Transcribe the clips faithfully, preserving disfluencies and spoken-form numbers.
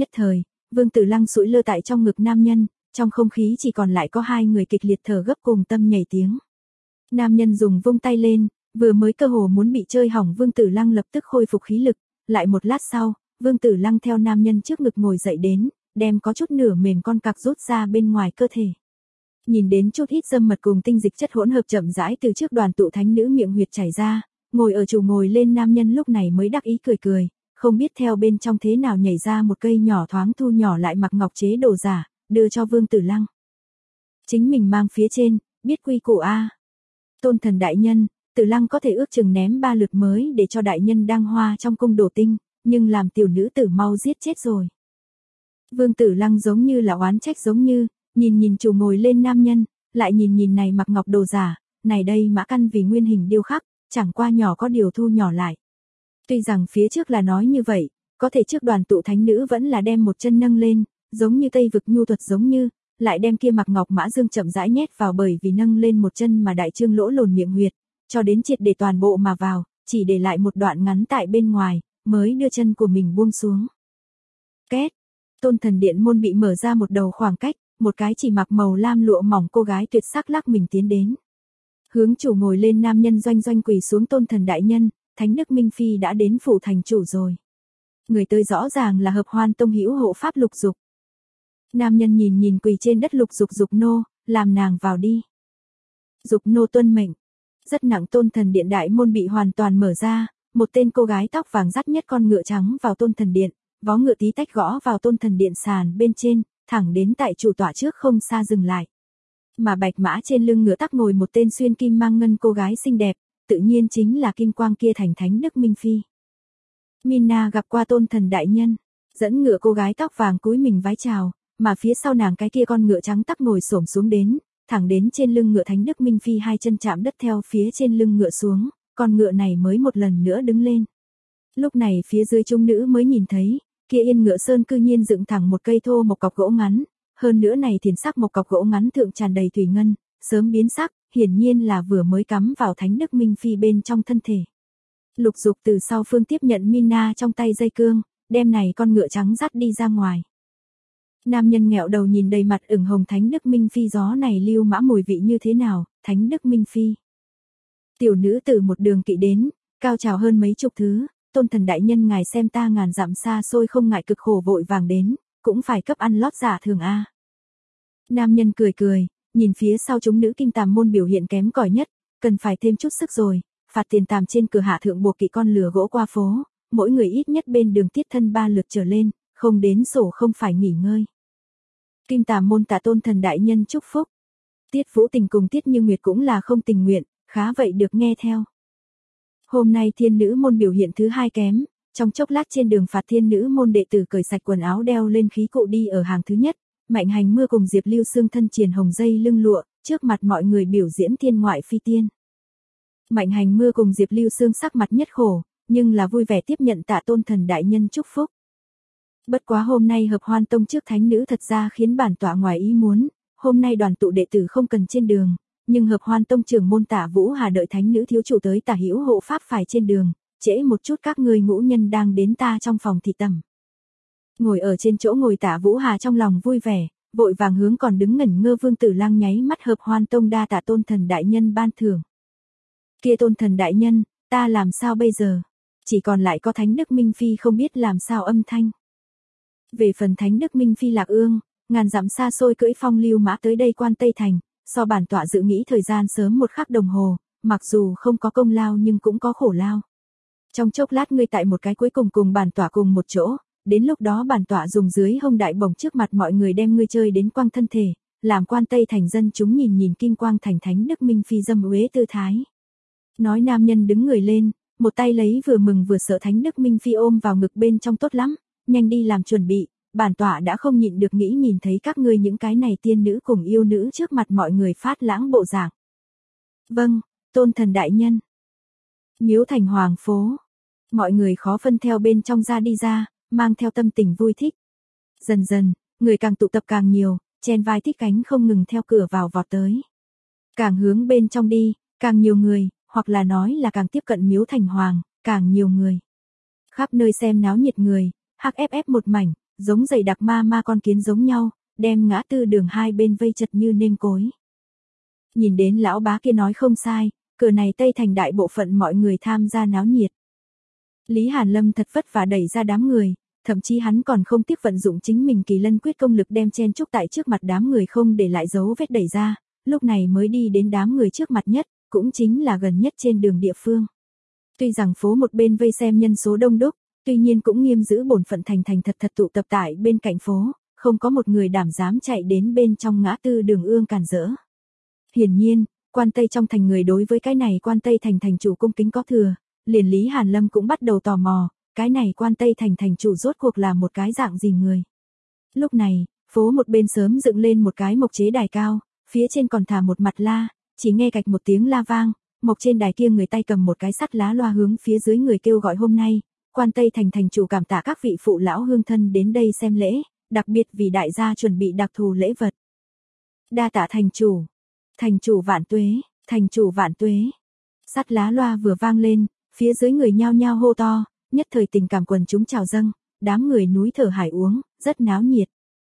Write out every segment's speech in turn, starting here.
Nhất thời, Vương Tử Lăng sụi lơ tại trong ngực nam nhân, trong không khí chỉ còn lại có hai người kịch liệt thở gấp cùng tâm nhảy tiếng. Nam nhân dùng vung tay lên, vừa mới cơ hồ muốn bị chơi hỏng Vương Tử Lăng lập tức khôi phục khí lực, lại một lát sau, Vương Tử Lăng theo nam nhân trước ngực ngồi dậy đến, đem có chút nửa mềm con cặc rút ra bên ngoài cơ thể. Nhìn đến chút ít dâm mật cùng tinh dịch chất hỗn hợp chậm rãi từ trước đoàn tụ thánh nữ miệng huyệt chảy ra, ngồi ở chủ ngồi lên nam nhân lúc này mới đắc ý cười cười, không biết theo bên trong thế nào nhảy ra một cây nhỏ thoáng thu nhỏ lại mặc ngọc chế đồ giả, đưa cho Vương Tử Lăng. Chính mình mang phía trên, biết quy củ a. Tôn thần đại nhân, Tử Lăng có thể ước chừng ném ba lượt mới để cho đại nhân đang hoa trong cung đổ tinh, nhưng làm tiểu nữ tử mau giết chết rồi. Vương Tử Lăng giống như là oán trách giống như, nhìn nhìn chủ ngồi lên nam nhân, lại nhìn nhìn này mặc ngọc đồ giả, này đây mã căn vì nguyên hình điêu khắc, chẳng qua nhỏ có điều thu nhỏ lại. Tuy rằng phía trước là nói như vậy, có thể trước đoàn tụ thánh nữ vẫn là đem một chân nâng lên, giống như Tây vực nhu thuật giống như, lại đem kia mặc ngọc mã dương chậm rãi nhét vào bởi vì nâng lên một chân mà đại trương lỗ lồn miệng huyệt, cho đến triệt để toàn bộ mà vào, chỉ để lại một đoạn ngắn tại bên ngoài, mới đưa chân của mình buông xuống. Két, Tôn thần điện môn bị mở ra một đầu khoảng cách, một cái chỉ mặc màu lam lụa mỏng cô gái tuyệt sắc lắc mình tiến đến. Hướng chủ ngồi lên nam nhân doanh doanh quỳ xuống Tôn thần đại nhân, Thánh Đức Minh Phi đã đến phủ thành chủ rồi. Người tới rõ ràng là Hợp Hoan Tông hữu hộ pháp Lục Dục. Nam nhân nhìn nhìn quỳ trên đất Lục Dục Dục nô, làm nàng vào đi. Dục nô tuân mệnh. Rất nặng Tôn thần điện đại môn bị hoàn toàn mở ra, một tên cô gái tóc vàng dắt nhất con ngựa trắng vào Tôn thần điện, vó ngựa tí tách gõ vào Tôn thần điện sàn bên trên, thẳng đến tại chủ tọa trước không xa dừng lại. Mà bạch mã trên lưng ngựa tắc ngồi một tên xuyên kim mang ngân cô gái xinh đẹp, tự nhiên chính là kim quang kia thành Thánh Đức Minh Phi. Mina gặp qua Tôn thần đại nhân, dẫn ngựa cô gái tóc vàng cúi mình vái chào, mà phía sau nàng cái kia con ngựa trắng tắc ngồi xổm xuống đến, thẳng đến trên lưng ngựa Thánh Đức Minh Phi hai chân chạm đất theo phía trên lưng ngựa xuống, con ngựa này mới một lần nữa đứng lên. Lúc này phía dưới trung nữ mới nhìn thấy, kia yên ngựa sơn cư nhiên dựng thẳng một cây thô một cọc gỗ ngắn, hơn nữa này thiền sắc một cọc gỗ ngắn thượng tràn đầy thủy ngân, sớm biến sắc, hiển nhiên là vừa mới cắm vào Thánh Đức Minh Phi bên trong thân thể. Lục Dục từ sau phương tiếp nhận Mina trong tay dây cương, đem này con ngựa trắng dắt đi ra ngoài. Nam nhân nghẹo đầu nhìn đầy mặt ửng hồng Thánh Đức Minh Phi gió này lưu mã mùi vị như thế nào, Thánh Đức Minh Phi. Tiểu nữ từ một đường kỵ đến, cao trào hơn mấy chục thứ, Tôn thần đại nhân ngài xem ta ngàn dặm xa xôi không ngại cực khổ vội vàng đến, cũng phải cấp ăn lót giả thường a. Nam nhân cười cười, nhìn phía sau chúng nữ kinh tàm môn biểu hiện kém cỏi nhất, cần phải thêm chút sức rồi, phạt tiền tàm trên cửa hạ thượng buộc kỵ con lừa gỗ qua phố, mỗi người ít nhất bên đường tiết thân ba lượt trở lên, không đến sổ không phải nghỉ ngơi. Kinh tàm môn tạ Tôn thần đại nhân chúc phúc. Tiết Vũ Tình cùng Tiết Như Nguyệt cũng là không tình nguyện, khá vậy được nghe theo. Hôm nay thiên nữ môn biểu hiện thứ hai kém, trong chốc lát trên đường phạt thiên nữ môn đệ tử cởi sạch quần áo đeo lên khí cụ đi ở hàng thứ nhất, Mạnh Hành Mưa cùng Diệp Lưu Sương thân triền hồng dây lưng lụa, trước mặt mọi người biểu diễn thiên ngoại phi tiên. Mạnh Hành Mưa cùng Diệp Lưu Sương sắc mặt nhất khổ, nhưng là vui vẻ tiếp nhận tạ Tôn thần đại nhân chúc phúc. Bất quá hôm nay Hợp Hoan Tông trước thánh nữ thật ra khiến bản tọa ngoài ý muốn, hôm nay đoàn tụ đệ tử không cần trên đường, nhưng Hợp Hoan Tông trưởng môn Tạ Vũ Hà đợi thánh nữ thiếu chủ tới Tả Hữu hộ pháp phải trên đường, trễ một chút các ngươi ngũ nhân đang đến ta trong phòng thị tẩm. Ngồi ở trên chỗ ngồi Tạ Vũ Hà trong lòng vui vẻ, vội vàng hướng còn đứng ngẩn ngơ Vương Tử Lăng nháy mắt Hợp Hoan Tông đa tạ Tôn thần đại nhân ban thưởng. Kia Tôn thần đại nhân, ta làm sao bây giờ? Chỉ còn lại có Thánh Đức Minh Phi không biết làm sao âm thanh. Về phần Thánh Đức Minh Phi Lạc Ương, ngàn dặm xa xôi cưỡi phong lưu mã tới đây quan Tây Thành, so bản tọa dự nghĩ thời gian sớm một khắc đồng hồ, mặc dù không có công lao nhưng cũng có khổ lao. Trong chốc lát ngươi tại một cái cuối cùng cùng bản tọa cùng một chỗ, đến lúc đó bản tọa dùng dưới hông đại bổng trước mặt mọi người đem ngươi chơi đến quang thân thể, làm quan Tây Thành dân chúng nhìn nhìn kim quang thành Thánh Đức Minh Phi dâm uế tư thái. Nói nam nhân đứng người lên, một tay lấy vừa mừng vừa sợ Thánh Đức Minh Phi ôm vào ngực bên trong tốt lắm, nhanh đi làm chuẩn bị, bản tọa đã không nhịn được nghĩ nhìn thấy các ngươi những cái này tiên nữ cùng yêu nữ trước mặt mọi người phát lãng bộ dạng. Vâng, Tôn thần đại nhân. Miếu thành Hoàng phố. Mọi người khó phân theo bên trong ra đi ra, mang theo tâm tình vui thích. Dần dần, người càng tụ tập càng nhiều, chen vai thích cánh không ngừng theo cửa vào vọt tới. Càng hướng bên trong đi, càng nhiều người, hoặc là nói là càng tiếp cận miếu thành Hoàng, càng nhiều người. Khắp nơi xem náo nhiệt người, hắc ép ép một mảnh, giống dày đặc ma ma con kiến giống nhau, đem ngã tư đường hai bên vây chật như nêm cối. Nhìn đến lão bá kia nói không sai, cửa này Tây Thành đại bộ phận mọi người tham gia náo nhiệt. Lý Hàn Lâm thật vất vả đẩy ra đám người, thậm chí hắn còn không tiếc vận dụng chính mình kỳ lân quyết công lực đem chen chúc tại trước mặt đám người không để lại dấu vết đẩy ra, lúc này mới đi đến đám người trước mặt nhất, cũng chính là gần nhất trên đường địa phương. Tuy rằng phố một bên vây xem nhân số đông đúc, tuy nhiên cũng nghiêm giữ bổn phận thành thành thật thật tụ tập tại bên cạnh phố, không có một người đảm dám chạy đến bên trong ngã tư đường ương cản rỡ. Hiển nhiên, quan Tây trong thành người đối với cái này quan Tây thành thành chủ cung kính có thừa, liền Lý Hàn Lâm cũng bắt đầu tò mò, cái này quan Tây thành thành chủ rốt cuộc là một cái dạng gì người. Lúc này, phố một bên sớm dựng lên một cái mộc chế đài cao, phía trên còn thả một mặt la, chỉ nghe cạch một tiếng la vang, mộc trên đài kia người tay cầm một cái sắt lá loa hướng phía dưới người kêu gọi hôm nay, quan Tây thành thành chủ cảm tạ các vị phụ lão hương thân đến đây xem lễ, đặc biệt vì đại gia chuẩn bị đặc thù lễ vật. Đa tạ thành chủ, thành chủ vạn tuế, thành chủ vạn tuế. Sắt lá loa vừa vang lên, phía dưới người nhao nhao hô to, nhất thời tình cảm quần chúng trào dâng, đám người núi thở hải uống, rất náo nhiệt.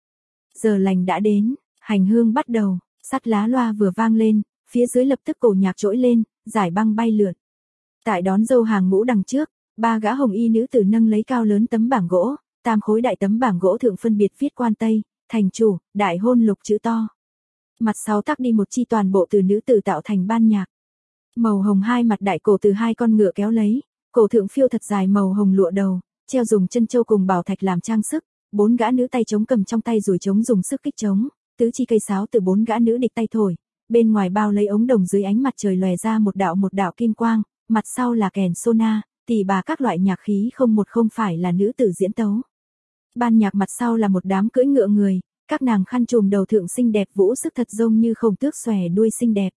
Giờ lành đã đến, hành hương bắt đầu, sắt lá loa vừa vang lên, phía dưới lập tức cổ nhạc trỗi lên, giải băng bay lượn. Tại đón dâu hàng ngũ đằng trước, ba gã hồng y nữ tử nâng lấy cao lớn tấm bảng gỗ, tam khối đại tấm bảng gỗ thượng phân biệt viết quan Tây, thành chủ, đại hôn lục chữ to. Mặt sau tắc đi một chi toàn bộ từ nữ tử tạo thành ban nhạc. Màu hồng hai mặt đại cổ từ hai con ngựa kéo lấy, cổ thượng phiêu thật dài màu hồng lụa đầu, treo dùng chân châu cùng bảo thạch làm trang sức, bốn gã nữ tay trống cầm trong tay rùi trống dùng sức kích trống, tứ chi cây sáo từ bốn gã nữ địch tay thổi, bên ngoài bao lấy ống đồng dưới ánh mặt trời lòe ra một đạo một đạo kim quang, mặt sau là kèn sona, tỳ bà các loại nhạc khí không một không phải là nữ tử diễn tấu. Ban nhạc mặt sau là một đám cưỡi ngựa người, các nàng khăn trùm đầu thượng xinh đẹp vũ sức thật giống như khổng tước xòe đuôi xinh đẹp.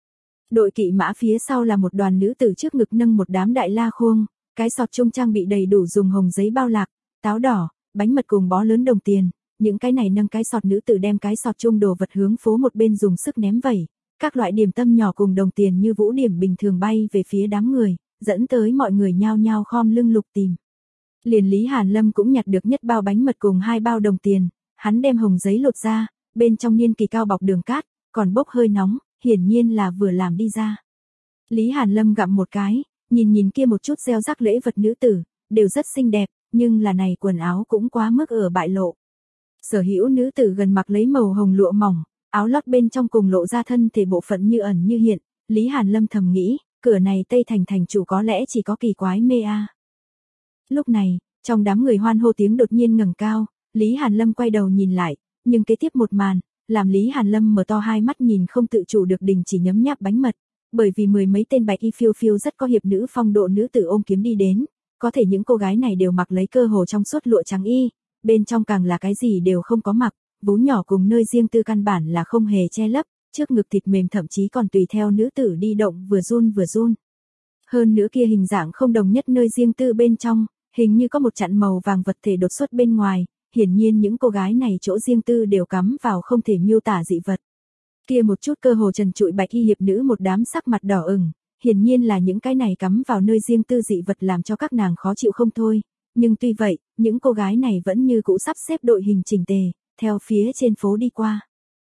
Đội kỵ mã phía sau là một đoàn nữ tử trước ngực nâng một đám đại la khuông, cái sọt trung trang bị đầy đủ dùng hồng giấy bao lạc, táo đỏ, bánh mật cùng bó lớn đồng tiền, những cái này nâng cái sọt nữ tử đem cái sọt trung đồ vật hướng phố một bên dùng sức ném vẩy, các loại điểm tâm nhỏ cùng đồng tiền như vũ điểm bình thường bay về phía đám người, dẫn tới mọi người nhao nhao khom lưng lục tìm. Liền Lý Hàn Lâm cũng nhặt được nhất bao bánh mật cùng hai bao đồng tiền, hắn đem hồng giấy lột ra, bên trong niên kỳ cao bọc đường cát, còn bốc hơi nóng, hiển nhiên là vừa làm đi ra. Lý Hàn Lâm gặm một cái, nhìn nhìn kia một chút gieo rắc lễ vật nữ tử, đều rất xinh đẹp, nhưng là này quần áo cũng quá mức ở bại lộ. Sở hữu nữ tử gần mặc lấy màu hồng lụa mỏng, áo lót bên trong cùng lộ ra thân thể bộ phận như ẩn như hiện, Lý Hàn Lâm thầm nghĩ, cửa này Tây Thành thành chủ có lẽ chỉ có kỳ quái mê a. Lúc này, trong đám người hoan hô tiếng đột nhiên ngẩng cao, Lý Hàn Lâm quay đầu nhìn lại, nhưng kế tiếp một màn, làm Lý Hàn Lâm mở to hai mắt nhìn không tự chủ được đình chỉ nhấm nháp bánh mật, bởi vì mười mấy tên bạch y phiêu phiêu rất có hiệp nữ phong độ nữ tử ôm kiếm đi đến, có thể những cô gái này đều mặc lấy cơ hồ trong suốt lụa trắng y, bên trong càng là cái gì đều không có mặc, vú nhỏ cùng nơi riêng tư căn bản là không hề che lấp, trước ngực thịt mềm thậm chí còn tùy theo nữ tử đi động vừa run vừa run. Hơn nữa kia hình dạng không đồng nhất nơi riêng tư bên trong, hình như có một chặn màu vàng vật thể đột xuất bên ngoài, hiển nhiên những cô gái này chỗ riêng tư đều cắm vào không thể miêu tả dị vật. Kia một chút cơ hồ trần trụi bạch y hiệp nữ một đám sắc mặt đỏ ửng, hiển nhiên là những cái này cắm vào nơi riêng tư dị vật làm cho các nàng khó chịu không thôi, nhưng tuy vậy, những cô gái này vẫn như cũ sắp xếp đội hình chỉnh tề, theo phía trên phố đi qua.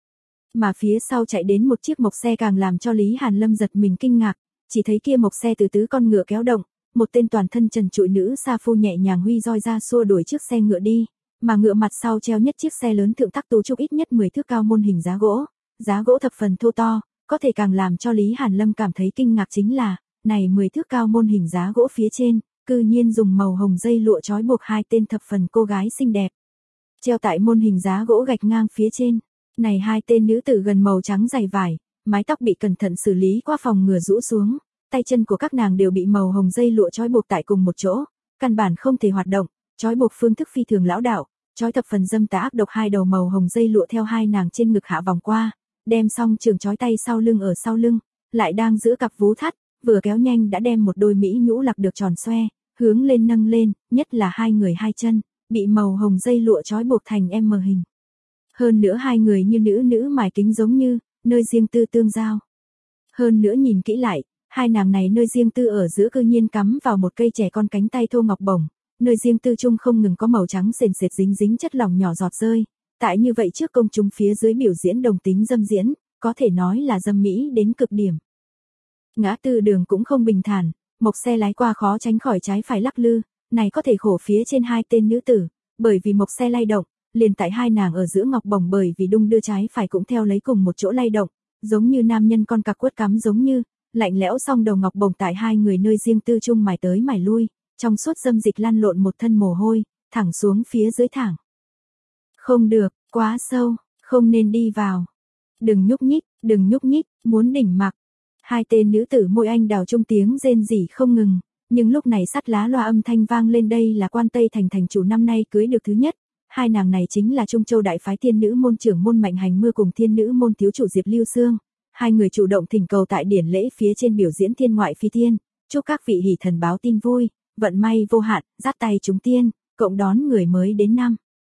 Mà phía sau chạy đến một chiếc mộc xe càng làm cho Lý Hàn Lâm giật mình kinh ngạc, chỉ thấy kia mộc xe từ tứ con ngựa kéo động, một tên toàn thân trần trụi nữ sa phu nhẹ nhàng huy roi ra xua đuổi chiếc xe ngựa đi, mà ngựa mặt sau treo nhất chiếc xe lớn thượng tắc tú trúc ít nhất mười thước cao môn hình giá gỗ, giá gỗ thập phần thô to, có thể càng làm cho Lý Hàn Lâm cảm thấy kinh ngạc chính là, này mười thước cao môn hình giá gỗ phía trên, cư nhiên dùng màu hồng dây lụa trói buộc hai tên thập phần cô gái xinh đẹp. Treo tại môn hình giá gỗ gạch ngang phía trên, này hai tên nữ tử gần màu trắng dày vải, mái tóc bị cẩn thận xử lý qua phòng ngừa rũ xuống, tay chân của các nàng đều bị màu hồng dây lụa trói buộc tại cùng một chỗ, căn bản không thể hoạt động, trói buộc phương thức phi thường lão đạo, trói thập phần dâm tà ác độc hai đầu màu hồng dây lụa theo hai nàng trên ngực hạ vòng qua, đem xong trường trói tay sau lưng ở sau lưng, lại đang giữ cặp vú thắt, vừa kéo nhanh đã đem một đôi mỹ nhũ lạc được tròn xoe, hướng lên nâng lên, nhất là hai người hai chân, bị màu hồng dây lụa trói buộc thành M hình. Hơn nữa hai người như nữ nữ mài kính giống như, nơi riêng tư tương giao. Hơn nữa nhìn kỹ lại, hai nàng này nơi riêng tư ở giữa cư nhiên cắm vào một cây trẻ con cánh tay thô ngọc bổng, nơi riêng tư chung không ngừng có màu trắng sền sệt dính dính chất lỏng nhỏ giọt rơi. Tại như vậy trước công chúng phía dưới biểu diễn đồng tính dâm diễn, có thể nói là dâm mỹ đến cực điểm. Ngã tư đường cũng không bình thản, một xe lái qua khó tránh khỏi trái phải lắc lư, này có thể khổ phía trên hai tên nữ tử, bởi vì một xe lay động, liền tại hai nàng ở giữa ngọc bổng bởi vì đung đưa trái phải cũng theo lấy cùng một chỗ lay động, giống như nam nhân con cặc quất cắm giống như, lạnh lẽo song đầu ngọc bổng tại hai người nơi riêng tư chung mài tới mài lui, trong suốt dâm dịch lăn lộn một thân mồ hôi, thẳng xuống phía dưới thẳng. Không được, quá sâu, không nên đi vào. Đừng nhúc nhích, đừng nhúc nhích, muốn đỉnh mặc. Hai tên nữ tử môi anh đào chung tiếng rên rỉ không ngừng, nhưng lúc này sắt lá loa âm thanh vang lên đây là Quan Tây Thành thành chủ năm nay cưới được thứ nhất. Hai nàng này chính là Trung Châu đại phái thiên nữ môn trưởng môn Mạnh Hành Mưa cùng thiên nữ môn thiếu chủ Diệp Lưu Sương. Hai người chủ động thỉnh cầu tại điển lễ phía trên biểu diễn thiên ngoại phi thiên, chúc các vị hỷ thần báo tin vui, vận may vô hạn, dắt tay chúng tiên, cộng đón người mới đến năm.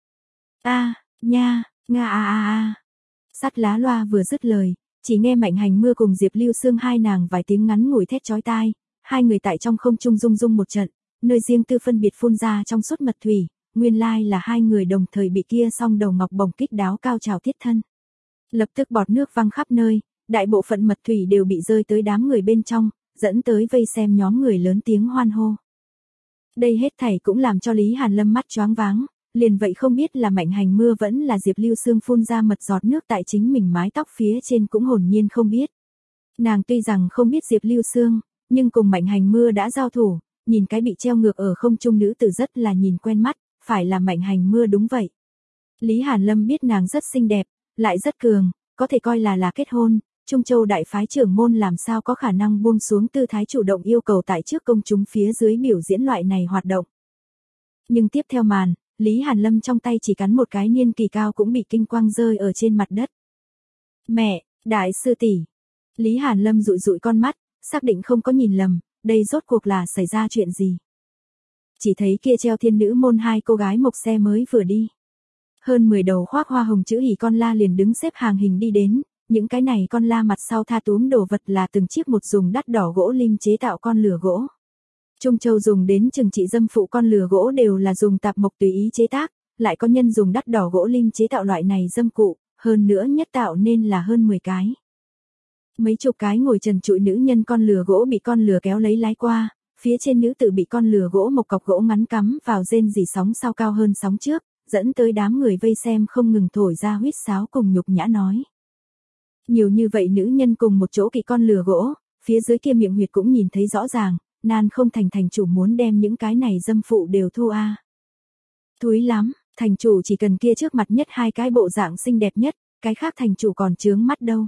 A, nha, nga a a a. Sắt lá loa vừa dứt lời, chỉ nghe Mạnh Hành Mưa cùng Diệp Lưu Sương hai nàng vài tiếng ngắn ngủi thét chói tai, hai người tại trong không trung rung rung một trận, nơi riêng tư phân biệt phun ra trong suốt mật thủy, nguyên lai là hai người đồng thời bị kia song đầu ngọc bổng kích đáo cao trào thiết thân. Lập tức bọt nước văng khắp nơi, đại bộ phận mật thủy đều bị rơi tới đám người bên trong, dẫn tới vây xem nhóm người lớn tiếng hoan hô. Đây hết thảy cũng làm cho Lý Hàn Lâm mắt choáng váng, liền vậy không biết là Mạnh Hành Mưa vẫn là Diệp Lưu Sương phun ra mật giọt nước tại chính mình mái tóc phía trên cũng hồn nhiên không biết. Nàng tuy rằng không biết Diệp Lưu Sương, nhưng cùng Mạnh Hành Mưa đã giao thủ, nhìn cái bị treo ngược ở không trung nữ tử rất là nhìn quen mắt, phải là Mạnh Hành Mưa đúng vậy. Lý Hàn Lâm biết nàng rất xinh đẹp, lại rất cường, có thể coi là là kết hôn, Trung Châu đại phái trưởng môn làm sao có khả năng buông xuống tư thái chủ động yêu cầu tại trước công chúng phía dưới biểu diễn loại này hoạt động. Nhưng tiếp theo màn, Lý Hàn Lâm trong tay chỉ cắn một cái niên kỳ cao cũng bị kinh quang rơi ở trên mặt đất. Mẹ, đại sư tỷ. Lý Hàn Lâm dụi dụi con mắt, xác định không có nhìn lầm, đây rốt cuộc là xảy ra chuyện gì. Chỉ thấy kia treo thiên nữ môn hai cô gái mộc xe mới vừa đi. Hơn mười đầu khoác hoa hồng chữ hỉ con la liền đứng xếp hàng hình đi đến, những cái này con la mặt sau tha túm đồ vật là từng chiếc một dùng đắt đỏ gỗ lim chế tạo con lửa gỗ. Trung Châu dùng đến trừng trị dâm phụ con lửa gỗ đều là dùng tạp mộc tùy ý chế tác, lại có nhân dùng đắt đỏ gỗ lim chế tạo loại này dâm cụ, hơn nữa nhất tạo nên là hơn mười cái. Mấy chục cái ngồi trần trụi nữ nhân con lửa gỗ bị con lửa kéo lấy lái qua, phía trên nữ tử bị con lửa gỗ một cọc gỗ ngắn cắm vào rên rỉ sóng sau cao hơn sóng trước, dẫn tới đám người vây xem không ngừng thổi ra huýt sáo cùng nhục nhã nói. Nhiều như vậy nữ nhân cùng một chỗ kỵ con lửa gỗ, phía dưới kia miệng huyệt cũng nhìn thấy rõ ràng, nan không thành thành chủ muốn đem những cái này dâm phụ đều thu a. À. Thúi lắm, thành chủ chỉ cần kia trước mặt nhất hai cái bộ dạng xinh đẹp nhất, cái khác thành chủ còn chướng mắt đâu.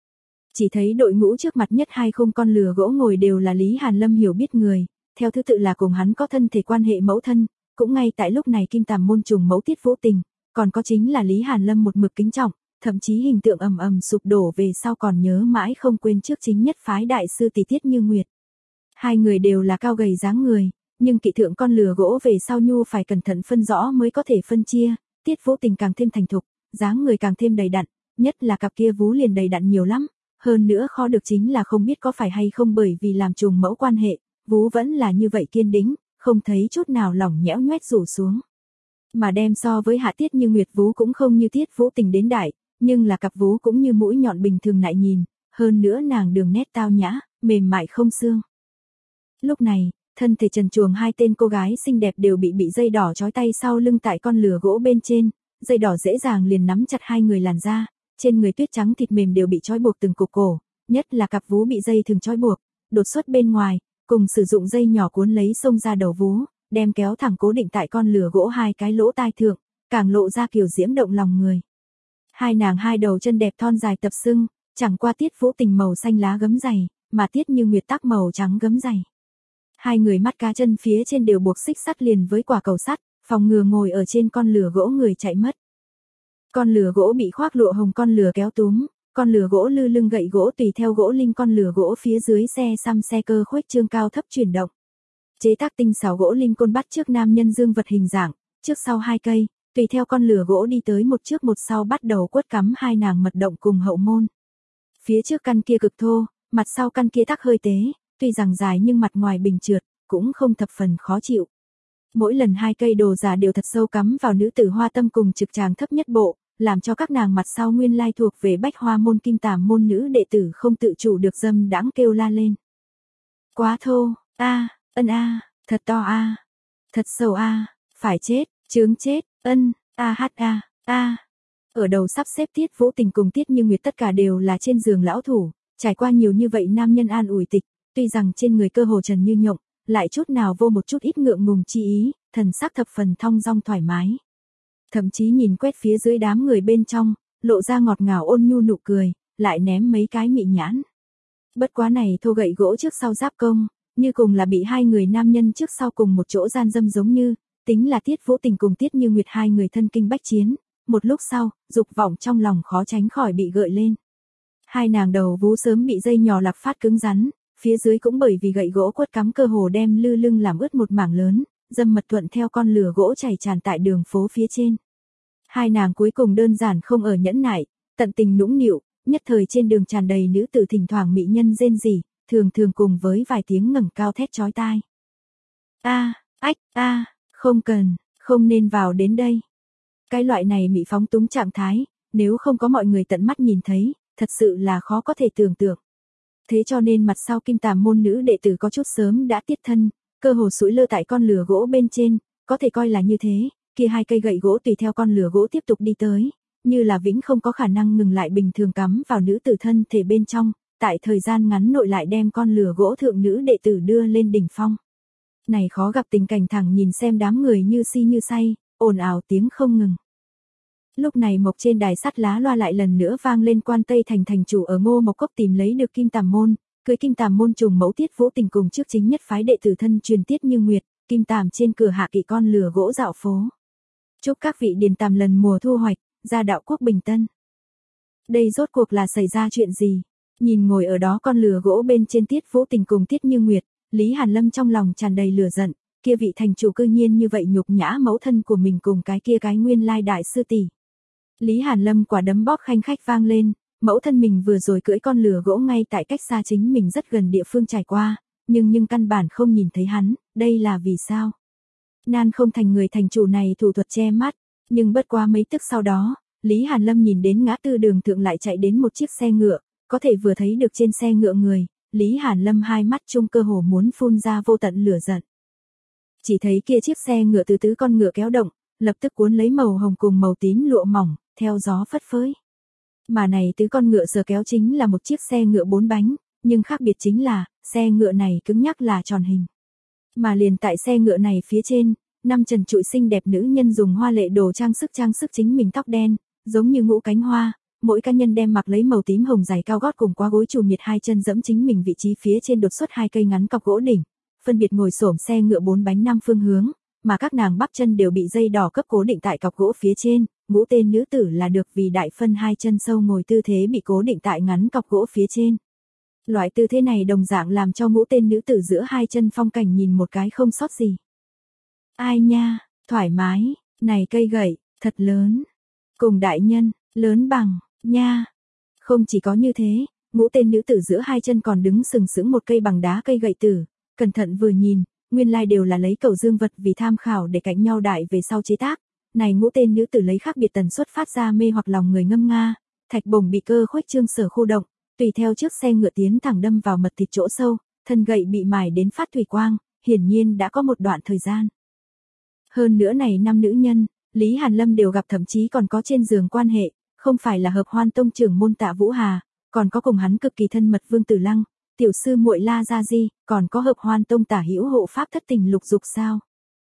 Chỉ thấy đội ngũ trước mặt nhất hai khung con lửa gỗ ngồi đều là Lý Hàn Lâm hiểu biết người, theo thứ tự là cùng hắn có thân thể quan hệ mẫu thân, cũng ngay tại lúc này Kim Tàm môn trùng mẫu Tiết Vũ Tình, còn có chính là Lý Hàn Lâm một mực kính trọng, thậm chí hình tượng ầm ầm sụp đổ về sau còn nhớ mãi không quên trước chính nhất phái đại sư tỷ Tiết Như Nguyệt. Hai người đều là cao gầy dáng người, nhưng kỵ thượng con lửa gỗ về sau nhu phải cẩn thận phân rõ mới có thể phân chia, Tiết Vũ Tình càng thêm thành thục, dáng người càng thêm đầy đặn, nhất là cặp kia vú liền đầy đặn nhiều lắm, hơn nữa khó được chính là không biết có phải hay không bởi vì làm trùng mẫu quan hệ, vú vẫn là như vậy kiên đĩnh, không thấy chút nào lỏng nhẽo nhoét rủ xuống. Mà đem so với Hạ Tiết Như Nguyệt vú cũng không như Tiết Vũ Tình đến đại, nhưng là cặp vú cũng như mũi nhọn bình thường nại nhìn, hơn nữa nàng đường nét tao nhã, mềm mại không xương. Lúc này, thân thể trần truồng hai tên cô gái xinh đẹp đều bị bị dây đỏ trói tay sau lưng tại con lửa gỗ bên trên, dây đỏ dễ dàng liền nắm chặt hai người làn da, trên người tuyết trắng thịt mềm đều bị trói buộc từng cục cổ, nhất là cặp vú bị dây thường trói buộc, đột xuất bên ngoài, cùng sử dụng dây nhỏ cuốn lấy xông ra đầu vú, đem kéo thẳng cố định tại con lửa gỗ hai cái lỗ tai thượng, càng lộ ra kiểu diễm động lòng người. Hai nàng hai đầu chân đẹp thon dài tập xưng, chẳng qua Tiết Vũ Tình màu xanh lá gấm dày, mà Tiết Như Nguyệt tắc màu trắng gấm dày. Hai người mắt cá chân phía trên đều buộc xích sắt liền với quả cầu sắt, phòng ngừa ngồi ở trên con lửa gỗ người chạy mất. Con lửa gỗ bị khoác lụa hồng con lửa kéo túm, con lửa gỗ lư lưng gậy gỗ tùy theo gỗ linh con lửa gỗ phía dưới xe xăm xe cơ khuếch trương cao thấp chuyển động. Chế tác tinh xảo gỗ linh côn bắt trước nam nhân dương vật hình dạng, trước sau hai cây, tùy theo con lửa gỗ đi tới một trước một sau bắt đầu quất cắm hai nàng mật động cùng hậu môn. Phía trước căn kia cực thô, mặt sau căn kia tắc hơi tế, tuy rằng dài nhưng mặt ngoài bình trượt, cũng không thập phần khó chịu. Mỗi lần hai cây đồ giả đều thật sâu cắm vào nữ tử hoa tâm cùng trực tràng thấp nhất bộ, làm cho các nàng mặt sau nguyên lai thuộc về bách hoa môn kim tàm môn nữ đệ tử không tự chủ được dâm đãng kêu la lên. Quá thô, a, ân a, thật to a, thật sâu a, phải chết, chướng chết, ân, a hát a, a. Ở đầu sắp xếp Tiết Vũ Tình cùng Tiết Như Nguyệt tất cả đều là trên giường lão thủ, trải qua nhiều như vậy nam nhân an ủi tịch, tuy rằng trên người cơ hồ trần như nhộng, lại chút nào vô một chút ít ngượng ngùng chi ý, thần sắc thập phần thong dong thoải mái. Thậm chí nhìn quét phía dưới đám người bên trong, lộ ra ngọt ngào ôn nhu nụ cười, lại ném mấy cái mị nhãn. Bất quá này thô gậy gỗ trước sau giáp công, như cùng là bị hai người nam nhân trước sau cùng một chỗ gian dâm giống như, tính là Tiết Vũ Tình cùng Tiết Như Nguyệt hai người thân kinh bách chiến, một lúc sau, dục vọng trong lòng khó tránh khỏi bị gợi lên. Hai nàng đầu vú sớm bị dây nhỏ lạc phát cứng rắn, phía dưới cũng bởi vì gậy gỗ quất cắm cơ hồ đem lư lưng làm ướt một mảng lớn, dâm mật thuận theo con lửa gỗ chảy tràn tại đường phố phía trên. Hai nàng cuối cùng đơn giản không ở nhẫn nại, tận tình nũng nịu, nhất thời trên đường tràn đầy nữ tử thỉnh thoảng mỹ nhân rên rỉ, thường thường cùng với vài tiếng ngẩng cao thét chói tai. A, ách, a, không cần, không nên vào đến đây. Cái loại này mị phóng túng trạng thái, nếu không có mọi người tận mắt nhìn thấy, thật sự là khó có thể tưởng tượng. Thế cho nên mặt sau kim tàm môn nữ đệ tử có chút sớm đã tiết thân, cơ hồ sủi lơ tại con lửa gỗ bên trên, có thể coi là như thế, kia hai cây gậy gỗ tùy theo con lửa gỗ tiếp tục đi tới, như là vĩnh không có khả năng ngừng lại bình thường cắm vào nữ tử thân thể bên trong, tại thời gian ngắn nội lại đem con lửa gỗ thượng nữ đệ tử đưa lên đỉnh phong. Này khó gặp tình cảnh thẳng nhìn xem đám người như si như say, ồn ào tiếng không ngừng. Lúc này mộc trên đài sắt lá loa lại lần nữa vang lên quan Tây Thành thành chủ ở Ngô Mộc Cốc tìm lấy được kim tàm môn, cưới kim tàm môn trùng mẫu Tiết Vũ Tình cùng trước chính nhất phái đệ tử thân truyền Tiết Như Nguyệt, kim tàm trên cửa hạ kỵ con lửa gỗ dạo phố. Chúc các vị điền tàm lần mùa thu hoạch, gia đạo quốc bình tân. Đây rốt cuộc là xảy ra chuyện gì? Nhìn ngồi ở đó con lửa gỗ bên trên Tiết Vũ Tình cùng Tiết Như Nguyệt, Lý Hàn Lâm trong lòng tràn đầy lửa giận, kia vị thành chủ cư nhiên như vậy nhục nhã mẫu thân của mình cùng cái kia cái nguyên lai đại sư tỷ. Lý Hàn Lâm quả đấm bóp khanh khách vang lên, mẫu thân mình vừa rồi cưỡi con lửa gỗ ngay tại cách xa chính mình rất gần địa phương trải qua, nhưng nhưng căn bản không nhìn thấy hắn, đây là vì sao? Nan không thành người thành chủ này thủ thuật che mắt, nhưng bất quá mấy tức sau đó, Lý Hàn Lâm nhìn đến ngã tư đường thượng lại chạy đến một chiếc xe ngựa, có thể vừa thấy được trên xe ngựa người, Lý Hàn Lâm hai mắt chung cơ hồ muốn phun ra vô tận lửa giận. Chỉ thấy kia chiếc xe ngựa từ tứ con ngựa kéo động, lập tức cuốn lấy màu hồng cùng màu tím lụa mỏng, theo gió phất phới. Mà này tứ con ngựa giờ kéo chính là một chiếc xe ngựa bốn bánh, nhưng khác biệt chính là, xe ngựa này cứng nhắc là tròn hình. Mà liền tại xe ngựa này phía trên, năm trần trụi xinh đẹp nữ nhân dùng hoa lệ đồ trang sức trang sức chính mình tóc đen, giống như ngũ cánh hoa, mỗi cá nhân đem mặc lấy màu tím hồng giày cao gót cùng qua gối chùm nhiệt hai chân dẫm chính mình vị trí phía trên đột xuất hai cây ngắn cọc gỗ đỉnh, phân biệt ngồi xổm xe ngựa bốn bánh năm phương hướng, mà các nàng bắp chân đều bị dây đỏ cấp cố định tại cọc gỗ phía trên, ngũ tên nữ tử là được vì đại phân hai chân sâu ngồi tư thế bị cố định tại ngắn cọc gỗ phía trên. Loại tư thế này đồng dạng làm cho ngũ tên nữ tử giữa hai chân phong cảnh nhìn một cái không sót gì. Ai nha, thoải mái, này cây gậy, thật lớn. Cùng đại nhân, lớn bằng, nha. Không chỉ có như thế, ngũ tên nữ tử giữa hai chân còn đứng sừng sững một cây bằng đá cây gậy tử, cẩn thận vừa nhìn, nguyên lai đều là lấy cầu dương vật vì tham khảo để cạnh nhau đại về sau chế tác. Này ngũ tên nữ tử lấy khác biệt tần suất phát ra mê hoặc lòng người ngâm nga, thạch bổng bị cơ khuếch trương sở khu động, tùy theo chiếc xe ngựa tiến thẳng đâm vào mật thịt chỗ sâu, thân gậy bị mài đến phát thủy quang, hiển nhiên đã có một đoạn thời gian. Hơn nữa này năm nữ nhân, Lý Hàn Lâm đều gặp thậm chí còn có trên giường quan hệ, không phải là hợp hoan tông trưởng môn Tạ Vũ Hà, còn có cùng hắn cực kỳ thân mật Vương Tử Lăng, tiểu sư muội La Gia Di, còn có hợp hoan tông tả hữu hộ pháp thất tình Lục Dục sao?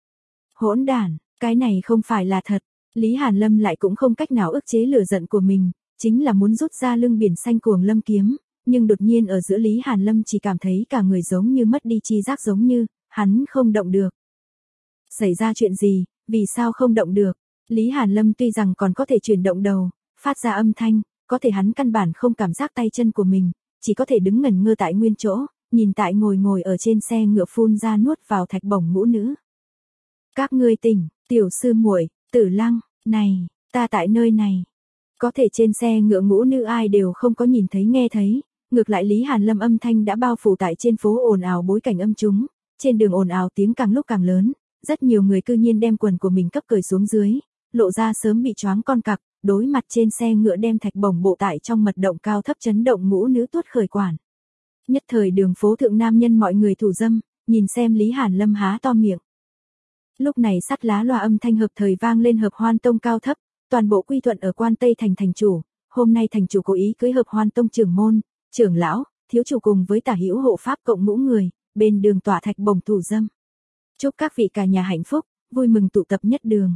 Hỗn đản, cái này không phải là thật, Lý Hàn Lâm lại cũng không cách nào ức chế lửa giận của mình, chính là muốn rút ra lưng biển xanh cuồng lâm kiếm, nhưng đột nhiên ở giữa Lý Hàn Lâm chỉ cảm thấy cả người giống như mất đi chi giác giống như, hắn không động được. Xảy ra chuyện gì, vì sao không động được? Lý Hàn Lâm tuy rằng còn có thể chuyển động đầu, phát ra âm thanh, có thể hắn căn bản không cảm giác tay chân của mình, chỉ có thể đứng ngẩn ngơ tại nguyên chỗ, nhìn tại ngồi ngồi ở trên xe ngựa phun ra nuốt vào thạch bổng ngũ nữ. Các ngươi tỉnh, tiểu sư muội, Tử Lăng, này, ta tại nơi này. Có thể trên xe ngựa ngũ nữ ai đều không có nhìn thấy nghe thấy, ngược lại Lý Hàn Lâm âm thanh đã bao phủ tại trên phố ồn ào bối cảnh âm chúng, trên đường ồn ào tiếng càng lúc càng lớn, rất nhiều người cư nhiên đem quần của mình cấp cởi xuống dưới, lộ ra sớm bị choáng con cặc, đối mặt trên xe ngựa đem thạch bổng bộ tại trong mật động cao thấp chấn động ngũ nữ tuốt khởi quản. Nhất thời đường phố thượng nam nhân mọi người thủ dâm, nhìn xem Lý Hàn Lâm há to miệng. Lúc này sắt lá loa âm thanh hợp thời vang lên hợp hoan tông cao thấp, toàn bộ quy thuận ở Quan Tây thành thành chủ, hôm nay thành chủ cố ý cưới hợp hoan tông trưởng môn, trưởng lão, thiếu chủ cùng với tả hữu hộ pháp cộng ngũ người, bên đường tỏa thạch bổng thủ dâm. Chúc các vị cả nhà hạnh phúc, vui mừng tụ tập nhất đường.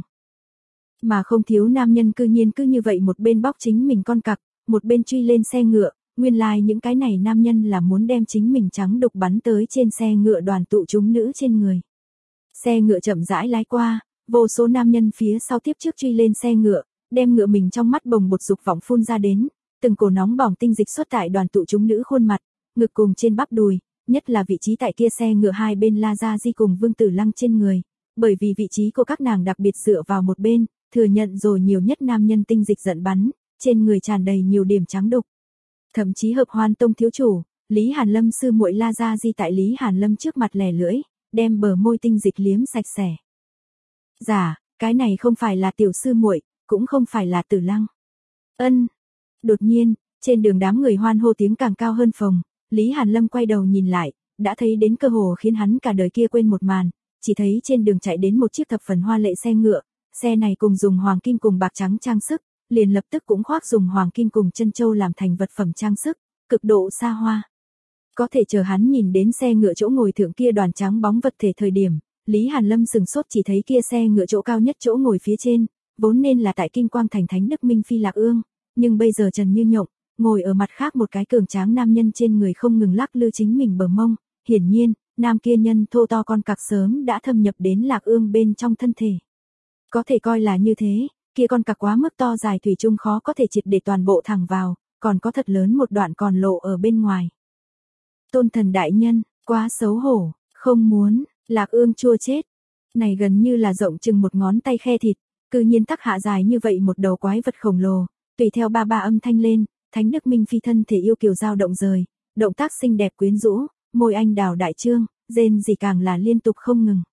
Mà không thiếu nam nhân cư nhiên cứ như vậy một bên bóc chính mình con cặc, một bên truy lên xe ngựa, nguyên lai like những cái này nam nhân là muốn đem chính mình trắng đục bắn tới trên xe ngựa đoàn tụ chúng nữ trên người. Xe ngựa chậm rãi lái qua, vô số nam nhân phía sau tiếp trước truy lên xe ngựa, đem ngựa mình trong mắt bồng bột dục vọng phun ra đến, từng cổ nóng bỏng tinh dịch xuất tại đoàn tụ chúng nữ khuôn mặt, ngực cùng trên bắp đùi, nhất là vị trí tại kia xe ngựa hai bên La Gia Di cùng Vương Tử Lăng trên người, bởi vì vị trí của các nàng đặc biệt dựa vào một bên, thừa nhận rồi nhiều nhất nam nhân tinh dịch giận bắn, trên người tràn đầy nhiều điểm trắng đục. Thậm chí hợp hoan tông thiếu chủ, Lý Hàn Lâm sư muội La Gia Di tại Lý Hàn Lâm trước mặt lẻ lưỡi, đem bờ môi tinh dịch liếm sạch sẽ. Giả, cái này không phải là tiểu sư muội, cũng không phải là Tử Lăng. Ân. Đột nhiên, trên đường đám người hoan hô tiếng càng cao hơn phồng, Lý Hàn Lâm quay đầu nhìn lại, đã thấy đến cơ hồ khiến hắn cả đời kia quên một màn, chỉ thấy trên đường chạy đến một chiếc thập phần hoa lệ xe ngựa, xe này cùng dùng hoàng kim cùng bạc trắng trang sức, liền lập tức cũng khoác dùng hoàng kim cùng chân châu làm thành vật phẩm trang sức, cực độ xa hoa. Có thể chờ hắn nhìn đến xe ngựa chỗ ngồi thượng kia đoàn trắng bóng vật thể thời điểm, Lý Hàn Lâm sừng sốt chỉ thấy kia xe ngựa chỗ cao nhất chỗ ngồi phía trên, vốn nên là tại Kim Quang thành Thánh Đức Minh Phi Lạc Ương, nhưng bây giờ Trần Như Nhộng, ngồi ở mặt khác một cái cường tráng nam nhân trên người không ngừng lắc lư chính mình bờ mông, hiển nhiên, nam kia nhân thô to con cặc sớm đã thâm nhập đến Lạc Ương bên trong thân thể. Có thể coi là như thế, kia con cặc quá mức to dài thủy chung khó có thể triệt để toàn bộ thẳng vào, còn có thật lớn một đoạn còn lộ ở bên ngoài. Tôn thần đại nhân, quá xấu hổ, không muốn, Lạc Ương chua chết. Này gần như là rộng chừng một ngón tay khe thịt, cư nhiên tắc hạ dài như vậy một đầu quái vật khổng lồ, tùy theo ba ba âm thanh lên, Thánh Đức Minh Phi thân thể yêu kiều dao động rời, động tác xinh đẹp quyến rũ, môi anh đào đại trương, rên gì càng là liên tục không ngừng.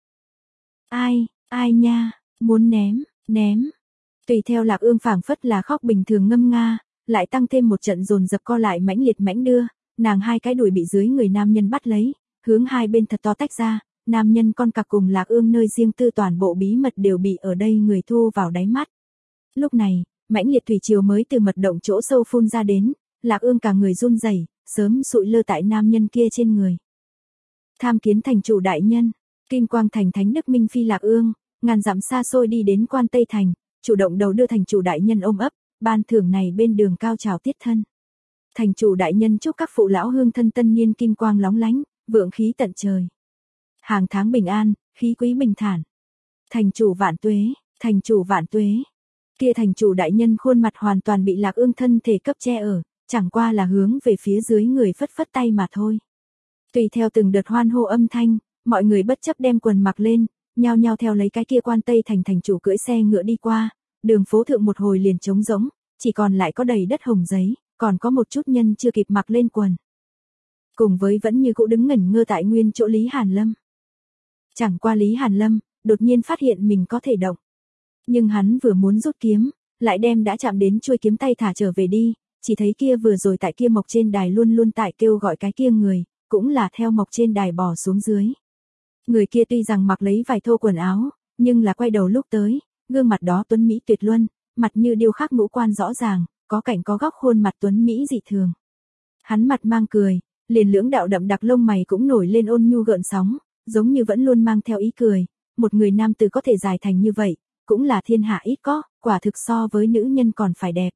Ai, ai nha, muốn ném, ném. Tùy theo Lạc Ương phảng phất là khóc bình thường ngâm nga, lại tăng thêm một trận dồn dập co lại mãnh liệt mãnh đưa, nàng hai cái đùi bị dưới người nam nhân bắt lấy, hướng hai bên thật to tách ra, nam nhân con cặc cùng Lạc Ương nơi riêng tư toàn bộ bí mật đều bị ở đây người thu vào đáy mắt. Lúc này, mãnh liệt thủy triều mới từ mật động chỗ sâu phun ra đến, Lạc Ương cả người run rẩy, sớm sụi lơ tại nam nhân kia trên người. Tham kiến thành chủ đại nhân, Kim Quang thành Thánh Đức Minh Phi Lạc Ương, ngàn dặm xa xôi đi đến Quan Tây thành, chủ động đầu đưa thành chủ đại nhân ôm ấp, ban thưởng này bên đường cao trào tiết thân. Thành chủ đại nhân chúc các phụ lão hương thân tân niên kim quang lóng lánh, vượng khí tận trời. Hàng tháng bình an, khí quý bình thản. Thành chủ vạn tuế, thành chủ vạn tuế. Kia thành chủ đại nhân khuôn mặt hoàn toàn bị Lạc Ương thân thể cấp che ở, chẳng qua là hướng về phía dưới người phất phất tay mà thôi. Tùy theo từng đợt hoan hô âm thanh, mọi người bất chấp đem quần mặc lên, nhao nhao theo lấy cái kia Quan Tây thành thành chủ cưỡi xe ngựa đi qua, đường phố thượng một hồi liền trống rỗng, chỉ còn lại có đầy đất hồng giấy, còn có một chút nhân chưa kịp mặc lên quần. Cùng với vẫn như cũ đứng ngẩn ngơ tại nguyên chỗ Lý Hàn Lâm. Chẳng qua Lý Hàn Lâm, đột nhiên phát hiện mình có thể động. Nhưng hắn vừa muốn rút kiếm, lại đem đã chạm đến chuôi kiếm tay thả trở về đi, chỉ thấy kia vừa rồi tại kia mộc trên đài luôn luôn tại kêu gọi cái kia người, cũng là theo mộc trên đài bò xuống dưới. Người kia tuy rằng mặc lấy vài thô quần áo, nhưng là quay đầu lúc tới, gương mặt đó tuấn mỹ tuyệt luân, mặt như điêu khắc ngũ quan rõ ràng, có cảnh có góc khuôn mặt tuấn mỹ dị thường. Hắn mặt mang cười, liền lưỡng đạo đậm đặc lông mày cũng nổi lên ôn nhu gợn sóng, giống như vẫn luôn mang theo ý cười, một người nam tử có thể dài thành như vậy, cũng là thiên hạ ít có, quả thực so với nữ nhân còn phải đẹp.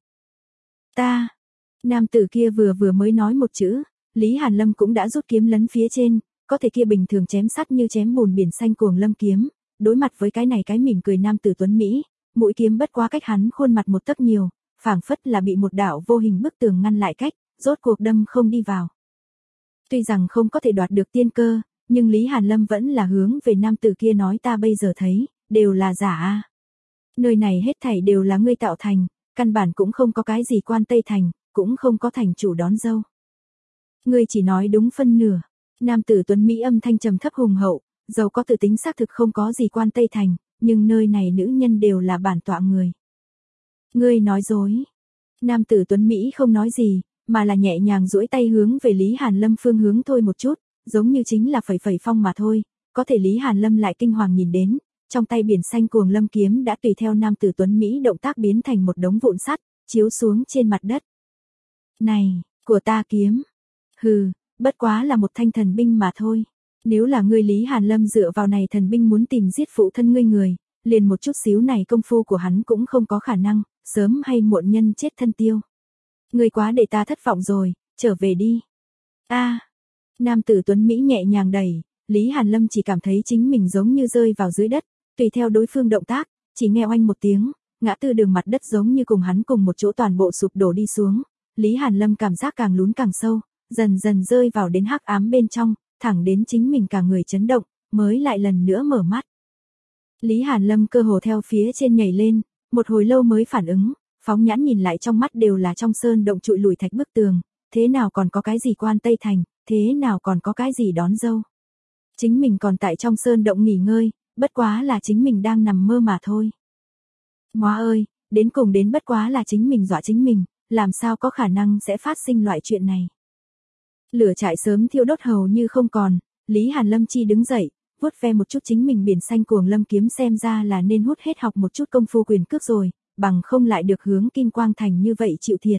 Ta, nam tử kia vừa vừa mới nói một chữ, Lý Hàn Lâm cũng đã rút kiếm lấn phía trên, có thể kia bình thường chém sắt như chém bùn biển xanh cuồng lâm kiếm, đối mặt với cái này cái mỉm cười nam tử tuấn Mỹ, mũi kiếm bất quá cách hắn khuôn mặt một tấc nhiều, phảng phất là bị một đạo vô hình bức tường ngăn lại cách, rốt cuộc đâm không đi vào. Tuy rằng không có thể đoạt được tiên cơ, nhưng Lý Hàn Lâm vẫn là hướng về nam tử kia nói ta bây giờ thấy, đều là giả a. Nơi này hết thảy đều là ngươi tạo thành, căn bản cũng không có cái gì Quan Tây thành, cũng không có thành chủ đón dâu. Ngươi chỉ nói đúng phân nửa. Nam tử tuấn Mỹ âm thanh trầm thấp hùng hậu, dầu có tự tính xác thực không có gì quan Tây Thành, nhưng nơi này nữ nhân đều là bản tọa người. Ngươi nói dối. Nam tử Tuấn Mỹ không nói gì, mà là nhẹ nhàng duỗi tay hướng về Lý Hàn Lâm phương hướng thôi một chút, giống như chính là phẩy phẩy phong mà thôi, có thể Lý Hàn Lâm lại kinh hoàng nhìn đến, trong tay biển xanh cuồng lâm kiếm đã tùy theo nam tử Tuấn Mỹ động tác biến thành một đống vụn sắt, chiếu xuống trên mặt đất. Này, của ta kiếm. Hừ, bất quá là một thanh thần binh mà thôi. Nếu là ngươi Lý Hàn Lâm dựa vào này thần binh muốn tìm giết phụ thân ngươi người, liền một chút xíu này công phu của hắn cũng không có khả năng, sớm hay muộn nhân chết thân tiêu. Ngươi quá để ta thất vọng rồi, trở về đi. A, nam tử Tuấn Mỹ nhẹ nhàng đẩy, Lý Hàn Lâm chỉ cảm thấy chính mình giống như rơi vào dưới đất, tùy theo đối phương động tác, chỉ nghe oanh một tiếng, ngã tư đường mặt đất giống như cùng hắn cùng một chỗ toàn bộ sụp đổ đi xuống. Lý Hàn Lâm cảm giác càng lún càng sâu, dần dần rơi vào đến hắc ám bên trong, thẳng đến chính mình cả người chấn động, mới lại lần nữa mở mắt. Lý Hàn Lâm cơ hồ theo phía trên nhảy lên, một hồi lâu mới phản ứng, phóng nhãn nhìn lại trong mắt đều là trong sơn động trụi lùi thạch bức tường, thế nào còn có cái gì quan Tây Thành, thế nào còn có cái gì đón dâu. Chính mình còn tại trong sơn động nghỉ ngơi, bất quá là chính mình đang nằm mơ mà thôi. Ngoa ơi, đến cùng đến bất quá là chính mình dọa chính mình, làm sao có khả năng sẽ phát sinh loại chuyện này. Lửa trại sớm thiêu đốt hầu như không còn, Lý Hàn Lâm chi đứng dậy, vuốt ve một chút chính mình biển xanh cuồng lâm kiếm xem ra là nên hút hết học một chút công phu quyền cước rồi, bằng không lại được hướng Kim Quang Thành như vậy chịu thiệt.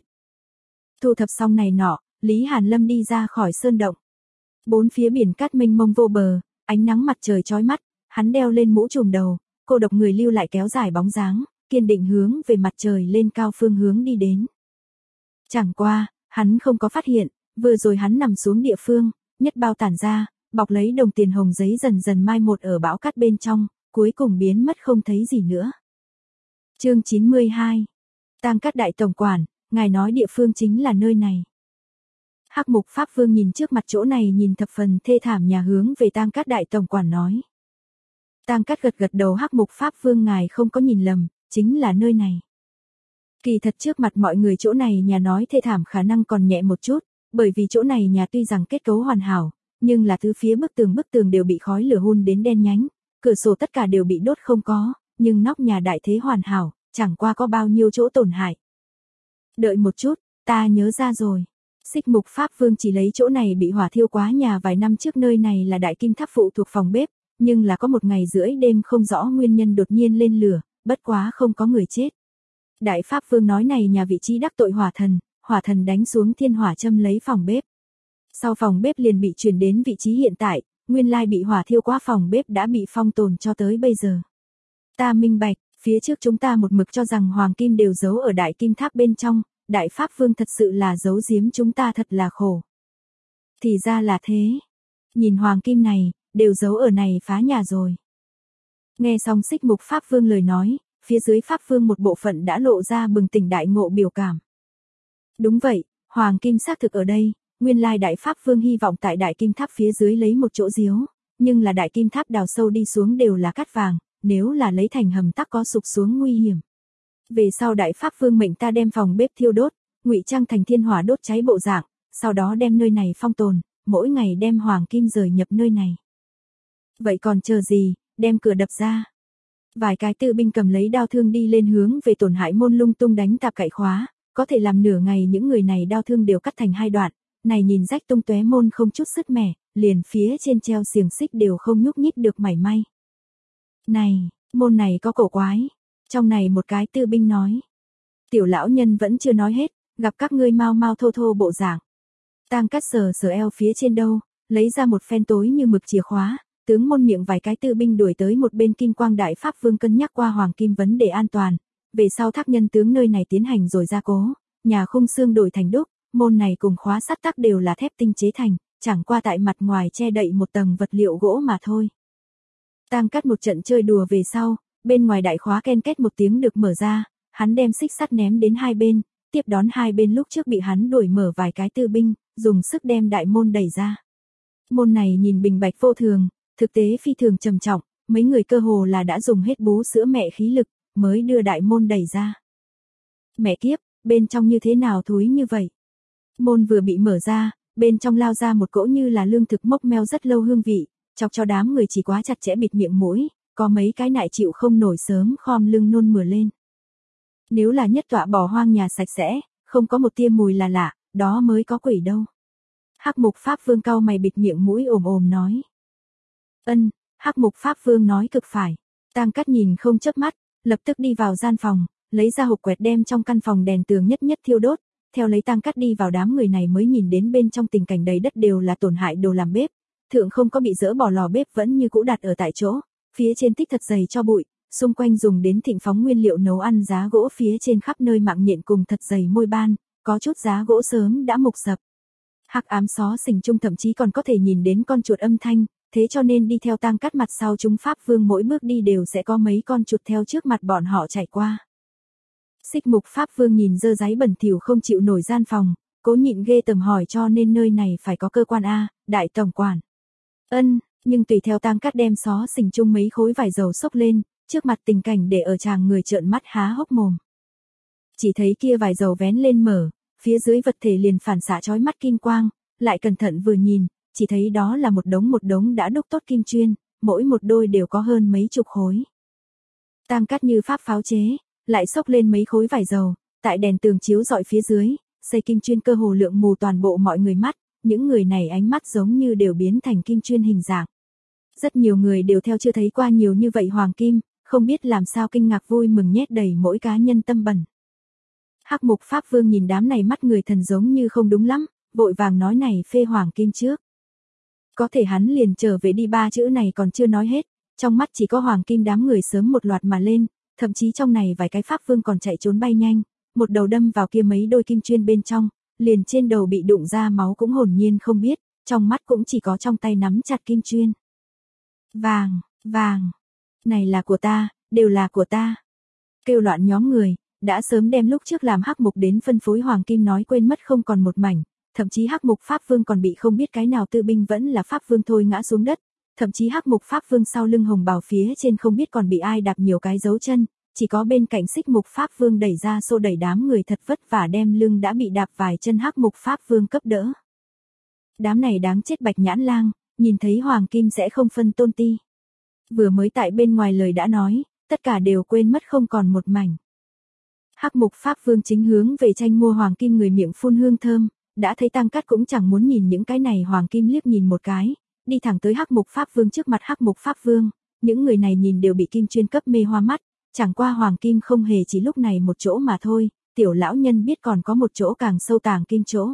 Thu thập xong này nọ, Lý Hàn Lâm đi ra khỏi sơn động. Bốn phía biển cát mênh mông vô bờ, ánh nắng mặt trời chói mắt, hắn đeo lên mũ trùm đầu, cô độc người lưu lại kéo dài bóng dáng, kiên định hướng về mặt trời lên cao phương hướng đi đến. Chẳng qua, hắn không có phát hiện, vừa rồi hắn nằm xuống địa phương, nhất bao tản ra, bọc lấy đồng tiền hồng giấy dần dần mai một ở bão cát bên trong, cuối cùng biến mất không thấy gì nữa. Chương chín mươi hai. Tang Cát đại tổng quản, ngài nói địa phương chính là nơi này. Hắc Mục Pháp Vương nhìn trước mặt chỗ này nhìn thập phần thê thảm nhà hướng về Tang Cát đại tổng quản nói. Tang Cát gật gật đầu, Hắc Mục Pháp Vương ngài không có nhìn lầm, chính là nơi này. Kỳ thật trước mặt mọi người chỗ này nhà nói thê thảm khả năng còn nhẹ một chút, bởi vì chỗ này nhà tuy rằng kết cấu hoàn hảo, nhưng là thứ phía bức tường bức tường đều bị khói lửa hun đến đen nhánh, cửa sổ tất cả đều bị đốt không có, nhưng nóc nhà đại thế hoàn hảo, chẳng qua có bao nhiêu chỗ tổn hại. Đợi một chút, ta nhớ ra rồi. Xích Mục Pháp Vương chỉ lấy chỗ này bị hỏa thiêu quá nhà vài năm trước, nơi này là đại kim tháp phụ thuộc phòng bếp, nhưng là có một ngày rưỡi đêm không rõ nguyên nhân đột nhiên lên lửa, bất quá không có người chết. Đại Pháp Vương nói này nhà vị trí đắc tội hỏa thần, hỏa thần đánh xuống thiên hỏa châm lấy phòng bếp. Sau phòng bếp liền bị chuyển đến vị trí hiện tại, nguyên lai bị hỏa thiêu quá phòng bếp đã bị phong tồn cho tới bây giờ. Ta minh bạch, phía trước chúng ta một mực cho rằng hoàng kim đều giấu ở đại kim tháp bên trong, Đại Pháp Vương thật sự là giấu giếm chúng ta thật là khổ. Thì ra là thế. Nhìn hoàng kim này, đều giấu ở này phá nhà rồi. Nghe xong Xích Mục Pháp Vương lời nói, phía dưới Pháp Vương một bộ phận đã lộ ra bừng tỉnh đại ngộ biểu cảm. Đúng vậy, hoàng kim xác thực ở đây, nguyên lai Đại Pháp Vương hy vọng tại đại kim tháp phía dưới lấy một chỗ giấu, nhưng là đại kim tháp đào sâu đi xuống đều là cát vàng, nếu là lấy thành hầm tắc có sụp xuống nguy hiểm. Về sau Đại Pháp Vương mệnh ta đem phòng bếp thiêu đốt, ngụy trang thành thiên hỏa đốt cháy bộ dạng, sau đó đem nơi này phong tồn, mỗi ngày đem hoàng kim rời nhập nơi này. Vậy còn chờ gì, đem cửa đập ra. Vài cái tư binh cầm lấy đao thương đi lên hướng về tổn hại môn lung tung đánh tạp cậy khóa, có thể làm nửa ngày những người này đao thương đều cắt thành hai đoạn, này nhìn rách tung tóe môn không chút sứt mẻ, liền phía trên treo xiềng xích đều không nhúc nhích được mảy may. Này, môn này có cổ quái. Trong này một cái tư binh nói. Tiểu lão nhân vẫn chưa nói hết, gặp các ngươi mau mau thô thô bộ dạng. Tang Cát sờ sờ eo phía trên đâu, lấy ra một phen tối như mực chìa khóa, tướng môn miệng vài cái tư binh đuổi tới một bên Kim Quang Đại Pháp Vương cân nhắc qua hoàng kim vấn đề an toàn, về sau thác nhân tướng nơi này tiến hành rồi gia cố, nhà khung xương đổi thành đúc, môn này cùng khóa sắt tắc đều là thép tinh chế thành, chẳng qua tại mặt ngoài che đậy một tầng vật liệu gỗ mà thôi. Tang Cát một trận chơi đùa về sau, bên ngoài đại khóa ken két một tiếng được mở ra, hắn đem xích sắt ném đến hai bên, tiếp đón hai bên lúc trước bị hắn đuổi mở vài cái tư binh, dùng sức đem đại môn đẩy ra. Môn này nhìn bình bạch vô thường, thực tế phi thường trầm trọng, mấy người cơ hồ là đã dùng hết bú sữa mẹ khí lực, mới đưa đại môn đẩy ra. Mẹ kiếp, bên trong như thế nào thúi như vậy? Môn vừa bị mở ra, bên trong lao ra một cỗ như là lương thực mốc meo rất lâu hương vị, chọc cho đám người chỉ quá chặt chẽ bịt miệng mũi, có mấy cái nại chịu không nổi sớm khom lưng nôn mửa lên. Nếu là nhất tọa bỏ hoang nhà sạch sẽ, không có một tia mùi là lạ, đó mới có quỷ đâu. Hắc Mục Pháp Vương cau mày bịt miệng mũi ồm ồm nói. Ân, Hắc Mục Pháp Vương nói cực phải. Tang Cát nhìn không chớp mắt, lập tức đi vào gian phòng, lấy ra hộp quẹt đem trong căn phòng đèn tường nhất nhất thiêu đốt, theo lấy Tang Cát đi vào đám người này mới nhìn đến bên trong tình cảnh đầy đất đều là tổn hại đồ làm bếp, thượng không có bị dỡ bỏ lò bếp vẫn như cũ đặt ở tại chỗ, phía trên tích thật dày cho bụi, xung quanh dùng đến thịnh phóng nguyên liệu nấu ăn giá gỗ phía trên khắp nơi mạng nhện cùng thật dày môi ban, có chút giá gỗ sớm đã mục sập. Hắc ám xó xỉnh chung thậm chí còn có thể nhìn đến con chuột âm thanh, thế cho nên đi theo Tang Cát mặt sau chúng Pháp Vương mỗi bước đi đều sẽ có mấy con chuột theo trước mặt bọn họ chạy qua. Xích Mục Pháp Vương nhìn dơ dáy bẩn thỉu không chịu nổi gian phòng, cố nhịn ghê tởm hỏi cho nên nơi này phải có cơ quan A, đại tổng quản. Ân, nhưng tùy theo Tang Cát đem xó xỉnh chung mấy khối vải dầu xốc lên, trước mặt tình cảnh để ở chàng người trợn mắt há hốc mồm. Chỉ thấy kia vải dầu vén lên mở, phía dưới vật thể liền phản xạ chói mắt kim quang, lại cẩn thận vừa nhìn, chỉ thấy đó là một đống một đống đã đúc tốt kim chuyên, mỗi một đôi đều có hơn mấy chục khối. Tang Cát như pháp pháo chế, lại xốc lên mấy khối vải dầu, tại đèn tường chiếu rọi phía dưới, xây kim chuyên cơ hồ lượng mù toàn bộ mọi người mắt, những người này ánh mắt giống như đều biến thành kim chuyên hình dạng. Rất nhiều người đều theo chưa thấy qua nhiều như vậy hoàng kim, không biết làm sao kinh ngạc vui mừng nhét đầy mỗi cá nhân tâm bẩn. Hắc Mục Pháp Vương nhìn đám này mắt người thần giống như không đúng lắm, vội vàng nói này phê hoàng kim trước. Có thể hắn liền trở về đi ba chữ này còn chưa nói hết, trong mắt chỉ có hoàng kim đám người sớm một loạt mà lên, thậm chí trong này vài cái Pháp Vương còn chạy trốn bay nhanh, một đầu đâm vào kia mấy đôi kim chuyên bên trong, liền trên đầu bị đụng ra máu cũng hồn nhiên không biết, trong mắt cũng chỉ có trong tay nắm chặt kim chuyên. Vàng, vàng, này là của ta, đều là của ta. Kêu loạn nhóm người, đã sớm đem lúc trước làm Hắc Mục đến phân phối hoàng kim nói quên mất không còn một mảnh, thậm chí Hắc Mục Pháp Vương còn bị không biết cái nào tư binh vẫn là Pháp Vương thôi ngã xuống đất, thậm chí Hắc Mục Pháp Vương sau lưng hồng bào phía trên không biết còn bị ai đạp nhiều cái dấu chân, chỉ có bên cạnh Xích Mục Pháp Vương đẩy ra xô đẩy đám người thật vất vả đem lưng đã bị đạp vài chân Hắc Mục Pháp Vương cấp đỡ. Đám này đáng chết Bạch Nhãn Lang, nhìn thấy hoàng kim sẽ không phân tôn ti. Vừa mới tại bên ngoài lời đã nói, tất cả đều quên mất không còn một mảnh. Hắc Mục Pháp Vương chính hướng về tranh mua hoàng kim người miệng phun hương thơm, đã thấy Tang Cát cũng chẳng muốn nhìn những cái này hoàng kim liếc nhìn một cái, đi thẳng tới Hắc Mục Pháp Vương trước mặt Hắc Mục Pháp Vương, những người này nhìn đều bị kim chuyên cấp mê hoa mắt, chẳng qua hoàng kim không hề chỉ lúc này một chỗ mà thôi, tiểu lão nhân biết còn có một chỗ càng sâu tàng kim chỗ.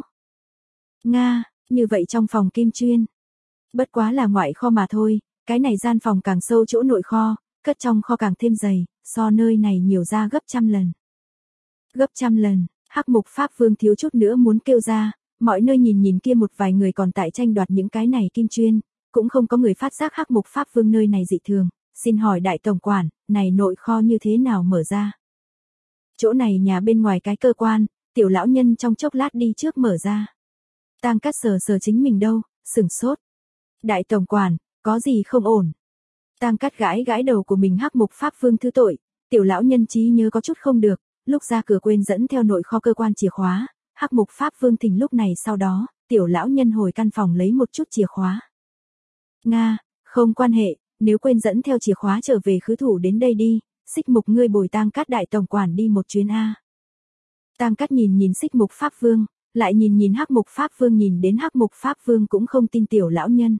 Nga, như vậy trong phòng kim chuyên, bất quá là ngoại kho mà thôi, cái này gian phòng càng sâu chỗ nội kho, cất trong kho càng thêm dày, so nơi này nhiều ra gấp trăm lần. Gấp trăm lần, Hắc Mục Pháp Vương thiếu chút nữa muốn kêu ra, mọi nơi nhìn nhìn kia một vài người còn tại tranh đoạt những cái này kim chuyên, cũng không có người phát giác Hắc Mục Pháp Vương nơi này dị thường, xin hỏi đại tổng quản, này nội kho như thế nào mở ra? Chỗ này nhà bên ngoài cái cơ quan, tiểu lão nhân trong chốc lát đi trước mở ra. Tang Cát sờ sờ chính mình đâu, sửng sốt. Đại tổng quản, có gì không ổn? Tang Cát gãi gãi đầu của mình. Hắc Mục Pháp Vương thứ tội, tiểu lão nhân trí nhớ có chút không được, lúc ra cửa quên dẫn theo nội kho cơ quan chìa khóa. Hắc Mục Pháp Vương thỉnh lúc này sau đó, tiểu lão nhân hồi căn phòng lấy một chút chìa khóa. Nga, không quan hệ, nếu quên dẫn theo chìa khóa trở về khứ thủ đến đây đi, Xích Mục ngươi bồi Tang Cát đại tổng quản đi một chuyến a. Tang Cát nhìn nhìn Xích Mục Pháp Vương, lại nhìn nhìn Hắc Mục Pháp Vương, nhìn đến Hắc Mục Pháp Vương cũng không tin tiểu lão nhân.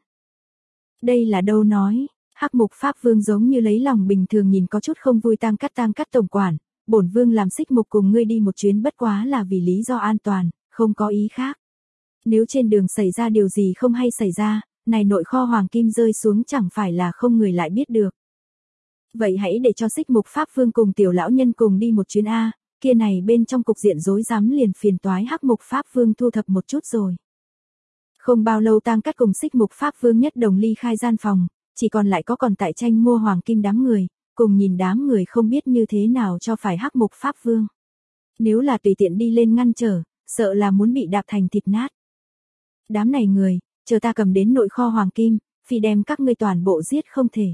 Đây là đâu nói, Hắc Mục Pháp Vương giống như lấy lòng bình thường nhìn có chút không vui Tang Cát. Tang Cát tổng quản, bổn vương làm Xích Mục cùng ngươi đi một chuyến bất quá là vì lý do an toàn, không có ý khác. Nếu trên đường xảy ra điều gì không hay xảy ra, này nội kho hoàng kim rơi xuống chẳng phải là không người lại biết được. Vậy hãy để cho Xích Mục Pháp Vương cùng tiểu lão nhân cùng đi một chuyến a, kia này bên trong cục diện rối rắm liền phiền toái Hắc Mục Pháp Vương thu thập một chút rồi. Không bao lâu Tang Cát cùng Xích Mục Pháp Vương nhất đồng ly khai gian phòng, chỉ còn lại có còn tại tranh mua hoàng kim đám người, cùng nhìn đám người không biết như thế nào cho phải Hắc Mục Pháp Vương. Nếu là tùy tiện đi lên ngăn trở, sợ là muốn bị đạp thành thịt nát. Đám này người, chờ ta cầm đến nội kho hoàng kim, phi đem các ngươi toàn bộ giết không thể.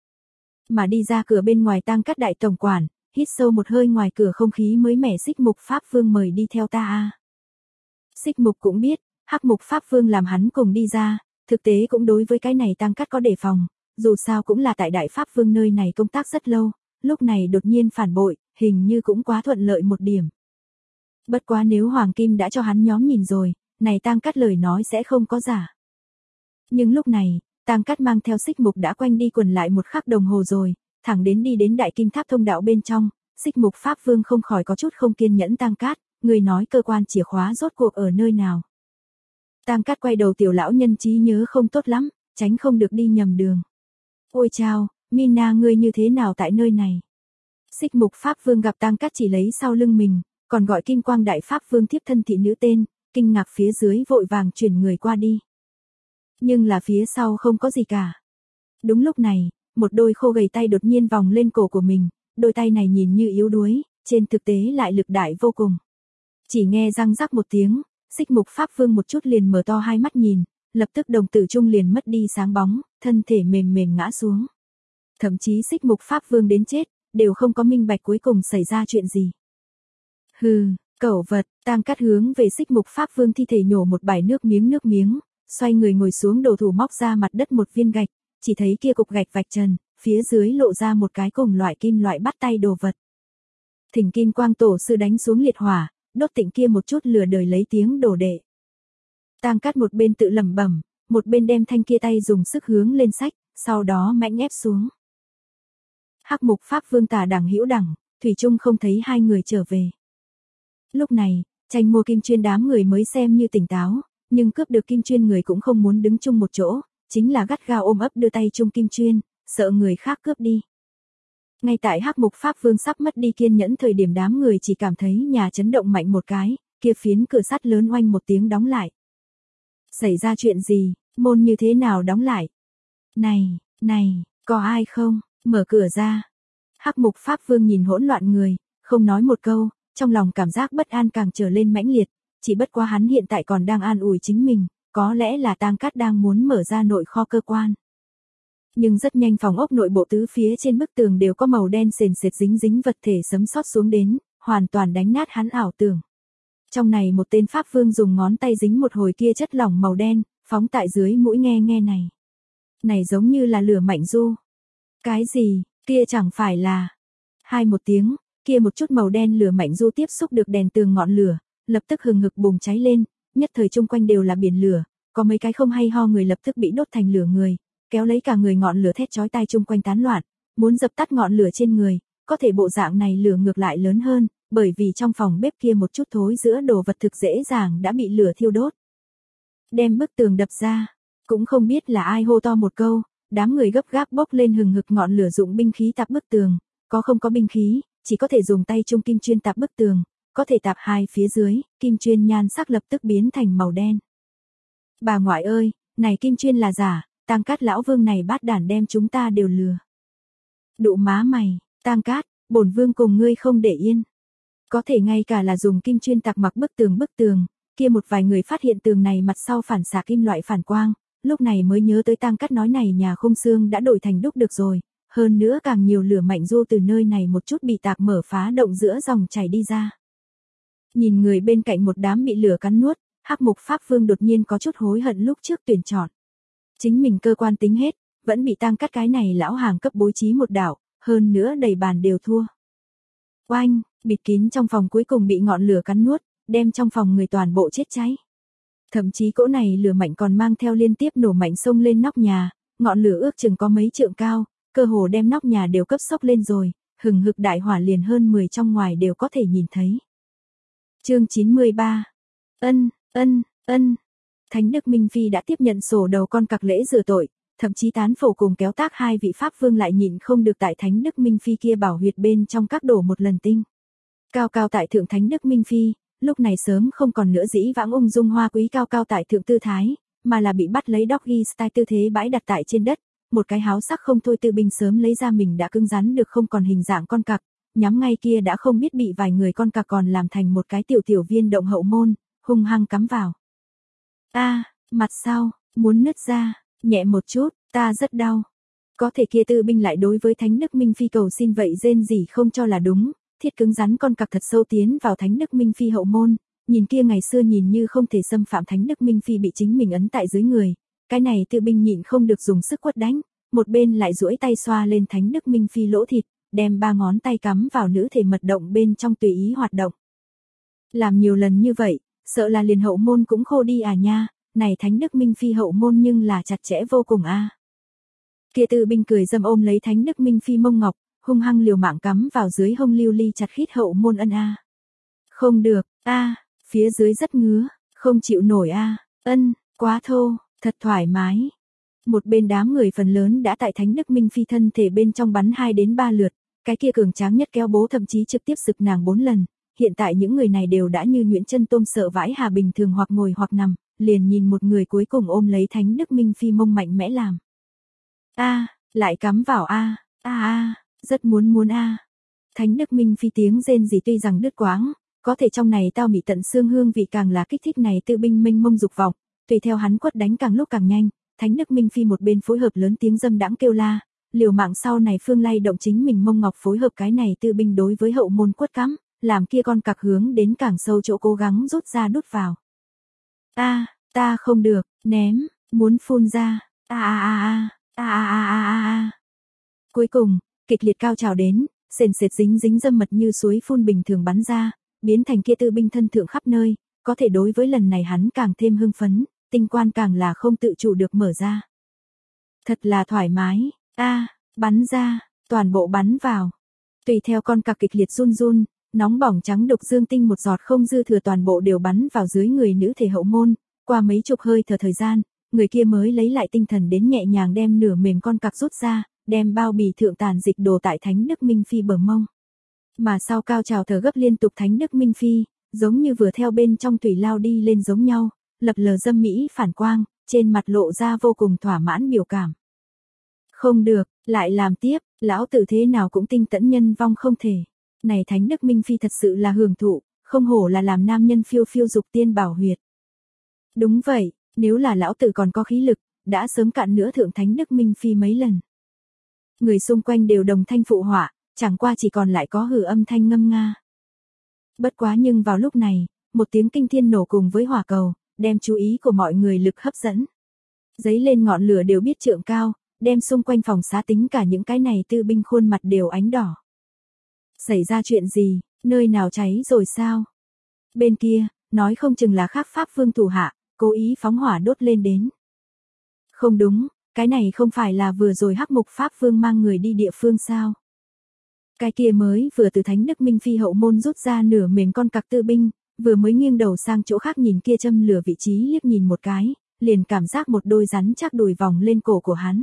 Mà đi ra cửa bên ngoài Tang Cát đại tổng quản, hít sâu một hơi, ngoài cửa không khí mới mẻ. Xích Mục Pháp Vương mời đi theo ta a. Xích Mục cũng biết, Hắc Mục Pháp Vương làm hắn cùng đi ra, thực tế cũng đối với cái này Tang Cát có đề phòng, dù sao cũng là tại Đại Pháp Vương nơi này công tác rất lâu, lúc này đột nhiên phản bội, hình như cũng quá thuận lợi một điểm. Bất quá nếu Hoàng Kim đã cho hắn nhóm nhìn rồi, này Tang Cát lời nói sẽ không có giả. Nhưng lúc này, Tang Cát mang theo Xích Mục đã quanh đi quần lại một khắc đồng hồ rồi, thẳng đến đi đến Đại Kim Tháp thông đạo bên trong, Xích Mục Pháp Vương không khỏi có chút không kiên nhẫn. Tang Cát, người nói cơ quan chìa khóa rốt cuộc ở nơi nào? Tang Cát quay đầu, tiểu lão nhân trí nhớ không tốt lắm, tránh không được đi nhầm đường. Ôi chao, Mina ngươi như thế nào tại nơi này? Xích Mục Pháp Vương gặp Tang Cát chỉ lấy sau lưng mình, còn gọi Kim Quang Đại Pháp Vương thiếp thân thị nữ tên, kinh ngạc phía dưới vội vàng chuyển người qua đi. Nhưng là phía sau không có gì cả. Đúng lúc này, một đôi khô gầy tay đột nhiên vòng lên cổ của mình, đôi tay này nhìn như yếu đuối, trên thực tế lại lực đại vô cùng. Chỉ nghe răng rắc một tiếng, Xích Mục Pháp Vương một chút liền mở to hai mắt nhìn, lập tức đồng tử trung liền mất đi sáng bóng, thân thể mềm mềm ngã xuống. Thậm chí Xích Mục Pháp Vương đến chết, đều không có minh bạch cuối cùng xảy ra chuyện gì. Hừ, cẩu vật. Tang Cát hướng về Xích Mục Pháp Vương thi thể nhổ một bãi nước miếng nước miếng, xoay người ngồi xuống, đồ thủ móc ra mặt đất một viên gạch, chỉ thấy kia cục gạch vạch trần, phía dưới lộ ra một cái cùng loại kim loại bắt tay đồ vật. Thỉnh Kim Quang Tổ sư đánh xuống liệt hỏa, đốt tịnh kia một chút lửa đời lấy tiếng đồ đệ. Tang Cát một bên tự lẩm bẩm, một bên đem thanh kia tay dùng sức hướng lên sách, sau đó mạnh ép xuống. Hắc Mục Pháp Vương tả đẳng hữu đẳng, thủy chung không thấy hai người trở về. Lúc này, Tranh Mua Kim Chuyên đám người mới xem như tỉnh táo, nhưng cướp được Kim Chuyên người cũng không muốn đứng chung một chỗ, chính là gắt gao ôm ấp đưa tay chung Kim Chuyên, sợ người khác cướp đi. Ngay tại Hắc Mục Pháp Vương sắp mất đi kiên nhẫn thời điểm, đám người chỉ cảm thấy nhà chấn động mạnh một cái, kia phiến cửa sắt lớn oanh một tiếng đóng lại. Xảy ra chuyện gì, môn như thế nào đóng lại? Này, này, có ai không, mở cửa ra. Hắc Mục Pháp Vương nhìn hỗn loạn người, không nói một câu, trong lòng cảm giác bất an càng trở lên mãnh liệt, chỉ bất quá hắn hiện tại còn đang an ủi chính mình, có lẽ là Tang Cát đang muốn mở ra nội kho cơ quan. Nhưng rất nhanh phòng ốc nội bộ tứ phía trên bức tường đều có màu đen sền sệt dính dính vật thể sấm sót xuống đến, hoàn toàn đánh nát hắn ảo tưởng. Trong này một tên Pháp Vương dùng ngón tay dính một hồi kia chất lỏng màu đen, phóng tại dưới mũi nghe nghe này. Này giống như là lửa mạnh du. Cái gì, kia chẳng phải là... Hai một tiếng, kia một chút màu đen lửa mạnh du tiếp xúc được đèn tường ngọn lửa, lập tức hừng hực bùng cháy lên, nhất thời chung quanh đều là biển lửa, có mấy cái không hay ho người lập tức bị đốt thành lửa người, kéo lấy cả người ngọn lửa thét chói tai chung quanh tán loạn, muốn dập tắt ngọn lửa trên người, có thể bộ dạng này lửa ngược lại lớn hơn, bởi vì trong phòng bếp kia một chút thối giữa đồ vật thực dễ dàng đã bị lửa thiêu đốt. Đem bức tường đập ra, cũng không biết là ai hô to một câu, đám người gấp gáp bốc lên hừng hực ngọn lửa dụng binh khí tạp bức tường, có không có binh khí, chỉ có thể dùng tay chung Kim Chuyên tạp bức tường, có thể tạp hai phía dưới, Kim Chuyên nhan sắc lập tức biến thành màu đen. Bà ngoại ơi, này Kim Chuyên là giả, Tang Cát lão vương này bát đản đem chúng ta đều lừa. Đụ má mày, Tang Cát, bổn vương cùng ngươi không để yên. Có thể ngay cả là dùng Kim Chuyên tạc mặc bức tường bức tường, kia một vài người phát hiện tường này mặt sau phản xạ kim loại phản quang, lúc này mới nhớ tới Tang Cát nói này nhà khung xương đã đổi thành đúc được rồi, hơn nữa càng nhiều lửa mạnh du từ nơi này một chút bị tạc mở phá động giữa dòng chảy đi ra. Nhìn người bên cạnh một đám bị lửa cắn nuốt, Hắc Mục Pháp Vương đột nhiên có chút hối hận lúc trước tuyển chọn. Chính mình cơ quan tính hết, vẫn bị Tang Cát cái này lão hàng cấp bố trí một đảo, hơn nữa đầy bàn đều thua. Oanh, bịt kín trong phòng cuối cùng bị ngọn lửa cắn nuốt, đem trong phòng người toàn bộ chết cháy. Thậm chí cỗ này lửa mạnh còn mang theo liên tiếp nổ mạnh xông lên nóc nhà, ngọn lửa ước chừng có mấy trượng cao, cơ hồ đem nóc nhà đều cấp sốc lên rồi, hừng hực đại hỏa liền hơn mười trong ngoài đều có thể nhìn thấy. Chương chín mươi ba. Ân, ân, ân. Thánh Đức Minh Phi đã tiếp nhận sổ đầu con cặc lễ rửa tội, thậm chí tán phổ cùng kéo tác hai vị Pháp Vương lại nhịn không được tại Thánh Đức Minh Phi kia bảo huyệt bên trong các đổ một lần tinh. Cao cao tại thượng Thánh Đức Minh Phi, lúc này sớm không còn nữa dĩ vãng ung dung hoa quý cao cao tại thượng tư thái, mà là bị bắt lấy doggy style tư thế bãi đặt tại trên đất, một cái háo sắc không thôi tư binh sớm lấy ra mình đã cứng rắn được không còn hình dạng con cặc, nhắm ngay kia đã không biết bị vài người con cặc còn làm thành một cái tiểu tiểu viên động hậu môn, hung hăng cắm vào. Ta, mặt sau, muốn nứt ra, nhẹ một chút, ta rất đau. Có thể kia tư binh lại đối với Thánh Đức Minh Phi cầu xin vậy rên gì không cho là đúng, thiết cứng rắn con cặc thật sâu tiến vào Thánh Đức Minh Phi hậu môn, nhìn kia ngày xưa nhìn như không thể xâm phạm Thánh Đức Minh Phi bị chính mình ấn tại dưới người, cái này Tư binh nhịn không được dùng sức quất đánh, một bên lại duỗi tay xoa lên Thánh Đức Minh Phi lỗ thịt, đem ba ngón tay cắm vào nữ thể mật động bên trong tùy ý hoạt động. Làm nhiều lần như vậy, sợ là liền hậu môn cũng khô đi à nha, này Thánh Đức Minh Phi hậu môn nhưng là chặt chẽ vô cùng a. À. Kia Tư binh cười dâm ôm lấy Thánh Đức Minh Phi mông ngọc, hung hăng liều mạng cắm vào dưới hông lưu ly chặt khít hậu môn ân a. À. Không được, a, à, phía dưới rất ngứa, không chịu nổi a, à. Ân, quá thô, thật thoải mái. Một bên đám người phần lớn đã tại Thánh Đức Minh Phi thân thể bên trong bắn hai đến ba lượt, cái kia cường tráng nhất kéo bố thậm chí trực tiếp sực nàng bốn lần, hiện tại những người này đều đã như nhuyễn chân tôm sợ vãi hà bình thường hoặc ngồi hoặc nằm, liền nhìn một người cuối cùng ôm lấy Thánh Đức Minh Phi mông mạnh mẽ làm. A, à, lại cắm vào a, a a, rất muốn muốn a. À. Thánh Đức Minh Phi tiếng rên rỉ tuy rằng đứt quãng, có thể trong này tao mị tận xương hương vị càng là kích thích này Tư binh mênh mông dục vọng, tùy theo hắn quất đánh càng lúc càng nhanh, Thánh Đức Minh Phi một bên phối hợp lớn tiếng dâm đãng kêu la, liều mạng sau này phương lay động chính mình mông ngọc phối hợp cái này Tư binh đối với hậu môn quất cắm, làm kia con cặc hướng đến càng sâu chỗ cố gắng rút ra đút vào. A, à, ta không được, ném, muốn phun ra. A a a a, a a a a a. Cuối cùng, kịch liệt cao trào đến, sền sệt dính dính dâm mật như suối phun bình thường bắn ra, biến thành kia Tư binh thân thượng khắp nơi, có thể đối với lần này hắn càng thêm hưng phấn, tinh quan càng là không tự chủ được mở ra. Thật là thoải mái, a, à, bắn ra, toàn bộ bắn vào. Tùy theo con cặc kịch liệt run run, nóng bỏng trắng độc dương tinh một giọt không dư thừa toàn bộ đều bắn vào dưới người nữ thể hậu môn, qua mấy chục hơi thở thời gian, người kia mới lấy lại tinh thần đến nhẹ nhàng đem nửa mềm con cặc rút ra, đem bao bì thượng tàn dịch đồ tại Thánh Đức Minh Phi bờ mông. Mà sau cao trào thở gấp liên tục Thánh Đức Minh Phi, giống như vừa theo bên trong thủy lao đi lên giống nhau, lập lờ dâm mỹ phản quang, trên mặt lộ ra vô cùng thỏa mãn biểu cảm. Không được, lại làm tiếp, lão tử thế nào cũng tinh tẫn nhân vong không thể. Này Thánh Đức Minh Phi thật sự là hưởng thụ, không hổ là làm nam nhân phiêu phiêu dục tiên bảo huyệt. Đúng vậy, nếu là lão tử còn có khí lực, đã sớm cạn nữa thượng Thánh Đức Minh Phi mấy lần. Người xung quanh đều đồng thanh phụ họa, chẳng qua chỉ còn lại có hử âm thanh ngâm nga. Bất quá nhưng vào lúc này, một tiếng kinh thiên nổ cùng với hỏa cầu, đem chú ý của mọi người lực hấp dẫn. Giấy lên ngọn lửa đều biết trượng cao, đem xung quanh phòng xá tính cả những cái này Tư binh khuôn mặt đều ánh đỏ. Xảy ra chuyện gì, nơi nào cháy rồi sao? Bên kia, nói không chừng là khác Pháp Vương thủ hạ, cố ý phóng hỏa đốt lên đến. Không đúng, cái này không phải là vừa rồi Hắc Mục Pháp Vương mang người đi địa phương sao? Cái kia mới vừa từ Thánh Đức Minh Phi hậu môn rút ra nửa mềm con cặc Tư binh, vừa mới nghiêng đầu sang chỗ khác nhìn kia châm lửa vị trí liếc nhìn một cái, liền cảm giác một đôi rắn chắc đùi vòng lên cổ của hắn.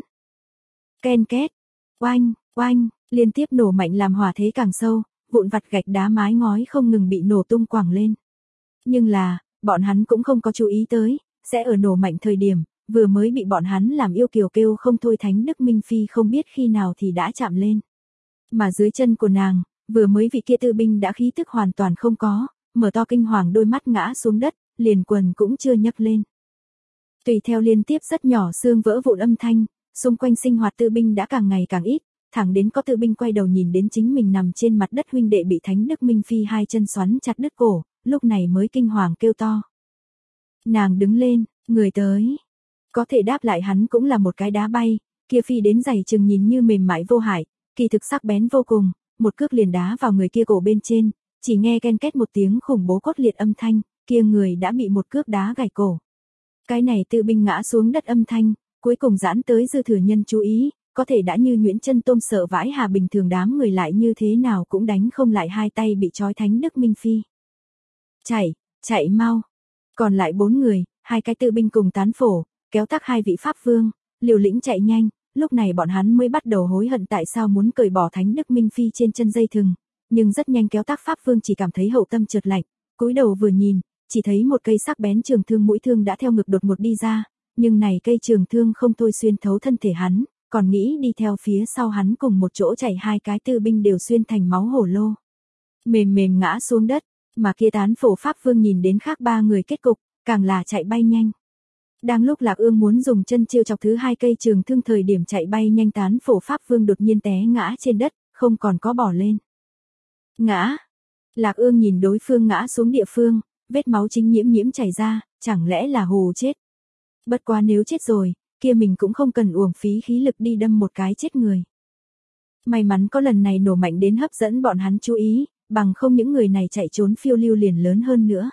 Ken két, oanh, oanh, liên tiếp nổ mạnh làm hỏa thế càng sâu, vụn vặt gạch đá mái ngói không ngừng bị nổ tung quẳng lên. Nhưng là, bọn hắn cũng không có chú ý tới, sẽ ở nổ mạnh thời điểm, vừa mới bị bọn hắn làm yêu kiều kêu không thôi Thánh Đức Minh Phi không biết khi nào thì đã chạm lên. Mà dưới chân của nàng, vừa mới vị kia Tư binh đã khí tức hoàn toàn không có, mở to kinh hoàng đôi mắt ngã xuống đất, liền quần cũng chưa nhấc lên. Tùy theo liên tiếp rất nhỏ xương vỡ vụn âm thanh, xung quanh sinh hoạt Tư binh đã càng ngày càng ít, thẳng đến có Tư binh quay đầu nhìn đến chính mình nằm trên mặt đất huynh đệ bị Thánh Đức Minh Phi hai chân xoắn chặt đứt cổ, lúc này mới kinh hoàng kêu to. Nàng đứng lên, người tới. Có thể đáp lại hắn cũng là một cái đá bay, kia phi đến giày chừng nhìn như mềm mại vô hại, kỳ thực sắc bén vô cùng, một cước liền đá vào người kia cổ bên trên, chỉ nghe ken két một tiếng khủng bố cốt liệt âm thanh, kia người đã bị một cước đá gãy cổ. Cái này Tư binh ngã xuống đất âm thanh, cuối cùng giãn tới dư thừa nhân chú ý, có thể đã như nhuyễn chân tôm sợ vãi hà bình thường đám người lại như thế nào cũng đánh không lại hai tay bị trói Thánh Đức Minh Phi. Chạy, chạy mau. Còn lại bốn người, hai cái Tư binh cùng tán phổ, kéo tắc hai vị Pháp Vương, liều lĩnh chạy nhanh, lúc này bọn hắn mới bắt đầu hối hận tại sao muốn cởi bỏ Thánh Đức Minh Phi trên chân dây thừng, nhưng rất nhanh kéo tắc Pháp Vương chỉ cảm thấy hậu tâm chợt lạnh, cúi đầu vừa nhìn, chỉ thấy một cây sắc bén trường thương mũi thương đã theo ngực đột ngột đi ra, nhưng này cây trường thương không thôi xuyên thấu thân thể hắn, còn nghĩ đi theo phía sau hắn cùng một chỗ chạy hai cái Tư binh đều xuyên thành máu hổ lô. Mềm mềm ngã xuống đất, mà kia tán phổ Pháp Vương nhìn đến khác ba người kết cục, càng là chạy bay nhanh. Đang lúc Lạc Ương muốn dùng chân chiêu chọc thứ hai cây trường thương thời điểm chạy bay nhanh tán phổ Pháp Vương đột nhiên té ngã trên đất, không còn có bỏ lên. Ngã. Lạc Ương nhìn đối phương ngã xuống địa phương, vết máu chính nhiễm nhiễm chảy ra, chẳng lẽ là hù chết. Bất quá nếu chết rồi, kia mình cũng không cần uổng phí khí lực đi đâm một cái chết người. May mắn có lần này nổ mạnh đến hấp dẫn bọn hắn chú ý, bằng không những người này chạy trốn phiêu lưu liền lớn hơn nữa.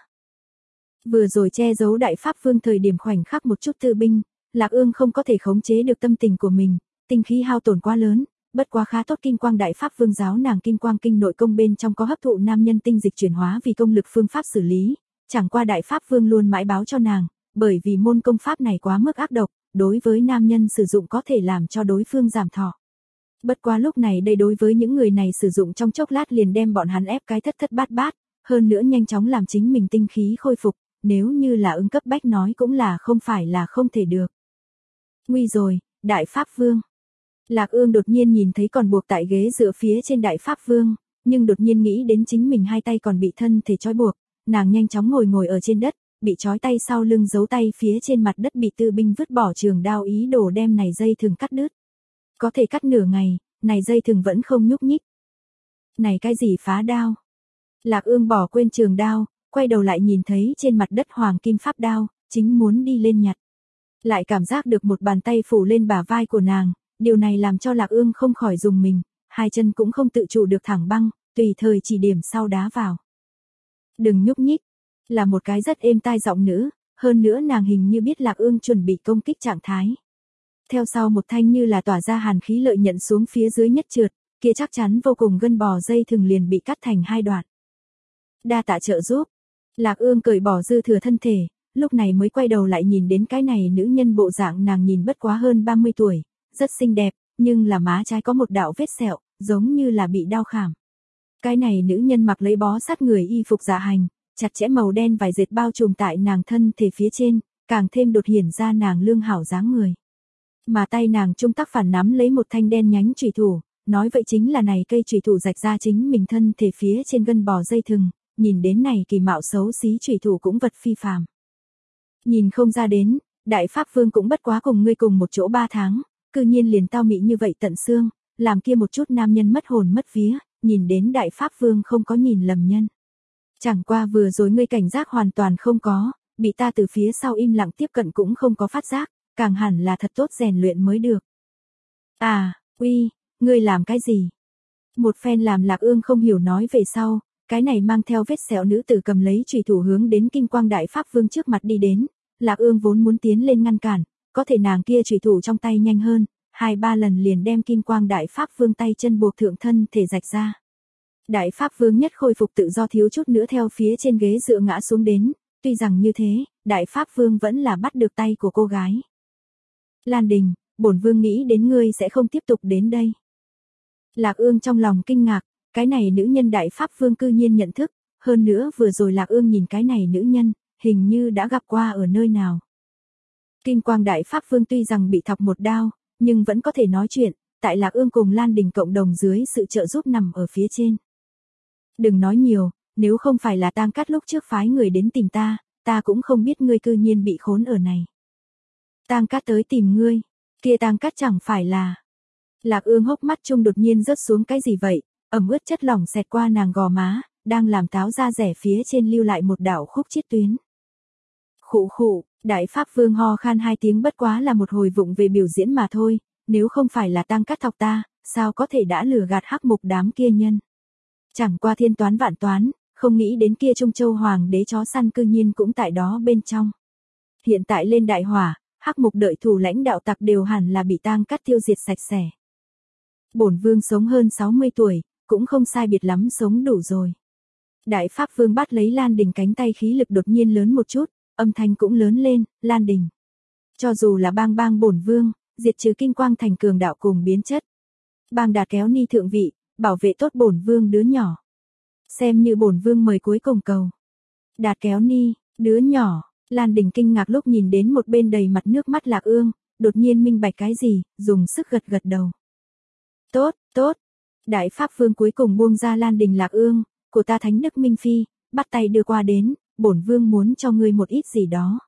Vừa rồi che giấu Đại Pháp Vương thời điểm khoảnh khắc một chút tư binh, Lạc Ương không có thể khống chế được tâm tình của mình, tinh khí hao tổn quá lớn, bất quá khá tốt Kim Quang Đại Pháp Vương giáo nàng Kim Quang Kinh nội công bên trong có hấp thụ nam nhân tinh dịch chuyển hóa vì công lực phương pháp xử lý, chẳng qua Đại Pháp Vương luôn mãi báo cho nàng, bởi vì môn công pháp này quá mức ác độc, đối với nam nhân sử dụng có thể làm cho đối phương giảm thọ. Bất quá lúc này đây đối với những người này sử dụng trong chốc lát liền đem bọn hắn ép cái thất thất bát bát, hơn nữa nhanh chóng làm chính mình tinh khí khôi phục, nếu như là ứng cấp bách nói cũng là không phải là không thể được. Nguy rồi, Đại Pháp Vương. Lạc Ương đột nhiên nhìn thấy còn buộc tại ghế dựa phía trên Đại Pháp Vương, nhưng đột nhiên nghĩ đến chính mình hai tay còn bị thân thể trói buộc, nàng nhanh chóng ngồi ngồi ở trên đất, bị trói tay sau lưng giấu tay phía trên mặt đất bị tư binh vứt bỏ trường đao ý đồ đem này dây thừng cắt đứt. Có thể cắt nửa ngày, này dây thừng vẫn không nhúc nhích. Này cái gì phá đao? Lạc Ương bỏ quên trường đao, quay đầu lại nhìn thấy trên mặt đất hoàng kim pháp đao, chính muốn đi lên nhặt. Lại cảm giác được một bàn tay phủ lên bả vai của nàng, điều này làm cho Lạc Ương không khỏi dùng mình, hai chân cũng không tự chủ được thẳng băng, tùy thời chỉ điểm sau đá vào. Đừng nhúc nhích, là một cái rất êm tai giọng nữ, hơn nữa nàng hình như biết Lạc Ương chuẩn bị công kích trạng thái. Theo sau một thanh như là tỏa ra hàn khí lợi nhận xuống phía dưới nhất trượt, kia chắc chắn vô cùng gân bò dây thừng liền bị cắt thành hai đoạn. Đa tạ trợ giúp. Lạc Ương cởi bỏ dư thừa thân thể, lúc này mới quay đầu lại nhìn đến cái này nữ nhân bộ dạng nàng nhìn bất quá hơn ba mươi tuổi, rất xinh đẹp, nhưng là má trái có một đạo vết sẹo, giống như là bị đao khảm. Cái này nữ nhân mặc lấy bó sát người y phục dạ hành, chặt chẽ màu đen vải dệt bao trùm tại nàng thân thể phía trên, càng thêm đột hiển ra nàng lương hảo dáng người. Mà tay nàng trung tác phản nắm lấy một thanh đen nhánh chùy thủ, nói vậy chính là này cây chùy thủ rạch ra chính mình thân thể phía trên gân bò dây thừng, nhìn đến này kỳ mạo xấu xí chùy thủ cũng vật phi phàm. Nhìn không ra đến, Đại Pháp Vương cũng bất quá cùng ngươi cùng một chỗ ba tháng, cư nhiên liền tao mị như vậy tận xương, làm kia một chút nam nhân mất hồn mất vía, nhìn đến Đại Pháp Vương không có nhìn lầm nhân. Chẳng qua vừa rồi ngươi cảnh giác hoàn toàn không có, bị ta từ phía sau im lặng tiếp cận cũng không có phát giác, càng hẳn là thật tốt rèn luyện mới được. À, uy, ngươi làm cái gì? Một phen làm Lạc Ương không hiểu nói về sau, cái này mang theo vết sẹo nữ tử cầm lấy chùy thủ hướng đến Kim Quang Đại Pháp Vương trước mặt đi đến, Lạc Ương vốn muốn tiến lên ngăn cản, có thể nàng kia chùy thủ trong tay nhanh hơn, hai ba lần liền đem Kim Quang Đại Pháp Vương tay chân buộc thượng thân thể rạch ra. Đại Pháp Vương nhất khôi phục tự do thiếu chút nữa theo phía trên ghế dựa ngã xuống đến, tuy rằng như thế, Đại Pháp Vương vẫn là bắt được tay của cô gái. Lan Đình, bổn vương nghĩ đến ngươi sẽ không tiếp tục đến đây. Lạc Ương trong lòng kinh ngạc, cái này nữ nhân Đại Pháp Vương cư nhiên nhận thức, hơn nữa vừa rồi Lạc Ương nhìn cái này nữ nhân, hình như đã gặp qua ở nơi nào. Kim Quang Đại Pháp Vương tuy rằng bị thọc một đao, nhưng vẫn có thể nói chuyện, tại Lạc Ương cùng Lan Đình cộng đồng dưới sự trợ giúp nằm ở phía trên. Đừng nói nhiều, nếu không phải là Tang Cát lúc trước phái người đến tìm ta, ta cũng không biết ngươi cư nhiên bị khốn ở này. Tang Cát tới tìm ngươi, kia Tang Cát chẳng phải là... Lạc Ương hốc mắt chung đột nhiên rớt xuống cái gì vậy, ẩm ướt chất lỏng xẹt qua nàng gò má, đang làm táo da rẻ phía trên lưu lại một đạo khúc chiết tuyến. Khụ khụ, Đại Pháp Vương ho khan hai tiếng bất quá là một hồi vụng về biểu diễn mà thôi, nếu không phải là Tang Cát thọc ta, sao có thể đã lừa gạt Hắc Mục đám kia nhân. Chẳng qua thiên toán vạn toán, không nghĩ đến kia Trung Châu Hoàng đế chó săn cư nhiên cũng tại đó bên trong. Hiện tại lên đại hỏa, Hắc Mục đợi thủ lãnh đạo tặc đều hẳn là bị Tang Cát tiêu diệt sạch sẽ. Bổn vương sống hơn sáu mươi tuổi, cũng không sai biệt lắm sống đủ rồi. Đại Pháp Vương bắt lấy Lan Đình cánh tay khí lực đột nhiên lớn một chút, âm thanh cũng lớn lên, Lan Đình. Cho dù là bang bang bổn vương, diệt trừ Kim Quang thành cường đạo cùng biến chất. Bang Đạt kéo ni thượng vị, bảo vệ tốt bổn vương đứa nhỏ. Xem như bổn vương mời cuối cùng cầu. Đạt kéo ni, đứa nhỏ, Lan Đình kinh ngạc lúc nhìn đến một bên đầy mặt nước mắt Lạc Ương, đột nhiên minh bạch cái gì, dùng sức gật gật đầu. Tốt, tốt. Đại Pháp Vương cuối cùng buông ra Lan Đình Lạc Ương, của ta Thánh Đức Minh Phi, bắt tay đưa qua đến, bổn vương muốn cho ngươi một ít gì đó.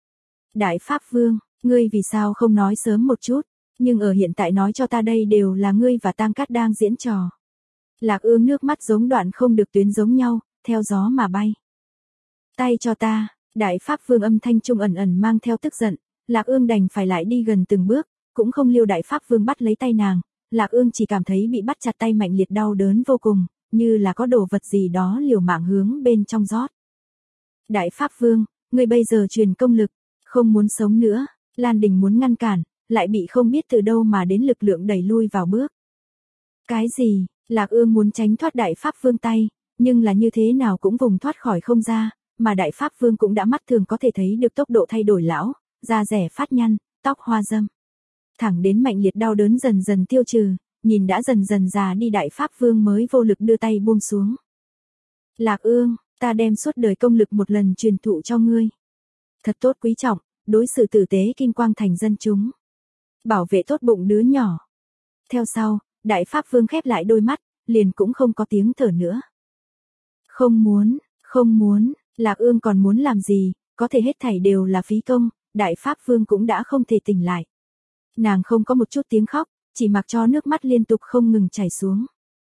Đại Pháp Vương, ngươi vì sao không nói sớm một chút, nhưng ở hiện tại nói cho ta đây đều là ngươi và Tang Cát đang diễn trò. Lạc Ương nước mắt giống đoạn không được tuyến giống nhau, theo gió mà bay. Tay cho ta, Đại Pháp Vương âm thanh trung ẩn ẩn mang theo tức giận, Lạc Ương đành phải lại đi gần từng bước, cũng không liêu Đại Pháp Vương bắt lấy tay nàng, Lạc Ương chỉ cảm thấy bị bắt chặt tay mạnh liệt đau đớn vô cùng, như là có đồ vật gì đó liều mạng hướng bên trong rót. Đại Pháp Vương, ngươi bây giờ truyền công lực, không muốn sống nữa, Lan Đình muốn ngăn cản, lại bị không biết từ đâu mà đến lực lượng đẩy lui vào bước. Cái gì, Lạc Ương muốn tránh thoát Đại Pháp Vương tay, nhưng là như thế nào cũng vùng thoát khỏi không ra, mà Đại Pháp Vương cũng đã mắt thường có thể thấy được tốc độ thay đổi lão, da rẻ phát nhăn, tóc hoa râm. Thẳng đến mạnh liệt đau đớn dần dần tiêu trừ, nhìn đã dần dần già đi Đại Pháp Vương mới vô lực đưa tay buông xuống. Lạc Ương, ta đem suốt đời công lực một lần truyền thụ cho ngươi. Thật tốt quý trọng, đối xử tử tế Kim Quang Thành dân chúng. Bảo vệ tốt bụng đứa nhỏ. Theo sau, Đại Pháp Vương khép lại đôi mắt, liền cũng không có tiếng thở nữa. Không muốn, không muốn, Lạc Ương còn muốn làm gì, có thể hết thảy đều là phí công, Đại Pháp Vương cũng đã không thể tỉnh lại. Nàng không có một chút tiếng khóc, chỉ mặc cho nước mắt liên tục không ngừng chảy xuống.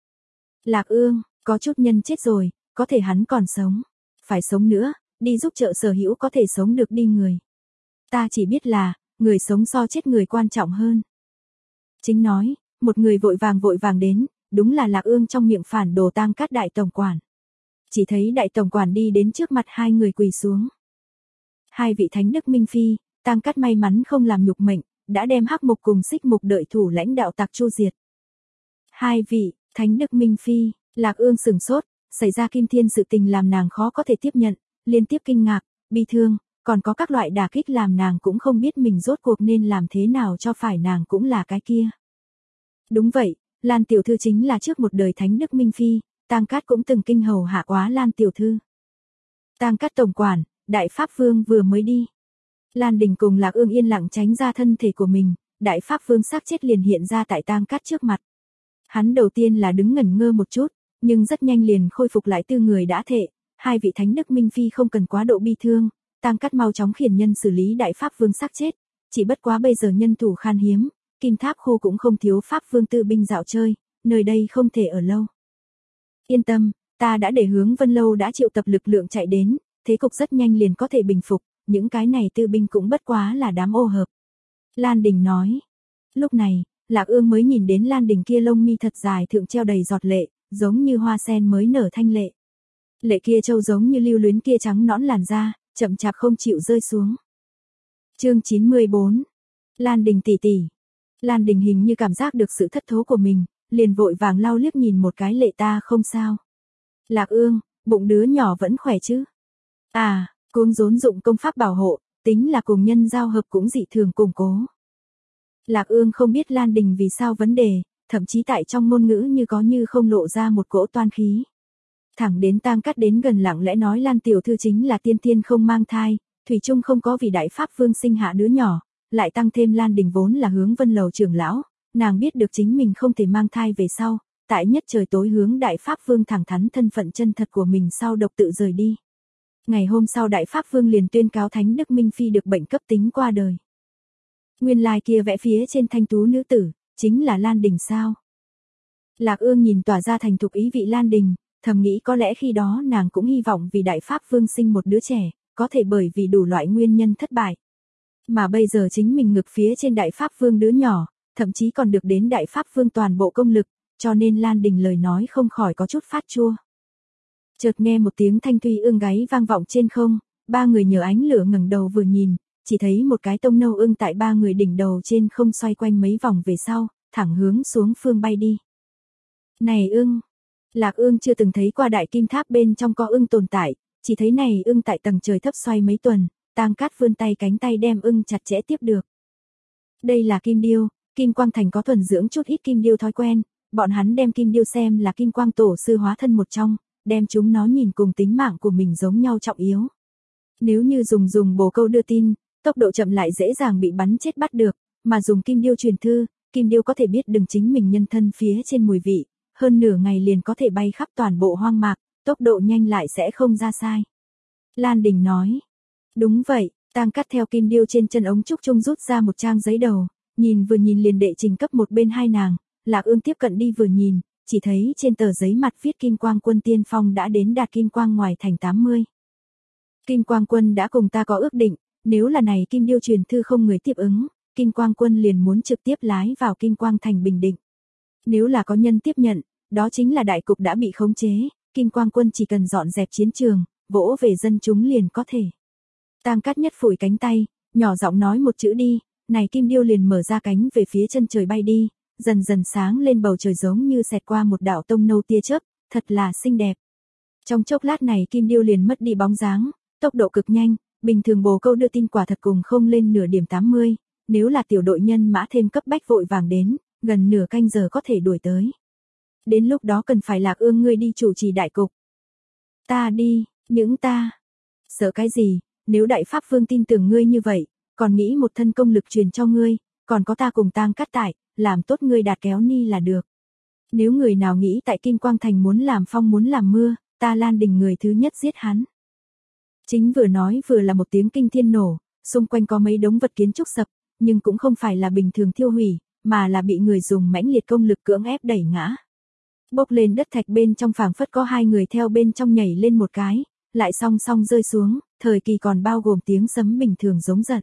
Lạc Ương, có chút nhân chết rồi, có thể hắn còn sống. Phải sống nữa, đi giúp trợ sở hữu có thể sống được đi người. Ta chỉ biết là, người sống so chết người quan trọng hơn. Chính nói, một người vội vàng vội vàng đến, đúng là Lạc Ương trong miệng phản đồ Tang Cát đại tổng quản. Chỉ thấy đại tổng quản đi đến trước mặt hai người quỳ xuống. Hai vị thánh đức minh phi, Tang Cát may mắn không làm nhục mệnh, đã đem Hắc Mục cùng Xích Mục đợi thủ lãnh đạo tặc chu diệt. Hai vị, thánh đức minh phi, Lạc Ương sửng sốt, xảy ra kim thiên sự tình làm nàng khó có thể tiếp nhận, liên tiếp kinh ngạc, bi thương, còn có các loại đả kích làm nàng cũng không biết mình rốt cuộc nên làm thế nào cho phải nàng cũng là cái kia. Đúng vậy, Lan tiểu thư chính là trước một đời thánh đức minh phi, Tang Cát cũng từng kinh hầu hạ quá Lan tiểu thư. Tang Cát tổng quản, Đại Pháp Vương vừa mới đi. Lan Đình cùng Lạc Ương yên lặng tránh ra thân thể của mình, Đại Pháp Vương xác chết liền hiện ra tại Tang Cát trước mặt. Hắn đầu tiên là đứng ngẩn ngơ một chút, nhưng rất nhanh liền khôi phục lại tư người đã thệ, hai vị thánh đức minh phi không cần quá độ bi thương, Tang Cát mau chóng khiển nhân xử lý Đại Pháp Vương xác chết, chỉ bất quá bây giờ nhân thủ khan hiếm, Kim Tháp khu cũng không thiếu Pháp Vương tư binh dạo chơi, nơi đây không thể ở lâu. Yên tâm, ta đã để hướng Vân Lâu đã triệu tập lực lượng chạy đến, thế cục rất nhanh liền có thể bình phục, những cái này tư binh cũng bất quá là đám ô hợp. Lan Đình nói. Lúc này, Lạc Ương mới nhìn đến Lan Đình kia lông mi thật dài thượng treo đầy giọt lệ, giống như hoa sen mới nở thanh lệ. Lệ kia trâu giống như lưu luyến kia trắng nõn làn da, chậm chạp không chịu rơi xuống. Chương chín mươi bốn. Lan Đình tỷ tỷ. Lan Đình hình như cảm giác được sự thất thố của mình, liền vội vàng lau liếc nhìn một cái lệ ta không sao. Lạc Ương, bụng đứa nhỏ vẫn khỏe chứ? À, cuống rốn dụng công pháp bảo hộ, tính là cùng nhân giao hợp cũng dị thường củng cố. Lạc Ương không biết Lan Đình vì sao vấn đề, thậm chí tại trong ngôn ngữ như có như không lộ ra một cỗ toan khí. Thẳng đến Tang Cát đến gần lặng lẽ nói Lan tiểu thư chính là tiên tiên không mang thai, thủy chung không có vì Đại Pháp Vương sinh hạ đứa nhỏ, lại tăng thêm Lan Đình vốn là hướng Vân Lầu trưởng lão, nàng biết được chính mình không thể mang thai về sau, tại nhất trời tối hướng Đại Pháp Vương thẳng thắn thân phận chân thật của mình sau độc tự rời đi. Ngày hôm sau Đại Pháp Vương liền tuyên cáo Thánh Đức Minh Phi được bệnh cấp tính qua đời. Nguyên lai kia vẽ phía trên thanh tú nữ tử, chính là Lan Đình sao? Lạc Ương nhìn tỏa ra thành thục ý vị Lan Đình, thầm nghĩ có lẽ khi đó nàng cũng hy vọng vì Đại Pháp Vương sinh một đứa trẻ, có thể bởi vì đủ loại nguyên nhân thất bại. Mà bây giờ chính mình ngực phía trên Đại Pháp Vương đứa nhỏ, thậm chí còn được đến Đại Pháp Vương toàn bộ công lực, cho nên Lan Đình lời nói không khỏi có chút phát chua. Chợt nghe một tiếng thanh thủy ương gáy vang vọng trên không, ba người nhờ ánh lửa ngẩng đầu vừa nhìn, chỉ thấy một cái tông nâu ưng tại ba người đỉnh đầu trên không xoay quanh mấy vòng về sau, thẳng hướng xuống phương bay đi. Này ưng! Lạc Ương chưa từng thấy qua đại kim tháp bên trong có ưng tồn tại, chỉ thấy này ưng tại tầng trời thấp xoay mấy tuần, Tang Cát vươn tay cánh tay đem ưng chặt chẽ tiếp được. Đây là kim điêu, Kim Quang Thành có thuần dưỡng chút ít kim điêu thói quen, bọn hắn đem kim điêu xem là kim quang tổ sư hóa thân một trong, đem chúng nó nhìn cùng tính mạng của mình giống nhau trọng yếu. Nếu như dùng dùng bồ câu đưa tin, tốc độ chậm lại dễ dàng bị bắn chết bắt được, mà dùng kim điêu truyền thư, kim điêu có thể biết đừng chính mình nhân thân phía trên mùi vị, hơn nửa ngày liền có thể bay khắp toàn bộ hoang mạc, tốc độ nhanh lại sẽ không ra sai. Lan Đình nói, đúng vậy, Tang Cát theo kim điêu trên chân ống trúc trung rút ra một trang giấy đầu, nhìn vừa nhìn liền đệ trình cấp một bên hai nàng, Lạc Ương tiếp cận đi vừa nhìn, chỉ thấy trên tờ giấy mặt viết Kim Quang Quân tiên phong đã đến đạt Kim Quang ngoài thành tám mươi. Kim Quang Quân đã cùng ta có ước định, Nếu là này Kim Điêu truyền thư không người tiếp ứng, Kim Quang quân liền muốn trực tiếp lái vào Kim Quang thành bình định. Nếu là có nhân tiếp nhận, đó chính là đại cục đã bị khống chế, Kim Quang quân chỉ cần dọn dẹp chiến trường, vỗ về dân chúng liền có thể. Tang Cát Nhất phủi cánh tay, nhỏ giọng nói một chữ đi, này Kim Điêu liền mở ra cánh về phía chân trời bay đi, dần dần sáng lên bầu trời giống như xẹt qua một đạo tông nâu tia chớp, thật là xinh đẹp. Trong chốc lát này Kim Điêu liền mất đi bóng dáng, tốc độ cực nhanh, bình thường bồ câu đưa tin quả thật cùng không lên nửa điểm tám mươi, nếu là tiểu đội nhân mã thêm cấp bách vội vàng đến, gần nửa canh giờ có thể đuổi tới. Đến lúc đó cần phải Lạc Ương ngươi đi chủ trì đại cục. Ta đi, những ta. Sợ cái gì, nếu Đại Pháp Vương tin tưởng ngươi như vậy, còn nghĩ một thân công lực truyền cho ngươi, còn có ta cùng Tang Cát tại, làm tốt ngươi đạt kéo ni là được. Nếu người nào nghĩ tại Kim Quang Thành muốn làm phong muốn làm mưa, ta Lan Đình người thứ nhất giết hắn. Chính vừa nói vừa là một tiếng kinh thiên nổ, xung quanh có mấy đống vật kiến trúc sập, nhưng cũng không phải là bình thường thiêu hủy, mà là bị người dùng mãnh liệt công lực cưỡng ép đẩy ngã. Bốc lên đất thạch bên trong phảng phất có hai người theo bên trong nhảy lên một cái, lại song song rơi xuống, thời kỳ còn bao gồm tiếng sấm bình thường giống giận.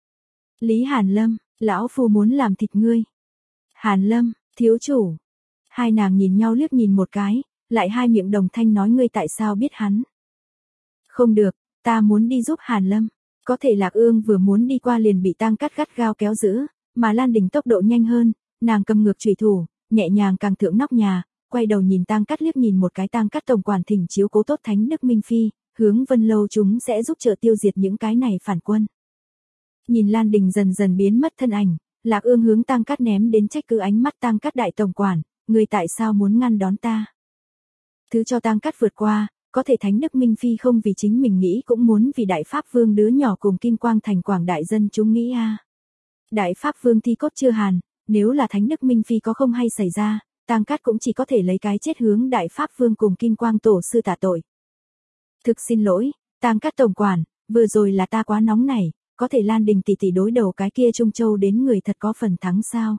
Lý Hàn Lâm, lão phu muốn làm thịt ngươi. Hàn Lâm, thiếu chủ. Hai nàng nhìn nhau liếc nhìn một cái, lại hai miệng đồng thanh nói ngươi tại sao biết hắn. Không được, ta muốn đi giúp Hàn Lâm. Có thể Lạc Ương vừa muốn đi qua liền bị Tang Cát gắt gao kéo giữ, mà Lan Đình tốc độ nhanh hơn, nàng cầm ngược chủy thủ, nhẹ nhàng càng thượng nóc nhà, quay đầu nhìn Tang Cát liếc nhìn một cái Tang Cát tổng quản thỉnh chiếu cố tốt Thánh Đức Minh Phi, hướng Vân Lâu chúng sẽ giúp trợ tiêu diệt những cái này phản quân. Nhìn Lan Đình dần dần biến mất thân ảnh, Lạc Ương hướng Tang Cát ném đến trách cứ ánh mắt Tang Cát đại tổng quản, người tại sao muốn ngăn đón ta? Thứ cho Tang Cát vượt qua, có thể Thánh Đức Minh Phi không vì chính mình nghĩ cũng muốn vì Đại Pháp Vương đứa nhỏ cùng Kim Quang thành quảng đại dân chúng nghĩ a. À. Đại Pháp Vương thi cốt chưa hàn, nếu là Thánh Đức Minh Phi có không hay xảy ra, Tang Cát cũng chỉ có thể lấy cái chết hướng Đại Pháp Vương cùng Kim Quang tổ sư tạ tội. Thực xin lỗi, Tang Cát tổng quản, vừa rồi là ta quá nóng nảy, có thể Lan Đình tỷ tỷ đối đầu cái kia Trung Châu đến người thật có phần thắng sao?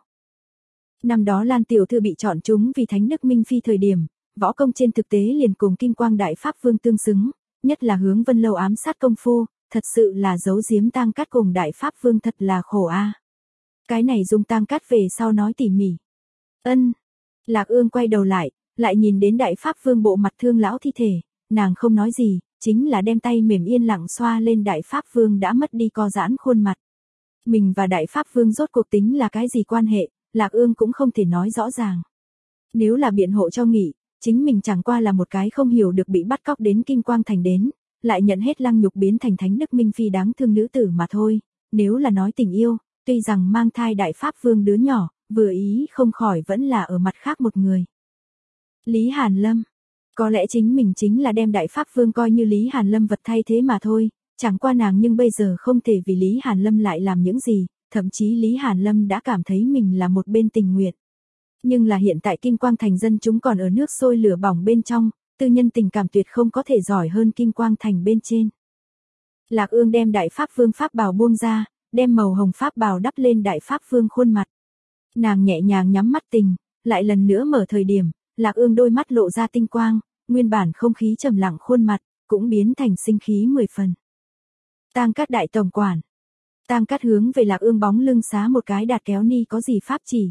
Năm đó Lan tiểu thư bị chọn chúng vì Thánh Đức Minh Phi thời điểm, võ công trên thực tế liền cùng Kim Quang Đại Pháp Vương tương xứng, nhất là hướng Vân Lâu ám sát công phu, thật sự là giấu giếm Tang Cát cùng Đại Pháp Vương thật là khổ a. À. Cái này dùng Tang Cát về sau nói tỉ mỉ. Ân. Lạc Ương quay đầu lại, lại nhìn đến Đại Pháp Vương bộ mặt thương lão thi thể, nàng không nói gì, chính là đem tay mềm yên lặng xoa lên Đại Pháp Vương đã mất đi co giãn khuôn mặt. Mình và Đại Pháp Vương rốt cuộc tính là cái gì quan hệ, Lạc Ương cũng không thể nói rõ ràng. Nếu là biện hộ cho nghỉ, chính mình chẳng qua là một cái không hiểu được bị bắt cóc đến Kim Quang thành đến, lại nhận hết lăng nhục biến thành Thánh Đức Minh Phi đáng thương nữ tử mà thôi, nếu là nói tình yêu, tuy rằng mang thai Đại Pháp Vương đứa nhỏ, vừa ý không khỏi vẫn là ở mặt khác một người. Lý Hàn Lâm, có lẽ chính mình chính là đem Đại Pháp Vương coi như Lý Hàn Lâm vật thay thế mà thôi, chẳng qua nàng nhưng bây giờ không thể vì Lý Hàn Lâm lại làm những gì, thậm chí Lý Hàn Lâm đã cảm thấy mình là một bên tình nguyện. Nhưng là hiện tại Kim Quang thành dân chúng còn ở nước sôi lửa bỏng bên trong, tư nhân tình cảm tuyệt không có thể giỏi hơn Kim Quang thành bên trên. Lạc Ương đem Đại Pháp Vương pháp bào buông ra, đem màu hồng pháp bào đắp lên Đại Pháp Vương khuôn mặt. Nàng nhẹ nhàng nhắm mắt tình, lại lần nữa mở thời điểm, Lạc Ương đôi mắt lộ ra tinh quang, nguyên bản không khí trầm lặng khuôn mặt, cũng biến thành sinh khí mười phần. Tang Cát đại tổng quản. Tang Cát hướng về Lạc Ương bóng lưng xá một cái đạt kéo ni có gì pháp chỉ.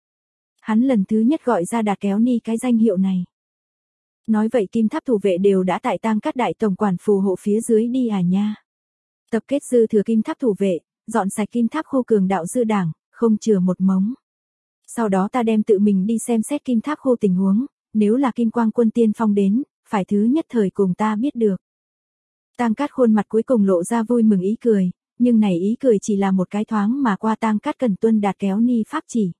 Hắn lần thứ nhất gọi ra đạt kéo ni cái danh hiệu này. Nói vậy kim tháp thủ vệ đều đã tại Tang Cát đại tổng quản phù hộ phía dưới đi à nha. Tập kết dư thừa kim tháp thủ vệ, dọn sạch kim tháp khu cường đạo dư đảng, không chừa một mống. Sau đó ta đem tự mình đi xem xét kim tháp khu tình huống, nếu là Kim Quang quân tiên phong đến, phải thứ nhất thời cùng ta biết được. Tang Cát khuôn mặt cuối cùng lộ ra vui mừng ý cười, nhưng này ý cười chỉ là một cái thoáng mà qua. Tang Cát cần tuân đạt kéo ni pháp chỉ.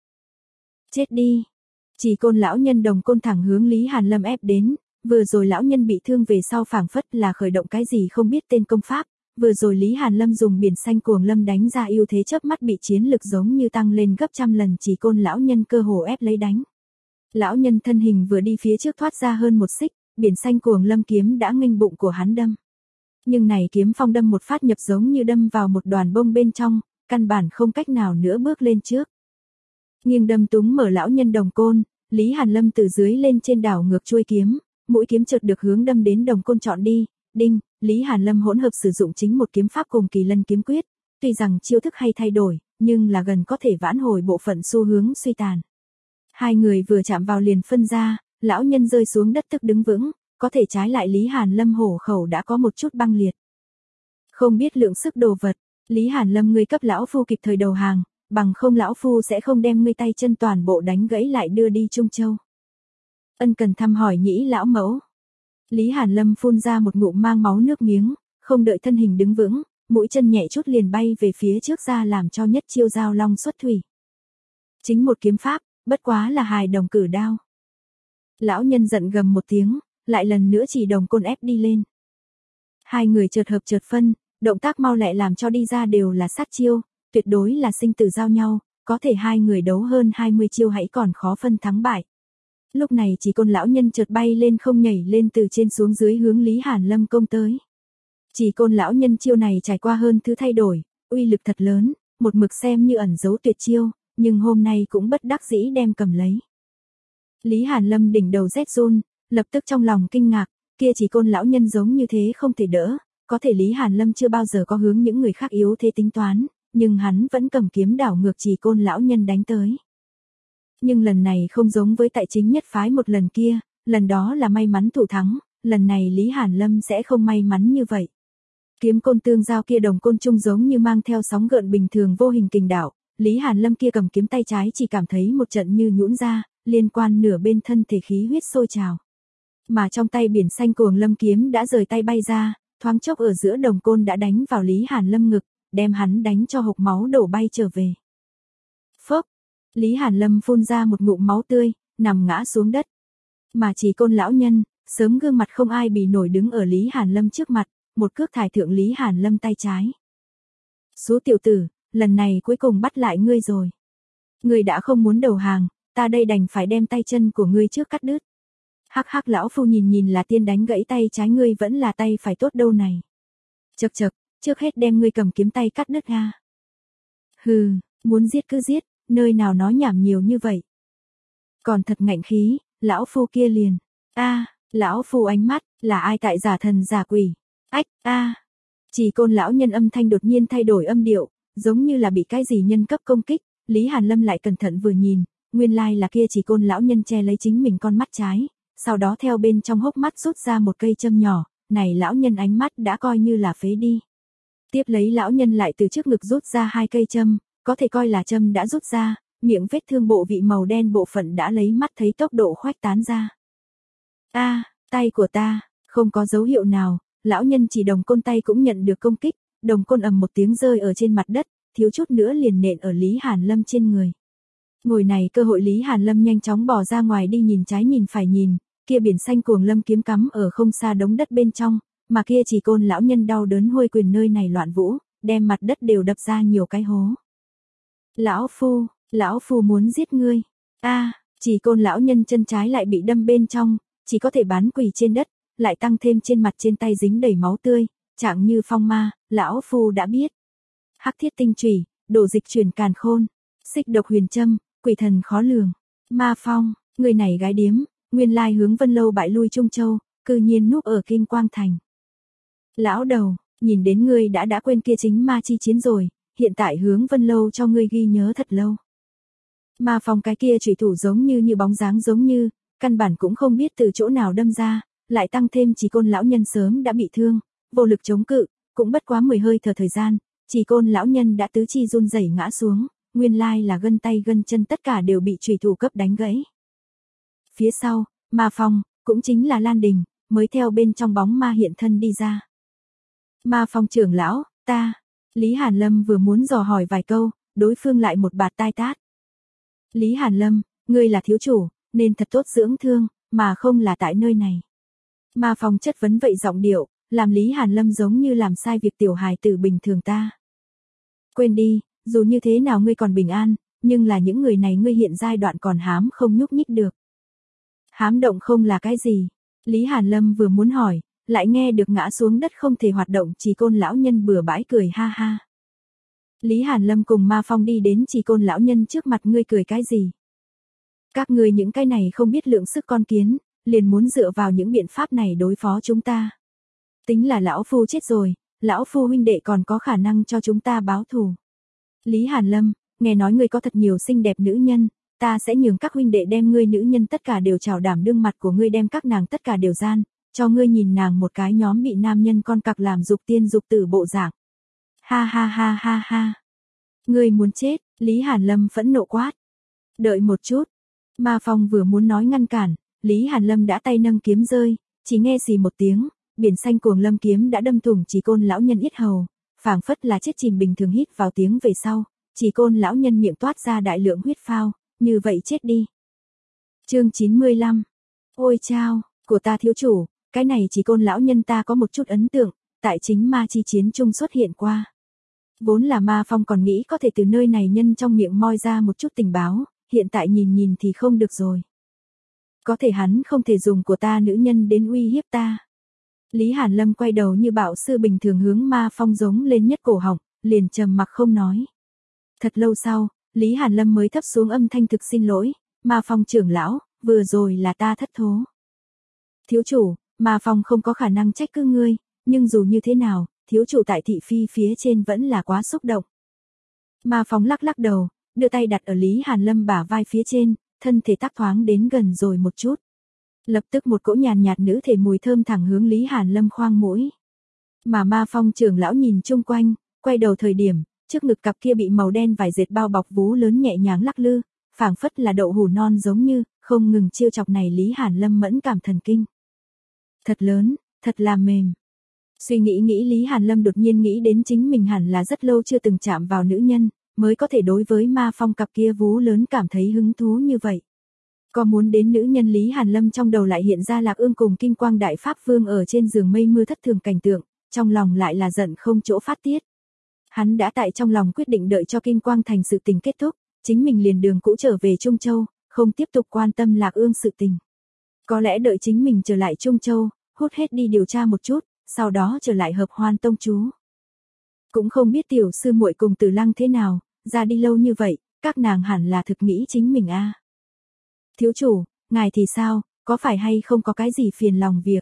Chết đi. Chỉ côn lão nhân đồng côn thẳng hướng Lý Hàn Lâm ép đến, vừa rồi lão nhân bị thương về sau phảng phất là khởi động cái gì không biết tên công pháp, vừa rồi Lý Hàn Lâm dùng biển xanh cuồng lâm đánh ra ưu thế chớp mắt bị chiến lực giống như tăng lên gấp trăm lần, chỉ côn lão nhân cơ hồ ép lấy đánh. Lão nhân thân hình vừa đi phía trước thoát ra hơn một xích, biển xanh cuồng lâm kiếm đã nghênh bụng của hắn đâm. Nhưng này kiếm phong đâm một phát nhập giống như đâm vào một đoàn bông bên trong, căn bản không cách nào nữa bước lên trước. Nghiêng đâm túng mở lão nhân đồng côn, Lý Hàn Lâm từ dưới lên trên đảo ngược chuôi kiếm, mũi kiếm chợt được hướng đâm đến đồng côn chọn đi, đinh, Lý Hàn Lâm hỗn hợp sử dụng chính một kiếm pháp cùng Kỳ Lân kiếm quyết, tuy rằng chiêu thức hay thay đổi, nhưng là gần có thể vãn hồi bộ phận xu hướng suy tàn. Hai người vừa chạm vào liền phân ra, lão nhân rơi xuống đất tức đứng vững, có thể trái lại Lý Hàn Lâm hổ khẩu đã có một chút băng liệt. Không biết lượng sức đồ vật, Lý Hàn Lâm ngươi cấp lão phu kịp thời đầu hàng, bằng không lão phu sẽ không đem ngươi tay chân toàn bộ đánh gãy lại đưa đi Trung Châu. Ân cần thăm hỏi nhĩ lão mẫu. Lý Hàn Lâm phun ra một ngụm mang máu nước miếng, không đợi thân hình đứng vững, mũi chân nhẹ chút liền bay về phía trước ra làm cho nhất chiêu giao long xuất thủy. Chính một kiếm pháp, bất quá là hài đồng cử đao. Lão nhân giận gầm một tiếng, lại lần nữa chỉ đồng côn ép đi lên. Hai người chợt hợp chợt phân, động tác mau lẹ làm cho đi ra đều là sát chiêu, tuyệt đối là sinh tử giao nhau, có thể hai người đấu hơn hai mươi chiêu hãy còn khó phân thắng bại. Lúc này chỉ côn lão nhân chợt bay lên không nhảy lên từ trên xuống dưới hướng Lý Hàn Lâm công tới. Chỉ côn lão nhân chiêu này trải qua hơn thứ thay đổi, uy lực thật lớn, một mực xem như ẩn giấu tuyệt chiêu, nhưng hôm nay cũng bất đắc dĩ đem cầm lấy. Lý Hàn Lâm đỉnh đầu rét run, lập tức trong lòng kinh ngạc, kia chỉ côn lão nhân giống như thế không thể đỡ, có thể Lý Hàn Lâm chưa bao giờ có hướng những người khác yếu thế tính toán, nhưng hắn vẫn cầm kiếm đảo ngược chỉ côn lão nhân đánh tới. Nhưng lần này không giống với tại chính nhất phái một lần kia, lần đó là may mắn thủ thắng, lần này Lý Hàn Lâm sẽ không may mắn như vậy. Kiếm côn tương giao kia đồng côn chung giống như mang theo sóng gợn bình thường vô hình kình đảo, Lý Hàn Lâm kia cầm kiếm tay trái chỉ cảm thấy một trận như nhũn ra, liên quan nửa bên thân thể khí huyết sôi trào. Mà trong tay biển xanh cuồng lâm kiếm đã rời tay bay ra, thoáng chốc ở giữa đồng côn đã đánh vào Lý Hàn Lâm ngực, đem hắn đánh cho hộc máu đổ bay trở về. Phốc, Lý Hàn Lâm phun ra một ngụm máu tươi, nằm ngã xuống đất. Mà chỉ côn lão nhân, sớm gương mặt không ai bì nổi đứng ở Lý Hàn Lâm trước mặt, một cước thải thượng Lý Hàn Lâm tay trái. Số tiểu tử, lần này cuối cùng bắt lại ngươi rồi. Ngươi đã không muốn đầu hàng, ta đây đành phải đem tay chân của ngươi trước cắt đứt. Hắc hắc lão phu nhìn nhìn là tiên đánh gãy tay trái ngươi vẫn là tay phải tốt đâu này. Chậc chậc, trước hết đem ngươi cầm kiếm tay cắt đứt ha. Hừ, muốn giết cứ giết, nơi nào nói nhảm nhiều như vậy. Còn thật ngạnh khí, lão phu kia liền. A, à, lão phu ánh mắt, là ai tại giả thần giả quỷ? Ách, a. À. Chỉ côn lão nhân âm thanh đột nhiên thay đổi âm điệu, giống như là bị cái gì nhân cấp công kích, Lý Hàn Lâm lại cẩn thận vừa nhìn, nguyên lai là kia chỉ côn lão nhân che lấy chính mình con mắt trái, sau đó theo bên trong hốc mắt rút ra một cây châm nhỏ, này lão nhân ánh mắt đã coi như là phế đi. Tiếp lấy lão nhân lại từ trước ngực rút ra hai cây châm, có thể coi là châm đã rút ra, miệng vết thương bộ vị màu đen bộ phận đã lấy mắt thấy tốc độ khuếch tán ra. A, à, tay của ta, không có dấu hiệu nào, lão nhân chỉ đồng côn tay cũng nhận được công kích, đồng côn ầm một tiếng rơi ở trên mặt đất, thiếu chút nữa liền nện ở Lý Hàn Lâm trên người. Ngồi này cơ hội Lý Hàn Lâm nhanh chóng bỏ ra ngoài đi nhìn trái nhìn phải nhìn, kia biển xanh cuồng lâm kiếm cắm ở không xa đống đất bên trong, mà kia chỉ côn lão nhân đau đớn huôi quyền nơi này loạn vũ, đem mặt đất đều đập ra nhiều cái hố. Lão phu, lão phu muốn giết ngươi. A, à, chỉ côn lão nhân chân trái lại bị đâm bên trong, chỉ có thể bán quỳ trên đất, lại tăng thêm trên mặt trên tay dính đầy máu tươi, trạng như phong ma, lão phu đã biết. Hắc thiết tinh chủy, đổ dịch truyền càn khôn, xích độc huyền châm, quỷ thần khó lường. Ma Phong, người này gái điếm, nguyên lai hướng Vân Lâu bại lui Trung Châu, cư nhiên núp ở Kim Quang Thành. Lão đầu, nhìn đến ngươi đã đã quên kia chính ma chi chiến rồi, hiện tại hướng Vân Lâu cho ngươi ghi nhớ thật lâu. Ma Phong cái kia chủy thủ giống như như bóng dáng giống như, căn bản cũng không biết từ chỗ nào đâm ra, lại tăng thêm chỉ côn lão nhân sớm đã bị thương, vô lực chống cự, cũng bất quá mười hơi thở thời gian, chỉ côn lão nhân đã tứ chi run rẩy ngã xuống, nguyên lai là gân tay gân chân tất cả đều bị chủy thủ cấp đánh gãy. Phía sau, Ma Phong, cũng chính là Lan Đình, mới theo bên trong bóng ma hiện thân đi ra. Ma Phong trưởng lão, ta, Lý Hàn Lâm vừa muốn dò hỏi vài câu, đối phương lại một bạt tai tát. Lý Hàn Lâm, ngươi là thiếu chủ, nên thật tốt dưỡng thương, mà không là tại nơi này. Ma Phong chất vấn vậy giọng điệu, làm Lý Hàn Lâm giống như làm sai việc tiểu hài tử bình thường ta. Quên đi, dù như thế nào ngươi còn bình an, nhưng là những người này ngươi hiện giai đoạn còn hám không nhúc nhích được. Hám động không là cái gì? Lý Hàn Lâm vừa muốn hỏi, lại nghe được ngã xuống đất không thể hoạt động chỉ côn lão nhân bừa bãi cười ha ha. Lý Hàn Lâm cùng Ma Phong đi đến chỉ côn lão nhân trước mặt ngươi cười cái gì? Các ngươi những cái này không biết lượng sức con kiến, liền muốn dựa vào những biện pháp này đối phó chúng ta. Tính là lão phu chết rồi, lão phu huynh đệ còn có khả năng cho chúng ta báo thù. Lý Hàn Lâm, nghe nói ngươi có thật nhiều xinh đẹp nữ nhân, ta sẽ nhường các huynh đệ đem ngươi nữ nhân tất cả đều trào đảm đương mặt của ngươi, đem các nàng tất cả đều gian, cho ngươi nhìn nàng một cái nhóm bị nam nhân con cặc làm dục tiên dục tử bộ dạng. Ha ha ha ha ha. Ngươi muốn chết, Lý Hàn Lâm phẫn nộ quát. Đợi một chút. Ma Phong vừa muốn nói ngăn cản, Lý Hàn Lâm đã tay nâng kiếm rơi, chỉ nghe xì một tiếng, biển xanh cuồng lâm kiếm đã đâm thủng Chỉ Côn lão nhân yết hầu, phảng phất là chết chìm bình thường. Hít vào tiếng về sau, Chỉ Côn lão nhân miệng toát ra đại lượng huyết phao, như vậy chết đi. Chương chín mươi lăm. Ôi chao, của ta thiếu chủ, cái này Chỉ Côn lão nhân ta có một chút ấn tượng, tại chính ma chi chiến chung xuất hiện qua. Vốn là Ma Phong còn nghĩ có thể từ nơi này nhân trong miệng moi ra một chút tình báo, hiện tại nhìn nhìn thì không được rồi. Có thể hắn không thể dùng của ta nữ nhân đến uy hiếp ta. Lý Hàn Lâm quay đầu như bạo sư bình thường hướng Ma Phong giống lên nhất cổ họng, liền trầm mặc không nói. Thật lâu sau, Lý Hàn Lâm mới thấp xuống âm thanh thực xin lỗi, Ma Phong trưởng lão, vừa rồi là ta thất thố. Thiếu chủ, Ma Phong không có khả năng trách cứ ngươi, nhưng dù như thế nào, thiếu chủ tại thị phi phía trên vẫn là quá xúc động. Ma Phong lắc lắc đầu, đưa tay đặt ở Lý Hàn Lâm bả vai phía trên, thân thể tác thoáng đến gần rồi một chút. Lập tức một cỗ nhàn nhạt nữ thể mùi thơm thẳng hướng Lý Hàn Lâm khoang mũi. Mà Ma Phong trưởng lão nhìn chung quanh, quay đầu thời điểm, trước ngực cặp kia bị màu đen vải dệt bao bọc vú lớn nhẹ nhàng lắc lư, phảng phất là đậu hủ non giống như, không ngừng chiêu chọc này Lý Hàn Lâm mẫn cảm thần kinh. Thật lớn, thật là mềm. Suy nghĩ nghĩ Lý Hàn Lâm đột nhiên nghĩ đến chính mình hẳn là rất lâu chưa từng chạm vào nữ nhân, mới có thể đối với Ma Phong cặp kia vú lớn cảm thấy hứng thú như vậy. Có muốn đến nữ nhân Lý Hàn Lâm trong đầu lại hiện ra Lạc Ương cùng Kim Quang Đại Pháp Vương ở trên giường mây mưa thất thường cảnh tượng, trong lòng lại là giận không chỗ phát tiết. Hắn đã tại trong lòng quyết định đợi cho Kim Quang thành sự tình kết thúc, chính mình liền đường cũ trở về Trung Châu, không tiếp tục quan tâm Lạc Ương sự tình. Có lẽ đợi chính mình trở lại Trung Châu, hút hết đi điều tra một chút, sau đó trở lại Hợp Hoan Tông chú. Cũng không biết tiểu sư muội cùng Tử Lăng thế nào, ra đi lâu như vậy, các nàng hẳn là thực nghĩ chính mình a. À. Thiếu chủ, ngài thì sao, có phải hay không có cái gì phiền lòng việc?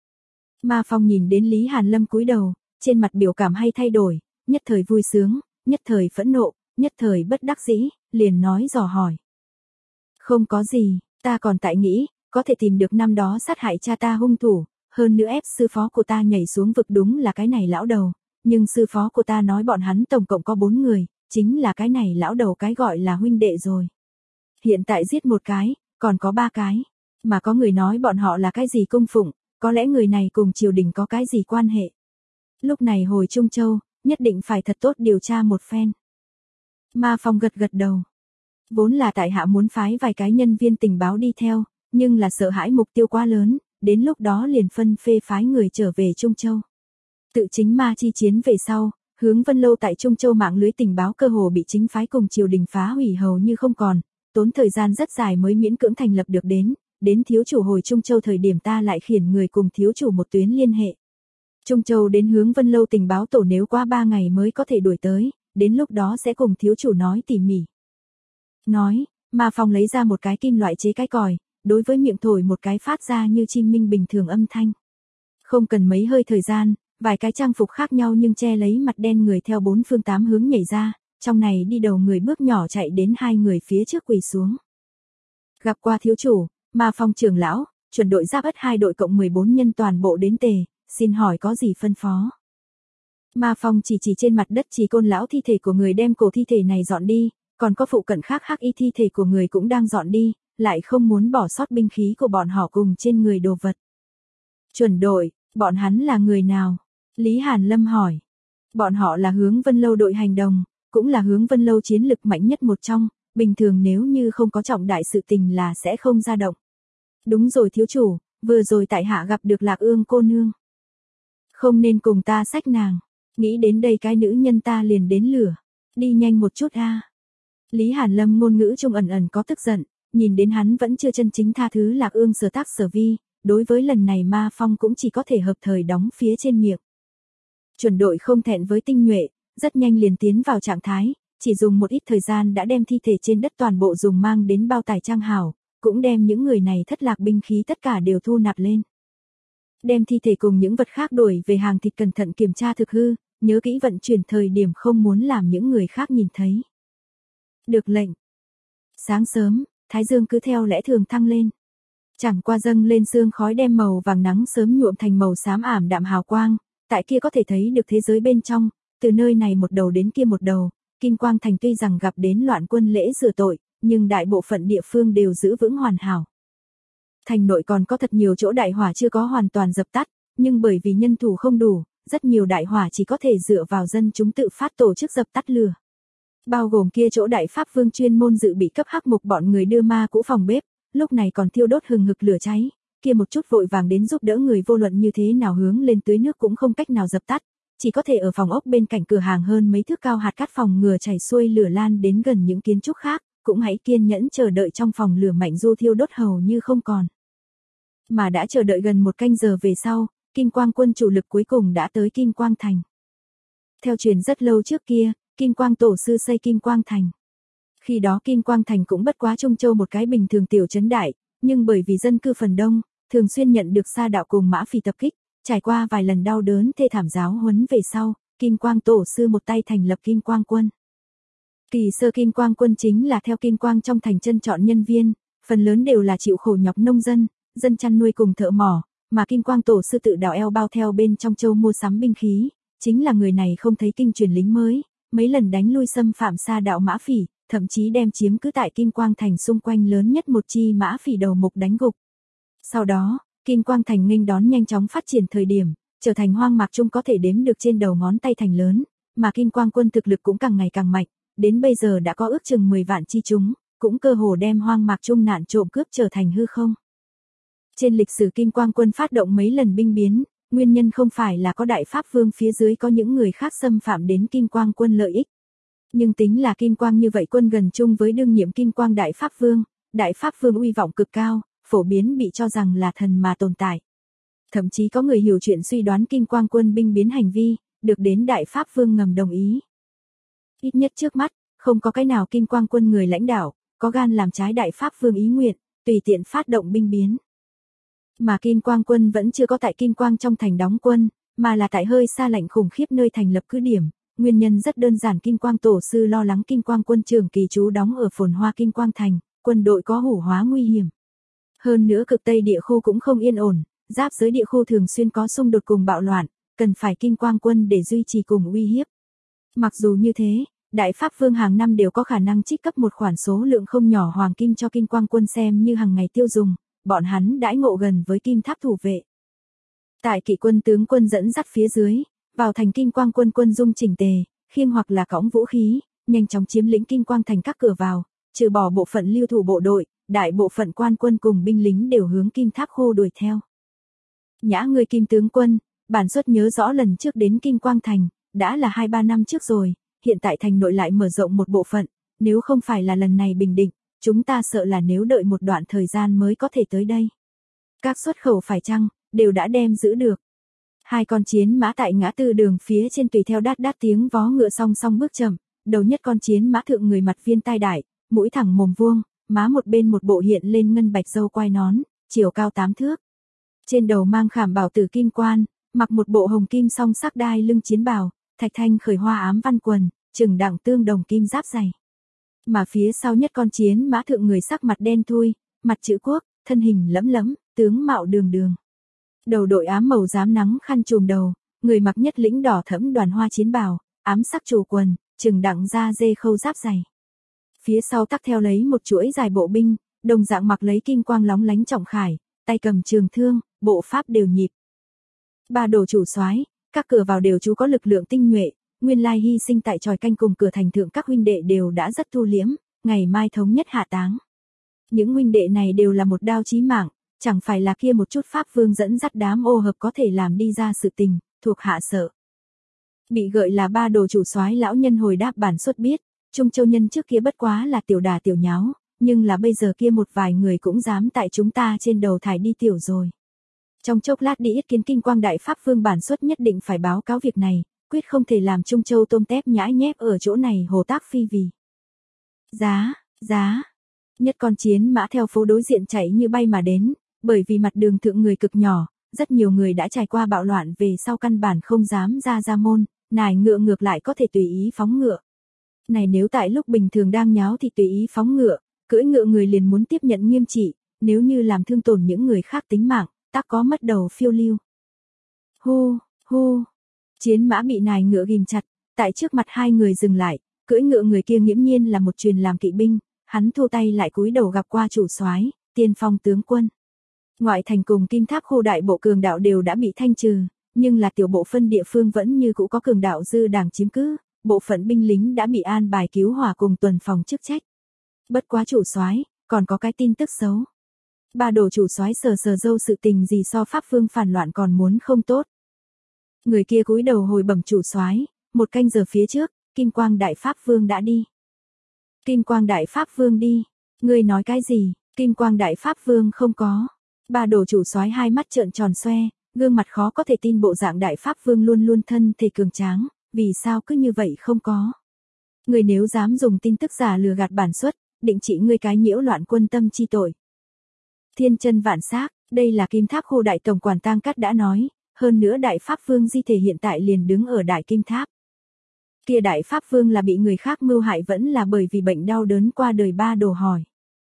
Ma Phong nhìn đến Lý Hàn Lâm cúi đầu, trên mặt biểu cảm hay thay đổi, nhất thời vui sướng, nhất thời phẫn nộ, nhất thời bất đắc dĩ, liền nói dò hỏi. Không có gì, ta còn tại nghĩ, có thể tìm được năm đó sát hại cha ta hung thủ, hơn nữa ép sư phó của ta nhảy xuống vực đúng là cái này lão đầu, nhưng sư phó của ta nói bọn hắn tổng cộng có bốn người, chính là cái này lão đầu cái gọi là huynh đệ rồi. Hiện tại giết một cái, còn có ba cái, mà có người nói bọn họ là cái gì cung phụng, có lẽ người này cùng triều đình có cái gì quan hệ. Lúc này hồi Trung Châu, nhất định phải thật tốt điều tra một phen. Ma Phong gật gật đầu. Vốn là tại hạ muốn phái vài cái nhân viên tình báo đi theo, nhưng là sợ hãi mục tiêu quá lớn, đến lúc đó liền phân phê phái người trở về Trung Châu. Tự chính ma chi chiến về sau, hướng Vân Lâu tại Trung Châu mạng lưới tình báo cơ hồ bị chính phái cùng triều đình phá hủy hầu như không còn, tốn thời gian rất dài mới miễn cưỡng thành lập được đến, đến thiếu chủ hồi Trung Châu thời điểm ta lại khiển người cùng thiếu chủ một tuyến liên hệ. Trung Châu đến hướng Vân Lâu tình báo tổ nếu qua ba ngày mới có thể đuổi tới, đến lúc đó sẽ cùng thiếu chủ nói tỉ mỉ. Nói, Ma Phong lấy ra một cái kim loại chế cái còi, đối với miệng thổi một cái phát ra như chim minh bình thường âm thanh. Không cần mấy hơi thời gian, vài cái trang phục khác nhau nhưng che lấy mặt đen người theo bốn phương tám hướng nhảy ra, trong này đi đầu người bước nhỏ chạy đến hai người phía trước quỳ xuống. Gặp qua thiếu chủ, Ma Phong trưởng lão, chuẩn đội giáp ất hai đội cộng mười bốn nhân toàn bộ đến tề, xin hỏi có gì phân phó. Ma Phong chỉ chỉ trên mặt đất Chỉ Côn lão thi thể của người đem cổ thi thể này dọn đi, còn có phụ cận khác hắc y thi thể của người cũng đang dọn đi, lại không muốn bỏ sót binh khí của bọn họ cùng trên người đồ vật. Chuẩn đội, bọn hắn là người nào? Lý Hàn Lâm hỏi. Bọn họ là hướng Vân Lâu đội hành động, cũng là hướng Vân Lâu chiến lực mạnh nhất một trong, bình thường nếu như không có trọng đại sự tình là sẽ không ra động. Đúng rồi thiếu chủ, vừa rồi tại hạ gặp được Lạc Ương cô nương. Không nên cùng ta xách nàng, nghĩ đến đây cái nữ nhân ta liền đến lửa, đi nhanh một chút a. Lý Hàn Lâm ngôn ngữ trung ẩn ẩn có tức giận, nhìn đến hắn vẫn chưa chân chính tha thứ Lạc Ương sở tác sở vi, đối với lần này Ma Phong cũng chỉ có thể hợp thời đóng phía trên miệng. Chuẩn đội không thẹn với tinh nhuệ, rất nhanh liền tiến vào trạng thái, chỉ dùng một ít thời gian đã đem thi thể trên đất toàn bộ dùng mang đến bao tải trang hảo, cũng đem những người này thất lạc binh khí tất cả đều thu nạp lên. đem thi thể cùng những vật khác đuổi về hàng thịt cẩn thận kiểm tra thực hư, nhớ kỹ vận chuyển thời điểm không muốn làm những người khác nhìn thấy. Được lệnh. Sáng sớm, thái dương cứ theo lẽ thường thăng lên. Chẳng qua dâng lên sương khói đem màu vàng nắng sớm nhuộm thành màu xám ảm đạm hào quang, tại kia có thể thấy được thế giới bên trong, từ nơi này một đầu đến kia một đầu, Kim Quang Thành tuy rằng gặp đến loạn quân lễ rửa tội, nhưng đại bộ phận địa phương đều giữ vững hoàn hảo. Thành nội còn có thật nhiều chỗ đại hỏa chưa có hoàn toàn dập tắt, nhưng bởi vì nhân thủ không đủ, rất nhiều đại hỏa chỉ có thể dựa vào dân chúng tự phát tổ chức dập tắt lửa. Bao gồm kia chỗ đại pháp vương chuyên môn dự bị cấp hắc mục bọn người đưa ma cũ phòng bếp, lúc này còn thiêu đốt hừng hực lửa cháy, kia một chút vội vàng đến giúp đỡ người vô luận như thế nào hướng lên tưới nước cũng không cách nào dập tắt, chỉ có thể ở phòng ốc bên cạnh cửa hàng hơn mấy thước cao hạt cát phòng ngừa chảy xuôi lửa lan đến gần những kiến trúc khác, cũng hãy kiên nhẫn chờ đợi trong phòng lửa mạnh du thiêu đốt hầu như không còn. Mà đã chờ đợi gần một canh giờ về sau, Kim Quang quân chủ lực cuối cùng đã tới Kim Quang Thành. Theo truyền rất lâu trước kia, Kim Quang tổ sư xây Kim Quang Thành. Khi đó Kim Quang Thành cũng bất quá Trung Châu một cái bình thường tiểu trấn đại, nhưng bởi vì dân cư phần đông, thường xuyên nhận được sa đạo cùng mã phỉ tập kích, trải qua vài lần đau đớn thê thảm giáo huấn về sau, Kim Quang tổ sư một tay thành lập Kim Quang quân. Kỳ sơ Kim Quang quân chính là theo Kim Quang trong thành chân chọn nhân viên, phần lớn đều là chịu khổ nhọc nông dân, dân chăn nuôi cùng thợ mỏ, mà Kim Quang tổ sư tự đào eo bao theo bên trong châu mua sắm binh khí, chính là người này không thấy kinh truyền lính mới, mấy lần đánh lui xâm phạm sa đạo mã phỉ, thậm chí đem chiếm cứ tại Kim Quang Thành xung quanh lớn nhất một chi mã phỉ đầu mục đánh gục. Sau đó, Kim Quang Thành nghênh đón nhanh chóng phát triển thời điểm, trở thành hoang mạc chung có thể đếm được trên đầu ngón tay thành lớn, mà Kim Quang quân thực lực cũng càng ngày càng mạnh, đến bây giờ đã có ước chừng mười vạn chi chúng, cũng cơ hồ đem hoang mạc chung nạn trộm cướp trở thành hư không. Trên lịch sử Kim Quang quân phát động mấy lần binh biến, nguyên nhân không phải là có đại pháp vương phía dưới có những người khác xâm phạm đến Kim Quang quân lợi ích. Nhưng tính là Kim Quang như vậy quân gần chung với đương nhiệm Kim Quang đại pháp vương, đại pháp vương uy vọng cực cao, phổ biến bị cho rằng là thần mà tồn tại. Thậm chí có người hiểu chuyện suy đoán Kim Quang quân binh biến hành vi, được đến đại pháp vương ngầm đồng ý. Ít nhất trước mắt, không có cái nào Kim Quang quân người lãnh đạo, có gan làm trái đại pháp vương ý nguyện, tùy tiện phát động binh biến. Mà Kim Quang quân vẫn chưa có tại Kim Quang trong thành đóng quân, mà là tại hơi xa lạnh khủng khiếp nơi thành lập cứ điểm. Nguyên nhân rất đơn giản, Kim Quang tổ sư lo lắng Kim Quang quân trường kỳ trú đóng ở phồn hoa Kim Quang thành, quân đội có hủ hóa nguy hiểm. Hơn nữa cực Tây địa khu cũng không yên ổn, giáp giới địa khu thường xuyên có xung đột cùng bạo loạn, cần phải Kim Quang quân để duy trì cùng uy hiếp. Mặc dù như thế, đại pháp vương hàng năm đều có khả năng trích cấp một khoản số lượng không nhỏ hoàng kim cho Kim Quang quân xem như hàng ngày tiêu dùng, bọn hắn đãi ngộ gần với kim tháp thủ vệ. Tại kỵ quân tướng quân dẫn dắt phía dưới, vào thành Kim Quang quân quân dung chỉnh tề, khiêng hoặc là cõng vũ khí, nhanh chóng chiếm lĩnh Kim Quang thành các cửa vào, trừ bỏ bộ phận lưu thủ bộ đội, đại bộ phận quan quân cùng binh lính đều hướng Kim Tháp khô đuổi theo. Nhã người Kim tướng quân, bản xuất nhớ rõ lần trước đến Kim Quang thành, đã là hai ba năm trước rồi, hiện tại thành nội lại mở rộng một bộ phận, nếu không phải là lần này bình định, chúng ta sợ là nếu đợi một đoạn thời gian mới có thể tới đây. Các xuất khẩu phải chăng, đều đã đem giữ được. Hai con chiến mã tại ngã tư đường phía trên tùy theo đát đát tiếng vó ngựa song song bước chậm, đầu nhất con chiến mã thượng người mặt viên tai đại, mũi thẳng mồm vuông, má một bên một bộ hiện lên ngân bạch râu quai nón, chiều cao tám thước. Trên đầu mang khảm bảo tử kim quan, mặc một bộ hồng kim song sắc đai lưng chiến bào, thạch thanh khởi hoa ám văn quần, trừng đẳng tương đồng kim giáp dày. Mà phía sau nhất con chiến mã thượng người sắc mặt đen thui, mặt chữ quốc, thân hình lẫm lẫm, tướng mạo đường đường. Đầu đội ám màu rám nắng khăn trùm đầu, người mặc nhất lĩnh đỏ thẫm đoàn hoa chiến bào, ám sắc trù quần, trừng đặng da dê khâu giáp dày. Phía sau tắc theo lấy một chuỗi dài bộ binh, đồng dạng mặc lấy kim quang lóng lánh trọng khải, tay cầm trường thương, bộ pháp đều nhịp. Ba đồ chủ soái, các cửa vào đều chú có lực lượng tinh nhuệ, nguyên lai hy sinh tại tròi canh cùng cửa thành thượng các huynh đệ đều đã rất thu liễm, ngày mai thống nhất hạ táng. Những huynh đệ này đều là một đao chí mạng, chẳng phải là kia một chút pháp vương dẫn dắt đám ô hợp có thể làm đi ra sự tình, thuộc hạ sợ. Bị gợi là ba đồ chủ soái lão nhân hồi đáp bản xuất biết, Trung Châu nhân trước kia bất quá là tiểu đà tiểu nháo, nhưng là bây giờ kia một vài người cũng dám tại chúng ta trên đầu thải đi tiểu rồi. Trong chốc lát đi yết kiến Kim Quang đại pháp vương bản xuất nhất định phải báo cáo việc này, quyết không thể làm Trung Châu tôm tép nhãi nhép ở chỗ này hồ tác phi vì. Giá, giá. Nhất con chiến mã theo phố đối diện chạy như bay mà đến, bởi vì mặt đường thượng người cực nhỏ, rất nhiều người đã trải qua bạo loạn về sau căn bản không dám ra ra môn, nài ngựa ngược lại có thể tùy ý phóng ngựa. Này nếu tại lúc bình thường đang nháo thì tùy ý phóng ngựa, cưỡi ngựa người liền muốn tiếp nhận nghiêm trị, nếu như làm thương tổn những người khác tính mạng, tắc có mất đầu phiêu lưu. Hu, hu, chiến mã bị nài ngựa ghim chặt, tại trước mặt hai người dừng lại, cưỡi ngựa người kia nghiễm nhiên là một truyền làm kỵ binh, hắn thu tay lại cúi đầu gặp qua chủ soái, tiên phong tướng quân. Ngoại thành cùng Kim Tháp khu đại bộ cường đạo đều đã bị thanh trừ, nhưng là tiểu bộ phân địa phương vẫn như cũ có cường đạo dư đảng chiếm cứ, bộ phận binh lính đã bị an bài cứu hỏa cùng tuần phòng chức trách. Bất quá chủ soái, còn có cái tin tức xấu. Ba đồ chủ soái sờ sờ dâu sự tình gì so Pháp Vương phản loạn còn muốn không tốt. Người kia cúi đầu hồi bẩm chủ soái, một canh giờ phía trước, Kim Quang Đại Pháp Vương đã đi. Kim Quang Đại Pháp Vương đi, ngươi nói cái gì, Kim Quang Đại Pháp Vương không có. Ba đồ chủ soái hai mắt trợn tròn xoe, gương mặt khó có thể tin bộ dạng Đại Pháp Vương luôn luôn thân thể cường tráng, vì sao cứ như vậy không có. Người nếu dám dùng tin tức giả lừa gạt bản xuất, định trị ngươi cái nhiễu loạn quân tâm chi tội. Thiên chân vạn xác, đây là Kim Tháp khu đại tổng quản Tang Cát đã nói, hơn nữa Đại Pháp Vương di thể hiện tại liền đứng ở Đại Kim Tháp. Kia Đại Pháp Vương là bị người khác mưu hại vẫn là bởi vì bệnh đau đớn qua đời ba đồ hỏi.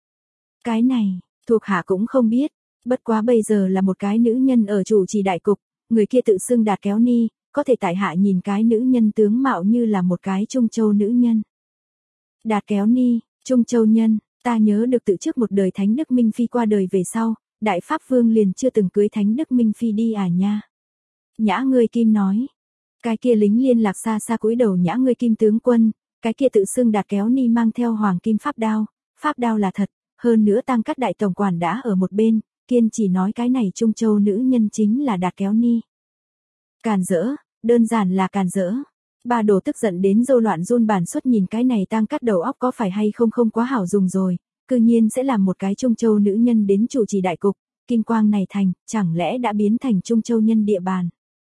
Cái này, thuộc hạ cũng không biết, bất quá bây giờ là một cái nữ nhân ở chủ trì đại cục, người kia tự xưng Đạt Kéo Ni, có thể tại hạ nhìn cái nữ nhân tướng mạo như là một cái Trung Châu nữ nhân. Đạt Kéo Ni, Trung Châu nhân, ta nhớ được từ trước một đời Thánh Đức Minh Phi qua đời về sau, Đại Pháp Vương liền chưa từng cưới Thánh Đức Minh Phi đi à nha. Nhã ngươi Kim nói. Cái kia lính liên lạc xa xa cúi đầu nhã ngươi Kim tướng quân, cái kia tự xưng Đạt Kéo Ni mang theo hoàng kim pháp đao, pháp đao là thật, hơn nữa Tang Cát đại tổng quản đã ở một bên, kiên chỉ nói cái này Trung Châu nữ nhân chính là Đạt Kéo Ni. Càn rỡ, đơn giản là càn rỡ. Ba đồ tức giận đến râu loạn run bản xuất nhìn cái này Tang Cát đầu óc có phải hay không không quá hảo dùng rồi, cư nhiên sẽ làm một cái Trung Châu nữ nhân đến chủ trì đại cục, Kim Quang này thành, chẳng lẽ đã biến thành Trung Châu nhân địa bàn.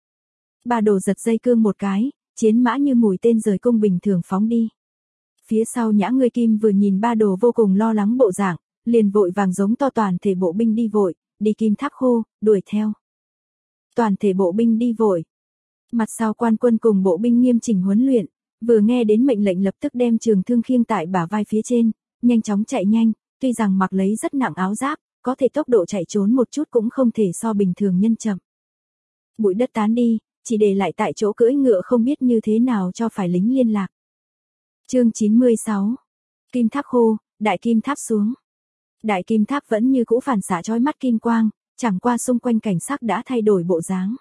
Ba đồ giật dây cương một cái, chiến mã như mũi tên rời cung bình thường phóng đi. Phía sau nhã ngươi Kim vừa nhìn ba đồ vô cùng lo lắng bộ dạng, liền vội vàng giống to toàn thể bộ binh đi vội, đi Kim Tháp khu, đuổi theo. Toàn thể bộ binh đi vội. Mặt sau quan quân cùng bộ binh nghiêm chỉnh huấn luyện, vừa nghe đến mệnh lệnh lập tức đem trường thương khiêng tại bả vai phía trên, nhanh chóng chạy nhanh, tuy rằng mặc lấy rất nặng áo giáp, có thể tốc độ chạy trốn một chút cũng không thể so bình thường nhân chậm. Bụi đất tán đi, chỉ để lại tại chỗ cưỡi ngựa không biết như thế nào cho phải lính liên lạc. Chương chín mươi sáu. Kim Tháp khu, Đại Kim Tháp xuống. Đại Kim Tháp vẫn như cũ phản xạ chói mắt kim quang, chẳng qua xung quanh cảnh sắc đã thay đổi bộ dáng.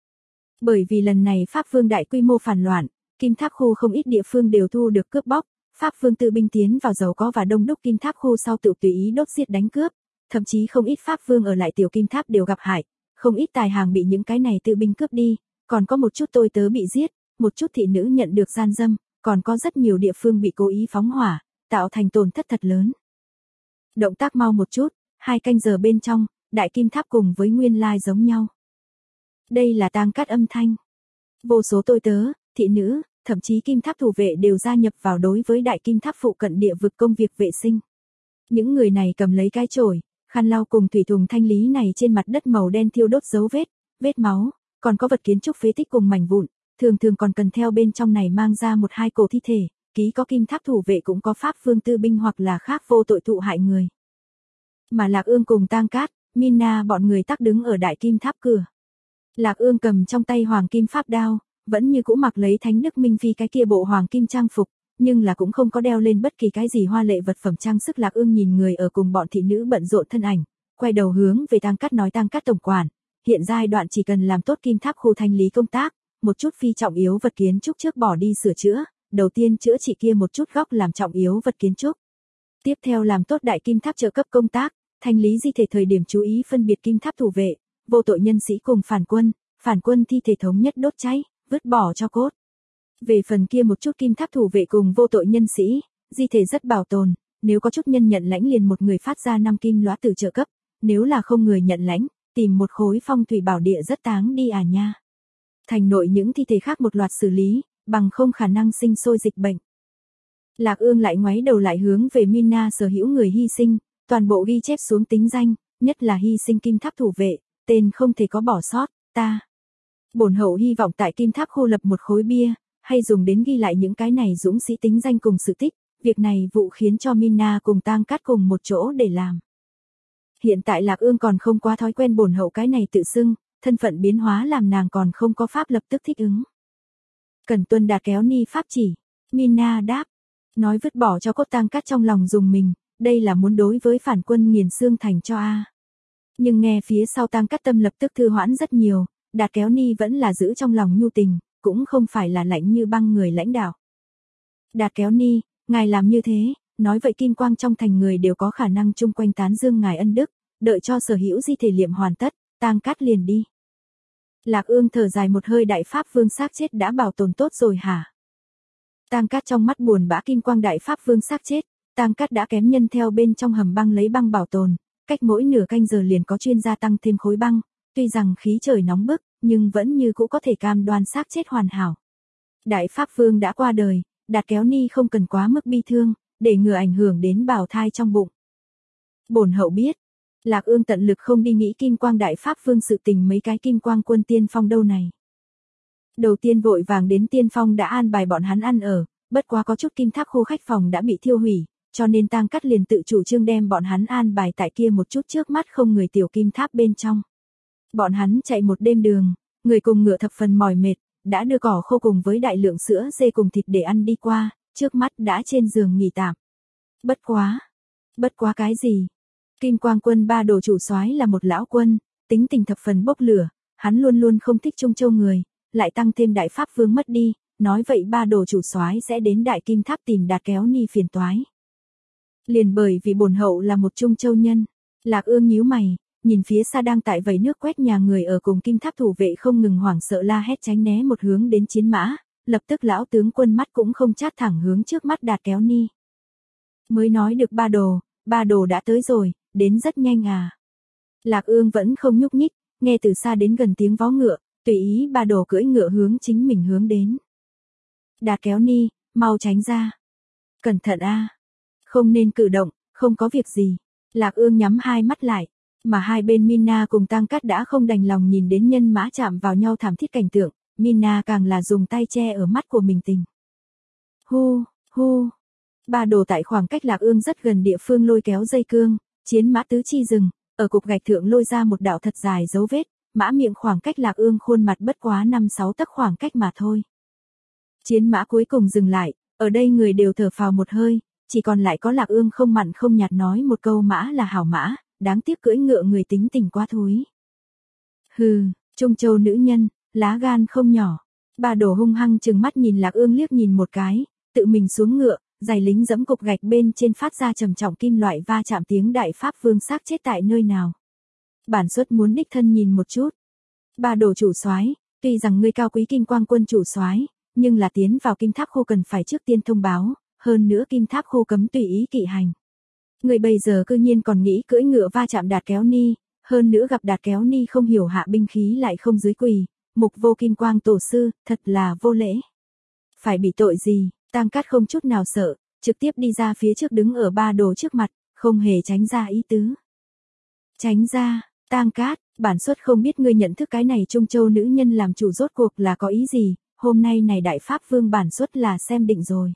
Bởi vì lần này Pháp Vương đại quy mô phản loạn, Kim Tháp khu không ít địa phương đều thu được cướp bóc, Pháp Vương tự binh tiến vào giàu có và đông đúc Kim Tháp khu sau tự tùy ý đốt giết đánh cướp, thậm chí không ít Pháp Vương ở lại tiểu Kim Tháp đều gặp hại, không ít tài hàng bị những cái này tự binh cướp đi, còn có một chút tôi tớ bị giết, một chút thị nữ nhận được gian dâm, còn có rất nhiều địa phương bị cố ý phóng hỏa, tạo thành tổn thất thật lớn. Động tác mau một chút, hai canh giờ bên trong, Đại Kim Tháp cùng với nguyên lai giống nhau. Đây là Tang Cát âm thanh. Vô số tôi tớ, thị nữ, thậm chí Kim Tháp thủ vệ đều gia nhập vào đối với Đại Kim Tháp phụ cận địa vực công việc vệ sinh. Những người này cầm lấy cái chổi, khăn lau cùng thủy thùng thanh lý này trên mặt đất màu đen thiêu đốt dấu vết, vết máu, còn có vật kiến trúc phế tích cùng mảnh vụn, thường thường còn cần theo bên trong này mang ra một hai cổ thi thể, ký có Kim Tháp thủ vệ cũng có Pháp Vương tư binh hoặc là khác vô tội thụ hại người. Mà Lạc Ương cùng Tang Cát, Mina bọn người tắc đứng ở Đại Kim Tháp cửa. Lạc Ương cầm trong tay hoàng kim pháp đao, vẫn như cũ mặc lấy Thánh Đức Minh Phi cái kia bộ hoàng kim trang phục, nhưng là cũng không có đeo lên bất kỳ cái gì hoa lệ vật phẩm trang sức. Lạc Ương nhìn người ở cùng bọn thị nữ bận rộn thân ảnh, quay đầu hướng về Tang Cát nói: Tang Cát tổng quản, hiện giai đoạn chỉ cần làm tốt Kim Tháp khu thanh lý công tác, một chút phi trọng yếu vật kiến trúc trước bỏ đi sửa chữa, đầu tiên chữa trị kia một chút góc làm trọng yếu vật kiến trúc. Tiếp theo làm tốt Đại Kim Tháp trợ cấp công tác, thanh lý di thể thời điểm chú ý phân biệt Kim Tháp thủ vệ, vô tội nhân sĩ cùng phản quân, phản quân thi thể thống nhất đốt cháy, vứt bỏ cho cốt. Về phần kia một chút Kim Tháp thủ vệ cùng vô tội nhân sĩ, di thể rất bảo tồn, nếu có chút nhân nhận lãnh liền một người phát ra năm kim lõa từ trợ cấp, nếu là không người nhận lãnh, tìm một khối phong thủy bảo địa rất táng đi à nha. Thành nội những thi thể khác một loạt xử lý, bằng không khả năng sinh sôi dịch bệnh. Lạc Ương lại ngoáy đầu lại hướng về Mina sở hữu người hy sinh, toàn bộ ghi chép xuống tính danh, nhất là hy sinh Kim Tháp thủ vệ, tên không thể có bỏ sót, ta. Bổn hậu hy vọng tại Kim Tháp khu lập một khối bia, hay dùng đến ghi lại những cái này dũng sĩ tính danh cùng sự tích, việc này vụ khiến cho Mina cùng Tang Cát cùng một chỗ để làm. Hiện tại Lạc Ương còn không quá thói quen bổn hậu cái này tự xưng, thân phận biến hóa làm nàng còn không có pháp lập tức thích ứng. Cần tuân Đạt kéo ni pháp chỉ, Mina đáp, nói vứt bỏ cho cốt Tang Cát trong lòng dùng mình, đây là muốn đối với phản quân nghiền xương thành cho a. Nhưng nghe phía sau Tang Cát tâm lập tức thư hoãn rất nhiều, Đạt kéo ni vẫn là giữ trong lòng nhu tình, cũng không phải là lạnh như băng người lãnh đạo. Đạt kéo ni, ngài làm như thế, nói vậy kim quang trong thành người đều có khả năng chung quanh tán dương ngài ân đức, đợi cho sở hữu di thể liệm hoàn tất, Tang Cát liền đi. Lạc Ương thở dài một hơi, đại pháp vương xác chết đã bảo tồn tốt rồi hả? Tang Cát trong mắt buồn bã, kim quang đại pháp vương xác chết, Tang Cát đã kém nhân theo bên trong hầm băng lấy băng bảo tồn, cách mỗi nửa canh giờ liền có chuyên gia tăng thêm khối băng, tuy rằng khí trời nóng bức, nhưng vẫn như cũ có thể cam đoan xác chết hoàn hảo. Đại pháp vương đã qua đời, Đạt kéo ni không cần quá mức bi thương, để ngừa ảnh hưởng đến bào thai trong bụng. Bổn hậu biết, Lạc Ương tận lực không đi nghĩ kim quang đại pháp vương sự tình, mấy cái kim quang quân tiên phong đâu này. Đầu tiên vội vàng đến tiên phong đã an bài bọn hắn ăn ở, bất quá có chút Kim Tháp khu khách phòng đã bị thiêu hủy, cho nên Tang Cát liền tự chủ trương đem bọn hắn an bài tại kia một chút trước mắt không người tiểu kim tháp bên trong. Bọn hắn chạy một đêm đường, người cùng ngựa thập phần mỏi mệt, đã đưa cỏ khô cùng với đại lượng sữa dê cùng thịt để ăn đi qua, trước mắt đã trên giường nghỉ tạm. Bất quá, bất quá cái gì? Kim Quang quân ba đồ chủ soái là một lão quân, tính tình thập phần bốc lửa, hắn luôn luôn không thích Trung Châu người, lại tăng thêm đại pháp vương mất đi, nói vậy ba đồ chủ soái sẽ đến đại kim tháp tìm Đạt kéo ni phiền toái. Liền bởi vì bổn hậu là một Trung Châu nhân, Lạc Ương nhíu mày, nhìn phía xa đang tại vẩy nước quét nhà người ở cùng kim tháp thủ vệ không ngừng hoảng sợ la hét tránh né một hướng đến chiến mã, lập tức lão tướng quân mắt cũng không chát thẳng hướng trước mắt Đạt kéo ni. Mới nói được ba đồ, ba đồ đã tới rồi, đến rất nhanh à. Lạc Ương vẫn không nhúc nhích, nghe từ xa đến gần tiếng vó ngựa, tùy ý ba đồ cưỡi ngựa hướng chính mình hướng đến. Đạt kéo ni, mau tránh ra. Cẩn thận a. Không nên cử động, không có việc gì. Lạc Ương nhắm hai mắt lại, mà hai bên Mina cùng Tang Cát đã không đành lòng nhìn đến nhân mã chạm vào nhau thảm thiết cảnh tượng, Mina càng là dùng tay che ở mắt của mình tình. Hu, hu. Ba đồ tại khoảng cách Lạc Ương rất gần địa phương lôi kéo dây cương, chiến mã tứ chi rừng, ở cục gạch thượng lôi ra một đạo thật dài dấu vết, mã miệng khoảng cách Lạc Ương khuôn mặt bất quá năm sáu tấc khoảng cách mà thôi. Chiến mã cuối cùng dừng lại, ở đây người đều thở phào một hơi, chỉ còn lại có Lạc Ương không mặn không nhạt nói một câu mã là hảo mã, đáng tiếc cưỡi ngựa người tính tình quá thúi. Hừ, Trung Châu nữ nhân, lá gan không nhỏ. Ba đồ hung hăng trừng mắt nhìn Lạc Ương liếc nhìn một cái, tự mình xuống ngựa, giày lính dẫm cục gạch bên trên phát ra trầm trọng kim loại va chạm tiếng đại pháp vương xác chết tại nơi nào. Bản xuất muốn đích thân nhìn một chút. Ba đồ chủ soái, tuy rằng ngươi cao quý Kim Quang quân chủ soái, nhưng là tiến vào Kim Tháp khu cần phải trước tiên thông báo, hơn nữa Kim Tháp khu cấm tùy ý kỵ hành. Ngươi bây giờ cư nhiên còn nghĩ cưỡi ngựa va chạm Đạt kéo ni, hơn nữa gặp Đạt kéo ni không hiểu hạ binh khí lại không dưới quỳ, mục vô Kim Quang tổ sư, thật là vô lễ. Phải bị tội gì? Tang Cát không chút nào sợ, trực tiếp đi ra phía trước đứng ở ba đồ trước mặt, không hề tránh ra ý tứ. Tránh ra, Tang Cát, bản xuất không biết ngươi nhận thức cái này Trung Châu nữ nhân làm chủ rốt cuộc là có ý gì, hôm nay này đại pháp vương bản xuất là xem định rồi.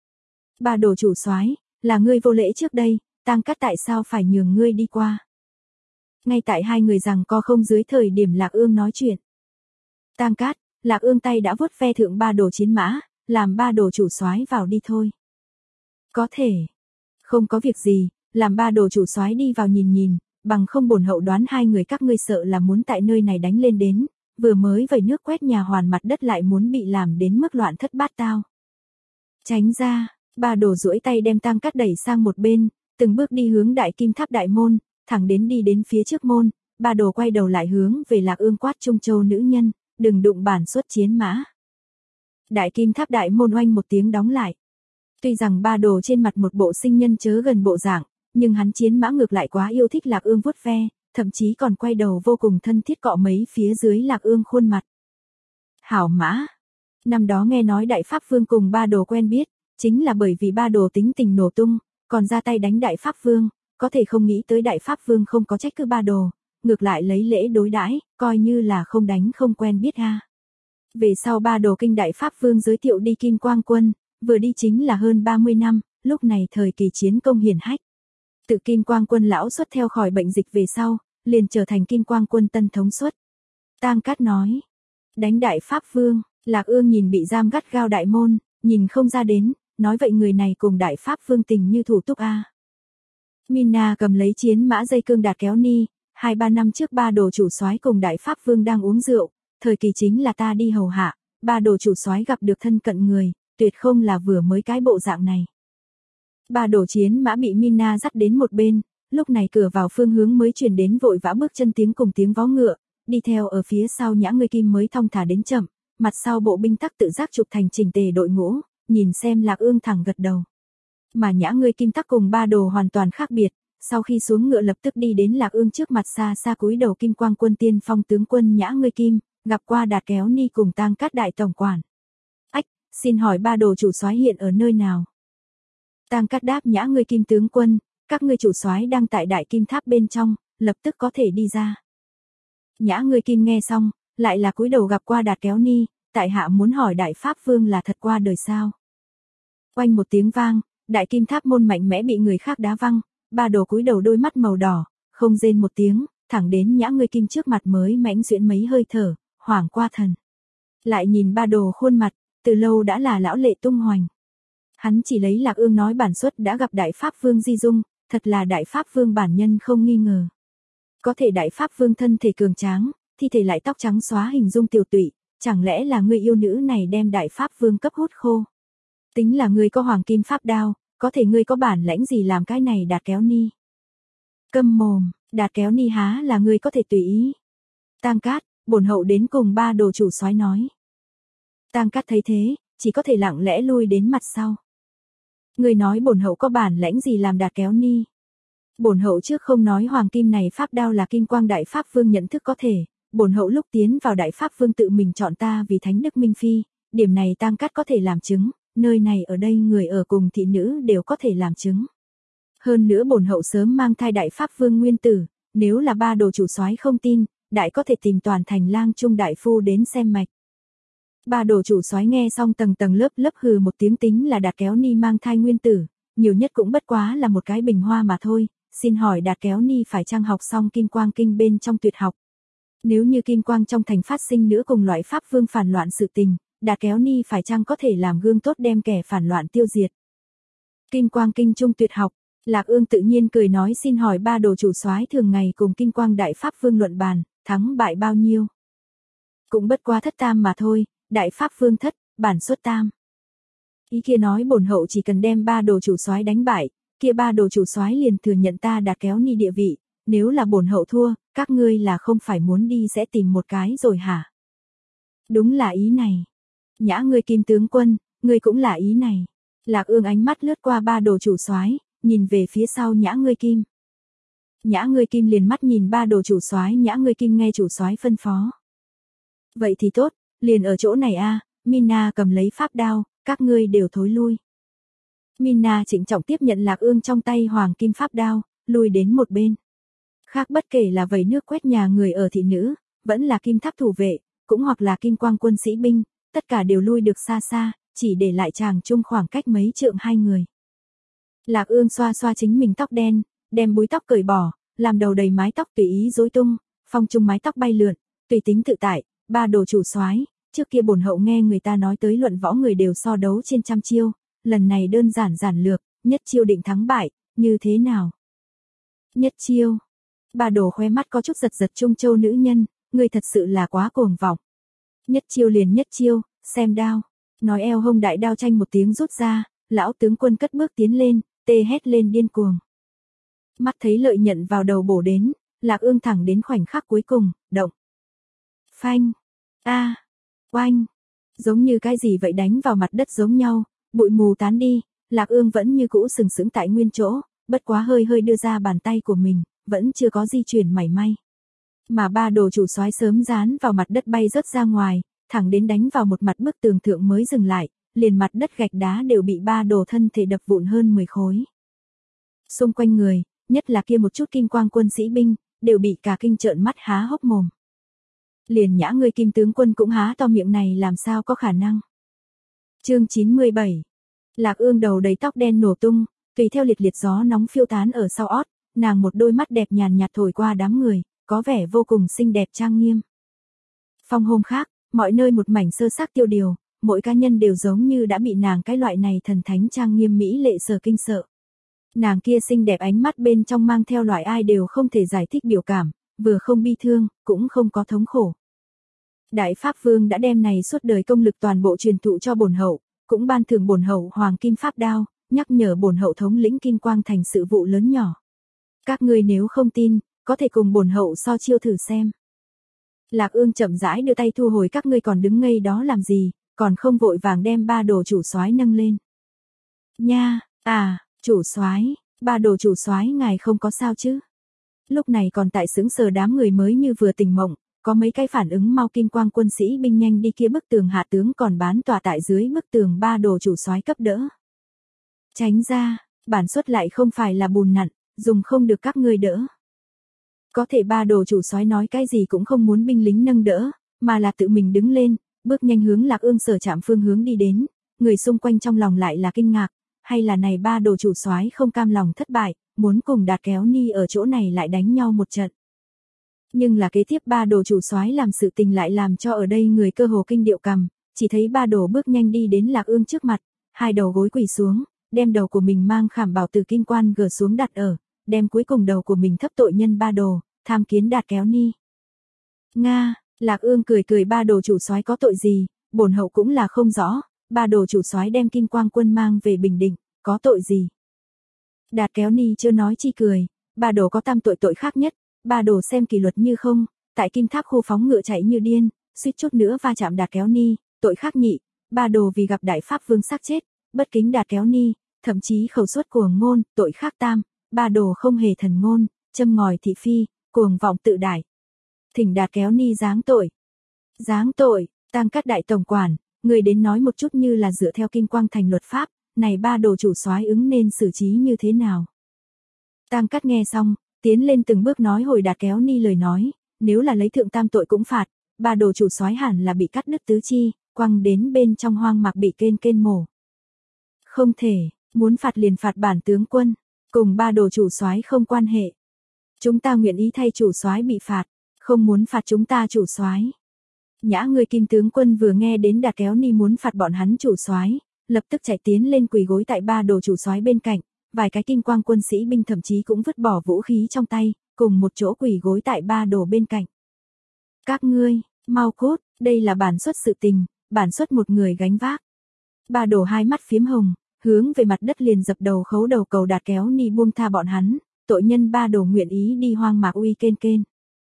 Ba đồ chủ soái, là ngươi vô lễ trước đây, Tang Cát tại sao phải nhường ngươi đi qua? Ngay tại hai người rằng co không dưới thời điểm Lạc Ương nói chuyện. Tang Cát, Lạc Ương tay đã vuốt ve thượng ba đồ chiến mã, làm ba đồ chủ soái vào đi thôi. Có thể. Không có việc gì, làm ba đồ chủ soái đi vào nhìn nhìn, bằng không bổn hậu đoán hai người các ngươi sợ là muốn tại nơi này đánh lên đến, vừa mới vẩy nước quét nhà hoàn mặt đất lại muốn bị làm đến mức loạn thất bát tao. Tránh ra, ba đồ duỗi tay đem Tang Cát đẩy sang một bên, từng bước đi hướng đại kim tháp đại môn, thẳng đến đi đến phía trước môn, ba đồ quay đầu lại hướng về Lạc Ương quát Trung Châu nữ nhân, đừng đụng bản xuất chiến mã. Đại kim tháp đại môn oanh một tiếng đóng lại. Tuy rằng ba đồ trên mặt một bộ sinh nhân chớ gần bộ dạng, nhưng hắn chiến mã ngược lại quá yêu thích Lạc Ương vuốt ve, thậm chí còn quay đầu vô cùng thân thiết cọ mấy phía dưới Lạc Ương khuôn mặt. Hảo mã. Năm đó nghe nói đại pháp vương cùng ba đồ quen biết, chính là bởi vì ba đồ tính tình nổ tung, còn ra tay đánh đại pháp vương, có thể không nghĩ tới đại pháp vương không có trách cứ ba đồ, ngược lại lấy lễ đối đãi, coi như là không đánh không quen biết ha. Về sau ba đồ kinh đại pháp vương giới thiệu đi Kim Quang Quân, vừa đi chính là hơn ba mươi năm, lúc này thời kỳ chiến công hiển hách. Tự Kim Quang Quân lão xuất theo khỏi bệnh dịch về sau, liền trở thành Kim Quang Quân tân thống suất. Tang Cát nói, đánh đại pháp vương, Lạc Ương nhìn bị giam gắt gao đại môn, nhìn không ra đến, nói vậy người này cùng đại pháp vương tình như thủ túc a. Mina cầm lấy chiến mã dây cương Đạt Kéo Ni, hai ba năm trước ba đồ chủ soái cùng đại pháp vương đang uống rượu, thời kỳ chính là ta đi hầu hạ, ba đồ chủ soái gặp được thân cận người, tuyệt không là vừa mới cái bộ dạng này. Ba đồ chiến mã bị Mina dắt đến một bên, lúc này cửa vào phương hướng mới truyền đến vội vã bước chân tiếng cùng tiếng vó ngựa, đi theo ở phía sau Nhã Ngươi Kim mới thong thả đến chậm, mặt sau bộ binh tắc tự giác chụp thành chỉnh tề đội ngũ, nhìn xem Lạc Ương thẳng gật đầu. Mà Nhã Ngươi Kim tắc cùng ba đồ hoàn toàn khác biệt, sau khi xuống ngựa lập tức đi đến Lạc Ương trước mặt xa xa cúi đầu Kim Quang Quân tiên phong tướng quân Nhã Ngươi Kim, gặp qua Đạt Kéo Ni cùng Tang Cát đại tổng quản. Ách, xin hỏi ba đồ chủ soái hiện ở nơi nào? Tang Cát đáp Nhã Ngươi Kim tướng quân, các ngươi chủ soái đang tại đại kim tháp bên trong, lập tức có thể đi ra. Nhã Ngươi Kim nghe xong, lại là cúi đầu gặp qua Đạt Kéo Ni, tại hạ muốn hỏi đại pháp vương là thật qua đời sao? Oanh một tiếng vang, đại kim tháp môn mạnh mẽ bị người khác đá văng, ba đồ cúi đầu đôi mắt màu đỏ, không rên một tiếng, thẳng đến Nhã Ngươi Kim trước mặt mới mãnh duyễn mấy hơi thở, hoảng qua thần. Lại nhìn ba đồ khuôn mặt, từ lâu đã là lão lệ tung hoành. Hắn chỉ lấy Lạc Ương nói bản xuất đã gặp đại pháp vương Di Dung, thật là đại pháp vương bản nhân không nghi ngờ. Có thể đại pháp vương thân thể cường tráng, thi thể lại tóc trắng xóa hình dung tiểu tụy, chẳng lẽ là người yêu nữ này đem đại pháp vương cấp hút khô? Tính là người có hoàng kim pháp đao, có thể ngươi có bản lãnh gì làm cái này Đạt Kéo Ni? Câm mồm, Đạt Kéo Ni há là ngươi có thể tùy ý. Tang Cát, bổn hậu đến cùng ba đồ chủ soái nói. Tang Cát thấy thế, chỉ có thể lặng lẽ lui đến mặt sau. Ngươi nói bổn hậu có bản lãnh gì làm Đạt Kéo Ni? Bổn hậu trước không nói hoàng kim này pháp đao là Kim Quang đại pháp vương nhận thức có thể, bổn hậu lúc tiến vào đại pháp vương tự mình chọn ta vì thánh đức minh phi, điểm này Tang Cát có thể làm chứng, nơi này ở đây người ở cùng thị nữ đều có thể làm chứng. Hơn nữa bổn hậu sớm mang thai đại pháp vương nguyên tử, nếu là ba đồ chủ soái không tin, đại có thể tìm toàn thành lang trung đại phu đến xem mạch. Ba đồ chủ soái nghe xong tầng tầng lớp lớp hừ một tiếng tính là Đạt Kéo Ni mang thai nguyên tử, nhiều nhất cũng bất quá là một cái bình hoa mà thôi, xin hỏi Đạt Kéo Ni phải chăng học xong Kim Quang Kinh bên trong tuyệt học? Nếu như Kim Quang trong thành phát sinh nữa cùng loại pháp vương phản loạn sự tình, Đạt Kéo Ni phải chăng có thể làm gương tốt đem kẻ phản loạn tiêu diệt? Kim Quang Kinh trung tuyệt học, Lạc Ương tự nhiên cười nói xin hỏi ba đồ chủ soái thường ngày cùng Kim Quang đại pháp vương luận bàn, thắng bại bao nhiêu? Cũng bất quá thất tam mà thôi, đại pháp vương thất, bản xuất tam. Ý kia nói bổn hậu chỉ cần đem ba đồ chủ soái đánh bại, kia ba đồ chủ soái liền thừa nhận ta Đạt Kéo Ni địa vị, nếu là bổn hậu thua, các ngươi là không phải muốn đi sẽ tìm một cái rồi hả? Đúng là ý này. Nhã Ngươi Kim tướng quân, ngươi cũng là ý này. Lạc Ương ánh mắt lướt qua ba đồ chủ soái, nhìn về phía sau Nhã Ngươi Kim. Nhã Ngươi Kim liền mắt nhìn ba đồ chủ soái, Nhã Ngươi Kim nghe chủ soái phân phó. Vậy thì tốt, liền ở chỗ này a, Mina cầm lấy pháp đao, các ngươi đều thối lui. Mina trịnh trọng tiếp nhận Lạc Ương trong tay hoàng kim pháp đao, lui đến một bên. Khác bất kể là vẩy nước quét nhà người ở thị nữ, vẫn là kim tháp thủ vệ, cũng hoặc là Kim Quang quân sĩ binh, tất cả đều lui được xa xa, chỉ để lại chàng chung khoảng cách mấy trượng hai người. Lạc Ương xoa xoa chính mình tóc đen, đem búi tóc cởi bỏ, làm đầu đầy mái tóc tùy ý rối tung, phong trung mái tóc bay lượn, tùy tính tự tại, ba đồ chủ soái, trước kia bổn hậu nghe người ta nói tới luận võ người đều so đấu trên trăm chiêu, lần này đơn giản giản lược, nhất chiêu định thắng bại, như thế nào? Nhất chiêu. Ba đồ khóe mắt có chút giật giật Trung Châu nữ nhân, người thật sự là quá cuồng vọng. Nhất chiêu liền nhất chiêu, xem đao. Nói eo hông đại đao tranh một tiếng rút ra, lão tướng quân cất bước tiến lên, tê hét lên điên cuồng. Mắt thấy lợi nhận vào đầu bổ đến, Lạc Ương thẳng đến khoảnh khắc cuối cùng, động. Phanh. A. À. Oanh. Giống như cái gì vậy đánh vào mặt đất giống nhau, bụi mù tán đi, Lạc Ương vẫn như cũ sừng sững tại nguyên chỗ, bất quá hơi hơi đưa ra bàn tay của mình, vẫn chưa có di chuyển mảy may. Mà ba đồ chủ soái sớm dán vào mặt đất bay rớt ra ngoài, thẳng đến đánh vào một mặt bức tường thượng mới dừng lại, liền mặt đất gạch đá đều bị ba đồ thân thể đập vụn hơn mười khối. Xung quanh người, nhất là kia một chút Kim Quang quân sĩ binh, đều bị cả kinh trợn mắt há hốc mồm. Liền nhã ngươi Kim tướng quân cũng há to miệng này làm sao có khả năng. Chương chín mươi bảy. Lạc Ương đầu đầy tóc đen nổ tung, tùy theo liệt liệt gió nóng phiêu tán ở sau ót, nàng một đôi mắt đẹp nhàn nhạt thổi qua đám người, có vẻ vô cùng xinh đẹp trang nghiêm. Phong hôm khác, mọi nơi một mảnh sơ xác tiêu điều, mỗi cá nhân đều giống như đã bị nàng cái loại này thần thánh trang nghiêm mỹ lệ sở kinh sợ. Nàng kia xinh đẹp ánh mắt bên trong mang theo loại ai đều không thể giải thích biểu cảm, vừa không bi thương, cũng không có thống khổ. Đại Pháp Vương đã đem này suốt đời công lực toàn bộ truyền thụ cho bổn hậu, cũng ban thưởng bổn hậu hoàng kim pháp đao, nhắc nhở bổn hậu thống lĩnh Kim Quang thành sự vụ lớn nhỏ. Các ngươi nếu không tin, có thể cùng bổn hậu so chiêu thử xem. Lạc Ương chậm rãi đưa tay thu hồi, các ngươi còn đứng ngây đó làm gì, còn không vội vàng đem ba đồ chủ soái nâng lên. Nha, à, chủ soái, ba đồ chủ soái ngài không có sao chứ? Lúc này còn tại sững sờ đám người mới như vừa tỉnh mộng, có mấy cái phản ứng mau, Kim Quang quân sĩ binh nhanh đi kia bức tường hạ tướng còn bán tòa tại dưới bức tường ba đồ chủ soái cấp đỡ. Tránh ra, bản xuất lại không phải là bùn nặn, dùng không được các ngươi đỡ. Có thể ba đồ chủ soái nói cái gì cũng không muốn binh lính nâng đỡ, mà là tự mình đứng lên, bước nhanh hướng Lạc Ương sở trạm phương hướng đi đến, người xung quanh trong lòng lại là kinh ngạc, hay là này ba đồ chủ soái không cam lòng thất bại, muốn cùng Đạt Kéo Ni ở chỗ này lại đánh nhau một trận. Nhưng là kế tiếp ba đồ chủ soái làm sự tình lại làm cho ở đây người cơ hồ kinh điệu cằm, chỉ thấy ba đồ bước nhanh đi đến Lạc Ương trước mặt, hai đầu gối quỳ xuống, đem đầu của mình mang khảm bảo từ kim quan gỡ xuống đặt ở, đem cuối cùng đầu của mình thấp tội nhân ba đồ, tham kiến Đạt Kéo Ni. Nga, Lạc Ương cười cười, ba đồ chủ soái có tội gì, bổn hậu cũng là không rõ, ba đồ chủ soái đem Kim Quang quân mang về Bình Định, có tội gì? Đạt Kéo Ni chưa nói chi cười, ba đồ có tam tội, tội khác nhất, ba đồ xem kỷ luật như không, tại Kim Tháp khu phóng ngựa chạy như điên, suýt chút nữa va chạm Đạt Kéo Ni, tội khác nhị, ba đồ vì gặp Đại Pháp Vương xác chết, bất kính Đạt Kéo Ni, thậm chí khẩu suất cuồng ngôn, tội khác tam, ba đồ không hề thần ngôn, châm ngòi thị phi, cuồng vọng tự đại. Thỉnh Đạt Kéo Ni giáng tội. Giáng tội, Tang Cát đại tổng quản, người đến nói một chút, như là dựa theo Kim Quang thành luật pháp, này ba đồ chủ soái ứng nên xử trí như thế nào? Tang Cát nghe xong, tiến lên từng bước nói hồi Đạt Kéo Ni lời nói, nếu là lấy thượng tam tội cũng phạt, ba đồ chủ soái hẳn là bị cắt đứt tứ chi, quăng đến bên trong hoang mạc bị kên kên mổ. Không thể, muốn phạt liền phạt bản tướng quân, cùng ba đồ chủ soái không quan hệ. Chúng ta nguyện ý thay chủ soái bị phạt, không muốn phạt chúng ta chủ soái. Nhã người Kim tướng quân vừa nghe đến Đạt Kéo Ni muốn phạt bọn hắn chủ soái, lập tức chạy tiến lên quỳ gối tại ba đồ chủ soái bên cạnh, vài cái Kim Quang quân sĩ binh thậm chí cũng vứt bỏ vũ khí trong tay, cùng một chỗ quỳ gối tại ba đồ bên cạnh. Các ngươi, mau cút, đây là bản xuất sự tình, bản xuất một người gánh vác. Ba đồ hai mắt phiếm hồng, hướng về mặt đất liền dập đầu khấu đầu cầu Đạt Kéo Ni buông tha bọn hắn, tội nhân ba đồ nguyện ý đi hoang mạc uy kên kên.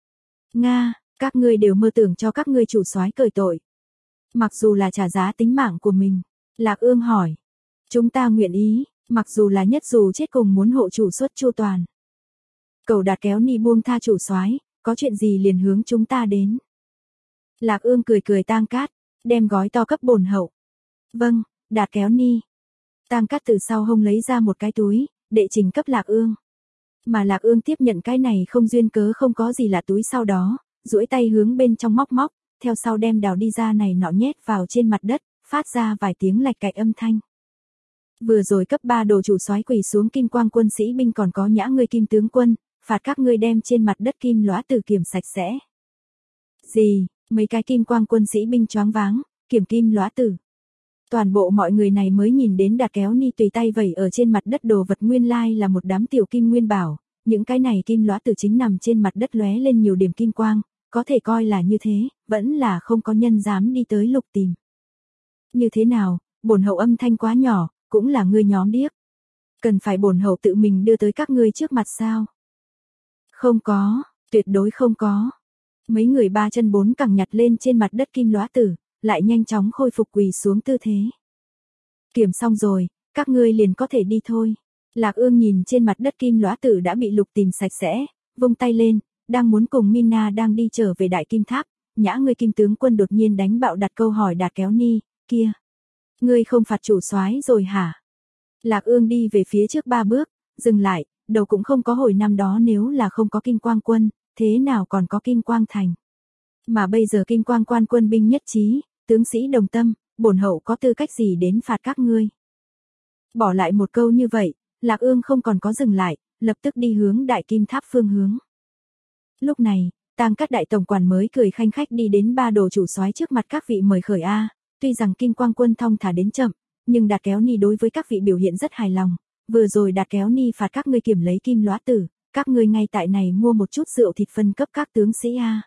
Nga, các ngươi đều mơ tưởng cho các ngươi chủ soái cởi tội. Mặc dù là trả giá tính mạng của mình. Lạc Ương hỏi. Chúng ta nguyện ý, mặc dù là nhất dù chết cùng muốn hộ chủ xuất chu toàn. Cầu Đạt Kéo Ni buông tha chủ soái, có chuyện gì liền hướng chúng ta đến. Lạc Ương cười cười, Tang Cát, đem gói to cấp bổn hậu. Vâng, Đạt Kéo Ni. Tang Cát từ sau hông lấy ra một cái túi, đệ trình cấp Lạc Ương. Mà Lạc Ương tiếp nhận cái này không duyên cớ không có gì là túi, sau đó, duỗi tay hướng bên trong móc móc, theo sau đem đào đi ra này nọ nhét vào trên mặt đất, phát ra vài tiếng lạch cạch âm thanh. Vừa rồi cấp ba đồ chủ soái quỳ xuống Kim Quang quân sĩ binh còn có nhã ngươi Kim tướng quân, phạt các ngươi đem trên mặt đất kim lõa tử kiểm sạch sẽ. Gì, mấy cái Kim Quang quân sĩ binh choáng váng, kiểm kim lõa tử. Toàn bộ mọi người này mới nhìn đến Đạt Kéo Ni tùy tay vẩy ở trên mặt đất đồ vật nguyên lai là một đám tiểu kim nguyên bảo, những cái này kim lõa tử chính nằm trên mặt đất lóe lên nhiều điểm kim quang, có thể coi là như thế, vẫn là không có nhân dám đi tới lục tìm. Như thế nào, bổn hậu âm thanh quá nhỏ, cũng là ngươi nhóm điếc. Cần phải bổn hậu tự mình đưa tới các ngươi trước mặt sao? Không có, tuyệt đối không có. Mấy người ba chân bốn cẳng nhặt lên trên mặt đất kim lõa tử, lại nhanh chóng khôi phục quỳ xuống tư thế. Kiểm xong rồi, các ngươi liền có thể đi thôi. Lạc Ương nhìn trên mặt đất kim lõa tử đã bị lục tìm sạch sẽ, vung tay lên, đang muốn cùng Mina đang đi trở về Đại Kim Tháp, nhã ngươi Kim tướng quân đột nhiên đánh bạo đặt câu hỏi Đạt Kéo Ni, kia, ngươi không phạt chủ soái rồi hả? Lạc Ương đi về phía trước ba bước, dừng lại, đầu cũng không có hồi năm đó nếu là không có Kinh Quang quân, thế nào còn có Kinh Quang thành. Mà bây giờ Kinh Quang quan quân binh nhất trí, tướng sĩ đồng tâm, bổn hậu có tư cách gì đến phạt các ngươi. Bỏ lại một câu như vậy, Lạc Ương không còn có dừng lại, lập tức đi hướng Đại Kim Tháp phương hướng. Lúc này, Tang Cát đại tổng quản mới cười khanh khách đi đến ba đồ chủ soái trước mặt các vị mời khởi a, tuy rằng Kinh Quang quân thong thả đến chậm, nhưng Đạt Kéo Ni đối với các vị biểu hiện rất hài lòng, vừa rồi Đạt Kéo Ni phạt các ngươi kiểm lấy kim lõa tử, các ngươi ngay tại này mua một chút rượu thịt phân cấp các tướng sĩ a.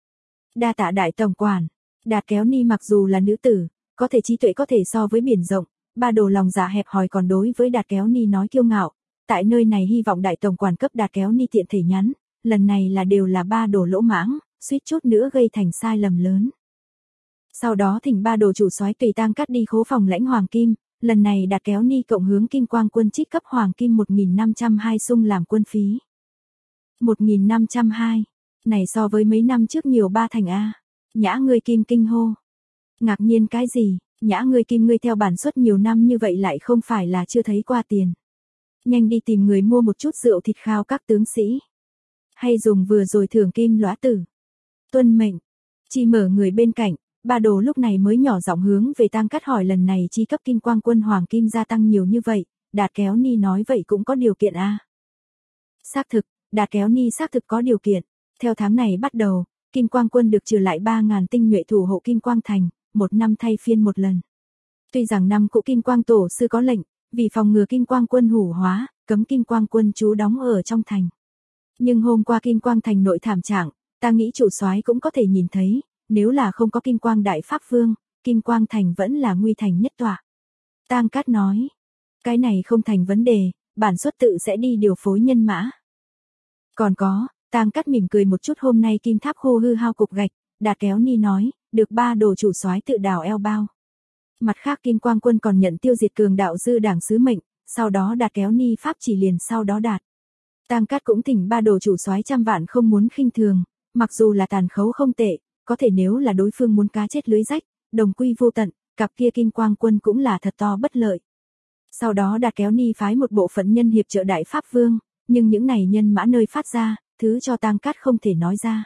Đa tạ đại tổng quản. Đạt Kéo Ni mặc dù là nữ tử, có thể trí tuệ có thể so với biển rộng, ba đồ lòng dạ hẹp hòi còn đối với Đạt Kéo Ni nói kiêu ngạo, tại nơi này hy vọng đại tổng quản cấp Đạt Kéo Ni tiện thể nhắn, lần này là đều là ba đồ lỗ mãng, suýt chút nữa gây thành sai lầm lớn. Sau đó thỉnh ba đồ chủ soái tùy Tang Cát đi khố phòng lãnh hoàng kim, lần này Đạt Kéo Ni cộng hướng Kinh Quang quân trích cấp hoàng kim một nghìn năm trăm hai xung làm quân phí. một nghìn năm trăm hai, này so với mấy năm trước nhiều ba thành a. Nhã ngươi Kim kinh hô. Ngạc nhiên cái gì, Nhã ngươi Kim ngươi theo bản suất nhiều năm như vậy lại không phải là chưa thấy qua tiền. Nhanh đi tìm người mua một chút rượu thịt khao các tướng sĩ. Hay dùng vừa rồi thưởng kim lõa tử. Tuân mệnh. Chi mở người bên cạnh, ba đồ lúc này mới nhỏ giọng hướng về Tang Cát hỏi lần này chi cấp Kinh Quang quân hoàng kim gia tăng nhiều như vậy, Đạt Kéo Ni nói vậy cũng có điều kiện a. Xác thực, Đạt Kéo Ni xác thực có điều kiện, theo tháng này bắt đầu, Kinh Quang quân được trừ lại ba nghìn tinh nhuệ thủ hộ Kinh Quang thành, một năm thay phiên một lần. Tuy rằng năm cũ Kinh Quang tổ sư có lệnh, vì phòng ngừa Kinh Quang quân hủ hóa, cấm Kinh Quang quân trú đóng ở trong thành. Nhưng hôm qua Kinh Quang thành nội thảm trạng, ta nghĩ chủ soái cũng có thể nhìn thấy, nếu là không có Kinh Quang đại pháp vương, Kinh Quang thành vẫn là nguy thành nhất tọa. Tang Cát nói, cái này không thành vấn đề, bản xuất tự sẽ đi điều phối nhân mã. Còn có, Tang Cát mỉm cười một chút hôm nay Kim Tháp khô hư hao cục gạch, Đạt Kéo Ni nói, được ba đồ chủ soái tự đào eo bao. Mặt khác Kinh Quang quân còn nhận tiêu diệt cường đạo dư đảng sứ mệnh, sau đó Đạt Kéo Ni pháp chỉ liền sau đó đạt. Tang Cát cũng thỉnh ba đồ chủ soái trăm vạn không muốn khinh thường, mặc dù là tàn khấu không tệ, có thể nếu là đối phương muốn cá chết lưới rách, đồng quy vô tận, cặp kia Kinh Quang quân cũng là thật to bất lợi. Sau đó Đạt Kéo Ni phái một bộ phận nhân hiệp trợ đại pháp vương, nhưng những này nhân mã nơi phát ra, thứ cho Tang Cát không thể nói ra.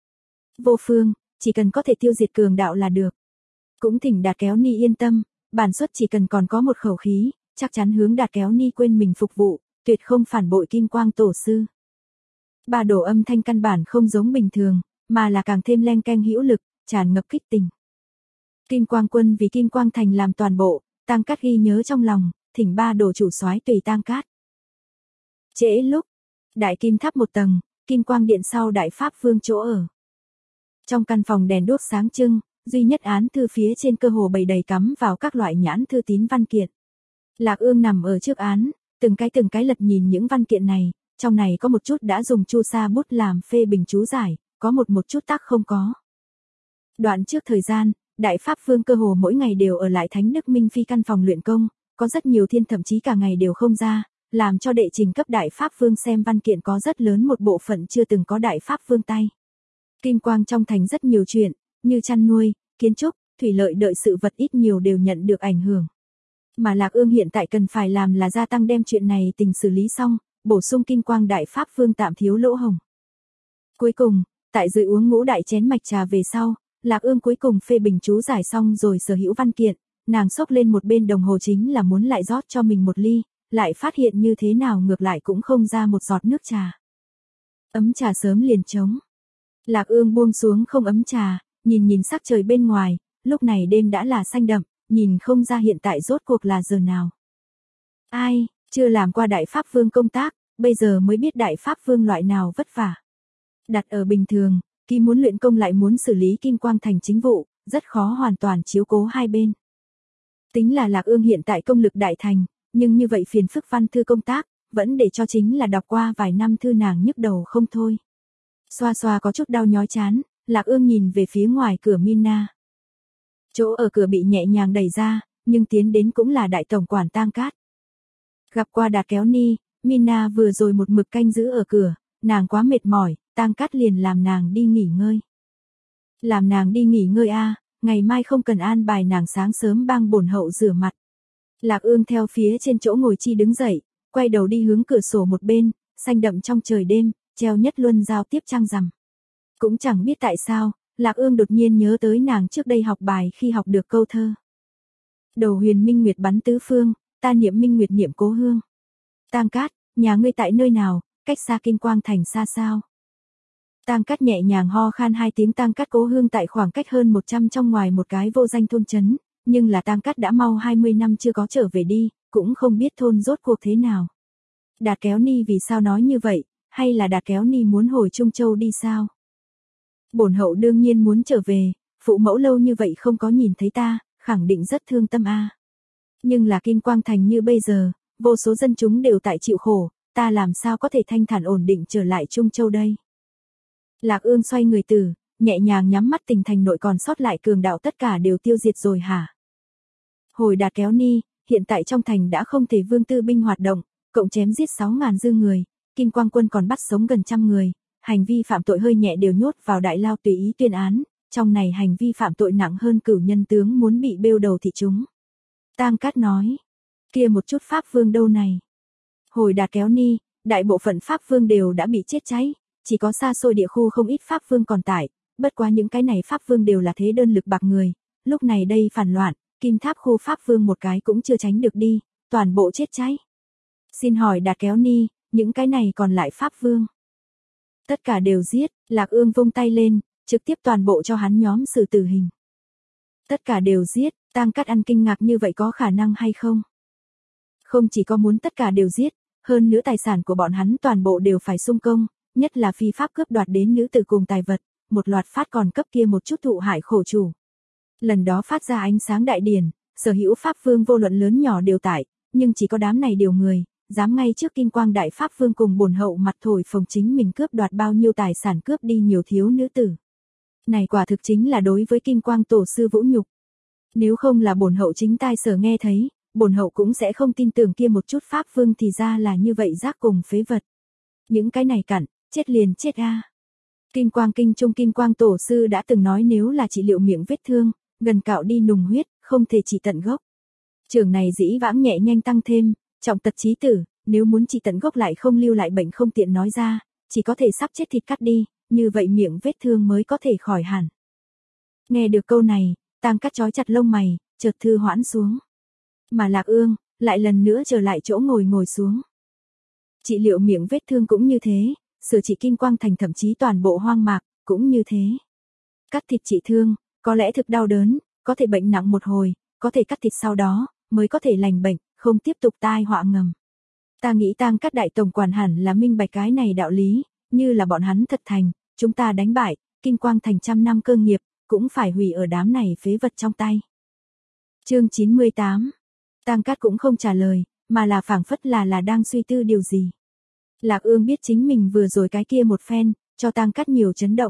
Vô phương, chỉ cần có thể tiêu diệt cường đạo là được. Cũng thỉnh Đạt Kéo Ni yên tâm, bản xuất chỉ cần còn có một khẩu khí, chắc chắn hướng Đạt Kéo Ni quên mình phục vụ, tuyệt không phản bội Kinh Quang tổ sư. Ba đồ âm thanh căn bản không giống bình thường, mà là càng thêm len keng hữu lực, tràn ngập kích tình. Kinh Quang quân vì Kinh Quang thành làm toàn bộ, Tang Cát ghi nhớ trong lòng, thỉnh ba đồ chủ soái tùy Tang Cát. Trễ lúc, Đại Kim Tháp một tầng, Kinh Quang điện sau đại pháp vương chỗ ở. Trong căn phòng đèn đuốc sáng trưng, duy nhất án thư phía trên cơ hồ bày đầy cắm vào các loại nhãn thư tín văn kiện. Lạc Ương nằm ở trước án, từng cái từng cái lật nhìn những văn kiện này, trong này có một chút đã dùng chu sa bút làm phê bình chú giải, có một một chút tác không có. Đoạn trước thời gian, Đại Pháp Vương cơ hồ mỗi ngày đều ở lại Thánh Đức Minh Phi căn phòng luyện công, có rất nhiều thiên thậm chí cả ngày đều không ra, làm cho đệ trình cấp Đại Pháp Vương xem văn kiện có rất lớn một bộ phận chưa từng có Đại Pháp Vương tay. Kinh Quang trong thành rất nhiều chuyện, như chăn nuôi, kiến trúc, thủy lợi đợi sự vật ít nhiều đều nhận được ảnh hưởng. Mà Lạc Ương hiện tại cần phải làm là gia tăng đem chuyện này tình xử lý xong, bổ sung Kinh Quang Đại Pháp Vương tạm thiếu lỗ hổng. Cuối cùng, tại dưới uống ngũ đại chén mạch trà về sau, Lạc Ương cuối cùng phê bình chú giải xong rồi sở hữu văn kiện, nàng xốc lên một bên đồng hồ chính là muốn lại rót cho mình một ly, lại phát hiện như thế nào ngược lại cũng không ra một giọt nước trà. Ấm trà sớm liền trống. Lạc Ương buông xuống không ấm trà, nhìn nhìn sắc trời bên ngoài, lúc này đêm đã là xanh đậm, nhìn không ra hiện tại rốt cuộc là giờ nào. Ai, chưa làm qua Đại Pháp Vương công tác, bây giờ mới biết Đại Pháp Vương loại nào vất vả. Đặt ở bình thường, khi muốn luyện công lại muốn xử lý Kinh Quang thành chính vụ, rất khó hoàn toàn chiếu cố hai bên. Tính là Lạc Ương hiện tại công lực đại thành, nhưng như vậy phiền phức văn thư công tác, vẫn để cho chính là đọc qua vài năm thư nàng nhức đầu không thôi. Xoa xoa có chút đau nhói chán, Lạc Ương nhìn về phía ngoài cửa Mina. Chỗ ở cửa bị nhẹ nhàng đẩy ra, nhưng tiến đến cũng là đại tổng quản Tang Cát. Gặp qua Đạt Kéo Ni, Mina vừa rồi một mực canh giữ ở cửa, nàng quá mệt mỏi, Tang Cát liền làm nàng đi nghỉ ngơi. Làm nàng đi nghỉ ngơi a, à, ngày mai không cần an bài nàng sáng sớm bang bổn hậu rửa mặt. Lạc Ương theo phía trên chỗ ngồi chi đứng dậy, quay đầu đi hướng cửa sổ một bên, xanh đậm trong trời đêm, treo nhất luân giao tiếp trăng rằm. Cũng chẳng biết tại sao, Lạc Ương đột nhiên nhớ tới nàng trước đây học bài khi học được câu thơ. Đầu huyền minh nguyệt bắn tứ phương, ta niệm minh nguyệt niệm cố hương. Tang Cát, nhà ngươi tại nơi nào, cách xa Kinh Quang thành xa sao? Tang Cát nhẹ nhàng ho khan hai tiếng. Tang Cát cố hương tại khoảng cách hơn một trăm trong ngoài một cái vô danh thôn trấn, nhưng là Tang Cát đã mau hai mươi năm chưa có trở về đi, cũng không biết thôn rốt cuộc thế nào. Đạt Kéo Ni vì sao nói như vậy, hay là Đạt Kéo Ni muốn hồi Trung Châu đi sao? Bổn hậu đương nhiên muốn trở về, phụ mẫu lâu như vậy không có nhìn thấy ta, khẳng định rất thương tâm a. Nhưng là Kinh Quang thành như bây giờ, vô số dân chúng đều tại chịu khổ, ta làm sao có thể thanh thản ổn định trở lại Trung Châu đây? Lạc Ương xoay người từ, nhẹ nhàng nhắm mắt. Tình thành nội còn sót lại cường đạo tất cả đều tiêu diệt rồi hả? Hồi Đạt Kéo Ni, hiện tại trong thành đã không thể vương tư binh hoạt động, cộng chém giết sáu ngàn dư người, Kinh Quang quân còn bắt sống gần trăm người, hành vi phạm tội hơi nhẹ đều nhốt vào đại lao tùy ý tuyên án, trong này hành vi phạm tội nặng hơn cửu nhân tướng muốn bị bêu đầu thị chúng. Tang Cát nói, kia một chút pháp vương đâu này? Hồi Đạt Kéo Ni, đại bộ phận pháp vương đều đã bị chết cháy, chỉ có xa xôi địa khu không ít pháp vương còn tại, bất quá những cái này pháp vương đều là thế đơn lực bạc người, lúc này đây phản loạn, Kim Tháp khu pháp vương một cái cũng chưa tránh được đi, toàn bộ chết cháy. Xin hỏi Đạt Kéo Ni, những cái này còn lại pháp vương? Tất cả đều giết. Lạc Ương vung tay lên, trực tiếp toàn bộ cho hắn nhóm xử tử hình. Tất cả đều giết. Tang Cát ăn kinh ngạc như vậy có khả năng hay không? Không chỉ có muốn tất cả đều giết, hơn nữa tài sản của bọn hắn toàn bộ đều phải xung công, nhất là phi pháp cướp đoạt đến nữ tử cùng tài vật, một loạt phát còn cấp kia một chút thụ hại khổ chủ. Lần đó phát ra ánh sáng đại điển, sở hữu pháp vương vô luận lớn nhỏ đều tại, nhưng chỉ có đám này điều người, dám ngay trước Kinh Quang đại pháp vương cùng bổn hậu mặt thổi phồng chính mình cướp đoạt bao nhiêu tài sản, cướp đi nhiều thiếu nữ tử. Này quả thực chính là đối với Kinh Quang tổ sư vũ nhục. Nếu không là bổn hậu chính tai sở nghe thấy, bổn hậu cũng sẽ không tin tưởng kia một chút pháp vương thì ra là như vậy rác cùng phế vật. Những cái này cặn, chết liền chết a. Kinh Quang kinh trung Kinh Quang tổ sư đã từng nói nếu là trị liệu miệng vết thương, gần cạo đi nùng huyết, không thể trị tận gốc. Trường này dĩ vãng nhẹ nhanh tăng thêm, trọng tật chí tử, nếu muốn trị tận gốc lại không lưu lại bệnh không tiện nói ra, chỉ có thể sắp chết thịt cắt đi, như vậy miệng vết thương mới có thể khỏi hẳn. Nghe được câu này, Tang Cát chói chặt lông mày, chợt thư hoãn xuống. Mà Lạc Ương, lại lần nữa trở lại chỗ ngồi ngồi xuống. Trị liệu miệng vết thương cũng như thế, sửa trị Kinh Quang thành thậm chí toàn bộ hoang mạc, cũng như thế. Cắt thịt trị thương, có lẽ thực đau đớn, có thể bệnh nặng một hồi, có thể cắt thịt sau đó, mới có thể lành bệnh, không tiếp tục tai họa ngầm. Ta nghĩ Tang Cát đại tổng quản hẳn là minh bạch cái này đạo lý, như là bọn hắn thật thành, chúng ta đánh bại, Kinh Quang thành trăm năm cơ nghiệp, cũng phải hủy ở đám này phế vật trong tay. Chương chín mươi tám. Tang Cát cũng không trả lời, mà là phảng phất là là đang suy tư điều gì. Lạc Ương biết chính mình vừa rồi cái kia một phen, cho Tang Cát nhiều chấn động.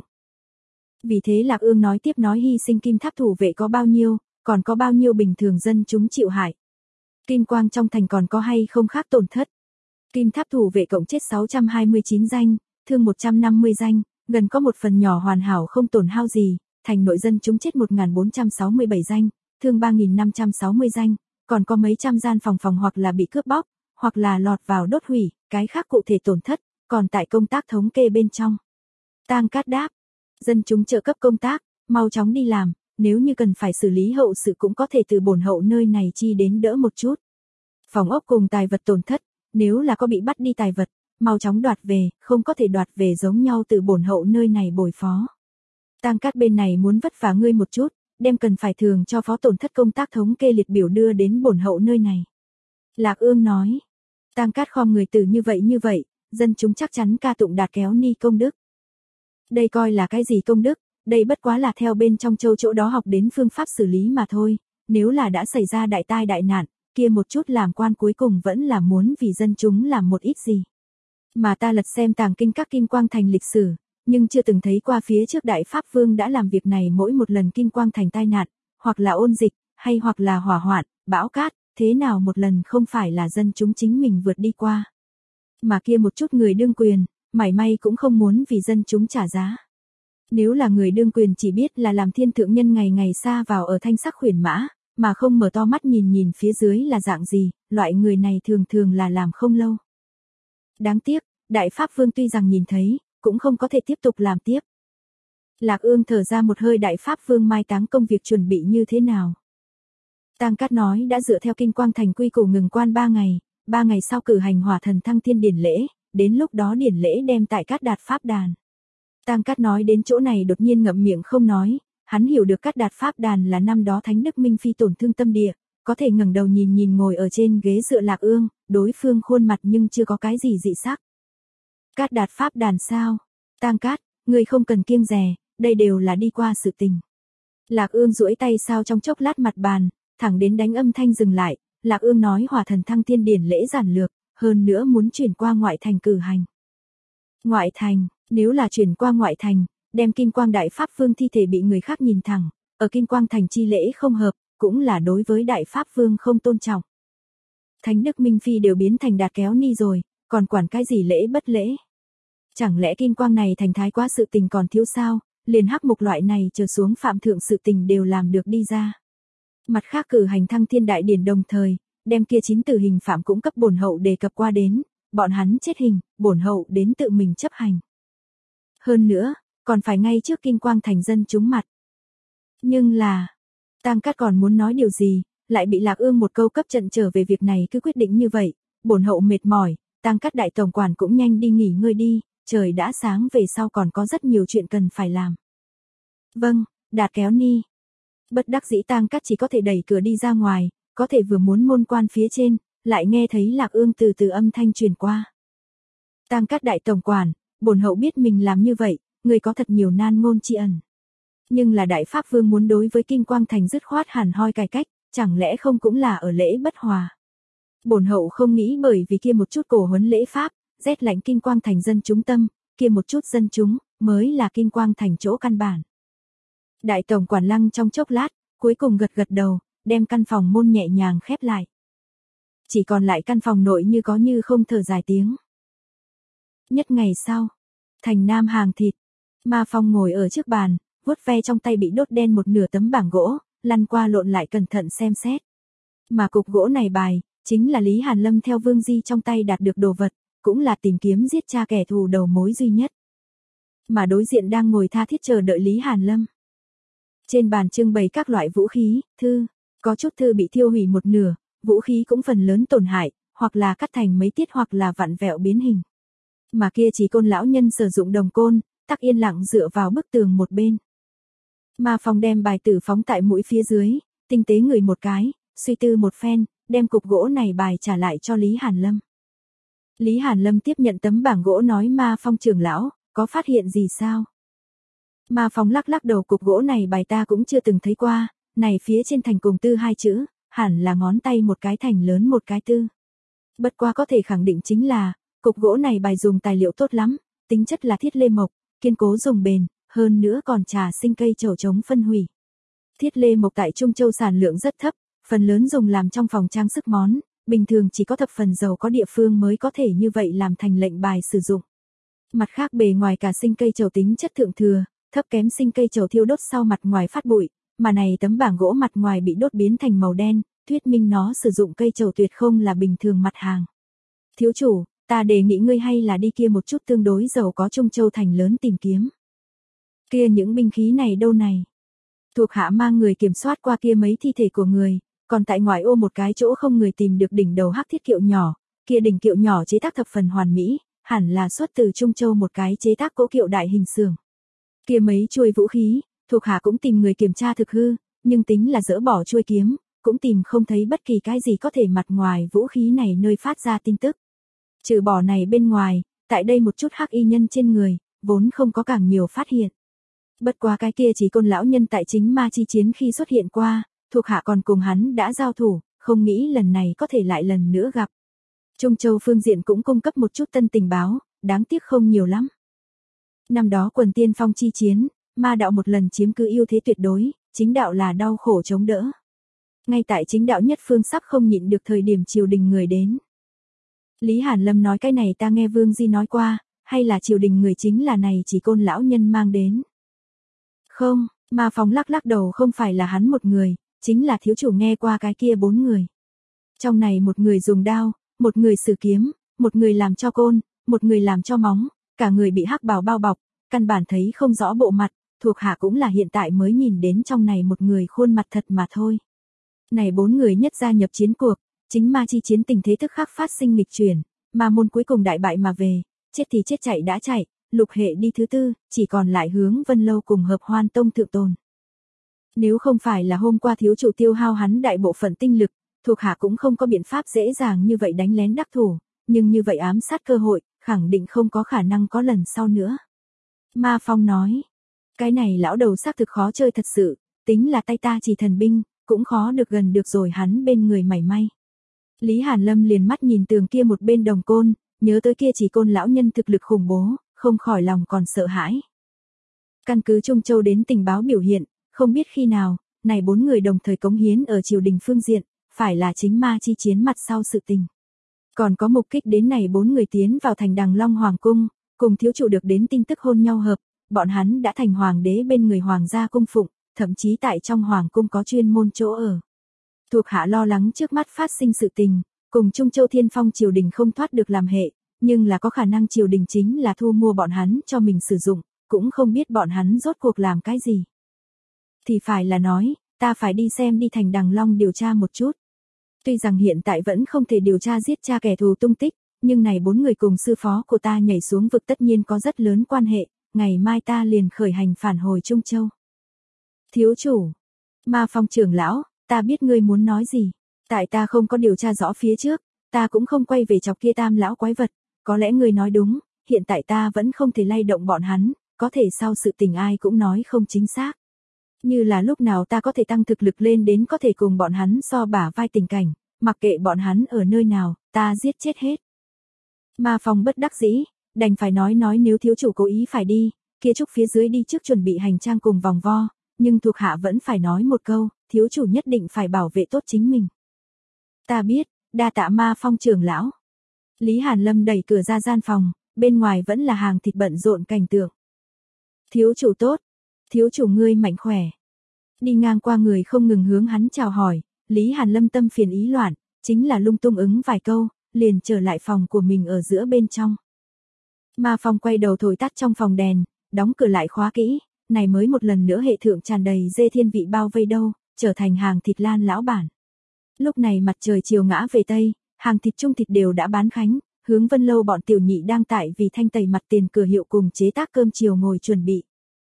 Vì thế Lạc Ương nói tiếp nói hy sinh Kim Tháp thủ vệ có bao nhiêu, còn có bao nhiêu bình thường dân chúng chịu hại. Kim Quang trong thành còn có hay không khác tổn thất. Kim Tháp thủ vệ cộng chết sáu trăm hai mươi chín danh, thương một trăm năm mươi danh, gần có một phần nhỏ hoàn hảo không tổn hao gì, thành nội dân chúng chết một nghìn bốn trăm sáu mươi bảy danh, thương ba nghìn năm trăm sáu mươi danh, còn có mấy trăm gian phòng phòng hoặc là bị cướp bóc, hoặc là lọt vào đốt hủy, cái khác cụ thể tổn thất, còn tại công tác thống kê bên trong. Tang Cát đáp, dân chúng trợ cấp công tác, mau chóng đi làm, nếu như cần phải xử lý hậu sự cũng có thể từ bổn hậu nơi này chi đến đỡ một chút. Phòng ốc cùng tài vật tổn thất, nếu là có bị bắt đi tài vật, mau chóng đoạt về, không có thể đoạt về giống nhau từ bổn hậu nơi này bồi phó. Tang Cát bên này muốn vất vả ngươi một chút, đem cần phải thường cho phó tổn thất công tác thống kê liệt biểu đưa đến bổn hậu nơi này. Lạc Ương nói, Tang Cát khom người từ như vậy như vậy, dân chúng chắc chắn ca tụng Đạt Kéo Ni công đức. Đây coi là cái gì công đức, đây bất quá là theo bên trong châu chỗ đó học đến phương pháp xử lý mà thôi, nếu là đã xảy ra đại tai đại nạn, kia một chút làm quan cuối cùng vẫn là muốn vì dân chúng làm một ít gì. Mà ta lật xem tàng kinh các Kinh Quang thành lịch sử, nhưng chưa từng thấy qua phía trước đại pháp vương đã làm việc này mỗi một lần Kinh Quang thành tai nạn, hoặc là ôn dịch, hay hoặc là hỏa hoạn, bão cát, thế nào một lần không phải là dân chúng chính mình vượt đi qua. Mà kia một chút người đương quyền, mảy may cũng không muốn vì dân chúng trả giá. Nếu là người đương quyền chỉ biết là làm thiên thượng nhân ngày ngày xa vào ở thanh sắc khuyển mã, mà không mở to mắt nhìn nhìn phía dưới là dạng gì, loại người này thường thường là làm không lâu. Đáng tiếc, Đại Pháp Vương tuy rằng nhìn thấy, cũng không có thể tiếp tục làm tiếp. Lạc Ương thở ra một hơi. Đại Pháp Vương mai táng công việc chuẩn bị như thế nào? Tang Cát nói đã dựa theo Kinh Quang Thành quy củ ngừng quan ba ngày, ba ngày sau cử hành hỏa thần thăng thiên điển lễ, đến lúc đó điển lễ đem tại Cát Đạt Pháp Đàn. Tang Cát nói đến chỗ này đột nhiên ngậm miệng không nói, hắn hiểu được Cát Đạt Pháp Đàn là năm đó Thánh Đức Minh Phi tổn thương tâm địa, có thể ngẩng đầu nhìn nhìn ngồi ở trên ghế dựa Lạc Ương, đối phương khuôn mặt nhưng chưa có cái gì dị sắc. Cát Đạt Pháp Đàn sao? Tang Cát, ngươi không cần kiêng dè, đây đều là đi qua sự tình. Lạc Ương duỗi tay sao trong chốc lát mặt bàn, thẳng đến đánh âm thanh dừng lại, Lạc Ương nói hỏa thần thăng thiên điển lễ giản lược, hơn nữa muốn chuyển qua ngoại thành cử hành. Ngoại thành, nếu là chuyển qua ngoại thành, đem Kinh Quang Đại Pháp Vương thi thể bị người khác nhìn thẳng, ở Kinh Quang Thành chi lễ không hợp, cũng là đối với Đại Pháp Vương không tôn trọng. Thánh Đức Minh Phi đều biến thành Đạt Kéo Ni rồi, còn quản cái gì lễ bất lễ? Chẳng lẽ Kinh Quang này thành thái quá sự tình còn thiếu sao, liền hắc mục loại này trở xuống phạm thượng sự tình đều làm được đi ra. Mặt khác cử hành thăng thiên đại điển đồng thời, đem kia chín tử hình phạm cũng cấp bổn hậu đề cập qua đến, bọn hắn chết hình, bổn hậu đến tự mình chấp hành. Hơn nữa, còn phải ngay trước Kinh Quang Thành dân chúng mặt. Nhưng là, Tang Cát còn muốn nói điều gì, lại bị Lạc Ương một câu cấp trận trở về. Việc này cứ quyết định như vậy, bổn hậu mệt mỏi, Tang Cát đại tổng quản cũng nhanh đi nghỉ ngơi đi, trời đã sáng về sau còn có rất nhiều chuyện cần phải làm. Vâng, Đạt Kéo Ni. Bất đắc dĩ Tang Cát chỉ có thể đẩy cửa đi ra ngoài, có thể vừa muốn môn quan phía trên, lại nghe thấy Lạc Ương từ từ âm thanh truyền qua. Tang Cát đại tổng quản, bổn hậu biết mình làm như vậy, người có thật nhiều nan ngôn tri ẩn. Nhưng là Đại Pháp Vương muốn đối với Kinh Quang Thành dứt khoát hàn hoi cải cách, chẳng lẽ không cũng là ở lễ bất hòa. Bổn hậu không nghĩ bởi vì kia một chút cổ huấn lễ pháp, rét lạnh Kinh Quang Thành dân chúng tâm, kia một chút dân chúng, mới là Kinh Quang Thành chỗ căn bản. Đại tổng quản lăng trong chốc lát, cuối cùng gật gật đầu, đem căn phòng môn nhẹ nhàng khép lại. Chỉ còn lại căn phòng nội như có như không thở dài tiếng. Nhất ngày sau, thành Nam hàng thịt, Ma Phong ngồi ở trước bàn, vuốt ve trong tay bị đốt đen một nửa tấm bảng gỗ, lăn qua lộn lại cẩn thận xem xét. Mà cục gỗ này bài, chính là Lý Hàn Lâm theo Vương Di trong tay đạt được đồ vật, cũng là tìm kiếm giết cha kẻ thù đầu mối duy nhất. Mà đối diện đang ngồi tha thiết chờ đợi Lý Hàn Lâm. Trên bàn trưng bày các loại vũ khí, thư, có chút thư bị thiêu hủy một nửa, vũ khí cũng phần lớn tổn hại, hoặc là cắt thành mấy tiết hoặc là vặn vẹo biến hình. Mà kia chỉ côn lão nhân sử dụng đồng côn, tắc yên lặng dựa vào bức tường một bên. Ma Phong đem bài tử phóng tại mũi phía dưới, tinh tế ngửi một cái, suy tư một phen, đem cục gỗ này bài trả lại cho Lý Hàn Lâm. Lý Hàn Lâm tiếp nhận tấm bảng gỗ nói Ma Phong trưởng lão, có phát hiện gì sao? Ma Phong lắc lắc đầu, cục gỗ này bài ta cũng chưa từng thấy qua, này phía trên thành cùng tư hai chữ, hẳn là ngón tay một cái thành lớn một cái tư. Bất qua có thể khẳng định chính là, cục gỗ này bài dùng tài liệu tốt lắm, tính chất là thiết lê mộc, kiên cố dùng bền, hơn nữa còn trà sinh cây trầu chống phân hủy. Thiết lê mộc tại Trung Châu sản lượng rất thấp, phần lớn dùng làm trong phòng trang sức món, bình thường chỉ có thập phần giàu có địa phương mới có thể như vậy làm thành lệnh bài sử dụng. Mặt khác bề ngoài cả sinh cây trầu tính chất thượng thừa, thấp kém sinh cây trầu thiêu đốt sau mặt ngoài phát bụi, mà này tấm bảng gỗ mặt ngoài bị đốt biến thành màu đen, thuyết minh nó sử dụng cây trầu tuyệt không là bình thường mặt hàng. Thiếu chủ, ta đề nghị ngươi hay là đi kia một chút tương đối giàu có Trung Châu thành lớn tìm kiếm. Kia những binh khí này đâu này? Thuộc hạ mang người kiểm soát qua kia mấy thi thể của người, còn tại ngoại ô một cái chỗ không người tìm được đỉnh đầu hắc thiết kiệu nhỏ, kia đỉnh kiệu nhỏ chế tác thập phần hoàn mỹ, hẳn là xuất từ Trung Châu một cái chế tác cỗ kiệu đại hình xưởng. Kia mấy chuôi vũ khí, thuộc hạ cũng tìm người kiểm tra thực hư, nhưng tính là dỡ bỏ chuôi kiếm, cũng tìm không thấy bất kỳ cái gì có thể mặt ngoài vũ khí này nơi phát ra tin tức. Trừ bỏ này bên ngoài, tại đây một chút hắc y nhân trên người, vốn không có càng nhiều phát hiện. Bất quá cái kia chỉ côn lão nhân tại chính ma chi chiến khi xuất hiện qua, thuộc hạ còn cùng hắn đã giao thủ, không nghĩ lần này có thể lại lần nữa gặp. Trung Châu phương diện cũng cung cấp một chút tân tình báo, đáng tiếc không nhiều lắm. Năm đó quần tiên phong chi chiến, ma đạo một lần chiếm cứ ưu thế tuyệt đối, chính đạo là đau khổ chống đỡ. Ngay tại chính đạo nhất phương sắp không nhịn được thời điểm triều đình người đến. Lý Hàn Lâm nói cái này ta nghe Vương Di nói qua, hay là triều đình người chính là này chỉ côn lão nhân mang đến. Không, Ma Phong lắc lắc đầu, không phải là hắn một người, chính là thiếu chủ nghe qua cái kia bốn người. Trong này một người dùng đao, một người sử kiếm, một người làm cho côn, một người làm cho móng, cả người bị hắc bào bao bọc, căn bản thấy không rõ bộ mặt, thuộc hạ cũng là hiện tại mới nhìn đến trong này một người khuôn mặt thật mà thôi. Này bốn người nhất gia nhập chiến cuộc, chính ma chi chiến tình thế tức khắc phát sinh nghịch chuyển, ma môn cuối cùng đại bại mà về, chết thì chết chạy đã chạy, lục hệ đi thứ tư, chỉ còn lại hướng Vân Lâu cùng Hợp Hoan Tông thượng tồn. Nếu không phải là hôm qua thiếu chủ tiêu hao hắn đại bộ phận tinh lực, thuộc hạ cũng không có biện pháp dễ dàng như vậy đánh lén đắc thủ, nhưng như vậy ám sát cơ hội, khẳng định không có khả năng có lần sau nữa. Ma Phong nói, cái này lão đầu xác thực khó chơi thật sự, tính là tay ta chỉ thần binh, cũng khó được gần được rồi hắn bên người mảy may. Lý Hàn Lâm liền mắt nhìn tường kia một bên đồng côn, nhớ tới kia chỉ côn lão nhân thực lực khủng bố, không khỏi lòng còn sợ hãi. Căn cứ Trung Châu đến tình báo biểu hiện, không biết khi nào, này bốn người đồng thời cống hiến ở triều đình phương diện, phải là chính ma chi chiến mặt sau sự tình. Còn có mục kích đến này bốn người tiến vào thành Đằng Long Hoàng Cung, cùng thiếu chủ được đến tin tức hôn nhau hợp, bọn hắn đã thành hoàng đế bên người hoàng gia cung phụng, thậm chí tại trong hoàng cung có chuyên môn chỗ ở. Thuộc hạ lo lắng trước mắt phát sinh sự tình, cùng Trung Châu Thiên Phong triều đình không thoát được làm hệ, nhưng là có khả năng triều đình chính là thu mua bọn hắn cho mình sử dụng, cũng không biết bọn hắn rốt cuộc làm cái gì. Thì phải là nói, ta phải đi xem đi thành Đằng Long điều tra một chút. Tuy rằng hiện tại vẫn không thể điều tra giết cha kẻ thù tung tích, nhưng này bốn người cùng sư phó của ta nhảy xuống vực tất nhiên có rất lớn quan hệ, ngày mai ta liền khởi hành phản hồi Trung Châu. Thiếu chủ, Ma Phong trưởng lão, ta biết ngươi muốn nói gì, tại ta không có điều tra rõ phía trước, ta cũng không quay về chọc kia tam lão quái vật, có lẽ ngươi nói đúng, hiện tại ta vẫn không thể lay động bọn hắn, có thể sau sự tình ai cũng nói không chính xác. Như là lúc nào ta có thể tăng thực lực lên đến có thể cùng bọn hắn so bả vai tình cảnh, mặc kệ bọn hắn ở nơi nào, ta giết chết hết. Ma Phong bất đắc dĩ, đành phải nói nói nếu thiếu chủ cố ý phải đi, kia trúc phía dưới đi trước chuẩn bị hành trang cùng vòng vo, nhưng thuộc hạ vẫn phải nói một câu, thiếu chủ nhất định phải bảo vệ tốt chính mình. Ta biết, đa tạ Ma Phong trưởng lão. Lý Hàn Lâm đẩy cửa ra gian phòng, bên ngoài vẫn là hàng thịt bận rộn cảnh tượng. Thiếu chủ tốt, thiếu chủ ngươi mạnh khỏe. Đi ngang qua người không ngừng hướng hắn chào hỏi, Lý Hàn Lâm tâm phiền ý loạn, chính là lung tung ứng vài câu, liền trở lại phòng của mình ở giữa bên trong. Ma Phong quay đầu thổi tắt trong phòng đèn, đóng cửa lại khóa kỹ, này mới một lần nữa hệ thượng tràn đầy dê thiên vị bao vây đâu, trở thành hàng thịt Lan lão bản. Lúc này mặt trời chiều ngã về tây, hàng thịt trung thịt đều đã bán khánh, hướng Vân Lâu bọn tiểu nhị đang tại vì thanh tẩy mặt tiền cửa hiệu cùng chế tác cơm chiều ngồi chuẩn bị.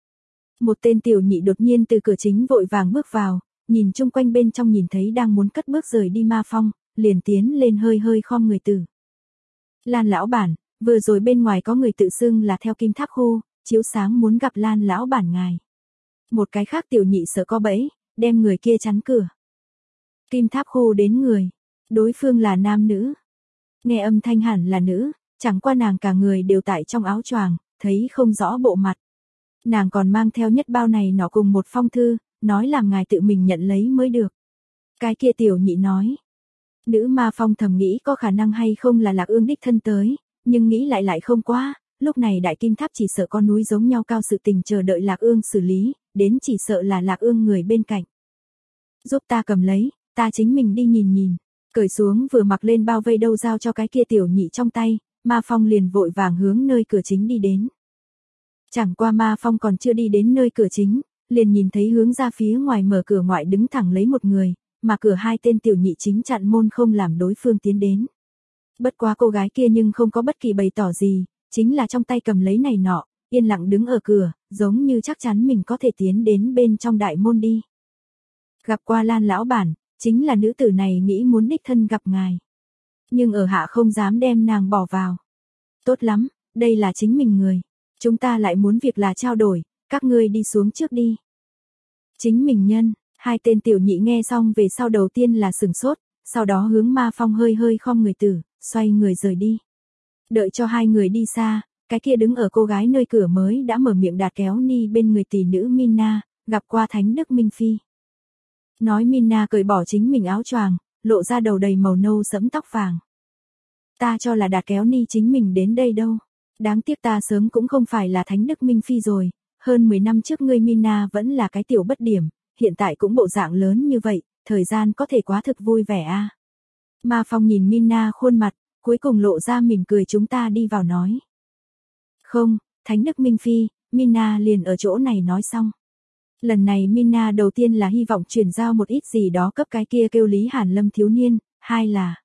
Một tên tiểu nhị đột nhiên từ cửa chính vội vàng bước vào, nhìn chung quanh bên trong nhìn thấy đang muốn cất bước rời đi Ma Phong, liền tiến lên hơi hơi khom người tử. Lan lão bản, vừa rồi bên ngoài có người tự xưng là theo Kim Tháp khu, chiếu sáng muốn gặp Lan lão bản ngài. Một cái khác tiểu nhị sợ có bẫy, đem người kia chắn cửa. Kim Tháp khu đến người, đối phương là nam nữ. Nghe âm thanh hẳn là nữ, chẳng qua nàng cả người đều tại trong áo choàng, thấy không rõ bộ mặt. Nàng còn mang theo nhất bao này nọ cùng một phong thư, nói làm ngài tự mình nhận lấy mới được. Cái kia tiểu nhị nói. Nữ Ma Phong thầm nghĩ có khả năng hay không là Lạc Ương đích thân tới, nhưng nghĩ lại lại không quá, lúc này Đại Kim Tháp chỉ sợ con núi giống nhau cao sự tình chờ đợi Lạc Ương xử lý, đến chỉ sợ là Lạc Ương người bên cạnh. Giúp ta cầm lấy, ta chính mình đi nhìn nhìn, cởi xuống vừa mặc lên bao vây đâu giao cho cái kia tiểu nhị trong tay, Ma Phong liền vội vàng hướng nơi cửa chính đi đến. Chẳng qua Ma Phong còn chưa đi đến nơi cửa chính, liền nhìn thấy hướng ra phía ngoài mở cửa ngoại đứng thẳng lấy một người, mà cửa hai tên tiểu nhị chính chặn môn không làm đối phương tiến đến. Bất quá cô gái kia nhưng không có bất kỳ bày tỏ gì, chính là trong tay cầm lấy này nọ, yên lặng đứng ở cửa, giống như chắc chắn mình có thể tiến đến bên trong đại môn đi. Gặp qua Lan lão bản, chính là nữ tử này nghĩ muốn đích thân gặp ngài. Nhưng ở hạ không dám đem nàng bỏ vào. Tốt lắm, đây là chính mình người. Chúng ta lại muốn việc là trao đổi, các ngươi đi xuống trước đi. Chính mình nhân, hai tên tiểu nhị nghe xong về sau đầu tiên là sừng sốt, sau đó hướng Ma Phong hơi hơi khom người tử, xoay người rời đi. Đợi cho hai người đi xa, cái kia đứng ở cô gái nơi cửa mới đã mở miệng đạt kéo ni bên người tỷ nữ Minna, gặp qua Thánh Đức Minh Phi. Nói Minna cởi bỏ chính mình áo choàng, lộ ra đầu đầy màu nâu sẫm tóc vàng. Ta cho là đạt kéo ni chính mình đến đây đâu. Đáng tiếc ta sớm cũng không phải là Thánh Đức Minh Phi rồi, hơn mười năm trước ngươi Minna vẫn là cái tiểu bất điểm, hiện tại cũng bộ dạng lớn như vậy, thời gian có thể quá thực vui vẻ a. Ma Phong nhìn Mina khuôn mặt, cuối cùng lộ ra mỉm cười chúng ta đi vào nói. Không, Thánh Đức Minh Phi, Mina liền ở chỗ này nói xong. Lần này Mina đầu tiên là hy vọng chuyển giao một ít gì đó cấp cái kia kêu Lý Hàn Lâm thiếu niên, hai là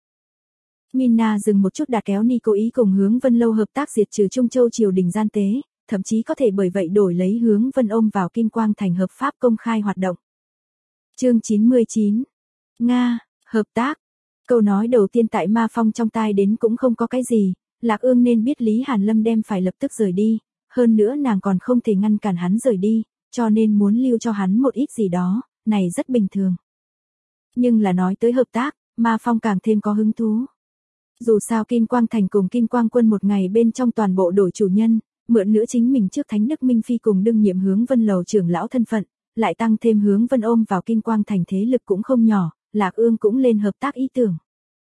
Mina dừng một chút Đạt Kéo Ni cố ý cùng Hướng Vân Lâu hợp tác diệt trừ Trung Châu triều đình gian tế, thậm chí có thể bởi vậy đổi lấy Hướng Vân ôm vào Kim Quang Thành hợp pháp công khai hoạt động. Chương chín mươi chín. Nga, hợp tác. Câu nói đầu tiên tại Ma Phong trong tai đến cũng không có cái gì, Lạc Ương nên biết Lý Hàn Lâm đem phải lập tức rời đi, hơn nữa nàng còn không thể ngăn cản hắn rời đi, cho nên muốn lưu cho hắn một ít gì đó, này rất bình thường. Nhưng là nói tới hợp tác, Ma Phong càng thêm có hứng thú. Dù sao Kim Quang Thành cùng Kim Quang Quân một ngày bên trong toàn bộ đổi chủ nhân, mượn nữa chính mình trước Thánh Đức Minh Phi cùng đương nhiệm Hướng Vân Lầu trưởng lão thân phận, lại tăng thêm Hướng Vân ôm vào Kim Quang Thành thế lực cũng không nhỏ, Lạc Ương cũng lên hợp tác ý tưởng.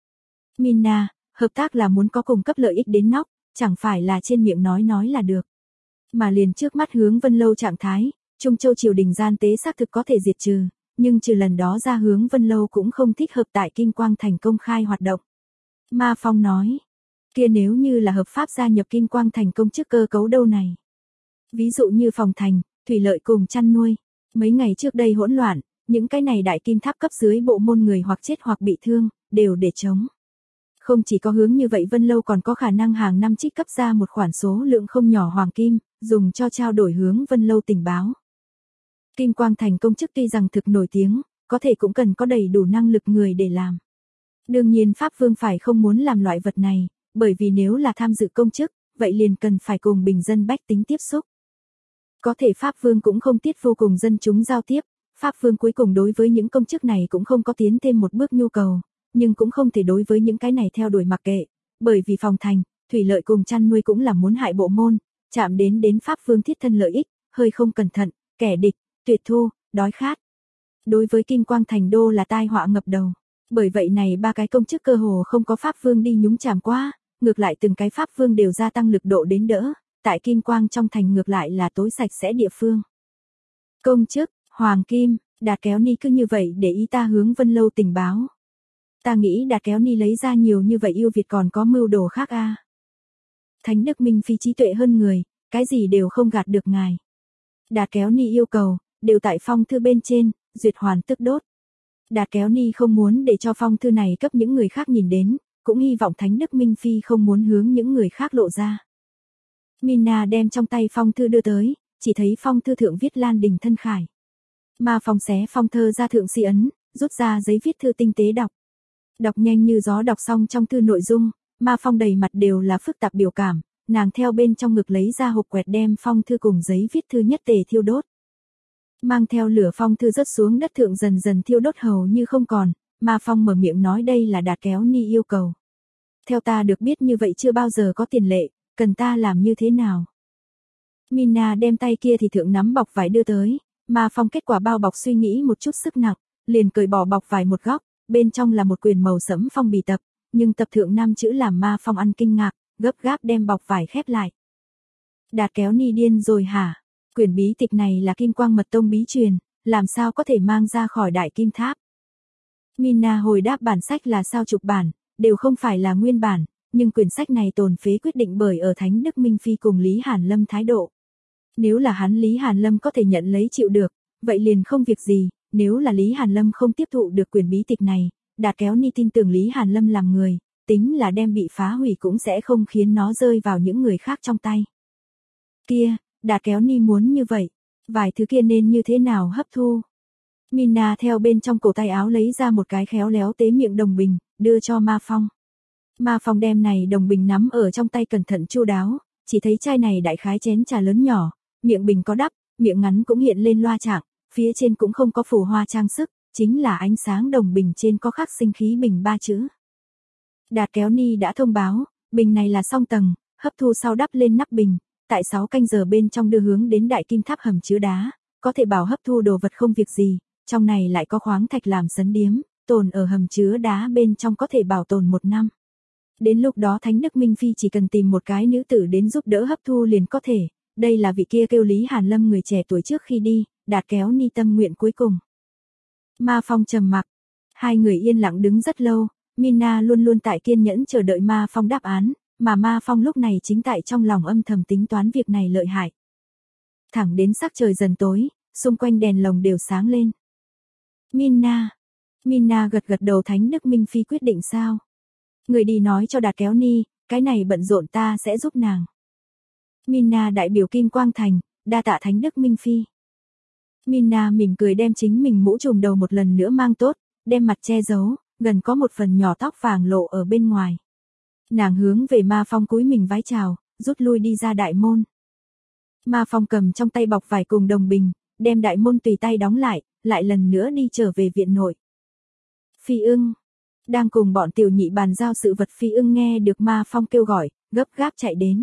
Mina, hợp tác là muốn có cùng cấp lợi ích đến nóc, chẳng phải là trên miệng nói nói là được. Mà liền trước mắt Hướng Vân Lâu trạng thái, Trung Châu triều đình gian tế xác thực có thể diệt trừ, nhưng trừ lần đó ra Hướng Vân Lâu cũng không thích hợp tại Kim Quang Thành công khai hoạt động. Ma Phong nói, kia nếu như là hợp pháp gia nhập Kim Quang Thành công chức cơ cấu đâu này. Ví dụ như phòng thành, thủy lợi cùng chăn nuôi, mấy ngày trước đây hỗn loạn, những cái này đại kim tháp cấp dưới bộ môn người hoặc chết hoặc bị thương, đều để chống. Không chỉ có hướng như vậy Vân Lâu còn có khả năng hàng năm trích cấp ra một khoản số lượng không nhỏ hoàng kim, dùng cho trao đổi Hướng Vân Lâu tình báo. Kim Quang Thành công chức tuy rằng thực nổi tiếng, có thể cũng cần có đầy đủ năng lực người để làm. Đương nhiên Pháp Vương phải không muốn làm loại vật này, bởi vì nếu là tham dự công chức, vậy liền cần phải cùng bình dân bách tính tiếp xúc. Có thể Pháp Vương cũng không tiết vô cùng dân chúng giao tiếp, Pháp Vương cuối cùng đối với những công chức này cũng không có tiến thêm một bước nhu cầu, nhưng cũng không thể đối với những cái này theo đuổi mặc kệ, bởi vì phòng thành, thủy lợi cùng chăn nuôi cũng là muốn hại bộ môn, chạm đến đến Pháp Vương thiết thân lợi ích, hơi không cẩn thận, kẻ địch, tuyệt thu, đói khát. Đối với Kim Quang Thành đô là tai họa ngập đầu, bởi vậy này ba cái công chức cơ hồ không có Pháp Vương đi nhúng chàm qua, ngược lại từng cái Pháp Vương đều gia tăng lực độ đến đỡ, tại Kim Quang trong thành ngược lại là tối sạch sẽ địa phương. Công chức, Hoàng Kim, Đạt Kéo Ni cứ như vậy để ý ta Hướng Vân Lâu tình báo. Ta nghĩ Đạt Kéo Ni lấy ra nhiều như vậy yêu Việt còn có mưu đồ khác a. À. Thánh Đức Minh Phi trí tuệ hơn người, cái gì đều không gạt được ngài. Đạt Kéo Ni yêu cầu, đều tại phong thư bên trên, duyệt hoàn tức đốt. Đạt Kéo Ni không muốn để cho phong thư này cấp những người khác nhìn đến, cũng hy vọng Thánh Đức Minh Phi không muốn hướng những người khác lộ ra. Mina đem trong tay phong thư đưa tới, chỉ thấy phong thư thượng viết Lan Đình thân khải. Ma Phong xé phong thơ ra thượng si ấn, rút ra giấy viết thư tinh tế đọc. Đọc nhanh như gió đọc xong trong thư nội dung, Ma Phong đầy mặt đều là phức tạp biểu cảm, nàng theo bên trong ngực lấy ra hộp quẹt đem phong thư cùng giấy viết thư nhất tề thiêu đốt. Mang theo lửa phong thư rớt xuống đất thượng dần dần thiêu đốt hầu như không còn, Ma Phong mở miệng nói đây là Đạt Kéo Ni yêu cầu. Theo ta được biết như vậy chưa bao giờ có tiền lệ, cần ta làm như thế nào? Mina đem tay kia thì thượng nắm bọc vải đưa tới, Ma Phong kết quả bao bọc suy nghĩ một chút sức nặng, liền cởi bỏ bọc vải một góc, bên trong là một quyển màu sẫm phong bì tập, nhưng tập thượng năm chữ làm Ma Phong ăn kinh ngạc, gấp gáp đem bọc vải khép lại. Đạt Kéo Ni điên rồi hả? Quyển bí tịch này là Kim Quang Mật Tông bí truyền, làm sao có thể mang ra khỏi Đại Kim Tháp? Mina hồi đáp bản sách là sao chục bản, đều không phải là nguyên bản, nhưng quyển sách này tồn phế quyết định bởi ở Thánh Đức Minh Phi cùng Lý Hàn Lâm thái độ. Nếu là hắn Lý Hàn Lâm có thể nhận lấy chịu được, vậy liền không việc gì, nếu là Lý Hàn Lâm không tiếp thụ được quyển bí tịch này, Đạt Kéo Ni tin tưởng Lý Hàn Lâm làm người, tính là đem bị phá hủy cũng sẽ không khiến nó rơi vào những người khác trong tay. Kia, Đạt Kéo Ni muốn như vậy, vài thứ kia nên như thế nào hấp thu? Mina theo bên trong cổ tay áo lấy ra một cái khéo léo tế miệng đồng bình, đưa cho Ma Phong. Ma Phong đem này đồng bình nắm ở trong tay cẩn thận chu đáo, chỉ thấy chai này đại khái chén trà lớn nhỏ, miệng bình có đắp, miệng ngắn cũng hiện lên loa trạng, phía trên cũng không có phù hoa trang sức, chính là ánh sáng đồng bình trên có khắc sinh khí bình ba chữ. Đạt Kéo Ni đã thông báo, bình này là song tầng, hấp thu sau đắp lên nắp bình, tại sáu canh giờ bên trong đưa hướng đến Đại Kim Tháp hầm chứa đá, có thể bảo hấp thu đồ vật không việc gì, trong này lại có khoáng thạch làm sấn điếm, tồn ở hầm chứa đá bên trong có thể bảo tồn một năm. Đến lúc đó Thánh Đức Minh Phi chỉ cần tìm một cái nữ tử đến giúp đỡ hấp thu liền có thể, đây là vị kia kêu Lý Hàn Lâm người trẻ tuổi trước khi đi, Đạt Kéo Ni tâm nguyện cuối cùng. Ma Phong trầm mặc. Hai người yên lặng đứng rất lâu, Mina luôn luôn tại kiên nhẫn chờ đợi Ma Phong đáp án, mà Ma Phong lúc này chính tại trong lòng âm thầm tính toán việc này lợi hại. Thẳng đến sắc trời dần tối, xung quanh đèn lồng đều sáng lên. Mina. Mina gật gật đầu. Thánh Đức Minh Phi quyết định sao? Người đi nói cho Đạt Kéo Ni, cái này bận rộn ta sẽ giúp nàng. Mina đại biểu Kim Quang Thành, đa tạ Thánh Đức Minh Phi. Mina mỉm cười đem chính mình mũ trùm đầu một lần nữa mang tốt, đem mặt che giấu, gần có một phần nhỏ tóc vàng lộ ở bên ngoài. Nàng hướng về Ma Phong cúi mình vái chào, rút lui đi ra đại môn. Ma Phong cầm trong tay bọc vải cùng đồng bình, đem đại môn tùy tay đóng lại, lại lần nữa đi trở về viện nội. Phi Ưng. Đang cùng bọn tiểu nhị bàn giao sự vật Phi Ưng nghe được Ma Phong kêu gọi, gấp gáp chạy đến.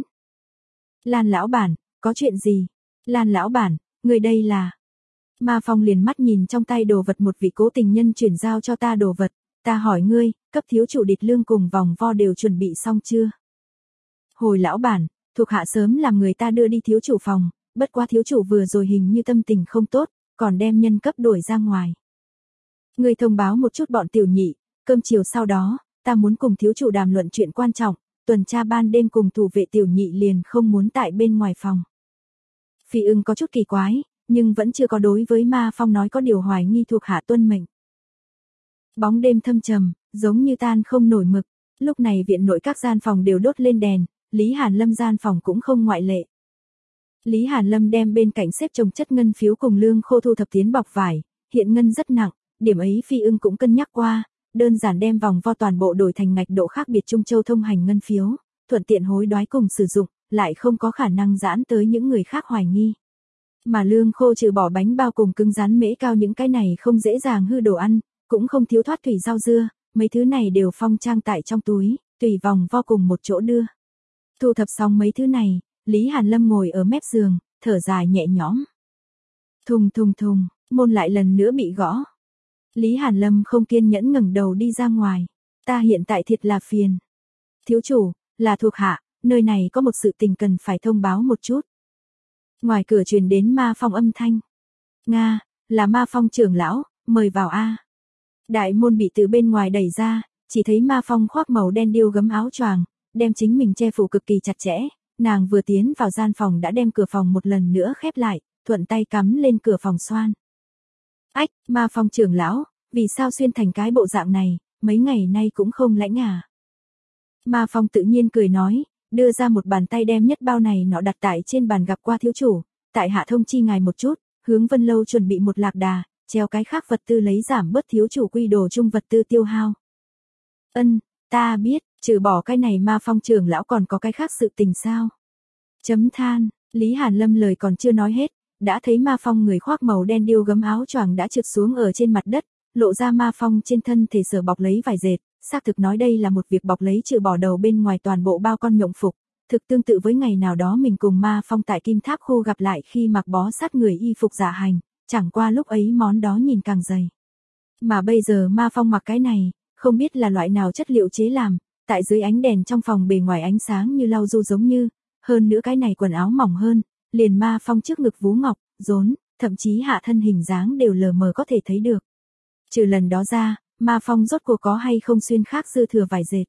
Lan lão bản, có chuyện gì? Lan lão bản, người đây là... Ma Phong liền mắt nhìn trong tay đồ vật một vị cố tình nhân chuyển giao cho ta đồ vật, ta hỏi ngươi, cấp thiếu chủ địch lương cùng vòng vo đều chuẩn bị xong chưa? Hồi lão bản, thuộc hạ sớm làm người ta đưa đi thiếu chủ phòng, bất quá thiếu chủ vừa rồi hình như tâm tình không tốt, còn đem nhân cấp đuổi ra ngoài. Ngươi thông báo một chút bọn tiểu nhị, cơm chiều sau đó, ta muốn cùng thiếu chủ đàm luận chuyện quan trọng, tuần tra ban đêm cùng thủ vệ tiểu nhị liền không muốn tại bên ngoài phòng. Phi Ưng có chút kỳ quái, nhưng vẫn chưa có đối với Ma Phong nói có điều hoài nghi thuộc hạ tuân mệnh. Bóng đêm thâm trầm, giống như tan không nổi mực, lúc này viện nội các gian phòng đều đốt lên đèn, Lý Hàn Lâm gian phòng cũng không ngoại lệ. Lý Hàn Lâm đem bên cạnh xếp chồng chất ngân phiếu cùng lương khô thu thập tiến bọc vải, hiện ngân rất nặng, điểm ấy Phi Ưng cũng cân nhắc qua, đơn giản đem vòng vo toàn bộ đổi thành ngạch độ khác biệt Trung Châu thông hành ngân phiếu, thuận tiện hối đoái cùng sử dụng, lại không có khả năng giãn tới những người khác hoài nghi. Mà lương khô trừ bỏ bánh bao cùng cứng rắn mễ cao những cái này không dễ dàng hư đồ ăn, cũng không thiếu thoát thủy rau dưa, mấy thứ này đều phong trang tại trong túi, tùy vòng vo cùng một chỗ đưa. Thu thập xong mấy thứ này, Lý Hàn Lâm ngồi ở mép giường, thở dài nhẹ nhõm. Thùng thùng thùng, môn lại lần nữa bị gõ. Lý Hàn Lâm không kiên nhẫn ngẩng đầu đi ra ngoài. Ta hiện tại thiệt là phiền. Thiếu chủ, là thuộc hạ, nơi này có một sự tình cần phải thông báo một chút. Ngoài cửa truyền đến Ma Phong âm thanh. Nga, là Ma Phong trưởng lão, mời vào a. Đại môn bị từ bên ngoài đẩy ra, chỉ thấy Ma Phong khoác màu đen điêu gấm áo choàng, đem chính mình che phủ cực kỳ chặt chẽ, nàng vừa tiến vào gian phòng đã đem cửa phòng một lần nữa khép lại, thuận tay cắm lên cửa phòng xoan. Ách, Ma Phong trưởng lão, vì sao xuyên thành cái bộ dạng này, mấy ngày nay cũng không lãnh à? Ma Phong tự nhiên cười nói, đưa ra một bàn tay đem nhất bao này nọ đặt tại trên bàn gặp qua thiếu chủ, tại hạ thông chi ngài một chút, hướng Vân Lâu chuẩn bị một lạc đà, treo cái khác vật tư lấy giảm bớt thiếu chủ quy đồ chung vật tư tiêu hao. Ân, ta biết, trừ bỏ cái này Ma Phong trưởng lão còn có cái khác sự tình sao? Chấm than, Lý Hàn Lâm lời còn chưa nói hết, đã thấy Ma Phong người khoác màu đen điêu gấm áo choàng đã trượt xuống ở trên mặt đất, lộ ra Ma Phong trên thân thể sở bọc lấy vải dệt, xác thực nói đây là một việc bọc lấy trừ bỏ đầu bên ngoài toàn bộ bao con nhộng phục, thực tương tự với ngày nào đó mình cùng Ma Phong tại Kim Tháp khu gặp lại khi mặc bó sát người y phục giả hành, chẳng qua lúc ấy món đó nhìn càng dày. Mà bây giờ Ma Phong mặc cái này, không biết là loại nào chất liệu chế làm, tại dưới ánh đèn trong phòng bề ngoài ánh sáng như lau du giống như, hơn nữa cái này quần áo mỏng hơn, liền Ma Phong trước ngực vú ngọc, rốn, thậm chí hạ thân hình dáng đều lờ mờ có thể thấy được. Trừ lần đó ra, Ma Phong rốt cuộc có hay không xuyên khác dư thừa vải dệt.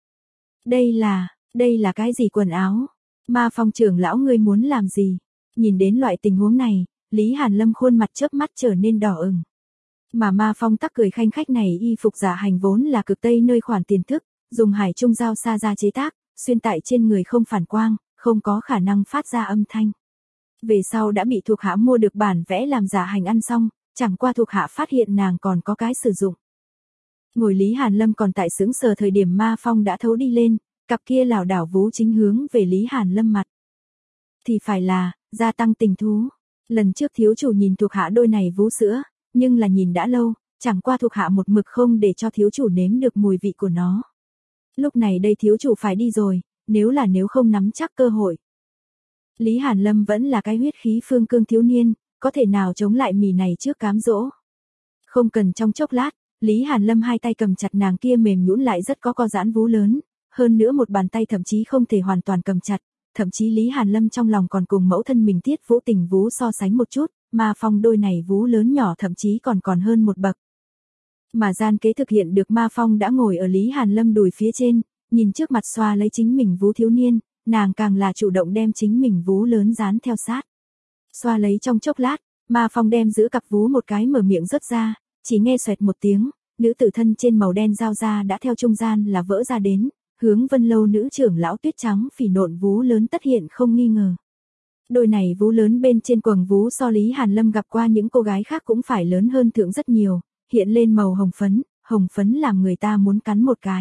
Đây là, đây là cái gì quần áo? Ma Phong trưởng lão ngươi muốn làm gì? Nhìn đến loại tình huống này, Lý Hàn Lâm khuôn mặt chớp mắt trở nên đỏ ửng. Mà Ma Phong tắc cười khanh khách này y phục giả hành vốn là cực Tây nơi khoản tiền thức, dùng hải trung dao sa ra chế tác, xuyên tại trên người không phản quang, không có khả năng phát ra âm thanh. Về sau đã bị thuộc hạ mua được bản vẽ làm giả hành ăn xong, chẳng qua thuộc hạ phát hiện nàng còn có cái sử dụng. Ngồi Lý Hàn Lâm còn tại sững sờ thời điểm Ma Phong đã thấu đi lên, cặp kia lảo đảo vú chính hướng về Lý Hàn Lâm mặt. Thì phải là, gia tăng tình thú. Lần trước thiếu chủ nhìn thuộc hạ đôi này vú sữa, nhưng là nhìn đã lâu, chẳng qua thuộc hạ một mực không để cho thiếu chủ nếm được mùi vị của nó. Lúc này đây thiếu chủ phải đi rồi, nếu là nếu không nắm chắc cơ hội. Lý Hàn Lâm vẫn là cái huyết khí phương cương thiếu niên, có thể nào chống lại mì này trước cám dỗ. Không cần trong chốc lát, Lý Hàn Lâm hai tay cầm chặt nàng kia mềm nhũn lại rất có co giãn vú lớn, hơn nữa một bàn tay thậm chí không thể hoàn toàn cầm chặt, thậm chí Lý Hàn Lâm trong lòng còn cùng mẫu thân mình Tiết Vũ Tình vú so sánh một chút, Ma Phong đôi này vú lớn nhỏ thậm chí còn còn hơn một bậc. Mà gian kế thực hiện được Ma Phong đã ngồi ở Lý Hàn Lâm đùi phía trên, nhìn trước mặt xoa lấy chính mình vú thiếu niên, nàng càng là chủ động đem chính mình vú lớn dán theo sát. Xoa lấy trong chốc lát, Ma Phong đem giữ cặp vú một cái mở miệng rớt ra, chỉ nghe xoẹt một tiếng, nữ tử thân trên màu đen dao da đã theo trung gian là vỡ ra đến, hướng Vân Lâu nữ trưởng lão tuyết trắng phỉ nộn vú lớn tất hiện không nghi ngờ. Đôi này vú lớn bên trên quầng vú so Lý Hàn Lâm gặp qua những cô gái khác cũng phải lớn hơn thượng rất nhiều, hiện lên màu hồng phấn, hồng phấn làm người ta muốn cắn một cái.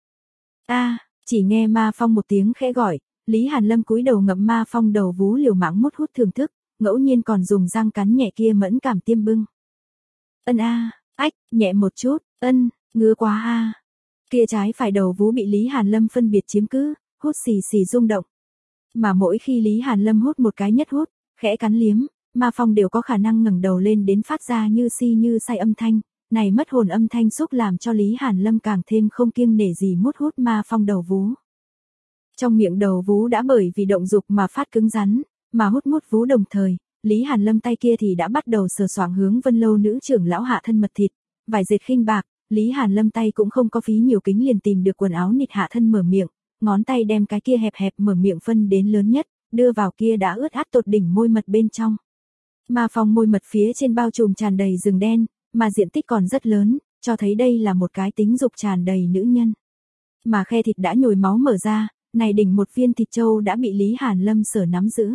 A, chỉ nghe Ma Phong một tiếng khẽ gọi, Lý Hàn Lâm cúi đầu ngậm Ma Phong đầu vú liều mạng mút hút thưởng thức, ngẫu nhiên còn dùng răng cắn nhẹ kia mẫn cảm tiêm bưng. Ân a, ách, nhẹ một chút, ân, ngứa quá a. Kia trái phải đầu vú bị Lý Hàn Lâm phân biệt chiếm cứ, hút xì xì rung động. Mà mỗi khi Lý Hàn Lâm hút một cái nhất hút, khẽ cắn liếm, Ma Phong đều có khả năng ngẩng đầu lên đến phát ra như si như say âm thanh, này mất hồn âm thanh xúc làm cho Lý Hàn Lâm càng thêm không kiêng nể gì mút hút Ma Phong đầu vú. Trong miệng đầu vú đã bởi vì động dục mà phát cứng rắn, mà hút mút vú đồng thời, Lý Hàn Lâm tay kia thì đã bắt đầu sờ soạng hướng Vân Lâu nữ trưởng lão hạ thân mật thịt, vải dệt khinh bạc, Lý Hàn Lâm tay cũng không có phí nhiều kính liền tìm được quần áo nịt hạ thân mở miệng, ngón tay đem cái kia hẹp hẹp mở miệng phân đến lớn nhất, đưa vào kia đã ướt át tột đỉnh môi mật bên trong. Ma Phong môi mật phía trên bao trùm tràn đầy rừng đen, mà diện tích còn rất lớn, cho thấy đây là một cái tính dục tràn đầy nữ nhân. Mà khe thịt đã nhồi máu mở ra, này đỉnh một viên thịt trâu đã bị Lý Hàn Lâm sở nắm giữ.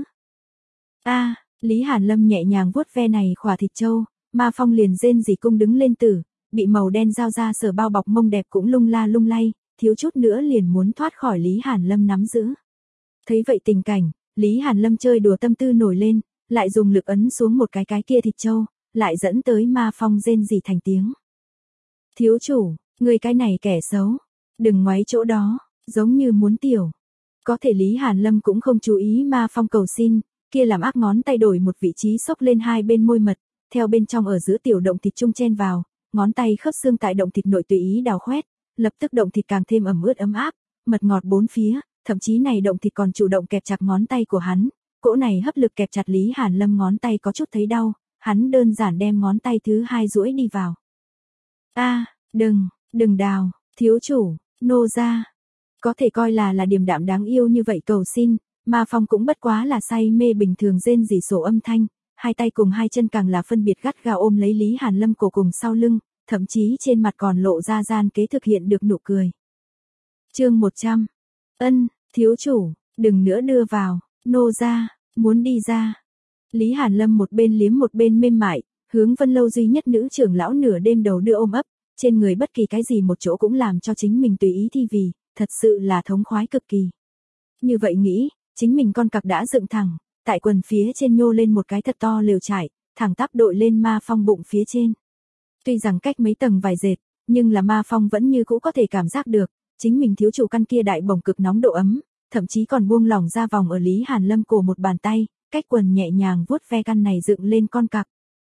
A, Lý Hàn Lâm nhẹ nhàng vuốt ve này khỏa thịt trâu, Ma Phong liền rên rỉ cung đứng lên tử, bị màu đen dao ra sở bao bọc mông đẹp cũng lung la lung lay, thiếu chút nữa liền muốn thoát khỏi Lý Hàn Lâm nắm giữ. Thấy vậy tình cảnh, Lý Hàn Lâm chơi đùa tâm tư nổi lên, lại dùng lực ấn xuống một cái cái kia thịt trâu, lại dẫn tới Ma Phong rên rỉ thành tiếng. Thiếu chủ, người cái này kẻ xấu, đừng ngoáy chỗ đó, giống như muốn tiểu. Có thể Lý Hàn Lâm cũng không chú ý Ma Phong cầu xin, kia làm ác ngón tay đổi một vị trí xốc lên hai bên môi mật, theo bên trong ở giữa tiểu động thịt trung chen vào, ngón tay khớp xương tại động thịt nội tùy ý đào khoét, lập tức động thịt càng thêm ẩm ướt ấm áp, mật ngọt bốn phía, thậm chí này động thịt còn chủ động kẹp chặt ngón tay của hắn, cỗ này hấp lực kẹp chặt Lý Hàn Lâm ngón tay có chút thấy đau, hắn đơn giản đem ngón tay thứ hai duỗi đi vào. A, đừng, đừng đào, thiếu chủ, nô ra. Có thể coi là là điềm đạm đáng yêu như vậy cầu xin, Ma Phong cũng bất quá là say mê bình thường rên rỉ sổ âm thanh, hai tay cùng hai chân càng là phân biệt gắt gao ôm lấy Lý Hàn Lâm cổ cùng sau lưng, thậm chí trên mặt còn lộ ra gian kế thực hiện được nụ cười. Chương một trăm. Ân, thiếu chủ, đừng nữa đưa vào, nô ra, muốn đi ra. Lý Hàn Lâm một bên liếm một bên mềm mại, hướng Vân Lâu duy nhất nữ trưởng lão nửa đêm đầu đưa ôm ấp, trên người bất kỳ cái gì một chỗ cũng làm cho chính mình tùy ý thi vì, thật sự là thống khoái cực kỳ. Như vậy nghĩ, chính mình con cặc đã dựng thẳng, tại quần phía trên nhô lên một cái thật to lều trải, thẳng tắp đội lên Ma Phong bụng phía trên. Tuy rằng cách mấy tầng vải dệt, nhưng là Ma Phong vẫn như cũ có thể cảm giác được, chính mình thiếu chủ căn kia đại bổng cực nóng độ ấm, thậm chí còn buông lỏng ra vòng ở Lý Hàn Lâm cổ một bàn tay, cách quần nhẹ nhàng vuốt ve căn này dựng lên con cặc.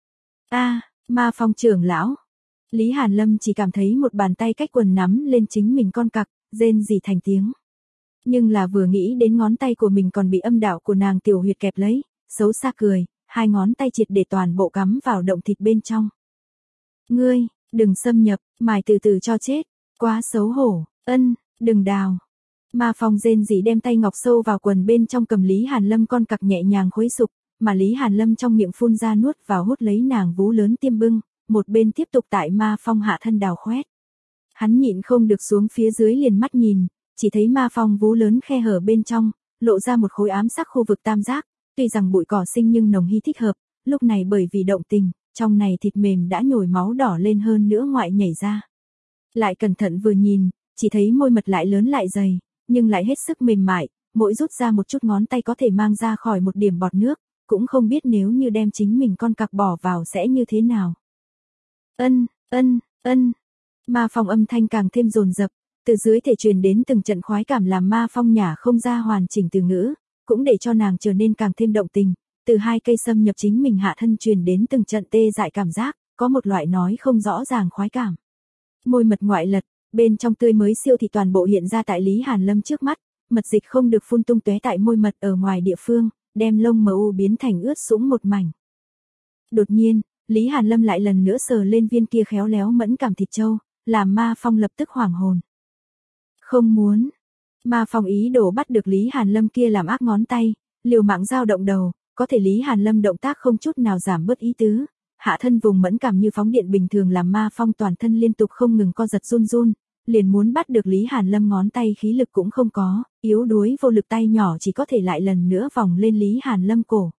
A, Ma Phong trưởng lão. Lý Hàn Lâm chỉ cảm thấy một bàn tay cách quần nắm lên chính mình con cặc, rên rỉ thành tiếng. Nhưng là vừa nghĩ đến ngón tay của mình còn bị âm đạo của nàng tiểu huyệt kẹp lấy, xấu xa cười, hai ngón tay triệt để toàn bộ cắm vào động thịt bên trong. Ngươi, đừng xâm nhập, mài từ từ cho chết, quá xấu hổ, ân, đừng đào. Ma Phong rên rỉ đem tay ngọc sâu vào quần bên trong cầm Lý Hàn Lâm con cặc nhẹ nhàng khuấy sục, mà Lý Hàn Lâm trong miệng phun ra nuốt vào hút lấy nàng vú lớn tiêm bưng, một bên tiếp tục tại Ma Phong hạ thân đào khoét. Hắn nhịn không được xuống phía dưới liền mắt nhìn, chỉ thấy Ma Phong vú lớn khe hở bên trong, lộ ra một khối ám sắc khu vực tam giác, tuy rằng bụi cỏ xinh nhưng nồng hy thích hợp, lúc này bởi vì động tình, trong này thịt mềm đã nhồi máu đỏ lên hơn nữa ngoại nhảy ra. Lại cẩn thận vừa nhìn, chỉ thấy môi mật lại lớn lại dày, nhưng lại hết sức mềm mại, mỗi rút ra một chút ngón tay có thể mang ra khỏi một điểm bọt nước, cũng không biết nếu như đem chính mình con cặc bỏ vào sẽ như thế nào. Ân, ân, ân. Ma Phong âm thanh càng thêm dồn dập, từ dưới thể truyền đến từng trận khoái cảm làm Ma Phong nhả không ra hoàn chỉnh từ ngữ, cũng để cho nàng trở nên càng thêm động tình, từ hai cây xâm nhập chính mình hạ thân truyền đến từng trận tê dại cảm giác, có một loại nói không rõ ràng khoái cảm. Môi mật ngoại lật, bên trong tươi mới siêu thì toàn bộ hiện ra tại Lý Hàn Lâm trước mắt, mật dịch không được phun tung tóe tại môi mật ở ngoài địa phương, đem lông mờ u biến thành ướt sũng một mảnh. Đột nhiên, Lý Hàn Lâm lại lần nữa sờ lên viên kia khéo léo mẫn cảm thịt trâu, làm Ma Phong lập tức hoảng hồn. Không muốn. Ma Phong ý đồ bắt được Lý Hàn Lâm kia làm ác ngón tay, liều mạng dao động đầu, có thể Lý Hàn Lâm động tác không chút nào giảm bớt ý tứ, hạ thân vùng mẫn cảm như phóng điện bình thường làm Ma Phong toàn thân liên tục không ngừng co giật run run, liền muốn bắt được Lý Hàn Lâm ngón tay khí lực cũng không có, yếu đuối vô lực tay nhỏ chỉ có thể lại lần nữa vòng lên Lý Hàn Lâm cổ.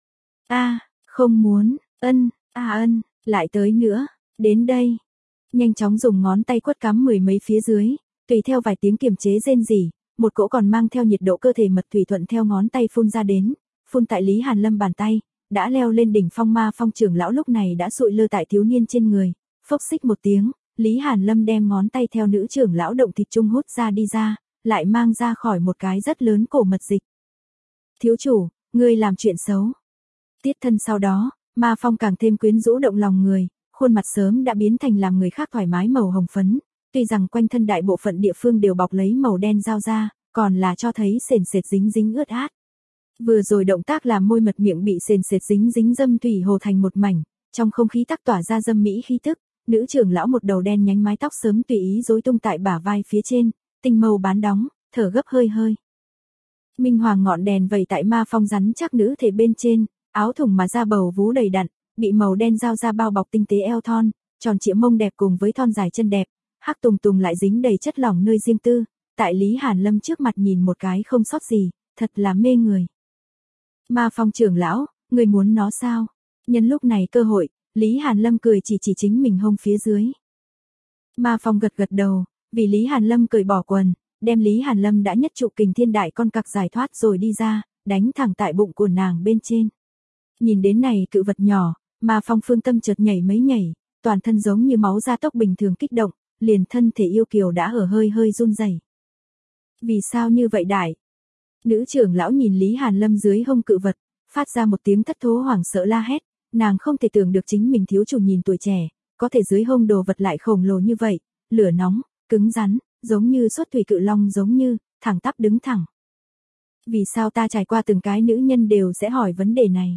A, không muốn, ân, a ân, lại tới nữa, đến đây. Nhanh chóng dùng ngón tay quất cắm mười mấy phía dưới, tùy theo vài tiếng kiềm chế rên rỉ, một cỗ còn mang theo nhiệt độ cơ thể mật thủy thuận theo ngón tay phun ra đến, phun tại Lý Hàn Lâm bàn tay, đã leo lên đỉnh phong. Ma Phong trưởng lão lúc này đã sụi lơ tại thiếu niên trên người, phốc xích một tiếng, Lý Hàn Lâm đem ngón tay theo nữ trưởng lão động thịt trung hút ra đi ra, lại mang ra khỏi một cái rất lớn cổ mật dịch. Thiếu chủ, ngươi làm chuyện xấu. Tiết thân sau đó, Ma Phong càng thêm quyến rũ động lòng người, khuôn mặt sớm đã biến thành làm người khác thoải mái màu hồng phấn, tuy rằng quanh thân đại bộ phận địa phương đều bọc lấy màu đen dao ra, còn là cho thấy sền sệt dính dính ướt át. Vừa rồi động tác làm môi mật miệng bị sền sệt dính dính dâm thủy hồ thành một mảnh, trong không khí tác tỏa ra dâm mỹ khí tức, nữ trưởng lão một đầu đen nhánh mái tóc sớm tùy ý rối tung tại bả vai phía trên, tinh mâu bán đóng, thở gấp hơi hơi. Minh hoàng ngọn đèn vẩy tại Ma Phong rắn chắc nữ thể bên trên, áo thùng mà da bầu vú đầy đặn, bị màu đen dao ra bao bọc tinh tế eo thon, tròn trịa mông đẹp cùng với thon dài chân đẹp, hắc tùng tùng lại dính đầy chất lỏng nơi riêng tư, tại Lý Hàn Lâm trước mặt nhìn một cái không sót gì, thật là mê người. Ma Phong trưởng lão, người muốn nó sao? Nhân lúc này cơ hội, Lý Hàn Lâm cười chỉ chỉ chính mình hông phía dưới. Ma Phong gật gật đầu, vì Lý Hàn Lâm cởi bỏ quần, đem Lý Hàn Lâm đã nhất trụ kình thiên đại con cặc giải thoát rồi đi ra, đánh thẳng tại bụng của nàng bên trên. Nhìn đến này cự vật nhỏ, Ma Phong phương tâm chợt nhảy mấy nhảy, toàn thân giống như máu gia tốc bình thường kích động, liền thân thể yêu kiều đã ở hơi hơi run rẩy. Vì sao như vậy đại? Nữ trưởng lão nhìn Lý Hàn Lâm dưới hông cự vật, phát ra một tiếng thất thố hoảng sợ la hét, nàng không thể tưởng được chính mình thiếu chủ nhìn tuổi trẻ, có thể dưới hông đồ vật lại khổng lồ như vậy, lửa nóng, cứng rắn, giống như xuất thủy cự long giống như, thẳng tắp đứng thẳng. Vì sao ta trải qua từng cái nữ nhân đều sẽ hỏi vấn đề này?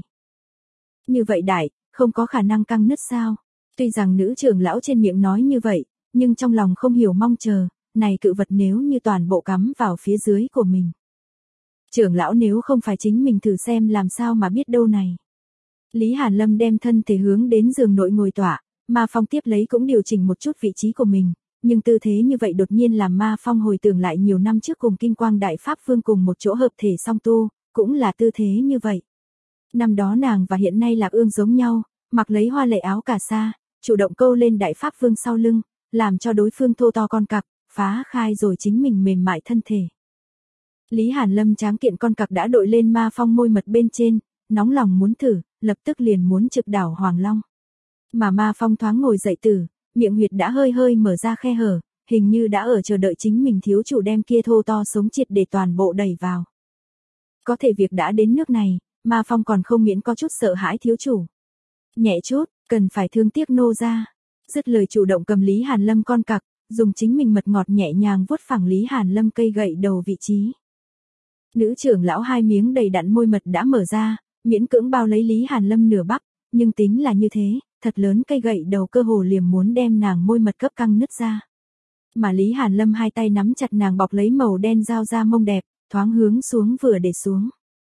Như vậy đại, không có khả năng căng nứt sao? Tuy rằng nữ trưởng lão trên miệng nói như vậy, nhưng trong lòng không hiểu mong chờ, này cự vật nếu như toàn bộ cắm vào phía dưới của mình. Trưởng lão nếu không phải chính mình thử xem làm sao mà biết đâu này. Lý Hàn Lâm đem thân thể hướng đến giường nội ngồi tọa, Ma Phong tiếp lấy cũng điều chỉnh một chút vị trí của mình, nhưng tư thế như vậy đột nhiên làm Ma Phong hồi tưởng lại nhiều năm trước cùng Kim Quang Đại Pháp Vương cùng một chỗ hợp thể song tu, cũng là tư thế như vậy. Năm đó nàng và hiện nay Lạc Ương giống nhau, mặc lấy hoa lệ áo cà sa, chủ động câu lên Đại Pháp Vương sau lưng, làm cho đối phương thô to con cặc, phá khai rồi chính mình mềm mại thân thể. Lý Hàn Lâm tráng kiện con cặc đã đội lên Ma Phong môi mật bên trên, nóng lòng muốn thử, lập tức liền muốn trực đảo Hoàng Long. Mà Ma Phong thoáng ngồi dậy tử, miệng huyệt đã hơi hơi mở ra khe hở, hình như đã ở chờ đợi chính mình thiếu chủ đem kia thô to sống triệt để toàn bộ đẩy vào. Có thể việc đã đến nước này, Ma Phong còn không miễn có chút sợ hãi thiếu chủ. Nhẹ chút, cần phải thương tiếc nô ra. Dứt lời chủ động cầm Lý Hàn Lâm con cặc, dùng chính mình mật ngọt nhẹ nhàng vuốt phẳng Lý Hàn Lâm cây gậy đầu vị trí. Nữ trưởng lão hai miếng đầy đặn môi mật đã mở ra, miễn cưỡng bao lấy Lý Hàn Lâm nửa bắp, nhưng tính là như thế, thật lớn cây gậy đầu cơ hồ liềm muốn đem nàng môi mật cấp căng nứt ra. Mà Lý Hàn Lâm hai tay nắm chặt nàng bọc lấy màu đen dao ra mông đẹp, thoáng hướng xuống vừa để xuống.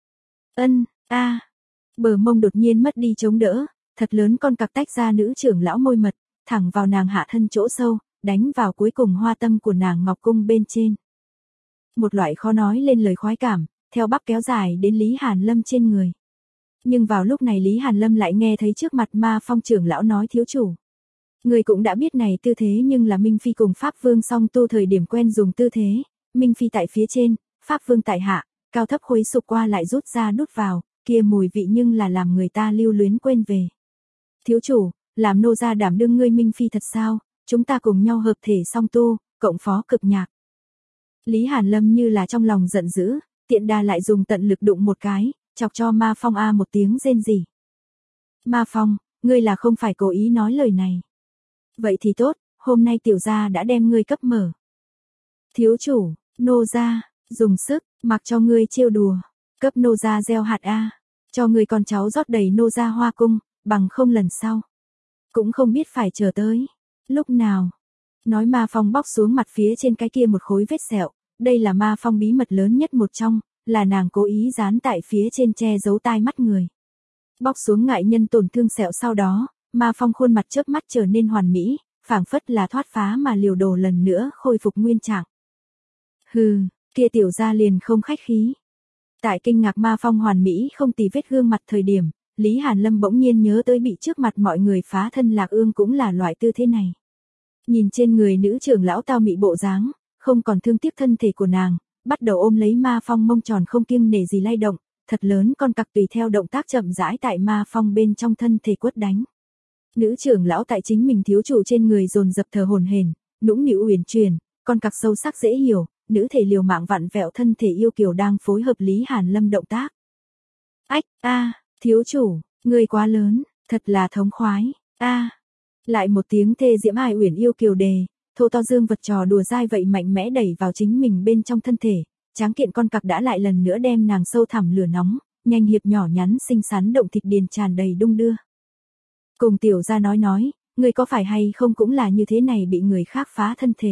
Ân, a, bờ mông đột nhiên mất đi chống đỡ, thật lớn con cặc tách ra nữ trưởng lão môi mật, thẳng vào nàng hạ thân chỗ sâu, đánh vào cuối cùng hoa tâm của nàng ngọc cung bên trên. Một loại khó nói lên lời khoái cảm, theo bắp kéo dài đến Lý Hàn Lâm trên người. Nhưng vào lúc này Lý Hàn Lâm lại nghe thấy trước mặt Ma Phong trưởng lão nói thiếu chủ. Người cũng đã biết này tư thế nhưng là Minh Phi cùng Pháp Vương song tu thời điểm quen dùng tư thế, Minh Phi tại phía trên, Pháp Vương tại hạ, cao thấp khuấy sụp qua lại rút ra đút vào, kia mùi vị nhưng là làm người ta lưu luyến quên về. Thiếu chủ, làm nô gia đảm đương ngươi Minh Phi thật sao, chúng ta cùng nhau hợp thể song tu, cộng phó cực nhạc. Lý Hàn Lâm như là trong lòng giận dữ, tiện đà lại dùng tận lực đụng một cái, chọc cho Ma Phong a một tiếng rên rỉ. Ma Phong, ngươi là không phải cố ý nói lời này. Vậy thì tốt, hôm nay tiểu gia đã đem ngươi cấp mở. Thiếu chủ, nô gia, dùng sức, mặc cho ngươi trêu đùa, cấp nô gia gieo hạt a, cho ngươi con cháu rót đầy nô gia hoa cung, bằng không lần sau. Cũng không biết phải chờ tới lúc nào. Nói Ma Phong bóc xuống mặt phía trên cái kia một khối vết sẹo, đây là Ma Phong bí mật lớn nhất một trong, là nàng cố ý dán tại phía trên che giấu tai mắt người. Bóc xuống ngại nhân tổn thương sẹo sau đó, Ma Phong khuôn mặt chớp mắt trở nên hoàn mỹ, phảng phất là thoát phá mà liều đồ lần nữa khôi phục nguyên trạng. Hừ, kia tiểu gia liền không khách khí. Tại kinh ngạc Ma Phong hoàn mỹ không tì vết gương mặt thời điểm, Lý Hàn Lâm bỗng nhiên nhớ tới bị trước mặt mọi người phá thân Lạc Ương cũng là loại tư thế này. Nhìn trên người nữ trưởng lão tao mị bộ dáng, không còn thương tiếc thân thể của nàng, bắt đầu ôm lấy Ma Phong mông tròn không kiêng nể gì lay động, thật lớn con cặc tùy theo động tác chậm rãi tại Ma Phong bên trong thân thể quất đánh. Nữ trưởng lão tại chính mình thiếu chủ trên người dồn dập thờ hổn hển, nũng nịu uyển chuyển, con cặc sâu sắc dễ hiểu, nữ thể liều mạng vặn vẹo thân thể yêu kiều đang phối hợp Lý Hàn Lâm động tác. Ách, a, thiếu chủ, người quá lớn, thật là thống khoái, a. Lại một tiếng thê diễm ai uyển yêu kiều đề, thô to dương vật trò đùa dai vậy mạnh mẽ đẩy vào chính mình bên trong thân thể, tráng kiện con cặc đã lại lần nữa đem nàng sâu thẳm lửa nóng, nhanh hiệp nhỏ nhắn xinh xắn động thịt điền tràn đầy đung đưa. Cùng tiểu gia nói nói, người có phải hay không cũng là như thế này bị người khác phá thân thể.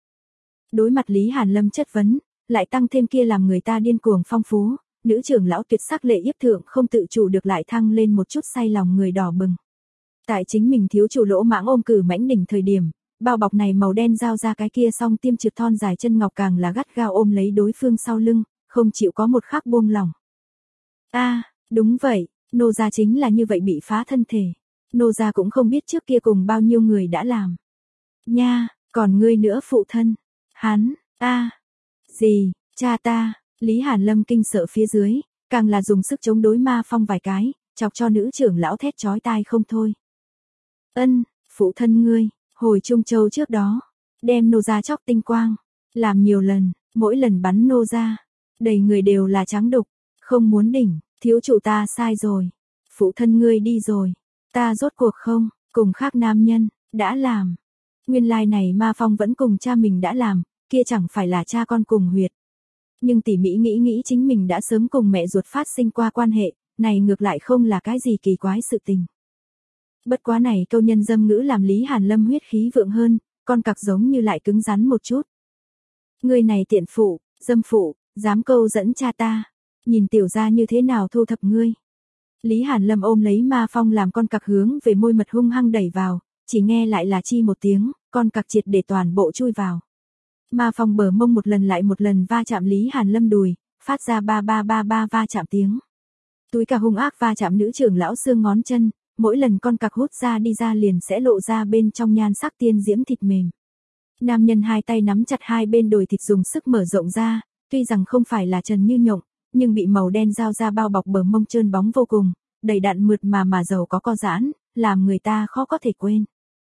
Đối mặt Lý Hàn Lâm chất vấn, lại tăng thêm kia làm người ta điên cuồng phong phú, nữ trưởng lão tuyệt sắc lệ yếp thượng không tự chủ được lại thăng lên một chút say lòng người đỏ bừng. Tại chính mình thiếu chủ lỗ mãng ôm cử mãnh đỉnh thời điểm, bao bọc này màu đen giao ra cái kia song tiêm trượt thon dài chân ngọc càng là gắt gao ôm lấy đối phương sau lưng, không chịu có một khắc buông lỏng. A, à, đúng vậy, nô gia chính là như vậy bị phá thân thể. Nô gia cũng không biết trước kia cùng bao nhiêu người đã làm. Nha, còn ngươi nữa phụ thân. Hắn, a, à, gì, cha ta, Lý Hàn Lâm kinh sợ phía dưới, càng là dùng sức chống đối Ma Phong vài cái, chọc cho nữ trưởng lão thét chói tai không thôi. Ân, phụ thân ngươi, hồi Trung Châu trước đó, đem nô gia chóc tinh quang, làm nhiều lần, mỗi lần bắn nô gia, đầy người đều là trắng đục, không muốn đỉnh, thiếu chủ ta sai rồi, phụ thân ngươi đi rồi, ta rốt cuộc không, cùng khác nam nhân, đã làm. Nguyên lai này Ma Phong vẫn cùng cha mình đã làm, kia chẳng phải là cha con cùng huyệt. Nhưng tỉ mỹ nghĩ nghĩ chính mình đã sớm cùng mẹ ruột phát sinh qua quan hệ, này ngược lại không là cái gì kỳ quái sự tình. Bất quá này câu nhân dâm ngữ làm Lý Hàn Lâm huyết khí vượng hơn, con cặc giống như lại cứng rắn một chút. Người này tiện phụ, dâm phụ, dám câu dẫn cha ta, nhìn tiểu gia như thế nào thu thập ngươi. Lý Hàn Lâm ôm lấy Ma Phong làm con cặc hướng về môi mật hung hăng đẩy vào, chỉ nghe lại là chi một tiếng, con cặc triệt để toàn bộ chui vào. Ma Phong bờ mông một lần lại một lần va chạm Lý Hàn Lâm đùi, phát ra ba ba ba ba va chạm tiếng. Túi cà hung ác va chạm nữ trưởng lão xương ngón chân, mỗi lần con cặc hút ra đi ra liền sẽ lộ ra bên trong nhan sắc tiên diễm thịt mềm. Nam nhân hai tay nắm chặt hai bên đồi thịt dùng sức mở rộng ra, tuy rằng không phải là trần như nhộng, nhưng bị màu đen dao ra bao bọc bờ mông trơn bóng vô cùng, đầy đặn mượt mà mà giàu có co giãn, làm người ta khó có thể quên.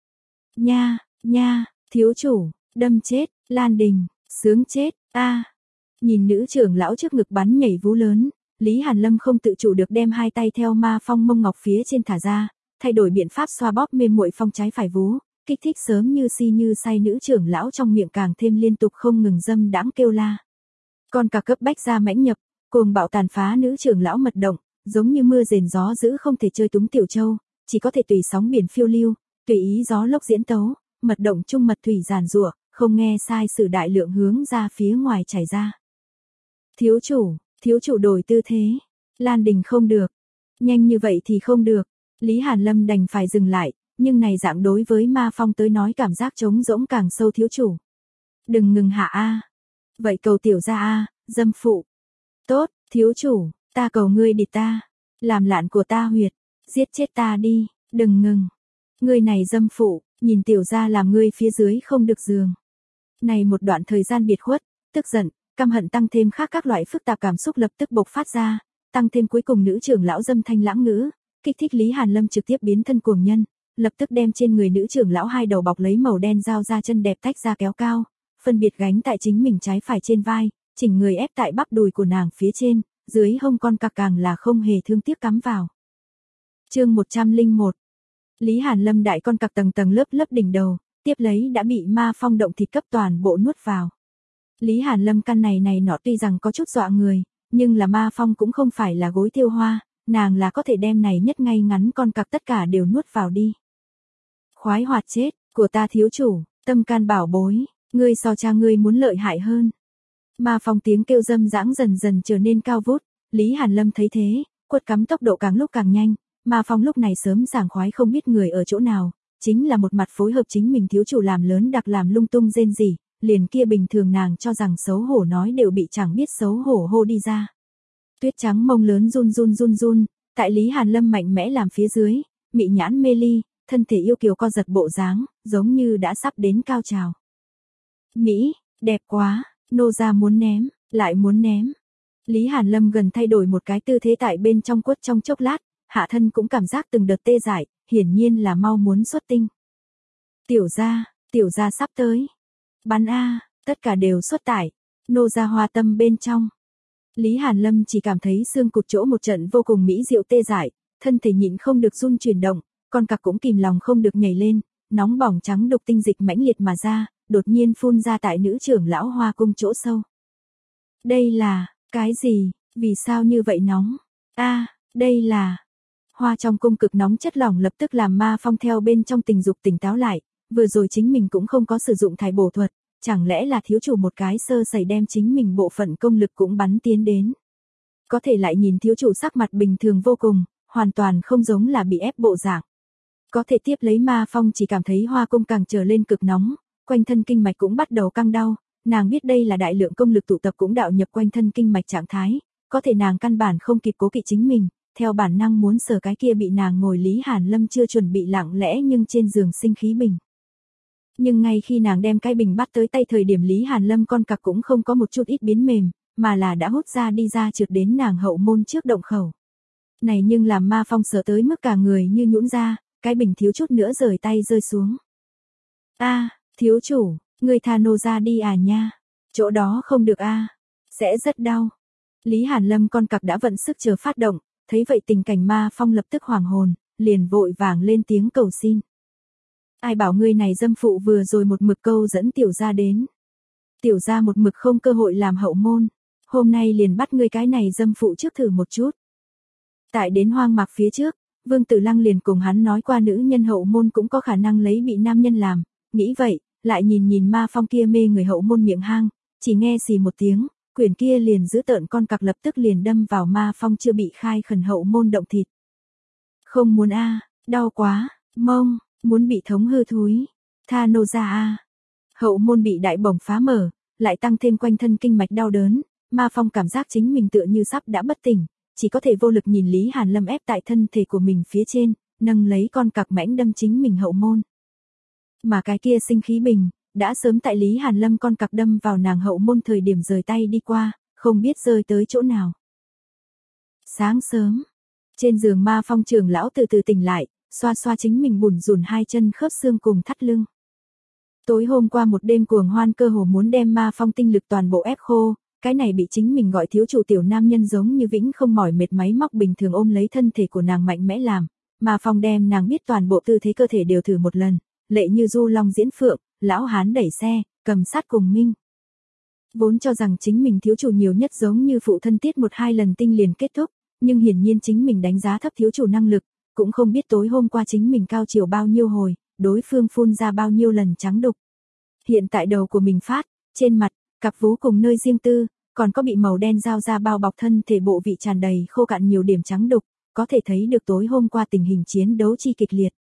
Nha, nha, thiếu chủ, đâm chết, Lan Đình, sướng chết, a. Nhìn nữ trưởng lão trước ngực bắn nhảy vú lớn, Lý Hàn Lâm không tự chủ được đem hai tay theo Ma Phong mông ngọc phía trên thả ra, thay đổi biện pháp xoa bóp mềm muội phong trái phải vú, kích thích sớm như si như say nữ trưởng lão trong miệng càng thêm liên tục không ngừng dâm đãng kêu la. Con cặc cấp bách ra mãnh nhập, cùng bạo tàn phá nữ trưởng lão mật động, giống như mưa rền gió dữ không thể chơi túng tiểu châu, chỉ có thể tùy sóng biển phiêu lưu, tùy ý gió lốc diễn tấu, mật động trung mật thủy giàn giụa, không nghe sai sự đại lượng hướng ra phía ngoài chảy ra. Thiếu chủ, thiếu chủ đổi tư thế, Lan Đình không được, nhanh như vậy thì không được, Lý Hàn Lâm đành phải dừng lại, nhưng này dạng đối với Ma Phong tới nói cảm giác trống rỗng càng sâu thiếu chủ. Đừng ngừng hạ a. Vậy cầu tiểu gia a, dâm phụ. Tốt, thiếu chủ, ta cầu ngươi địt ta, làm lạn của ta huyệt, giết chết ta đi, đừng ngừng. Ngươi này dâm phụ, nhìn tiểu gia làm ngươi phía dưới không được giường. Này một đoạn thời gian biệt khuất, tức giận, căm hận tăng thêm khác các loại phức tạp cảm xúc lập tức bộc phát ra, tăng thêm cuối cùng nữ trưởng lão dâm thanh lãng ngữ, kích thích Lý Hàn Lâm trực tiếp biến thân cuồng nhân, lập tức đem trên người nữ trưởng lão hai đầu bọc lấy màu đen dao ra chân đẹp tách ra kéo cao, phân biệt gánh tại chính mình trái phải trên vai, chỉnh người ép tại bắp đùi của nàng phía trên, dưới hông con cặc càng là không hề thương tiếc cắm vào. Chương một trăm lẻ một. Lý Hàn Lâm đại con cặc tầng tầng lớp lớp đỉnh đầu, tiếp lấy đã bị Ma Phong động thịt cấp toàn bộ nuốt vào. Lý Hàn Lâm căn này này nọ tuy rằng có chút dọa người, nhưng là Ma Phong cũng không phải là gối tiêu hoa, nàng là có thể đem này nhất ngay ngắn con cặc tất cả đều nuốt vào đi. Khoái hoạt chết, của ta thiếu chủ, tâm can bảo bối, ngươi so cha ngươi muốn lợi hại hơn. Ma Phong tiếng kêu dâm dãng dần dần trở nên cao vút, Lý Hàn Lâm thấy thế, quật cắm tốc độ càng lúc càng nhanh, Ma Phong lúc này sớm sảng khoái không biết người ở chỗ nào, chính là một mặt phối hợp chính mình thiếu chủ làm lớn đặc làm lung tung rên rỉ, liền kia bình thường nàng cho rằng xấu hổ nói đều bị chẳng biết xấu hổ hô đi ra. Tuyết trắng mông lớn run run run run, tại Lý Hàn Lâm mạnh mẽ làm phía dưới, mị nhãn mê ly, thân thể yêu kiều co giật bộ dáng, giống như đã sắp đến cao trào. Mỹ, đẹp quá, nô gia muốn ném, lại muốn ném. Lý Hàn Lâm gần thay đổi một cái tư thế tại bên trong quất trong chốc lát, hạ thân cũng cảm giác từng đợt tê dại, hiển nhiên là mau muốn xuất tinh. Tiểu gia, tiểu gia sắp tới. Bắn a, tất cả đều xuất tải, nô gia hoa tâm bên trong. Lý Hàn Lâm chỉ cảm thấy xương cụt chỗ một trận vô cùng mỹ diệu tê dại, thân thể nhịn không được run chuyển động, con cặc cũng kìm lòng không được nhảy lên, nóng bỏng trắng đục tinh dịch mãnh liệt mà ra, đột nhiên phun ra tại nữ trưởng lão hoa cung chỗ sâu. Đây là, cái gì, vì sao như vậy nóng? A, đây là... Hoa trong cung cực nóng chất lỏng lập tức làm Ma Phong theo bên trong tình dục tỉnh táo lại, vừa rồi chính mình cũng không có sử dụng thải bổ thuật, chẳng lẽ là thiếu chủ một cái sơ sẩy đem chính mình bộ phận công lực cũng bắn tiến đến. Có thể lại nhìn thiếu chủ sắc mặt bình thường vô cùng, hoàn toàn không giống là bị ép bộ dạng. Có thể tiếp lấy Ma Phong chỉ cảm thấy hoa cung càng trở lên cực nóng, quanh thân kinh mạch cũng bắt đầu căng đau, nàng biết đây là đại lượng công lực tụ tập cũng đạo nhập quanh thân kinh mạch trạng thái, có thể nàng căn bản không kịp cố kỵ chính mình, theo bản năng muốn sờ cái kia bị nàng ngồi Lý Hàn Lâm chưa chuẩn bị lặng lẽ nhưng trên giường sinh khí bình. Nhưng ngay khi nàng đem cái bình bắt tới tay thời điểm Lý Hàn Lâm con cặc cũng không có một chút ít biến mềm, mà là đã hút ra đi ra trượt đến nàng hậu môn trước động khẩu. Này nhưng làm Ma Phong sợ tới mức cả người như nhũn ra, cái bình thiếu chút nữa rời tay rơi xuống. A, thiếu chủ, người tha nô ra đi à nha, chỗ đó không được a, sẽ rất đau. Lý Hàn Lâm con cặc đã vận sức chờ phát động, thấy vậy tình cảnh Ma Phong lập tức hoàng hồn, liền vội vàng lên tiếng cầu xin. Ai bảo ngươi này dâm phụ vừa rồi một mực câu dẫn tiểu gia đến. Tiểu gia một mực không cơ hội làm hậu môn, hôm nay liền bắt ngươi cái này dâm phụ trước thử một chút. Tại đến hoang mạc phía trước, Vương Tử Lăng liền cùng hắn nói qua nữ nhân hậu môn cũng có khả năng lấy bị nam nhân làm, nghĩ vậy, lại nhìn nhìn Ma Phong kia mê người hậu môn miệng hang, chỉ nghe xì một tiếng, quyển kia liền giữ tợn con cặc lập tức liền đâm vào Ma Phong chưa bị khai khẩn hậu môn động thịt. Không muốn a, đau quá, mông, muốn bị thống hư thúi, tha nô ra a. Hậu môn bị đại bổng phá mở, lại tăng thêm quanh thân kinh mạch đau đớn, Ma Phong cảm giác chính mình tựa như sắp đã bất tỉnh, chỉ có thể vô lực nhìn Lý Hàn Lâm ép tại thân thể của mình phía trên, nâng lấy con cặc mãnh đâm chính mình hậu môn. Mà cái kia sinh khí bình, đã sớm tại Lý Hàn Lâm con cặc đâm vào nàng hậu môn thời điểm rời tay đi qua, không biết rơi tới chỗ nào. Sáng sớm, trên giường Ma Phong trưởng lão từ từ tỉnh lại, xoa xoa chính mình bủn rủn hai chân khớp xương cùng thắt lưng. Tối hôm qua một đêm cuồng hoan cơ hồ muốn đem Ma Phong tinh lực toàn bộ ép khô, cái này bị chính mình gọi thiếu chủ tiểu nam nhân giống như vĩnh không mỏi mệt máy móc bình thường ôm lấy thân thể của nàng mạnh mẽ làm, Ma Phong đem nàng biết toàn bộ tư thế cơ thể đều thử một lần, lệ như du long diễn phượng, lão hán đẩy xe, cầm sát cùng minh. Vốn cho rằng chính mình thiếu chủ nhiều nhất giống như phụ thân tiết một hai lần tinh liền kết thúc, nhưng hiển nhiên chính mình đánh giá thấp thiếu chủ năng lực, cũng không biết tối hôm qua chính mình cao chiều bao nhiêu hồi, đối phương phun ra bao nhiêu lần trắng đục. Hiện tại đầu của mình phát, trên mặt, cặp vú cùng nơi riêng tư, còn có bị màu đen dao ra bao bọc thân thể bộ vị tràn đầy khô cạn nhiều điểm trắng đục, có thể thấy được tối hôm qua tình hình chiến đấu chi kịch liệt.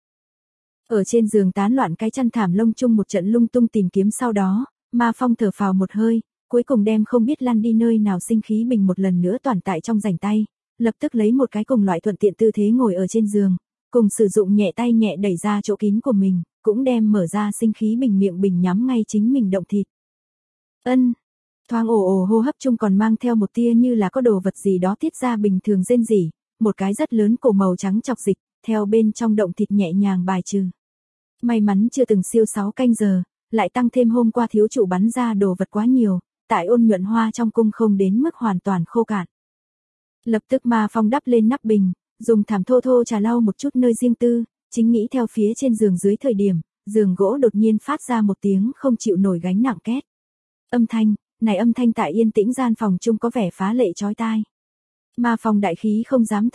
Ở trên giường tán loạn cái chăn thảm lông chung một trận lung tung tìm kiếm sau đó, Ma Phong thở phào một hơi, cuối cùng đem không biết lăn đi nơi nào sinh khí bình một lần nữa toàn tại trong rảnh tay, lập tức lấy một cái cùng loại thuận tiện tư thế ngồi ở trên giường, cùng sử dụng nhẹ tay nhẹ đẩy ra chỗ kín của mình, cũng đem mở ra sinh khí bình miệng bình nhắm ngay chính mình động thịt. Ân, thoáng ồ ồ hô hấp chung còn mang theo một tia như là có đồ vật gì đó tiết ra bình thường rên rỉ, một cái rất lớn cổ màu trắng chọc dịch, theo bên trong động thịt nhẹ nhàng bài trừ. May mắn chưa từng siêu sáu canh giờ, lại tăng thêm hôm qua thiếu chủ bắn ra đồ vật quá nhiều, tại ôn nhuận hoa trong cung không đến mức hoàn toàn khô cạn. Lập tức Ma Phong đắp lên nắp bình, dùng thảm thô thô trà lau một chút nơi riêng tư, chính nghĩ theo phía trên giường dưới thời điểm, giường gỗ đột nhiên phát ra một tiếng không chịu nổi gánh nặng két. Âm thanh, này âm thanh tại yên tĩnh gian phòng chung có vẻ phá lệ chói tai. Ma Phong đại khí không dám thở,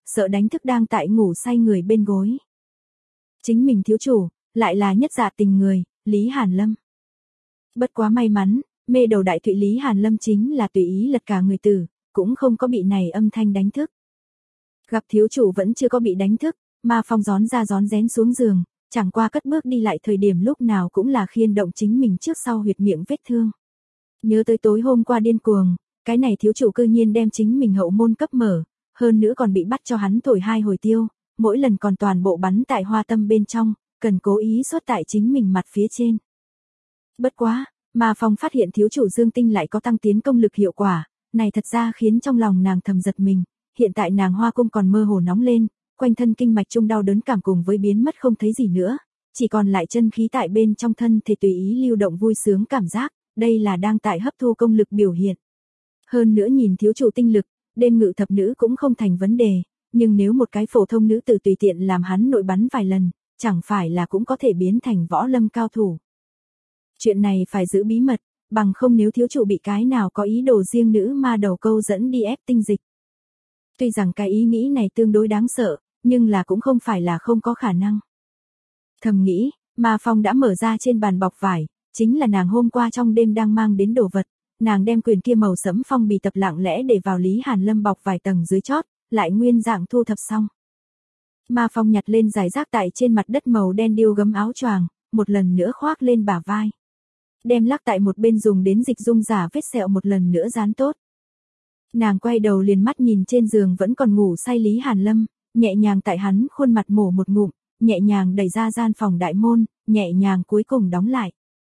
sợ đánh thức đang tại ngủ say người bên gối. Chính mình thiếu chủ, lại là nhất dạ tình người, Lý Hàn Lâm. Bất quá may mắn, mê đầu đại thụy Lý Hàn Lâm chính là tùy ý lật cả người tử, cũng không có bị này âm thanh đánh thức. Gặp thiếu chủ vẫn chưa có bị đánh thức, Ma Phong gión ra gión rén xuống giường, chẳng qua cất bước đi lại thời điểm lúc nào cũng là khiên động chính mình trước sau huyệt miệng vết thương. Nhớ tới tối hôm qua điên cuồng, cái này thiếu chủ cư nhiên đem chính mình hậu môn cấp mở, hơn nữa còn bị bắt cho hắn thổi hai hồi tiêu, mỗi lần còn toàn bộ bắn tại hoa tâm bên trong, cần cố ý xuất tại chính mình mặt phía trên. Bất quá, Ma Phong phát hiện thiếu chủ dương tinh lại có tăng tiến công lực hiệu quả, này thật ra khiến trong lòng nàng thầm giật mình, hiện tại nàng hoa cung còn mơ hồ nóng lên, quanh thân kinh mạch trung đau đớn cảm cùng với biến mất không thấy gì nữa, chỉ còn lại chân khí tại bên trong thân thể tùy ý lưu động vui sướng cảm giác, đây là đang tại hấp thu công lực biểu hiện. Hơn nữa nhìn thiếu chủ tinh lực, đêm ngự thập nữ cũng không thành vấn đề, nhưng nếu một cái phổ thông nữ tử tùy tiện làm hắn nội bắn vài lần, chẳng phải là cũng có thể biến thành võ lâm cao thủ. Chuyện này phải giữ bí mật, bằng không nếu thiếu chủ bị cái nào có ý đồ riêng nữ ma đầu câu dẫn đi ép tinh dịch. Tuy rằng cái ý nghĩ này tương đối đáng sợ, nhưng là cũng không phải là không có khả năng. Thầm nghĩ, Ma Phong đã mở ra trên bàn bọc vải, chính là nàng hôm qua trong đêm đang mang đến đồ vật, nàng đem quyền kia màu sẫm phong bì tập lặng lẽ để vào Lý Hàn Lâm bọc vài tầng dưới chót, lại nguyên dạng thu thập xong. Ma Phong nhặt lên giải rác tại trên mặt đất màu đen điêu gấm áo choàng, một lần nữa khoác lên bả vai. Đem lắc tại một bên dùng đến dịch dung giả vết sẹo một lần nữa dán tốt. Nàng quay đầu liền mắt nhìn trên giường vẫn còn ngủ say Lý Hàn Lâm, nhẹ nhàng tại hắn khuôn mặt mổ một ngụm, nhẹ nhàng đẩy ra gian phòng đại môn, nhẹ nhàng cuối cùng đóng lại.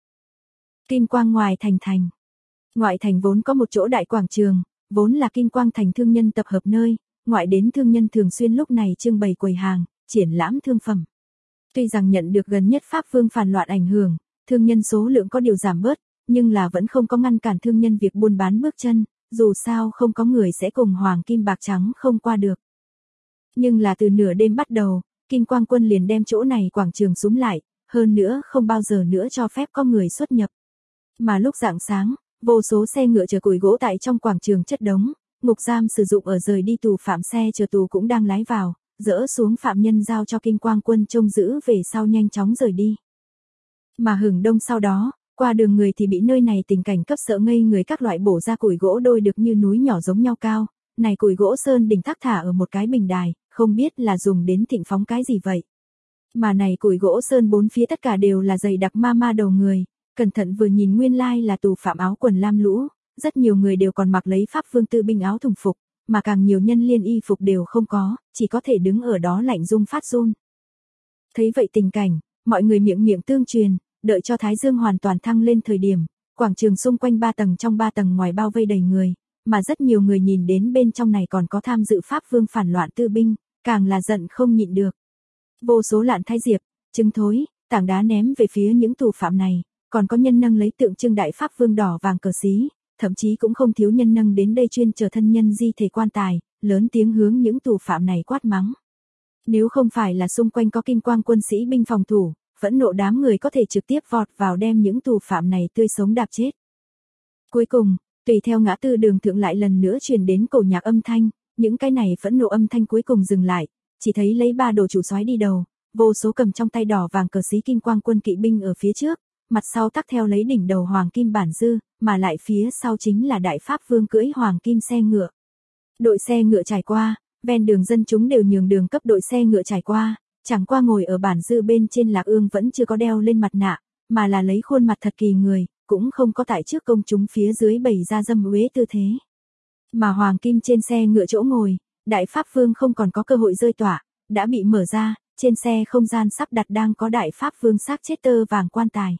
Kim Quang ngoài thành thành. Ngoại thành vốn có một chỗ đại quảng trường, vốn là Kim Quang thành thương nhân tập hợp nơi, ngoại đến thương nhân thường xuyên lúc này trưng bày quầy hàng, triển lãm thương phẩm. Tuy rằng nhận được gần nhất Pháp Vương phản loạn ảnh hưởng, thương nhân số lượng có điều giảm bớt, nhưng là vẫn không có ngăn cản thương nhân việc buôn bán bước chân, dù sao không có người sẽ cùng hoàng kim bạc trắng không qua được. Nhưng là từ nửa đêm bắt đầu, Kim Quang quân liền đem chỗ này quảng trường súm lại, hơn nữa không bao giờ nữa cho phép có người xuất nhập. Mà lúc rạng sáng, vô số xe ngựa chở củi gỗ tại trong quảng trường chất đống, ngục giam sử dụng ở rời đi tù phạm xe chờ tù cũng đang lái vào, dỡ xuống phạm nhân giao cho Kim Quang quân trông giữ về sau nhanh chóng rời đi. Mà hừng đông sau đó, qua đường người thì bị nơi này tình cảnh cấp sợ ngây người, các loại bổ ra củi gỗ đôi được như núi nhỏ giống nhau cao, này củi gỗ sơn đỉnh thác thả ở một cái bình đài, không biết là dùng đến thịnh phóng cái gì vậy. Mà này củi gỗ sơn bốn phía tất cả đều là dày đặc ma ma đầu người, cẩn thận vừa nhìn nguyên lai là tù phạm áo quần lam lũ, rất nhiều người đều còn mặc lấy Pháp Vương tư binh áo thùng phục, mà càng nhiều nhân liên y phục đều không có, chỉ có thể đứng ở đó lạnh rung phát run. Thấy vậy tình cảnh, mọi người miệng miệng tương truyền, đợi cho Thái Dương hoàn toàn thăng lên thời điểm, quảng trường xung quanh ba tầng trong ba tầng ngoài bao vây đầy người, mà rất nhiều người nhìn đến bên trong này còn có tham dự Pháp Vương phản loạn tư binh, càng là giận không nhịn được. Vô số lạn thái diệp, trứng thối, tảng đá ném về phía những tù phạm này, còn có nhân nâng lấy tượng trưng đại Pháp Vương đỏ vàng cờ xí, thậm chí cũng không thiếu nhân nâng đến đây chuyên chờ thân nhân di thể quan tài, lớn tiếng hướng những tù phạm này quát mắng. Nếu không phải là xung quanh có Kim Quang quân sĩ binh phòng thủ, phẫn nộ đám người có thể trực tiếp vọt vào đem những tù phạm này tươi sống đạp chết. Cuối cùng, tùy theo ngã tư đường thượng lại lần nữa truyền đến cổ nhạc âm thanh, những cái này phẫn nộ âm thanh cuối cùng dừng lại, chỉ thấy lấy ba đồ chủ soái đi đầu, vô số cầm trong tay đỏ vàng cờ xí Kim Quang quân kỵ binh ở phía trước, mặt sau tắc theo lấy đỉnh đầu hoàng kim bản dư, mà lại phía sau chính là đại Pháp Vương cưỡi hoàng kim xe ngựa. Đội xe ngựa trải qua, ven đường dân chúng đều nhường đường cấp đội xe ngựa trải qua, chẳng qua ngồi ở bản dư bên trên Lạc Ương vẫn chưa có đeo lên mặt nạ, mà là lấy khuôn mặt thật kỳ người, cũng không có tại trước công chúng phía dưới bày ra dâm uế tư thế. Mà hoàng kim trên xe ngựa chỗ ngồi, đại Pháp Vương không còn có cơ hội rơi tỏa, đã bị mở ra, trên xe không gian sắp đặt đang có đại Pháp Vương xác chết tơ vàng quan tài.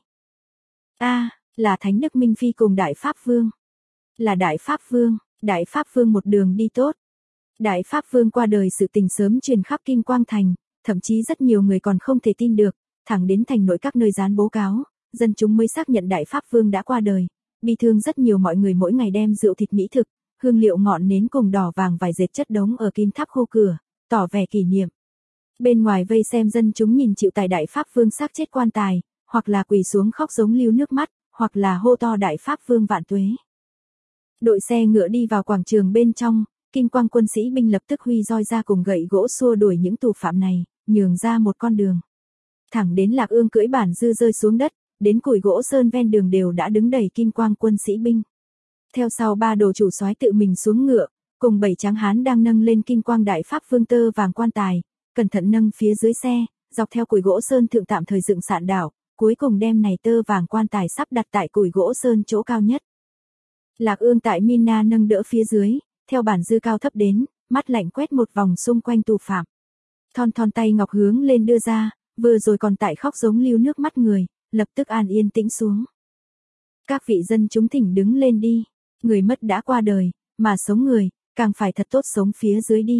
A, à, là Thánh Đức Minh Phi cùng đại Pháp Vương. Là đại Pháp Vương, đại Pháp Vương một đường đi tốt. Đại Pháp Vương qua đời sự tình sớm truyền khắp Kim Quang thành, thậm chí rất nhiều người còn không thể tin được, thẳng đến thành nội các nơi dán bố cáo, dân chúng mới xác nhận đại Pháp Vương đã qua đời. Bi thương rất nhiều, mọi người mỗi ngày đem rượu thịt mỹ thực, hương liệu ngọn nến cùng đỏ vàng vài dệt chất đống ở kim tháp khu cửa, tỏ vẻ kỷ niệm. Bên ngoài vây xem dân chúng nhìn chịu tài đại Pháp Vương xác chết quan tài, hoặc là quỳ xuống khóc giống lưu nước mắt, hoặc là hô to đại Pháp Vương vạn tuế. Đội xe ngựa đi vào quảng trường bên trong, Kim Quang quân sĩ binh lập tức huy roi ra cùng gậy gỗ xua đuổi những tù phạm này, nhường ra một con đường. Thẳng đến Lạc Ương cưỡi bản dư rơi xuống đất, đến củi gỗ sơn ven đường đều đã đứng đầy Kim Quang quân sĩ binh. Theo sau ba đồ chủ soái tự mình xuống ngựa, cùng bảy tráng hán đang nâng lên Kim Quang đại pháp vương tơ vàng quan tài, cẩn thận nâng phía dưới xe, dọc theo củi gỗ sơn thượng tạm thời dựng sạn đảo, cuối cùng đem này tơ vàng quan tài sắp đặt tại củi gỗ sơn chỗ cao nhất. Lạc Ương tại Mina nâng đỡ phía dưới, theo bản dư cao thấp đến, mắt lạnh quét một vòng xung quanh tù phạm. Thon thon tay ngọc hướng lên đưa ra, vừa rồi còn tại khóc giống lưu nước mắt người, lập tức an yên tĩnh xuống. Các vị dân chúng thỉnh đứng lên đi, người mất đã qua đời, mà sống người, càng phải thật tốt sống phía dưới đi.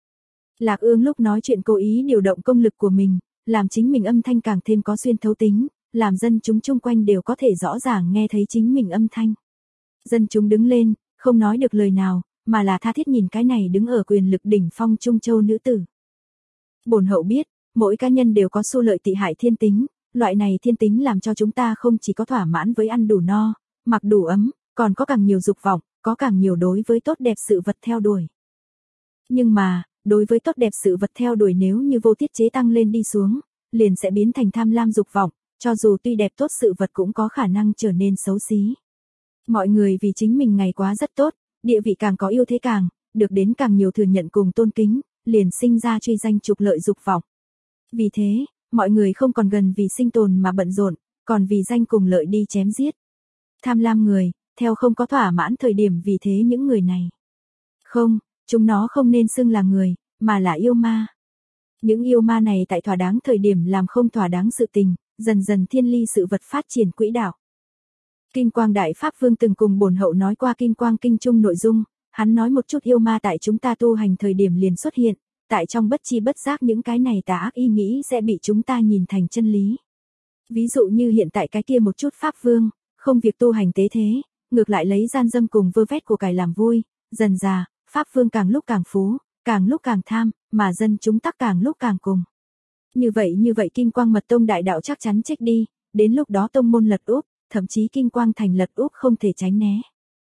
Lạc Ương lúc nói chuyện cố ý điều động công lực của mình, làm chính mình âm thanh càng thêm có xuyên thấu tính, làm dân chúng chung quanh đều có thể rõ ràng nghe thấy chính mình âm thanh. Dân chúng đứng lên, không nói được lời nào, mà là tha thiết nhìn cái này đứng ở quyền lực đỉnh phong Trung Châu nữ tử. Bổn hậu biết, mỗi cá nhân đều có xu lợi tị hại thiên tính, loại này thiên tính làm cho chúng ta không chỉ có thỏa mãn với ăn đủ no, mặc đủ ấm, còn có càng nhiều dục vọng, có càng nhiều đối với tốt đẹp sự vật theo đuổi. Nhưng mà, đối với tốt đẹp sự vật theo đuổi nếu như vô tiết chế tăng lên đi xuống, liền sẽ biến thành tham lam dục vọng, cho dù tuy đẹp tốt sự vật cũng có khả năng trở nên xấu xí. Mọi người vì chính mình ngày quá rất tốt, địa vị càng có yêu thế càng, được đến càng nhiều thừa nhận cùng tôn kính, liền sinh ra truy danh trục lợi dục vọng. Vì thế, mọi người không còn gần vì sinh tồn mà bận rộn, còn vì danh cùng lợi đi chém giết. Tham lam người, theo không có thỏa mãn thời điểm vì thế những người này. Không, chúng nó không nên xưng là người, mà là yêu ma. Những yêu ma này tại thỏa đáng thời điểm làm không thỏa đáng sự tình, dần dần thiên ly sự vật phát triển quỹ đạo. Kim Quang Đại Pháp Vương từng cùng bổn hậu nói qua Kim Quang Kinh Trung nội dung, hắn nói một chút yêu ma tại chúng ta tu hành thời điểm liền xuất hiện, tại trong bất chi bất giác những cái này tà ác ý nghĩ sẽ bị chúng ta nhìn thành chân lý. Ví dụ như hiện tại cái kia một chút Pháp Vương, không việc tu hành tế thế, ngược lại lấy gian dâm cùng vơ vét của cải làm vui, dần dà, Pháp Vương càng lúc càng phú, càng lúc càng tham, mà dân chúng tắc càng lúc càng cùng. Như vậy như vậy Kim Quang Mật Tông đại đạo chắc chắn chết đi, đến lúc đó tông môn lật úp, thậm chí Kim Quang thành lật úp không thể tránh né.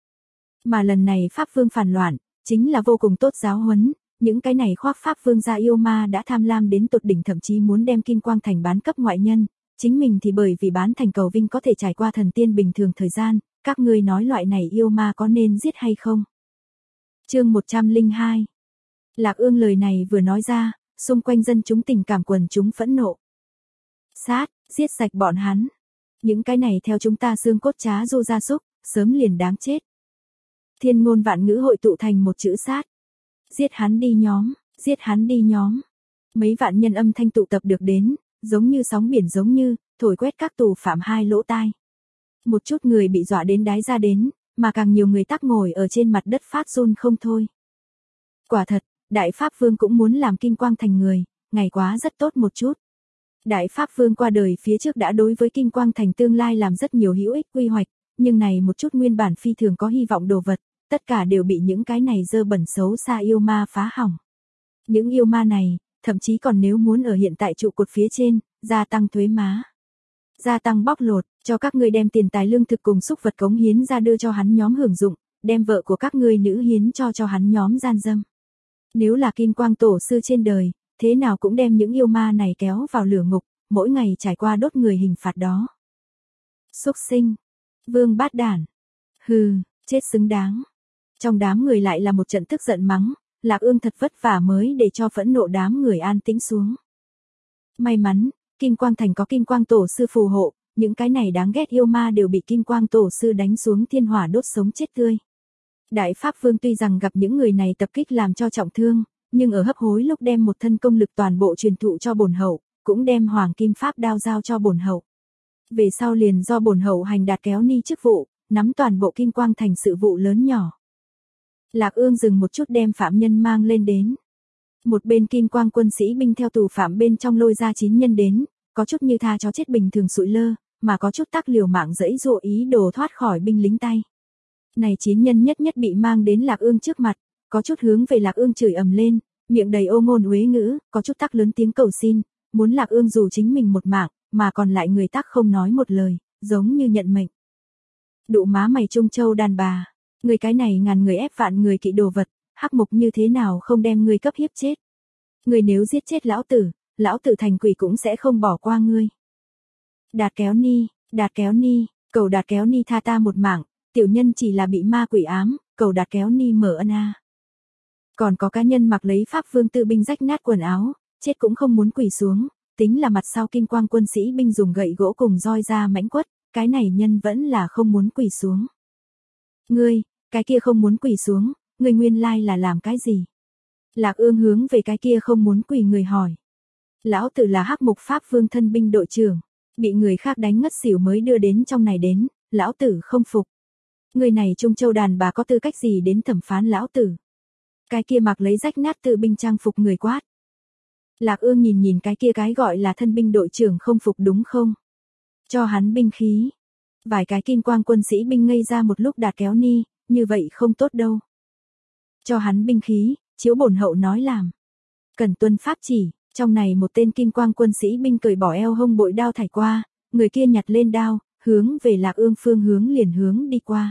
Mà lần này Pháp Vương phản loạn, chính là vô cùng tốt giáo huấn, những cái này khoác Pháp Vương gia yêu ma đã tham lam đến tột đỉnh thậm chí muốn đem Kim Quang thành bán cấp ngoại nhân, chính mình thì bởi vì bán thành cầu vinh có thể trải qua thần tiên bình thường thời gian, các ngươi nói loại này yêu ma có nên giết hay không? Chương một trăm lẻ hai. Lạc Ương lời này vừa nói ra, xung quanh dân chúng tình cảm quần chúng phẫn nộ. Sát, giết sạch bọn hắn. Những cái này theo chúng ta xương cốt trá du gia súc, sớm liền đáng chết. Thiên ngôn vạn ngữ hội tụ thành một chữ sát. Giết hắn đi nhóm, giết hắn đi nhóm. Mấy vạn nhân âm thanh tụ tập được đến, giống như sóng biển giống như, thổi quét các tù phạm hai lỗ tai. Một chút người bị dọa đến đái ra đến, mà càng nhiều người tắc ngồi ở trên mặt đất phát run không thôi. Quả thật, Đại Pháp Vương cũng muốn làm Kim Quang thành người, ngày quá rất tốt một chút. Đại Pháp Vương qua đời phía trước đã đối với Kim Quang thành tương lai làm rất nhiều hữu ích quy hoạch, nhưng này một chút nguyên bản phi thường có hy vọng đồ vật, tất cả đều bị những cái này dơ bẩn xấu xa yêu ma phá hỏng. Những yêu ma này, thậm chí còn nếu muốn ở hiện tại trụ cột phía trên, gia tăng thuế má, gia tăng bóc lột, cho các ngươi đem tiền tài lương thực cùng xúc vật cống hiến ra đưa cho hắn nhóm hưởng dụng, đem vợ của các ngươi nữ hiến cho cho hắn nhóm gian dâm. Nếu là Kim Quang tổ sư trên đời, thế nào cũng đem những yêu ma này kéo vào lửa ngục, mỗi ngày trải qua đốt người hình phạt đó. Xúc sinh, vương bát đản, hừ, chết xứng đáng. Trong đám người lại là một trận tức giận mắng, Lạc Ương thật vất vả mới để cho phẫn nộ đám người an tĩnh xuống. May mắn, Kim Quang thành có Kim Quang tổ sư phù hộ, những cái này đáng ghét yêu ma đều bị Kim Quang tổ sư đánh xuống thiên hỏa đốt sống chết tươi. Đại Pháp Vương tuy rằng gặp những người này tập kích làm cho trọng thương, nhưng ở hấp hối lúc đem một thân công lực toàn bộ truyền thụ cho bổn hậu, cũng đem Hoàng Kim Pháp đao giao cho bổn hậu. Về sau liền do bổn hậu hành đạt kéo ni chức vụ, nắm toàn bộ Kim Quang thành sự vụ lớn nhỏ. Lạc Ương dừng một chút đem phạm nhân mang lên đến. Một bên Kim Quang quân sĩ binh theo tù phạm bên trong lôi ra chín nhân đến, có chút như tha chó chết bình thường sụi lơ, mà có chút tác liều mạng dẫy dụa ý đồ thoát khỏi binh lính tay. Này chín nhân nhất nhất bị mang đến Lạc Ương trước mặt, có chút hướng về Lạc Ương chửi ầm lên, miệng đầy ô ngôn uế ngữ, có chút tác lớn tiếng cầu xin, muốn Lạc Ương dù chính mình một mạng, mà còn lại người tác không nói một lời, giống như nhận mệnh. Đụ má mày Trung Châu đàn bà, người cái này ngàn người ép vạn người kỵ đồ vật, Hắc Mục như thế nào không đem ngươi cấp hiếp chết. Ngươi nếu giết chết lão tử, lão tử thành quỷ cũng sẽ không bỏ qua ngươi. Đạt Kéo Ni, Đạt Kéo Ni, cầu Đạt Kéo Ni tha ta một mạng, tiểu nhân chỉ là bị ma quỷ ám, cầu Đạt Kéo Ni mở ân a. Còn có cá nhân mặc lấy pháp vương tư binh rách nát quần áo, chết cũng không muốn quỳ xuống, tính là mặt sau kinh quang quân sĩ binh dùng gậy gỗ cùng roi ra mãnh quất, cái này nhân vẫn là không muốn quỳ xuống. Ngươi, cái kia không muốn quỳ xuống, ngươi nguyên lai là làm cái gì? Lạc Ương hướng về cái kia không muốn quỳ người hỏi. Lão tử là Hắc Mục pháp vương thân binh đội trưởng, bị người khác đánh ngất xỉu mới đưa đến trong này đến, lão tử không phục. Người này Trung Châu đàn bà có tư cách gì đến thẩm phán lão tử? Cái kia mặc lấy rách nát tự binh trang phục người quát. Lạc Ương nhìn nhìn cái kia cái gọi là thân binh đội trưởng không phục đúng không? Cho hắn binh khí. Vài cái kim quang quân sĩ binh ngây ra một lúc Đạt Kéo Ni, như vậy không tốt đâu. Cho hắn binh khí, chiếu bổn hậu nói làm. Cần tuân pháp chỉ, trong này một tên kim quang quân sĩ binh cởi bỏ eo hông bội đao thải qua, người kia nhặt lên đao, hướng về Lạc Ương phương hướng liền hướng đi qua.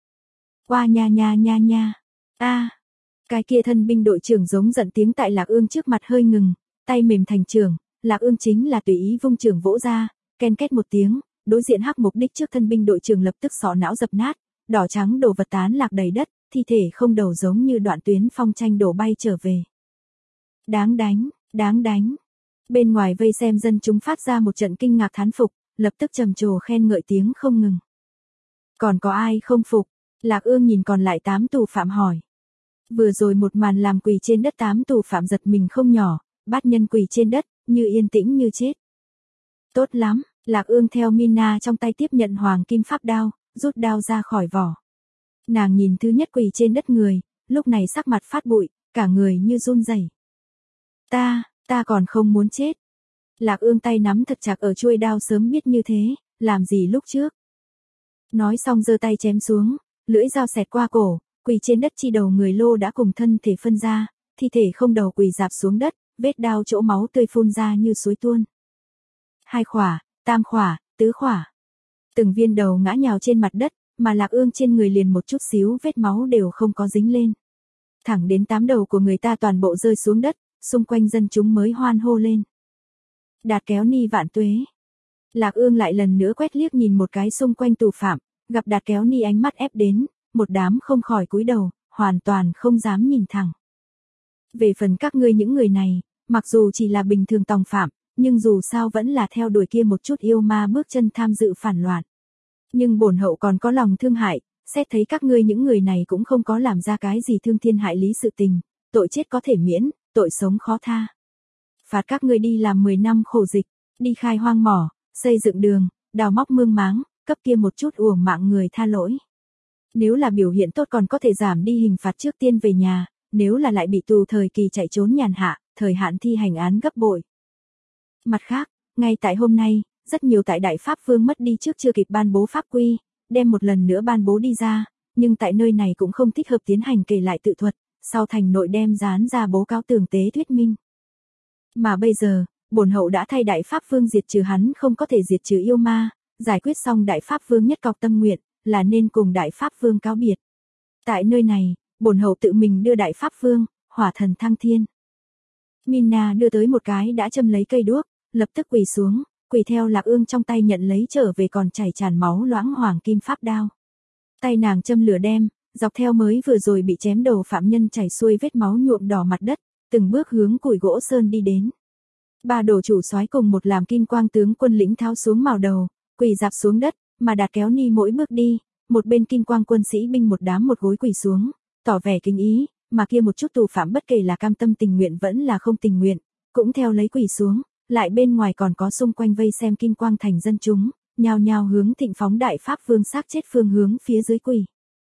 Qua nha nha nha nha. A. Cái kia thân binh đội trưởng giống giận tiếng tại Lạc Ương trước mặt hơi ngừng, tay mềm thành trường, Lạc Ương chính là tùy ý vung trường vỗ ra, ken két một tiếng, đối diện Hắc Mục đích trước thân binh đội trưởng lập tức sọ não dập nát, đỏ trắng đồ vật tán lạc đầy đất, thi thể không đầu giống như đoạn tuyến phong tranh đổ bay trở về. Đáng đánh, đáng đánh. Bên ngoài vây xem dân chúng phát ra một trận kinh ngạc thán phục, lập tức trầm trồ khen ngợi tiếng không ngừng. Còn có ai không phục? Lạc Ương nhìn còn lại tám tù phạm hỏi. Vừa rồi một màn làm quỳ trên đất tám tù phạm giật mình không nhỏ, bát nhân quỳ trên đất, như yên tĩnh như chết. Tốt lắm, Lạc Ương theo Mina trong tay tiếp nhận hoàng kim pháp đao, rút đao ra khỏi vỏ. Nàng nhìn thứ nhất quỳ trên đất người, lúc này sắc mặt phát bụi, cả người như run rẩy. Ta, ta còn không muốn chết. Lạc Ương tay nắm thật chặt ở chuôi đao sớm biết như thế, làm gì lúc trước. Nói xong giơ tay chém xuống, lưỡi dao xẹt qua cổ, quỳ trên đất chi đầu người lô đã cùng thân thể phân ra, thi thể không đầu quỳ rạp xuống đất, vết đao chỗ máu tươi phun ra như suối tuôn. Hai khỏa, tam khỏa, tứ khỏa. Từng viên đầu ngã nhào trên mặt đất, mà Lạc Ương trên người liền một chút xíu vết máu đều không có dính lên. Thẳng đến tám đầu của người ta toàn bộ rơi xuống đất, xung quanh dân chúng mới hoan hô lên. Đạt Kéo Ni vạn tuế. Lạc Ương lại lần nữa quét liếc nhìn một cái xung quanh tù phạm, gặp Đạt Kéo Ni ánh mắt ép đến, một đám không khỏi cúi đầu, hoàn toàn không dám nhìn thẳng. Về phần các ngươi những người này, mặc dù chỉ là bình thường tòng phạm, nhưng dù sao vẫn là theo đuổi kia một chút yêu ma bước chân tham dự phản loạn. Nhưng bổn hậu còn có lòng thương hại, xét thấy các ngươi những người này cũng không có làm ra cái gì thương thiên hại lý sự tình, tội chết có thể miễn, tội sống khó tha. Phạt các ngươi đi làm mười năm khổ dịch, đi khai hoang mỏ, xây dựng đường, đào móc mương máng, cấp kia một chút uổng mạng người tha lỗi. Nếu là biểu hiện tốt còn có thể giảm đi hình phạt trước tiên về nhà, nếu là lại bị tù thời kỳ chạy trốn nhàn hạ, thời hạn thi hành án gấp bội. Mặt khác, ngay tại hôm nay, rất nhiều tại Đại Pháp Vương mất đi trước chưa kịp ban bố pháp quy, đem một lần nữa ban bố đi ra, nhưng tại nơi này cũng không thích hợp tiến hành kể lại tự thuật, sau thành nội đem dán ra bố cáo tường tế thuyết minh. Mà bây giờ, bổn hậu đã thay Đại Pháp Vương diệt trừ hắn không có thể diệt trừ yêu ma, giải quyết xong Đại Pháp Vương nhất cọc tâm nguyện, là nên cùng Đại Pháp Vương cáo biệt. Tại nơi này, bổn hậu tự mình đưa Đại Pháp Vương, hỏa thần thăng thiên. Mina đưa tới một cái đã châm lấy cây đuốc, lập tức quỳ xuống, quỳ theo Lạc Ương trong tay nhận lấy trở về còn chảy tràn máu loãng hoàng kim pháp đao. Tay nàng châm lửa đem, dọc theo mới vừa rồi bị chém đầu phạm nhân chảy xuôi vết máu nhuộm đỏ mặt đất, từng bước hướng củi gỗ sơn đi đến. Ba đồ chủ soái cùng một làm kim quang tướng quân lĩnh tháo xuống màu đầu, quỳ dạp xuống đất, mà Đạt Kéo Ni mỗi bước đi, một bên kim quang quân sĩ binh một đám một gối quỳ xuống, tỏ vẻ kính ý, mà kia một chút tù phạm bất kể là cam tâm tình nguyện vẫn là không tình nguyện, cũng theo lấy quỳ xuống, lại bên ngoài còn có xung quanh vây xem kim quang thành dân chúng, nhao nhao hướng Thịnh phóng Đại Pháp Vương xác chết phương hướng phía dưới quỳ.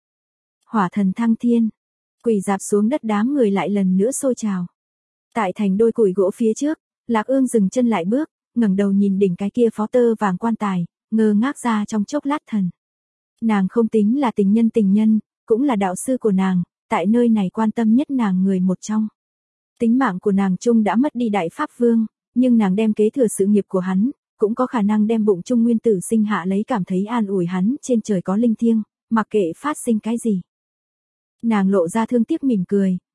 Hỏa thần thăng thiên, quỳ dạp xuống đất đám người lại lần nữa xôi trào. Tại thành đôi củi gỗ phía trước, Lạc Ương dừng chân lại bước, ngẩng đầu nhìn đỉnh cái kia phó tơ vàng quan tài, ngơ ngác ra trong chốc lát thần. Nàng không tính là tình nhân tình nhân, cũng là đạo sư của nàng, tại nơi này quan tâm nhất nàng người một trong. Tính mạng của nàng chung đã mất đi Đại Pháp Vương, nhưng nàng đem kế thừa sự nghiệp của hắn, cũng có khả năng đem bụng chung nguyên tử sinh hạ lấy cảm thấy an ủi hắn trên trời có linh thiêng, mặc kệ phát sinh cái gì. Nàng lộ ra thương tiếc mỉm cười,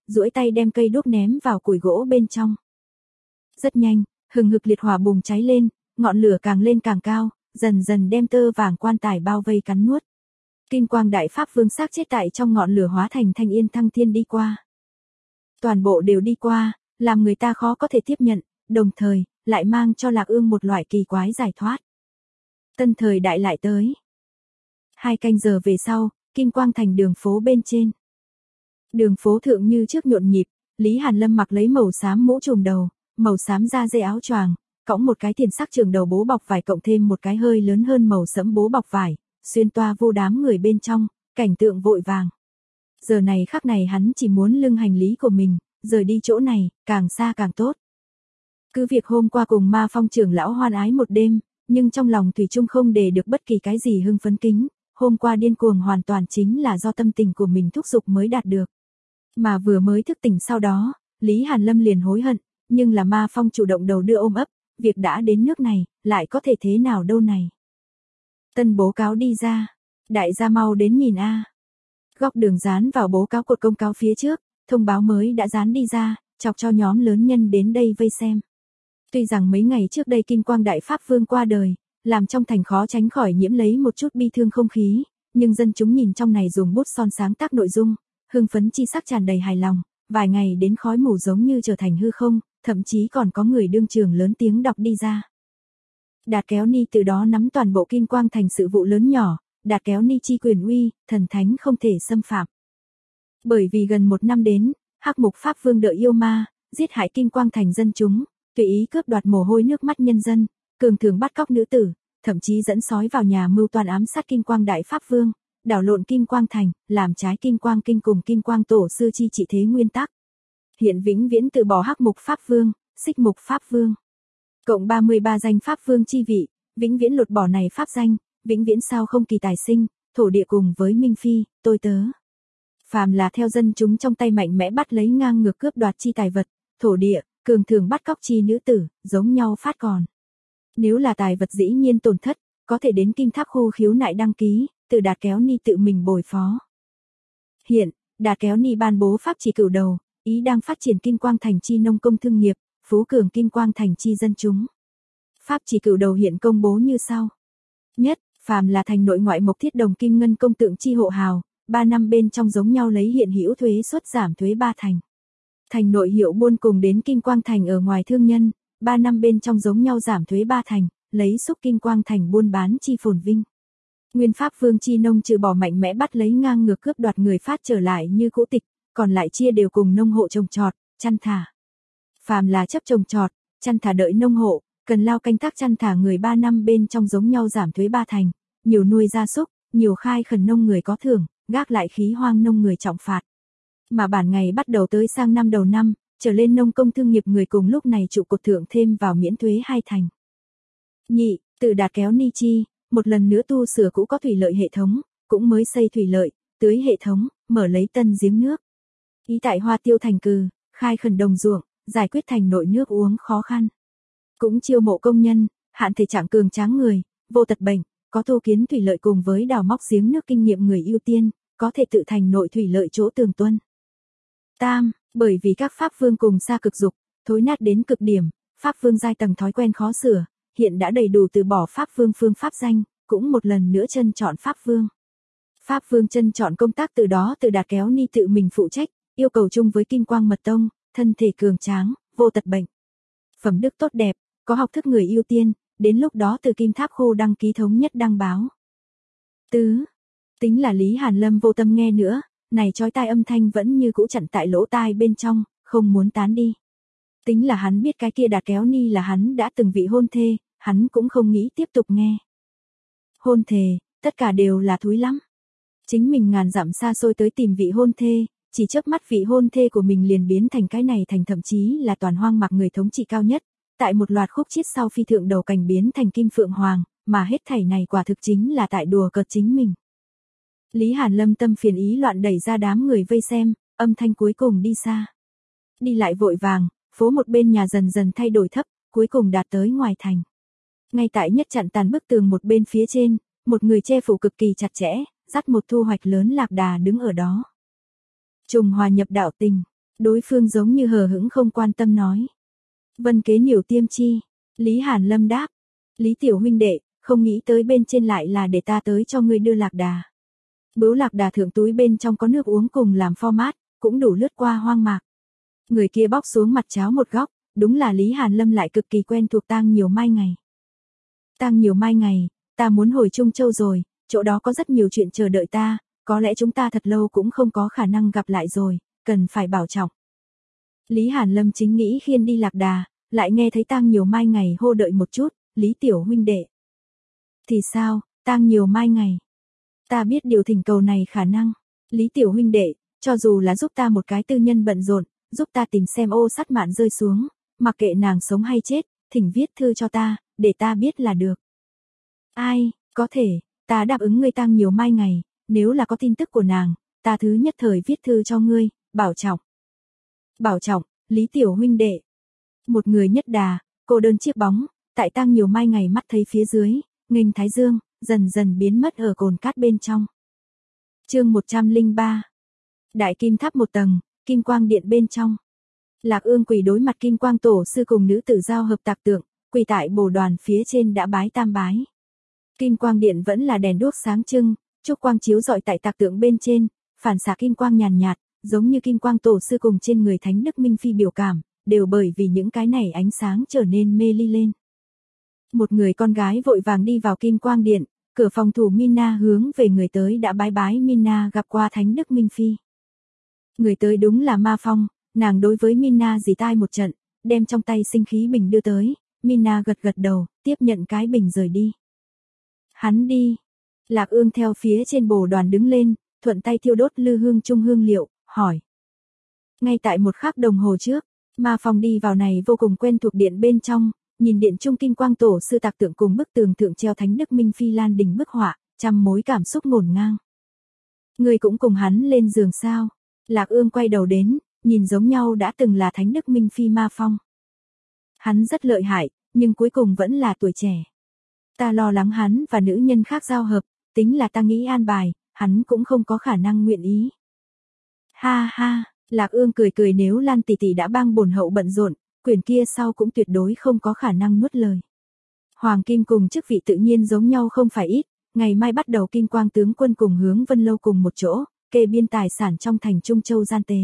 duỗi tay đem cây đuốc ném vào củi gỗ bên trong. Rất nhanh, hừng hực liệt hỏa bùng cháy lên, ngọn lửa càng lên càng cao, dần dần đem tơ vàng quan tài bao vây cắn nuốt. Kim Quang Đại Pháp Vương xác chết tại trong ngọn lửa hóa thành thanh yên thăng thiên đi qua. Toàn bộ đều đi qua, làm người ta khó có thể tiếp nhận, đồng thời, lại mang cho Lạc Ương một loại kỳ quái giải thoát. Tân thời đại lại tới. Hai canh giờ về sau, Kim Quang Thành đường phố bên trên. Đường phố thượng như trước nhộn nhịp, Lý Hàn Lâm mặc lấy màu xám mũ trùm đầu, màu xám da dê áo choàng, cõng một cái tiền sắc trường đầu bố bọc vải cộng thêm một cái hơi lớn hơn màu sẫm bố bọc vải, xuyên toa vô đám người bên trong, cảnh tượng vội vàng. Giờ này khắc này hắn chỉ muốn lưng hành lý của mình, rời đi chỗ này, càng xa càng tốt. Cứ việc hôm qua cùng Ma Phong trưởng lão hoan ái một đêm, nhưng trong lòng thủy chung không để được bất kỳ cái gì hưng phấn kính, hôm qua điên cuồng hoàn toàn chính là do tâm tình của mình thúc giục mới đạt được. Mà vừa mới thức tỉnh sau đó, Lý Hàn Lâm liền hối hận, nhưng là Ma Phong chủ động đầu đưa ôm ấp, việc đã đến nước này, lại có thể thế nào đâu này. Tân bố cáo đi ra, đại gia mau đến nhìn a. Góc đường dán vào bố cáo cột công cáo phía trước, thông báo mới đã dán đi ra, chọc cho nhóm lớn nhân đến đây vây xem. Tuy rằng mấy ngày trước đây Kim Quang Đại Pháp Vương qua đời, làm trong thành khó tránh khỏi nhiễm lấy một chút bi thương không khí, nhưng dân chúng nhìn trong này dùng bút son sáng tác nội dung, hưng phấn chi sắc tràn đầy hài lòng, vài ngày đến khói mù giống như trở thành hư không, thậm chí còn có người đương trường lớn tiếng đọc đi ra. Đạt Kéo Ni từ đó nắm toàn bộ Kim Quang Thành sự vụ lớn nhỏ, Đạt Kéo Ni chi quyền uy, thần thánh không thể xâm phạm. Bởi vì gần một năm đến, Hắc Mục Pháp Vương đợi yêu ma, giết hại Kim Quang Thành dân chúng, tùy ý cướp đoạt mồ hôi nước mắt nhân dân, cường thường bắt cóc nữ tử, thậm chí dẫn sói vào nhà mưu toan ám sát Kim Quang Đại Pháp Vương, đảo lộn Kim Quang Thành, làm trái Kim Quang Kinh cùng Kim Quang Tổ sư chi trị thế nguyên tắc. Hiện vĩnh viễn từ bỏ Hắc Mục Pháp Vương, Xích Mục Pháp Vương. Cộng ba mươi ba danh Pháp Vương chi vị, vĩnh viễn lột bỏ này pháp danh, vĩnh viễn sao không kỳ tài sinh, thổ địa cùng với Minh Phi, tôi tớ. Phàm là theo dân chúng trong tay mạnh mẽ bắt lấy ngang ngược cướp đoạt chi tài vật, thổ địa, cường thường bắt cóc chi nữ tử, giống nhau phát còn. Nếu là tài vật dĩ nhiên tổn thất, có thể đến Kim Tháp khu khiếu nại đăng ký, từ Đạt Kéo Ni tự mình bồi phó. Hiện, Đạt Kéo Ni ban bố pháp chỉ cửu đầu, ý đang phát triển Kim Quang Thành chi nông công thương nghiệp, phú cường Kim Quang Thành chi dân chúng. Pháp chỉ cửu đầu hiện công bố như sau. Nhất, phàm là thành nội ngoại mộc thiết đồng kim ngân công tượng chi hộ hào, ba năm bên trong giống nhau lấy hiện hữu thuế suất giảm thuế ba thành. Thành nội hiệu buôn cùng đến Kim Quang Thành ở ngoài thương nhân, ba năm bên trong giống nhau giảm thuế ba thành, lấy xúc Kim Quang Thành buôn bán chi phồn vinh. Nguyên Pháp Vương chi nông trừ bỏ mạnh mẽ bắt lấy ngang ngược cướp đoạt người phát trở lại như cũ tịch, còn lại chia đều cùng nông hộ trồng trọt, chăn thả. Phàm là chấp trồng trọt, chăn thả đợi nông hộ, cần lao canh tác chăn thả người ba năm bên trong giống nhau giảm thuế ba thành, nhiều nuôi gia súc, nhiều khai khẩn nông người có thưởng, gác lại khí hoang nông người trọng phạt. Mà bản ngày bắt đầu tới sang năm đầu năm, trở lên nông công thương nghiệp người cùng lúc này trụ cột thượng thêm vào miễn thuế hai thành. Nhị, từ Đạt Kéo Ni chi, một lần nữa tu sửa cũ có thủy lợi hệ thống, cũng mới xây thủy lợi, tưới hệ thống, mở lấy tân giếng nước. Ý tại Hoa Tiêu thành cừ, khai khẩn đồng ruộng, giải quyết thành nội nước uống khó khăn. Cũng chiêu mộ công nhân, hạn thể trạng cường tráng người, vô tật bệnh, có tu kiến thủy lợi cùng với đào móc giếng nước kinh nghiệm người ưu tiên, có thể tự thành nội thủy lợi chỗ tường tuân. Tam, bởi vì các Pháp Vương cùng xa cực dục, thối nát đến cực điểm, Pháp Vương giai tầng thói quen khó sửa, hiện đã đầy đủ từ bỏ Pháp Vương phương pháp danh, cũng một lần nữa chân chọn Pháp Vương. Pháp Vương chân chọn công tác từ đó từ Đạt Kéo Ni tự mình phụ trách, yêu cầu chung với Kim Quang Mật Tông, thân thể cường tráng, vô tật bệnh. Phẩm đức tốt đẹp, có học thức người ưu tiên, đến lúc đó từ Kim Tháp khu đăng ký thống nhất đăng báo. Tứ, tính là Lý Hàn Lâm vô tâm nghe nữa, này chói tai âm thanh vẫn như cũ chặn tại lỗ tai bên trong, không muốn tán đi. Tính là hắn biết cái kia Đạt Kéo Ni là hắn đã từng vị hôn thê, hắn cũng không nghĩ tiếp tục nghe. Hôn thề, tất cả đều là thúi lắm. Chính mình ngàn dặm xa xôi tới tìm vị hôn thê, chỉ chớp mắt vị hôn thê của mình liền biến thành cái này thành thậm chí là toàn hoang mạc người thống trị cao nhất, tại một loạt khúc chiết sau phi thượng đầu cảnh biến thành Kim Phượng Hoàng, mà hết thảy này quả thực chính là tại đùa cợt chính mình. Lý Hàn Lâm tâm phiền ý loạn đẩy ra đám người vây xem, âm thanh cuối cùng đi xa. Đi lại vội vàng, phố một bên nhà dần dần thay đổi thấp, cuối cùng đạt tới ngoài thành. Ngay tại nhất chặn tàn bức tường một bên phía trên, một người che phủ cực kỳ chặt chẽ, dắt một thu hoạch lớn lạc đà đứng ở đó. Trùng hòa nhập đạo tình, Đối phương giống như hờ hững không quan tâm nói. Vân kế nhiều tiêm chi. Lý Hàn Lâm đáp. Lý tiểu huynh đệ, không nghĩ tới bên trên lại là để ta tới cho ngươi đưa lạc đà. Bướu lạc đà thượng túi bên trong có nước uống cùng làm format, cũng đủ lướt qua hoang mạc. Người kia bóc xuống mặt cháo một góc, đúng là Lý Hàn Lâm lại cực kỳ quen thuộc Tang Nhiều Mai ngày. Tang Nhiều Mai ngày, ta muốn hồi Trung Châu rồi, chỗ đó có rất nhiều chuyện chờ đợi ta, có lẽ chúng ta thật lâu cũng không có khả năng gặp lại rồi, cần phải bảo trọng. Lý Hàn Lâm chính nghĩ khiêng đi lạc đà, lại nghe thấy Tang Nhiều Mai ngày hô đợi một chút, Lý tiểu huynh đệ. Thì sao, Tang Nhiều Mai ngày? Ta biết điều thỉnh cầu này khả năng. Lý tiểu huynh đệ, cho dù là giúp ta một cái tư nhân bận rộn, giúp ta tìm xem ô sắt mạn rơi xuống, mặc kệ nàng sống hay chết, thỉnh viết thư cho ta, để ta biết là được. Ai, có thể, ta đáp ứng ngươi Tang Nhiều Mai ngày, nếu là có tin tức của nàng, ta thứ nhất thời viết thư cho ngươi, bảo trọng. Bảo trọng, Lý tiểu huynh đệ. Một người nhất đà, cô đơn chiếc bóng, tại Tang Nhiều Mai ngày mắt thấy phía dưới, nghênh thái dương, dần dần biến mất ở cồn cát bên trong. Chương một trăm lẻ ba. Đại kim tháp một tầng, kim quang điện bên trong. Lạc Ương quỳ đối mặt kim quang tổ sư cùng nữ tử giao hợp tạc tượng, quỳ tại bồ đoàn phía trên đã bái tam bái. Kim quang điện vẫn là đèn đuốc sáng trưng, trúc quang chiếu rọi tại tạc tượng bên trên, phản xạ kim quang nhàn nhạt, giống như kim quang tổ sư cùng trên người Thánh Đức Minh Phi biểu cảm, đều bởi vì những cái này ánh sáng trở nên mê ly lên. Một người con gái vội vàng đi vào kim quang điện, cửa phòng thủ Mina hướng về người tới đã bái bái. Mina gặp qua Thánh Đức Minh Phi. Người tới đúng là Ma Phong, nàng đối với Mina dì tai một trận, đem trong tay sinh khí bình đưa tới, Mina gật gật đầu, tiếp nhận cái bình rời đi. Hắn đi. Lạc Ương theo phía trên bồ đoàn đứng lên, thuận tay thiêu đốt lư hương trung hương liệu, hỏi. Ngay tại một khắc đồng hồ trước, Ma Phong đi vào này vô cùng quen thuộc điện bên trong, nhìn điện trung kim quang tổ sư tạc tượng cùng bức tường thượng treo Thánh Đức Minh Phi lan đình bức họa, trăm mối cảm xúc ngổn ngang. Người cũng cùng hắn lên giường sao? Lạc Ương quay đầu đến, nhìn giống nhau đã từng là Thánh Đức Minh Phi Ma Phong. Hắn rất lợi hại, nhưng cuối cùng vẫn là tuổi trẻ. Ta lo lắng hắn và nữ nhân khác giao hợp, tính là ta nghĩ an bài, hắn cũng không có khả năng nguyện ý. Ha ha, Lạc Ương cười cười, nếu Lan tỷ tỷ đã bang bổn hậu bận rộn, quyền kia sau cũng tuyệt đối không có khả năng nuốt lời. Hoàng kim cùng chức vị tự nhiên giống nhau không phải ít, ngày mai bắt đầu Kim Quang tướng quân cùng hướng Vân Lâu cùng một chỗ, kê biên tài sản trong thành Trung Châu gian tế.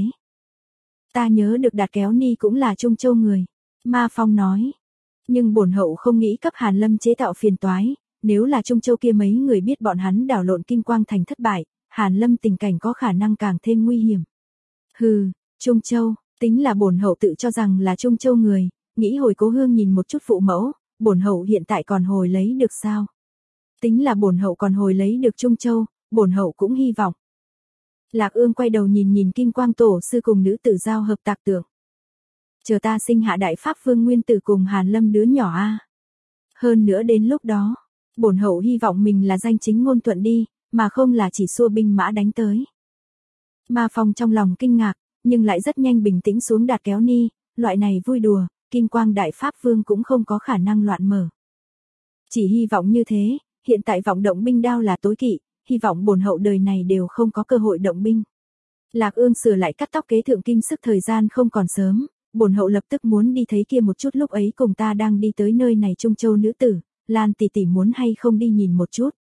Ta nhớ được Đạt Kéo Ni cũng là Trung Châu người, Ma Phong nói. Nhưng bổn hậu không nghĩ cấp Hàn Lâm chế tạo phiền toái, nếu là Trung Châu kia mấy người biết bọn hắn đảo lộn Kim Quang thành thất bại, Hàn Lâm tình cảnh có khả năng càng thêm nguy hiểm. Hừ, Trung Châu, tính là bổn hậu tự cho rằng là Trung Châu người, nghĩ hồi cố hương nhìn một chút phụ mẫu, bổn hậu hiện tại còn hồi lấy được sao? Tính là bổn hậu còn hồi lấy được Trung Châu, bổn hậu cũng hy vọng. Lạc Ương quay đầu nhìn nhìn Kim Quang tổ sư cùng nữ tử giao hợp tạc tượng. Chờ ta sinh hạ đại pháp vương nguyên tử cùng Hàn Lâm đứa nhỏ a. Hơn nữa đến lúc đó, bổn hậu hy vọng mình là danh chính ngôn thuận đi, mà không là chỉ xua binh mã đánh tới. Ma Phong trong lòng kinh ngạc, nhưng lại rất nhanh bình tĩnh xuống. Đạt Kéo Ni, loại này vui đùa, Kim Quang đại pháp vương cũng không có khả năng loạn mở. Chỉ hy vọng như thế, hiện tại vọng động binh đao là tối kỵ, hy vọng bổn hậu đời này đều không có cơ hội động binh. Lạc Ương sửa lại cắt tóc kế thượng kim sức, thời gian không còn sớm, bổn hậu lập tức muốn đi thấy kia một chút, lúc ấy cùng ta đang đi tới nơi này Trung Châu nữ tử, Lan tỷ tỷ muốn hay không đi nhìn một chút.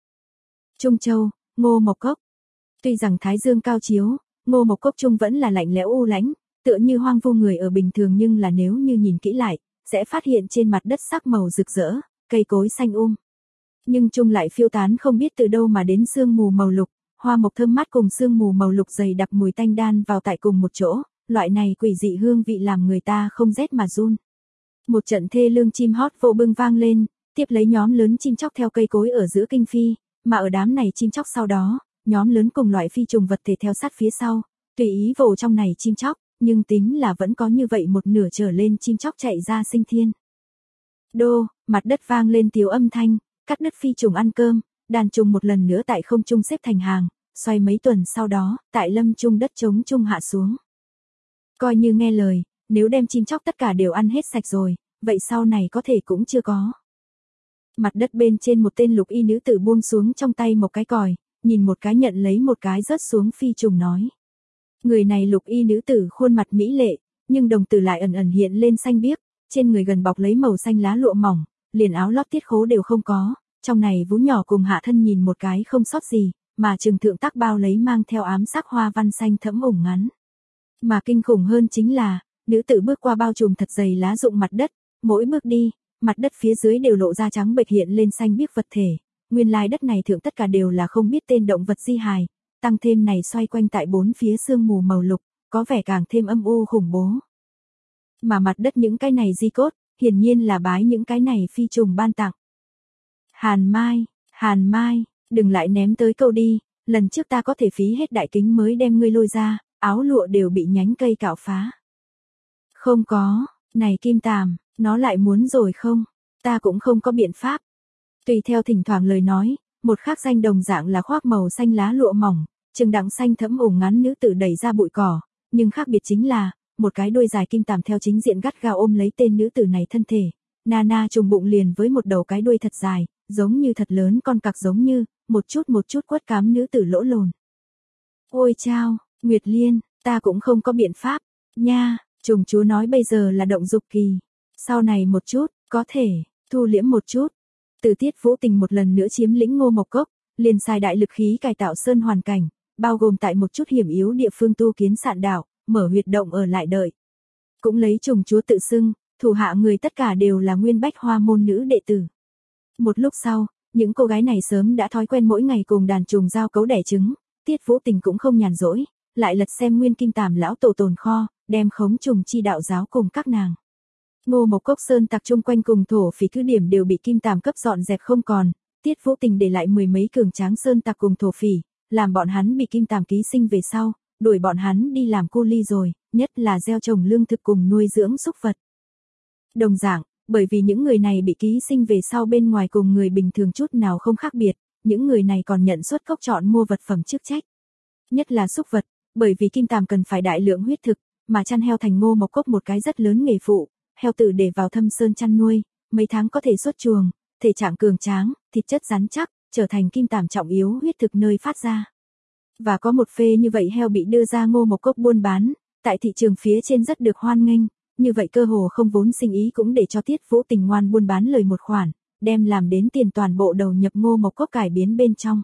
Trung Châu, Ngô Mộc Cốc. Tuy rằng thái dương cao chiếu, Ngô Mộc Cốc trung vẫn là lạnh lẽo u lãnh, tựa như hoang vu người ở bình thường, nhưng là nếu như nhìn kỹ lại, sẽ phát hiện trên mặt đất sắc màu rực rỡ, cây cối xanh um. Nhưng trung lại phiêu tán không biết từ đâu mà đến sương mù màu lục, hoa mộc thơm mát cùng sương mù màu lục dày đặc mùi tanh đan vào tại cùng một chỗ, loại này quỷ dị hương vị làm người ta không rét mà run. Một trận thê lương chim hót vô bưng vang lên, tiếp lấy nhóm lớn chim chóc theo cây cối ở giữa kinh phi, mà ở đám này chim chóc sau đó, nhóm lớn cùng loại phi trùng vật thể theo sát phía sau, tùy ý vồ trong này chim chóc, nhưng tính là vẫn có như vậy một nửa trở lên chim chóc chạy ra sinh thiên. Đô, mặt đất vang lên tiếng âm thanh, cắt đứt phi trùng ăn cơm, đàn trùng một lần nữa tại không trung xếp thành hàng, xoay mấy tuần sau đó, tại lâm trung đất trống trung hạ xuống. Coi như nghe lời, nếu đem chim chóc tất cả đều ăn hết sạch rồi, vậy sau này có thể cũng chưa có. Mặt đất bên trên một tên lục y nữ tử buông xuống trong tay một cái còi, nhìn một cái nhận lấy một cái rớt xuống phi trùng nói. Người này lục y nữ tử khuôn mặt mỹ lệ, nhưng đồng tử lại ẩn ẩn hiện lên xanh biếc, trên người gần bọc lấy màu xanh lá lụa mỏng, liền áo lót tiết khố đều không có, trong này vú nhỏ cùng hạ thân nhìn một cái không sót gì, mà trừng thượng tắc bao lấy mang theo ám sắc hoa văn xanh thẫm ủng ngắn. Mà kinh khủng hơn chính là, nữ tử bước qua bao trùm thật dày lá rụng mặt đất, mỗi bước đi, mặt đất phía dưới đều lộ ra trắng bệch hiện lên xanh biếc vật thể, nguyên lai đất này thượng tất cả đều là không biết tên động vật di hài, tăng thêm này xoay quanh tại bốn phía sương mù màu lục, có vẻ càng thêm âm u khủng bố. Mà mặt đất những cái này di cốt, hiển nhiên là bái những cái này phi trùng ban tặng. Hàn Mai, Hàn Mai, đừng lại ném tới câu đi, lần trước ta có thể phí hết đại kính mới đem ngươi lôi ra, áo lụa đều bị nhánh cây cạo phá. Không có, này Kim Tàm, nó lại muốn rồi không? Ta cũng không có biện pháp. Tùy theo thỉnh thoảng lời nói, một khác danh đồng dạng là khoác màu xanh lá lụa mỏng, chừng đặng xanh thẫm ủng ngắn nữ tử đẩy ra bụi cỏ, nhưng khác biệt chính là, một cái đuôi dài Kim Tàm theo chính diện gắt gao ôm lấy tên nữ tử này thân thể, Nana trùng bụng liền với một đầu cái đuôi thật dài, giống như thật lớn con cặc giống như, một chút một chút quất cám nữ tử lỗ lồn. Ôi chao, Nguyệt Liên, ta cũng không có biện pháp, nha, trùng chúa nói bây giờ là động dục kỳ, sau này một chút, có thể, thu liễm một chút. Từ Tiết Vũ Tình một lần nữa chiếm lĩnh Ngô Mộc Cốc, liền xài đại lực khí cải tạo sơn hoàn cảnh, bao gồm tại một chút hiểm yếu địa phương tu kiến sạn đảo, mở huyệt động ở lại đợi. Cũng lấy trùng chúa tự xưng, thủ hạ người tất cả đều là nguyên bách hoa môn nữ đệ tử. Một lúc sau, những cô gái này sớm đã thói quen mỗi ngày cùng đàn trùng giao cấu đẻ trứng, Tiết Vũ Tình cũng không nhàn rỗi, lại lật xem nguyên Kim Tàm lão tổ tồn kho, đem khống trùng chi đạo giáo cùng các nàng. Ngô Mộc Cốc sơn tặc chung quanh cùng thổ phỉ cứ điểm đều bị Kim Tàm cấp dọn dẹp không còn, Tiết Vũ Tình để lại mười mấy cường tráng sơn tặc cùng thổ phỉ, làm bọn hắn bị Kim Tàm ký sinh về sau, đuổi bọn hắn đi làm cu ly rồi, nhất là gieo trồng lương thực cùng nuôi dưỡng súc vật. Đồng dạng, bởi vì những người này bị ký sinh về sau bên ngoài cùng người bình thường chút nào không khác biệt, những người này còn nhận suất cốc chọn mua vật phẩm chức trách. Nhất là súc vật, bởi vì Kim Tàm cần phải đại lượng huyết thực, mà chăn heo thành Ngô Mộc Cốc một cái rất lớn nghề phụ, heo tử để vào thâm sơn chăn nuôi, mấy tháng có thể xuất chuồng, thể trạng cường tráng, thịt chất rắn chắc, trở thành Kim Tàm trọng yếu huyết thực nơi phát ra. Và có một phê như vậy heo bị đưa ra Ngô Mộc Cốc buôn bán, tại thị trường phía trên rất được hoan nghênh, như vậy cơ hồ không vốn sinh ý cũng để cho Tiết Vũ Tình ngoan buôn bán lời một khoản, đem làm đến tiền toàn bộ đầu nhập Ngô Mộc Cốc cải biến bên trong.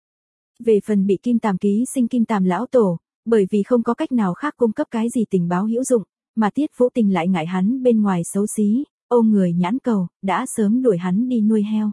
Về phần bị Kim Tàm ký sinh Kim Tàm lão tổ, bởi vì không có cách nào khác cung cấp cái gì tình báo hữu dụng, mà Tiết Vũ Tình lại ngại hắn bên ngoài xấu xí, ôm người nhãn cầu, đã sớm đuổi hắn đi nuôi heo.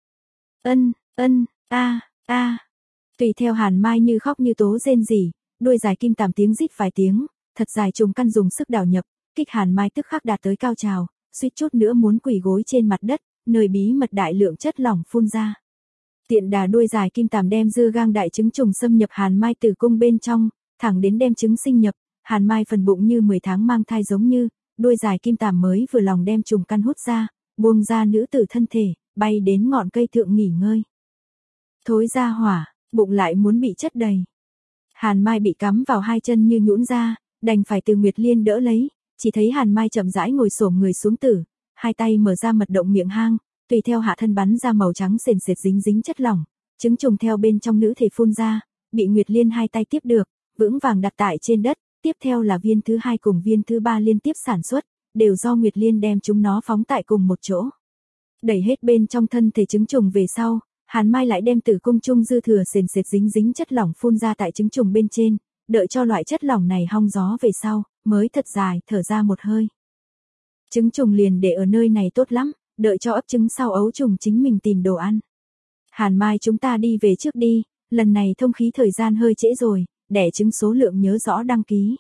Ân, ân, a, a. Tùy theo Hàn Mai như khóc như tố rên rỉ, đuôi dài Kim Tàm tiếng rít vài tiếng, thật dài trùng căn dùng sức đào nhập, kích Hàn Mai tức khắc đạt tới cao trào, suýt chút nữa muốn quỳ gối trên mặt đất, nơi bí mật đại lượng chất lỏng phun ra. Tiện đà đuôi dài Kim Tàm đem dưa gang đại trứng trùng xâm nhập Hàn Mai tử cung bên trong, thẳng đến đem trứng sinh nhập, Hàn Mai phần bụng như mười tháng mang thai giống như, đuôi dài Kim Tàm mới vừa lòng đem trùng căn hút ra, buông ra nữ tử thân thể, bay đến ngọn cây thượng nghỉ ngơi. Thối ra hỏa, bụng lại muốn bị chất đầy. Hàn Mai bị cắm vào hai chân như nhũn ra, đành phải từ Nguyệt Liên đỡ lấy, chỉ thấy Hàn Mai chậm rãi ngồi xổm người xuống tử, hai tay mở ra mật động miệng hang, tùy theo hạ thân bắn ra màu trắng sền sệt dính dính chất lỏng, trứng trùng theo bên trong nữ thể phun ra, bị Nguyệt Liên hai tay tiếp được, vững vàng đặt tại trên đất, tiếp theo là viên thứ hai cùng viên thứ ba liên tiếp sản xuất, đều do Nguyệt Liên đem chúng nó phóng tại cùng một chỗ. Đẩy hết bên trong thân thể trứng trùng về sau, Hàn Mai lại đem tử cung trung dư thừa sền sệt dính dính chất lỏng phun ra tại trứng trùng bên trên, đợi cho loại chất lỏng này hong gió về sau, mới thật dài thở ra một hơi. Trứng trùng liền để ở nơi này tốt lắm, đợi cho ấp trứng sau ấu trùng chính mình tìm đồ ăn. Hàn Mai chúng ta đi về trước đi, lần này thông khí thời gian hơi trễ rồi, đẻ trứng số lượng nhớ rõ đăng ký.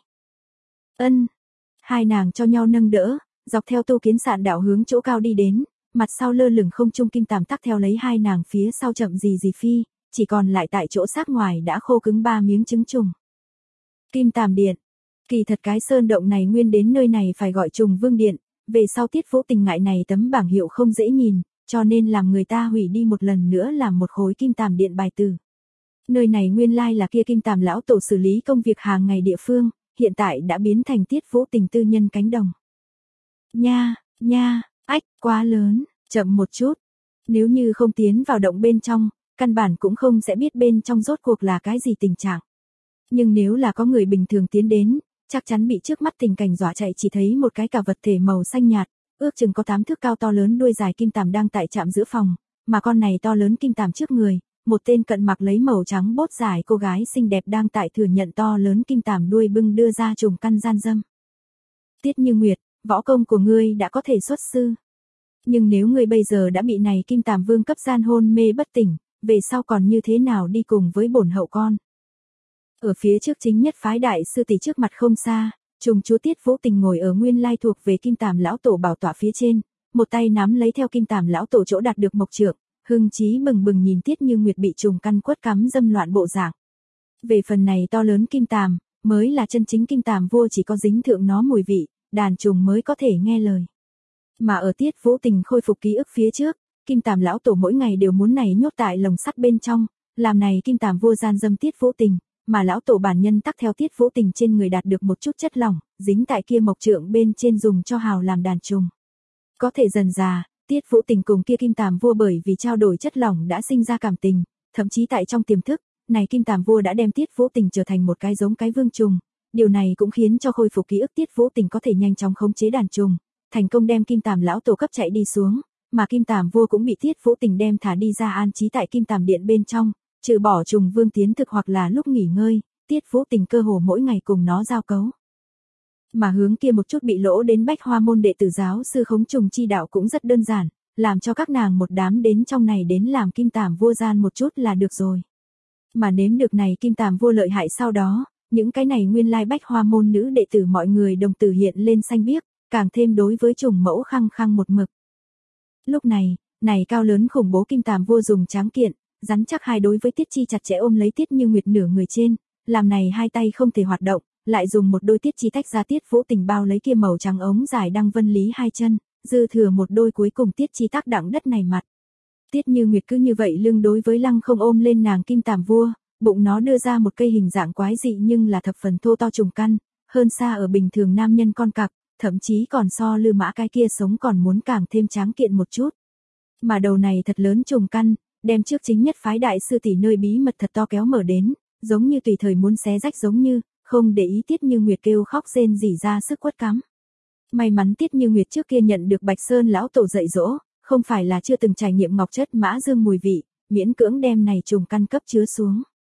Ân. Hai nàng cho nhau nâng đỡ, dọc theo tu kiến sạn đảo hướng chỗ cao đi đến, mặt sau lơ lửng không trung Kim Tàm tắc theo lấy hai nàng phía sau chậm gì gì phi, chỉ còn lại tại chỗ xác ngoài đã khô cứng ba miếng trứng trùng. Kim Tàm Điện. Kỳ thật cái sơn động này nguyên đến nơi này phải gọi Trùng Vương Điện, về sau Tiết Vũ Tình ngại này tấm bảng hiệu không dễ nhìn, cho nên làm người ta hủy đi một lần nữa làm một khối Kim Tàm Điện bài từ. Nơi này nguyên lai là kia Kim Tàm lão tổ xử lý công việc hàng ngày địa phương, hiện tại đã biến thành Tiết Vũ Tình tư nhân cánh đồng. Nha, nha, ách, quá lớn, chậm một chút. Nếu như không tiến vào động bên trong, căn bản cũng không sẽ biết bên trong rốt cuộc là cái gì tình trạng. Nhưng nếu là có người bình thường tiến đến, chắc chắn bị trước mắt tình cảnh dọa chạy, chỉ thấy một cái cả vật thể màu xanh nhạt, ước chừng có tám thước cao to lớn đuôi dài kim tằm đang tại trạm giữa phòng, mà con này to lớn kim tằm trước người, một tên cận mặc lấy màu trắng bốt dài cô gái xinh đẹp đang tại thừa nhận to lớn kim tằm đuôi bưng đưa ra trùng căn gian dâm. Tiết Như Nguyệt, võ công của ngươi đã có thể xuất sư. Nhưng nếu ngươi bây giờ đã bị này kim tằm vương cấp gian hôn mê bất tỉnh, về sau còn như thế nào đi cùng với bổn hậu con? Ở phía trước chính nhất phái đại sư tỷ trước mặt không xa, trùng chúa Tiết Vũ Tình ngồi ở nguyên lai thuộc về kim tằm lão tổ bảo tọa phía trên, một tay nắm lấy theo kim tằm lão tổ chỗ đạt được mộc trượng, hưng chí bừng bừng nhìn Tiết Như Nguyệt bị trùng căn quất cắm dâm loạn bộ dạng. Về phần này to lớn kim tằm, mới là chân chính kim tằm vua, chỉ có dính thượng nó mùi vị, đàn trùng mới có thể nghe lời. Mà ở Tiết Vũ Tình khôi phục ký ức phía trước, kim tằm lão tổ mỗi ngày đều muốn này nhốt tại lồng sắt bên trong, làm này kim tằm vua gian dâm Tiết Vũ Tình, mà lão tổ bản nhân tắc theo Tiết Vũ Tình trên người đạt được một chút chất lỏng, dính tại kia mộc trượng bên trên dùng cho hào làm đàn trùng. Có thể dần dà, Tiết Vũ Tình cùng kia kim tằm vua bởi vì trao đổi chất lỏng đã sinh ra cảm tình, thậm chí tại trong tiềm thức, này kim tằm vua đã đem Tiết Vũ Tình trở thành một cái giống cái vương trùng, điều này cũng khiến cho khôi phục ký ức Tiết Vũ Tình có thể nhanh chóng khống chế đàn trùng, thành công đem kim tằm lão tổ cấp chạy đi xuống, mà kim tằm vua cũng bị Tiết Vũ Tình đem thả đi ra an trí tại kim tằm điện bên trong, trừ bỏ trùng vương tiến thực hoặc là lúc nghỉ ngơi, Tiết Vũ Tình cơ hồ mỗi ngày cùng nó giao cấu. Mà hướng kia một chút bị lỗ đến Bách Hoa môn đệ tử giáo sư khống trùng chi đạo cũng rất đơn giản, làm cho các nàng một đám đến trong này đến làm kim tằm vua gian một chút là được rồi. Mà nếm được này kim tằm vua lợi hại sau đó, những cái này nguyên lai Bách Hoa môn nữ đệ tử mọi người đồng tử hiện lên xanh biếc, càng thêm đối với trùng mẫu khăng khăng một mực. Lúc này, này cao lớn khủng bố kim tằm vua dùng tráng kiện, rắn chắc hai đối với Tiết Chi chặt chẽ ôm lấy Tiết Như Nguyệt nửa người trên, làm này hai tay không thể hoạt động, lại dùng một đôi Tiết Chi tách ra Tiết Vũ Tình bao lấy kia màu trắng ống dài đăng vân lý hai chân, dư thừa một đôi cuối cùng Tiết Chi tác đặng đất này mặt. Tiết Như Nguyệt cứ như vậy lưng đối với lăng không ôm lên nàng kim tằm vua, bụng nó đưa ra một cây hình dạng quái dị nhưng là thập phần thô to trùng căn, hơn xa ở bình thường nam nhân con cặc, thậm chí còn so Lư Mã cái kia sống còn muốn càng thêm tráng kiện một chút. Mà đầu này thật lớn trùng căn, đem trước chính nhất phái đại sư tỷ nơi bí mật thật to kéo mở đến, giống như tùy thời muốn xé rách, giống như không để ý Tiết Như Nguyệt kêu khóc rên rỉ ra sức quất cắm. May mắn Tiết Như Nguyệt trước kia nhận được Bạch Sơn lão tổ dạy dỗ, không phải là chưa từng trải nghiệm ngọc chất mã dương mùi vị, miễn cưỡng đem này trùng căn cấp chứa xuống.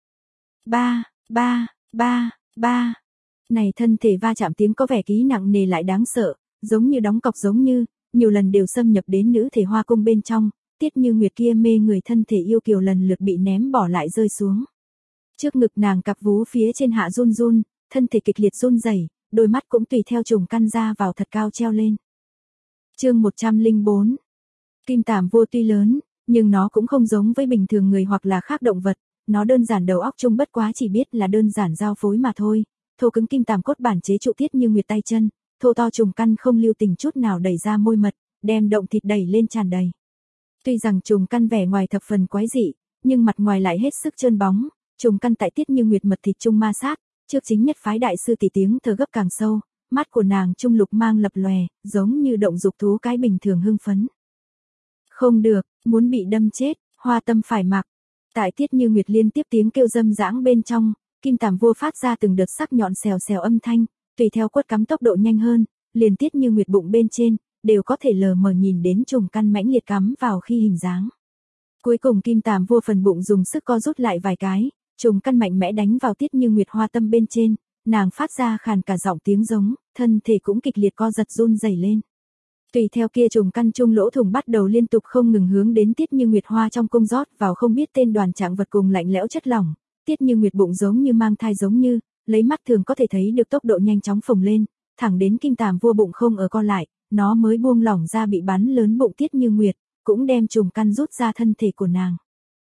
Ba, ba, ba, ba. Này thân thể va chạm tiếng có vẻ ký nặng nề lại đáng sợ, giống như đóng cọc, giống như nhiều lần đều xâm nhập đến nữ thể hoa cung bên trong. Tiết Như Nguyệt kia mê người thân thể yêu kiều lần lượt bị ném bỏ lại rơi xuống. Trước ngực nàng cặp vú phía trên hạ run run, thân thể kịch liệt run rẩy, đôi mắt cũng tùy theo trùng căn ra vào thật cao treo lên. Chương một trăm lẻ bốn. Kim tằm vua tuy lớn, nhưng nó cũng không giống với bình thường người hoặc là khác động vật, nó đơn giản đầu óc chung bất quá chỉ biết là đơn giản giao phối mà thôi. Thô cứng kim tằm cốt bản chế trụ Tiết Như Nguyệt tay chân, thô to trùng căn không lưu tình chút nào đẩy ra môi mật, đem động thịt đẩy lên tràn đầy. Tuy rằng trùng căn vẻ ngoài thập phần quái dị, nhưng mặt ngoài lại hết sức trơn bóng, trùng căn tại Tiết Như Nguyệt mật thịt trung ma sát, trước chính nhất phái đại sư tỷ tiếng thở gấp càng sâu, mắt của nàng trung lục mang lập lòe, giống như động dục thú cái bình thường hưng phấn. Không được, muốn bị đâm chết, hoa tâm phải mặc. Tại Tiết Như Nguyệt liên tiếp tiếng kêu dâm dãng bên trong, kim tằm vua phát ra từng đợt sắc nhọn xèo xèo âm thanh, tùy theo quất cắm tốc độ nhanh hơn, liền Tiết Như Nguyệt bụng bên trên đều có thể lờ mờ nhìn đến trùng căn mãnh liệt cắm vào khi hình dáng. Cuối cùng kim tằm vua phần bụng dùng sức co rút lại vài cái, trùng căn mạnh mẽ đánh vào Tiết Như Nguyệt hoa tâm bên trên, nàng phát ra khàn cả giọng tiếng giống, thân thể cũng kịch liệt co giật run rẩy lên. Tùy theo kia trùng căn trung lỗ thủng bắt đầu liên tục không ngừng hướng đến Tiết Như Nguyệt hoa trong cung rót vào không biết tên đoàn trạng vật cùng lạnh lẽo chất lỏng. Tiết Như Nguyệt bụng giống như mang thai, giống như lấy mắt thường có thể thấy được tốc độ nhanh chóng phồng lên, thẳng đến kim tằm vua bụng không ở co lại, nó mới buông lỏng ra bị bắn lớn bụng Tiết Như Nguyệt, cũng đem trùng căn rút ra thân thể của nàng.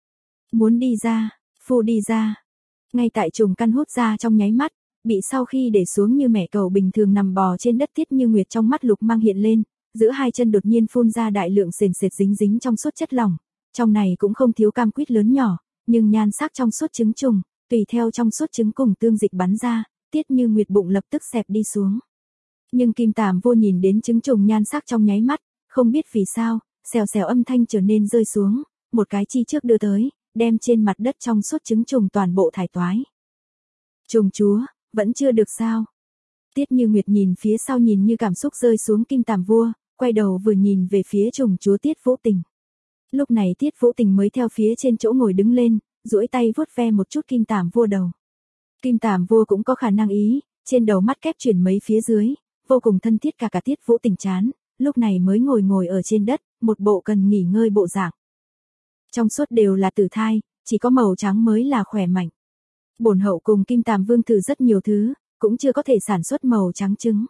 Muốn đi ra, phu đi ra. Ngay tại trùng căn hút ra trong nháy mắt, bị sau khi để xuống như mẻ cầu bình thường nằm bò trên đất Tiết Như Nguyệt trong mắt lục mang hiện lên, giữa hai chân đột nhiên phun ra đại lượng sền sệt dính dính trong suốt chất lỏng, trong này cũng không thiếu cam quýt lớn nhỏ, nhưng nhan sắc trong suốt trứng trùng, tùy theo trong suốt trứng cùng tương dịch bắn ra, Tiết Như Nguyệt bụng lập tức xẹp đi xuống. Nhưng kim tằm vua nhìn đến trứng trùng nhan sắc trong nháy mắt, không biết vì sao, xèo xèo âm thanh trở nên rơi xuống, một cái chi trước đưa tới, đem trên mặt đất trong suốt trứng trùng toàn bộ thải toái. Trùng chúa, vẫn chưa được sao? Tiết Như Nguyệt nhìn phía sau nhìn như cảm xúc rơi xuống Kim Tàm Vua, quay đầu vừa nhìn về phía trùng chúa Tiết Vũ Tình. Lúc này Tiết Vũ Tình mới theo phía trên chỗ ngồi đứng lên, duỗi tay vuốt ve một chút Kim Tàm Vua đầu. Kim Tàm Vua cũng có khả năng ý, trên đầu mắt kép chuyển mấy phía dưới, vô cùng thân thiết cả cả Tiết Vũ Tình chán, lúc này mới ngồi ngồi ở trên đất, một bộ cần nghỉ ngơi bộ dạng. Trong suốt đều là tử thai, chỉ có màu trắng mới là khỏe mạnh. Bổn hậu cùng Kim Tàm Vương thử rất nhiều thứ, cũng chưa có thể sản xuất màu trắng trứng.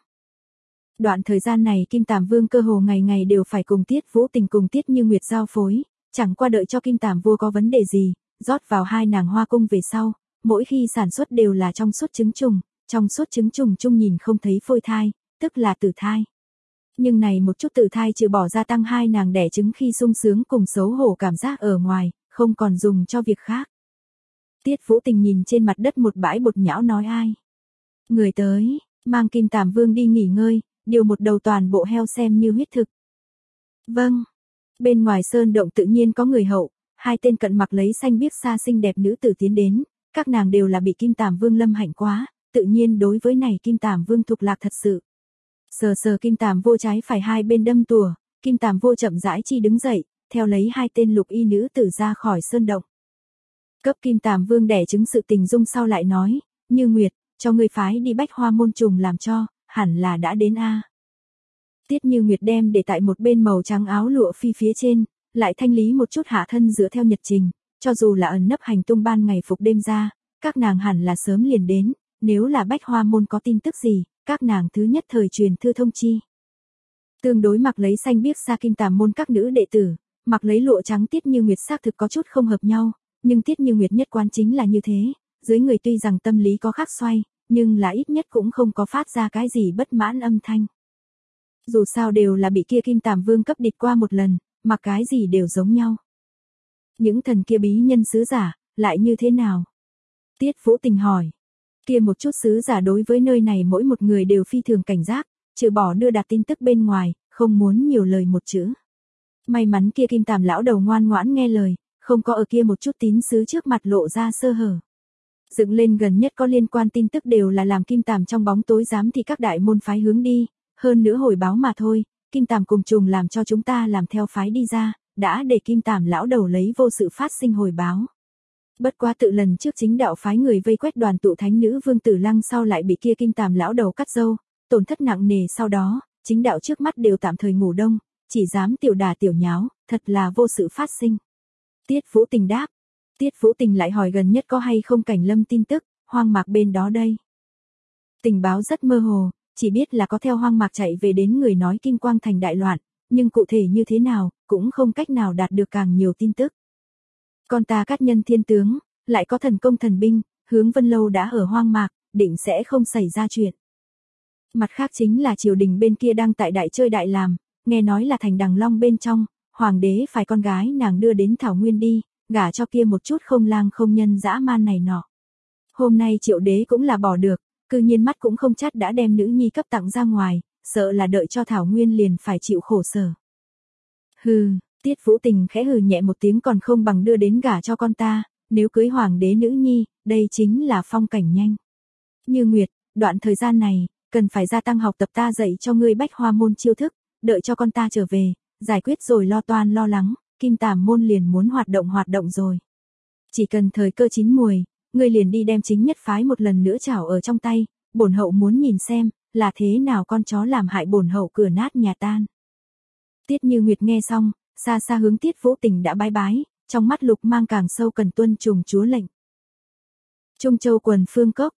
Đoạn thời gian này Kim Tàm Vương cơ hồ ngày ngày đều phải cùng Tiết Vũ Tình cùng Tiết Như Nguyệt giao phối, chẳng qua đợi cho Kim Tàm Vua có vấn đề gì, rót vào hai nàng hoa cung về sau, mỗi khi sản xuất đều là trong suốt trứng trùng, trong suốt trứng trùng chung nhìn không thấy phôi thai, tức là tử thai. Nhưng này một chút tử thai trừ bỏ gia tăng hai nàng đẻ trứng khi sung sướng cùng xấu hổ cảm giác ở ngoài, không còn dùng cho việc khác. Tiết Vũ Tình nhìn trên mặt đất một bãi bột nhão nói ai. Người tới, mang Kim Tàm Vương đi nghỉ ngơi, điều một đầu toàn bộ heo xem như huyết thực. Vâng. Bên ngoài sơn động tự nhiên có người hậu, hai tên cận mặc lấy xanh biếc xa xinh đẹp nữ tử tiến đến, các nàng đều là bị Kim Tàm Vương lâm hạnh quá, tự nhiên đối với này Kim Tàm Vương thuộc lạc thật sự. Sờ sờ Kim Tàm Vô trái phải hai bên đâm tùa, Kim Tàm Vô chậm rãi chi đứng dậy, theo lấy hai tên lục y nữ tử ra khỏi sơn động. Cấp Kim Tàm Vương đẻ trứng sự tình dung sau lại nói, Như Nguyệt, cho người phái đi Bách Hoa môn trùng làm cho, hẳn là đã đến a. Tiết Như Nguyệt đem để tại một bên màu trắng áo lụa phi phía trên, lại thanh lý một chút hạ thân dựa theo nhật trình, cho dù là ẩn nấp hành tung ban ngày phục đêm ra, các nàng hẳn là sớm liền đến, nếu là Bách Hoa môn có tin tức gì, các nàng thứ nhất thời truyền thư thông chi. Tương đối mặc lấy xanh biếc xa Kim Tàm môn các nữ đệ tử, mặc lấy lụa trắng Tiết Như Nguyệt xác thực có chút không hợp nhau, nhưng Tiết Như Nguyệt nhất quán chính là như thế, dưới người tuy rằng tâm lý có khác xoay, nhưng là ít nhất cũng không có phát ra cái gì bất mãn âm thanh. Dù sao đều là bị kia Kim Tàm Vương cấp địch qua một lần, mà cái gì đều giống nhau. Những thần kia bí nhân sứ giả, lại như thế nào? Tiết Vũ Tình hỏi. Kia một chút sứ giả đối với nơi này mỗi một người đều phi thường cảnh giác, trừ bỏ đưa đạt tin tức bên ngoài, không muốn nhiều lời một chữ. May mắn kia Kim Tàm lão đầu ngoan ngoãn nghe lời, không có ở kia một chút tín sứ trước mặt lộ ra sơ hở. Dựng lên gần nhất có liên quan tin tức đều là làm Kim Tàm trong bóng tối dám thì các đại môn phái hướng đi, hơn nữa hồi báo mà thôi, Kim Tàm cùng trùng làm cho chúng ta làm theo phái đi ra, đã để Kim Tàm lão đầu lấy vô sự phát sinh hồi báo. Bất quá tự lần trước chính đạo phái người vây quét đoàn tụ thánh nữ Vương Tử Lăng sau lại bị kia Kim Tàm lão đầu cắt râu, tổn thất nặng nề sau đó, chính đạo trước mắt đều tạm thời ngủ đông, chỉ dám tiểu đà tiểu nháo, thật là vô sự phát sinh. Tiết Vũ Tình đáp. Tiết Vũ Tình lại hỏi gần nhất có hay không Cảnh Lâm tin tức, Hoang Mạc bên đó đây. Tình báo rất mơ hồ, chỉ biết là có theo Hoang Mạc chạy về đến người nói Kim Quang thành đại loạn, nhưng cụ thể như thế nào, cũng không cách nào đạt được càng nhiều tin tức. Con ta Cát Nhân thiên tướng, lại có thần công thần binh, hướng Vân Lâu đã ở Hoang Mạc, định sẽ không xảy ra chuyện. Mặt khác chính là triều đình bên kia đang tại đại chơi đại làm, nghe nói là thành Đằng Long bên trong, hoàng đế phải con gái nàng đưa đến Thảo Nguyên đi, gả cho kia một chút không lang không nhân dã man này nọ. Hôm nay Triệu đế cũng là bỏ được, cư nhiên mắt cũng không chắt đã đem nữ nhi cấp tặng ra ngoài, sợ là đợi cho Thảo Nguyên liền phải chịu khổ sở. Hừ, Tiết Vũ Tình khẽ hừ nhẹ một tiếng còn không bằng đưa đến gả cho con ta, nếu cưới hoàng đế nữ nhi, đây chính là phong cảnh nhanh. Như Nguyệt, đoạn thời gian này, cần phải gia tăng học tập ta dạy cho ngươi Bách Hoa môn chiêu thức, đợi cho con ta trở về, giải quyết rồi lo toan lo lắng, Kim Tàm môn liền muốn hoạt động hoạt động rồi. Chỉ cần thời cơ chín muồi, ngươi liền đi đem chính nhất phái một lần nữa chảo ở trong tay, bổn hậu muốn nhìn xem, là thế nào con chó làm hại bổn hậu cửa nát nhà tan. Tiết Như Nguyệt nghe xong, xa xa hướng Tiết Vũ Tình đã bái bái, trong mắt lục mang càng sâu cần tuân trùng chúa lệnh. Trung Châu quần phương cốc,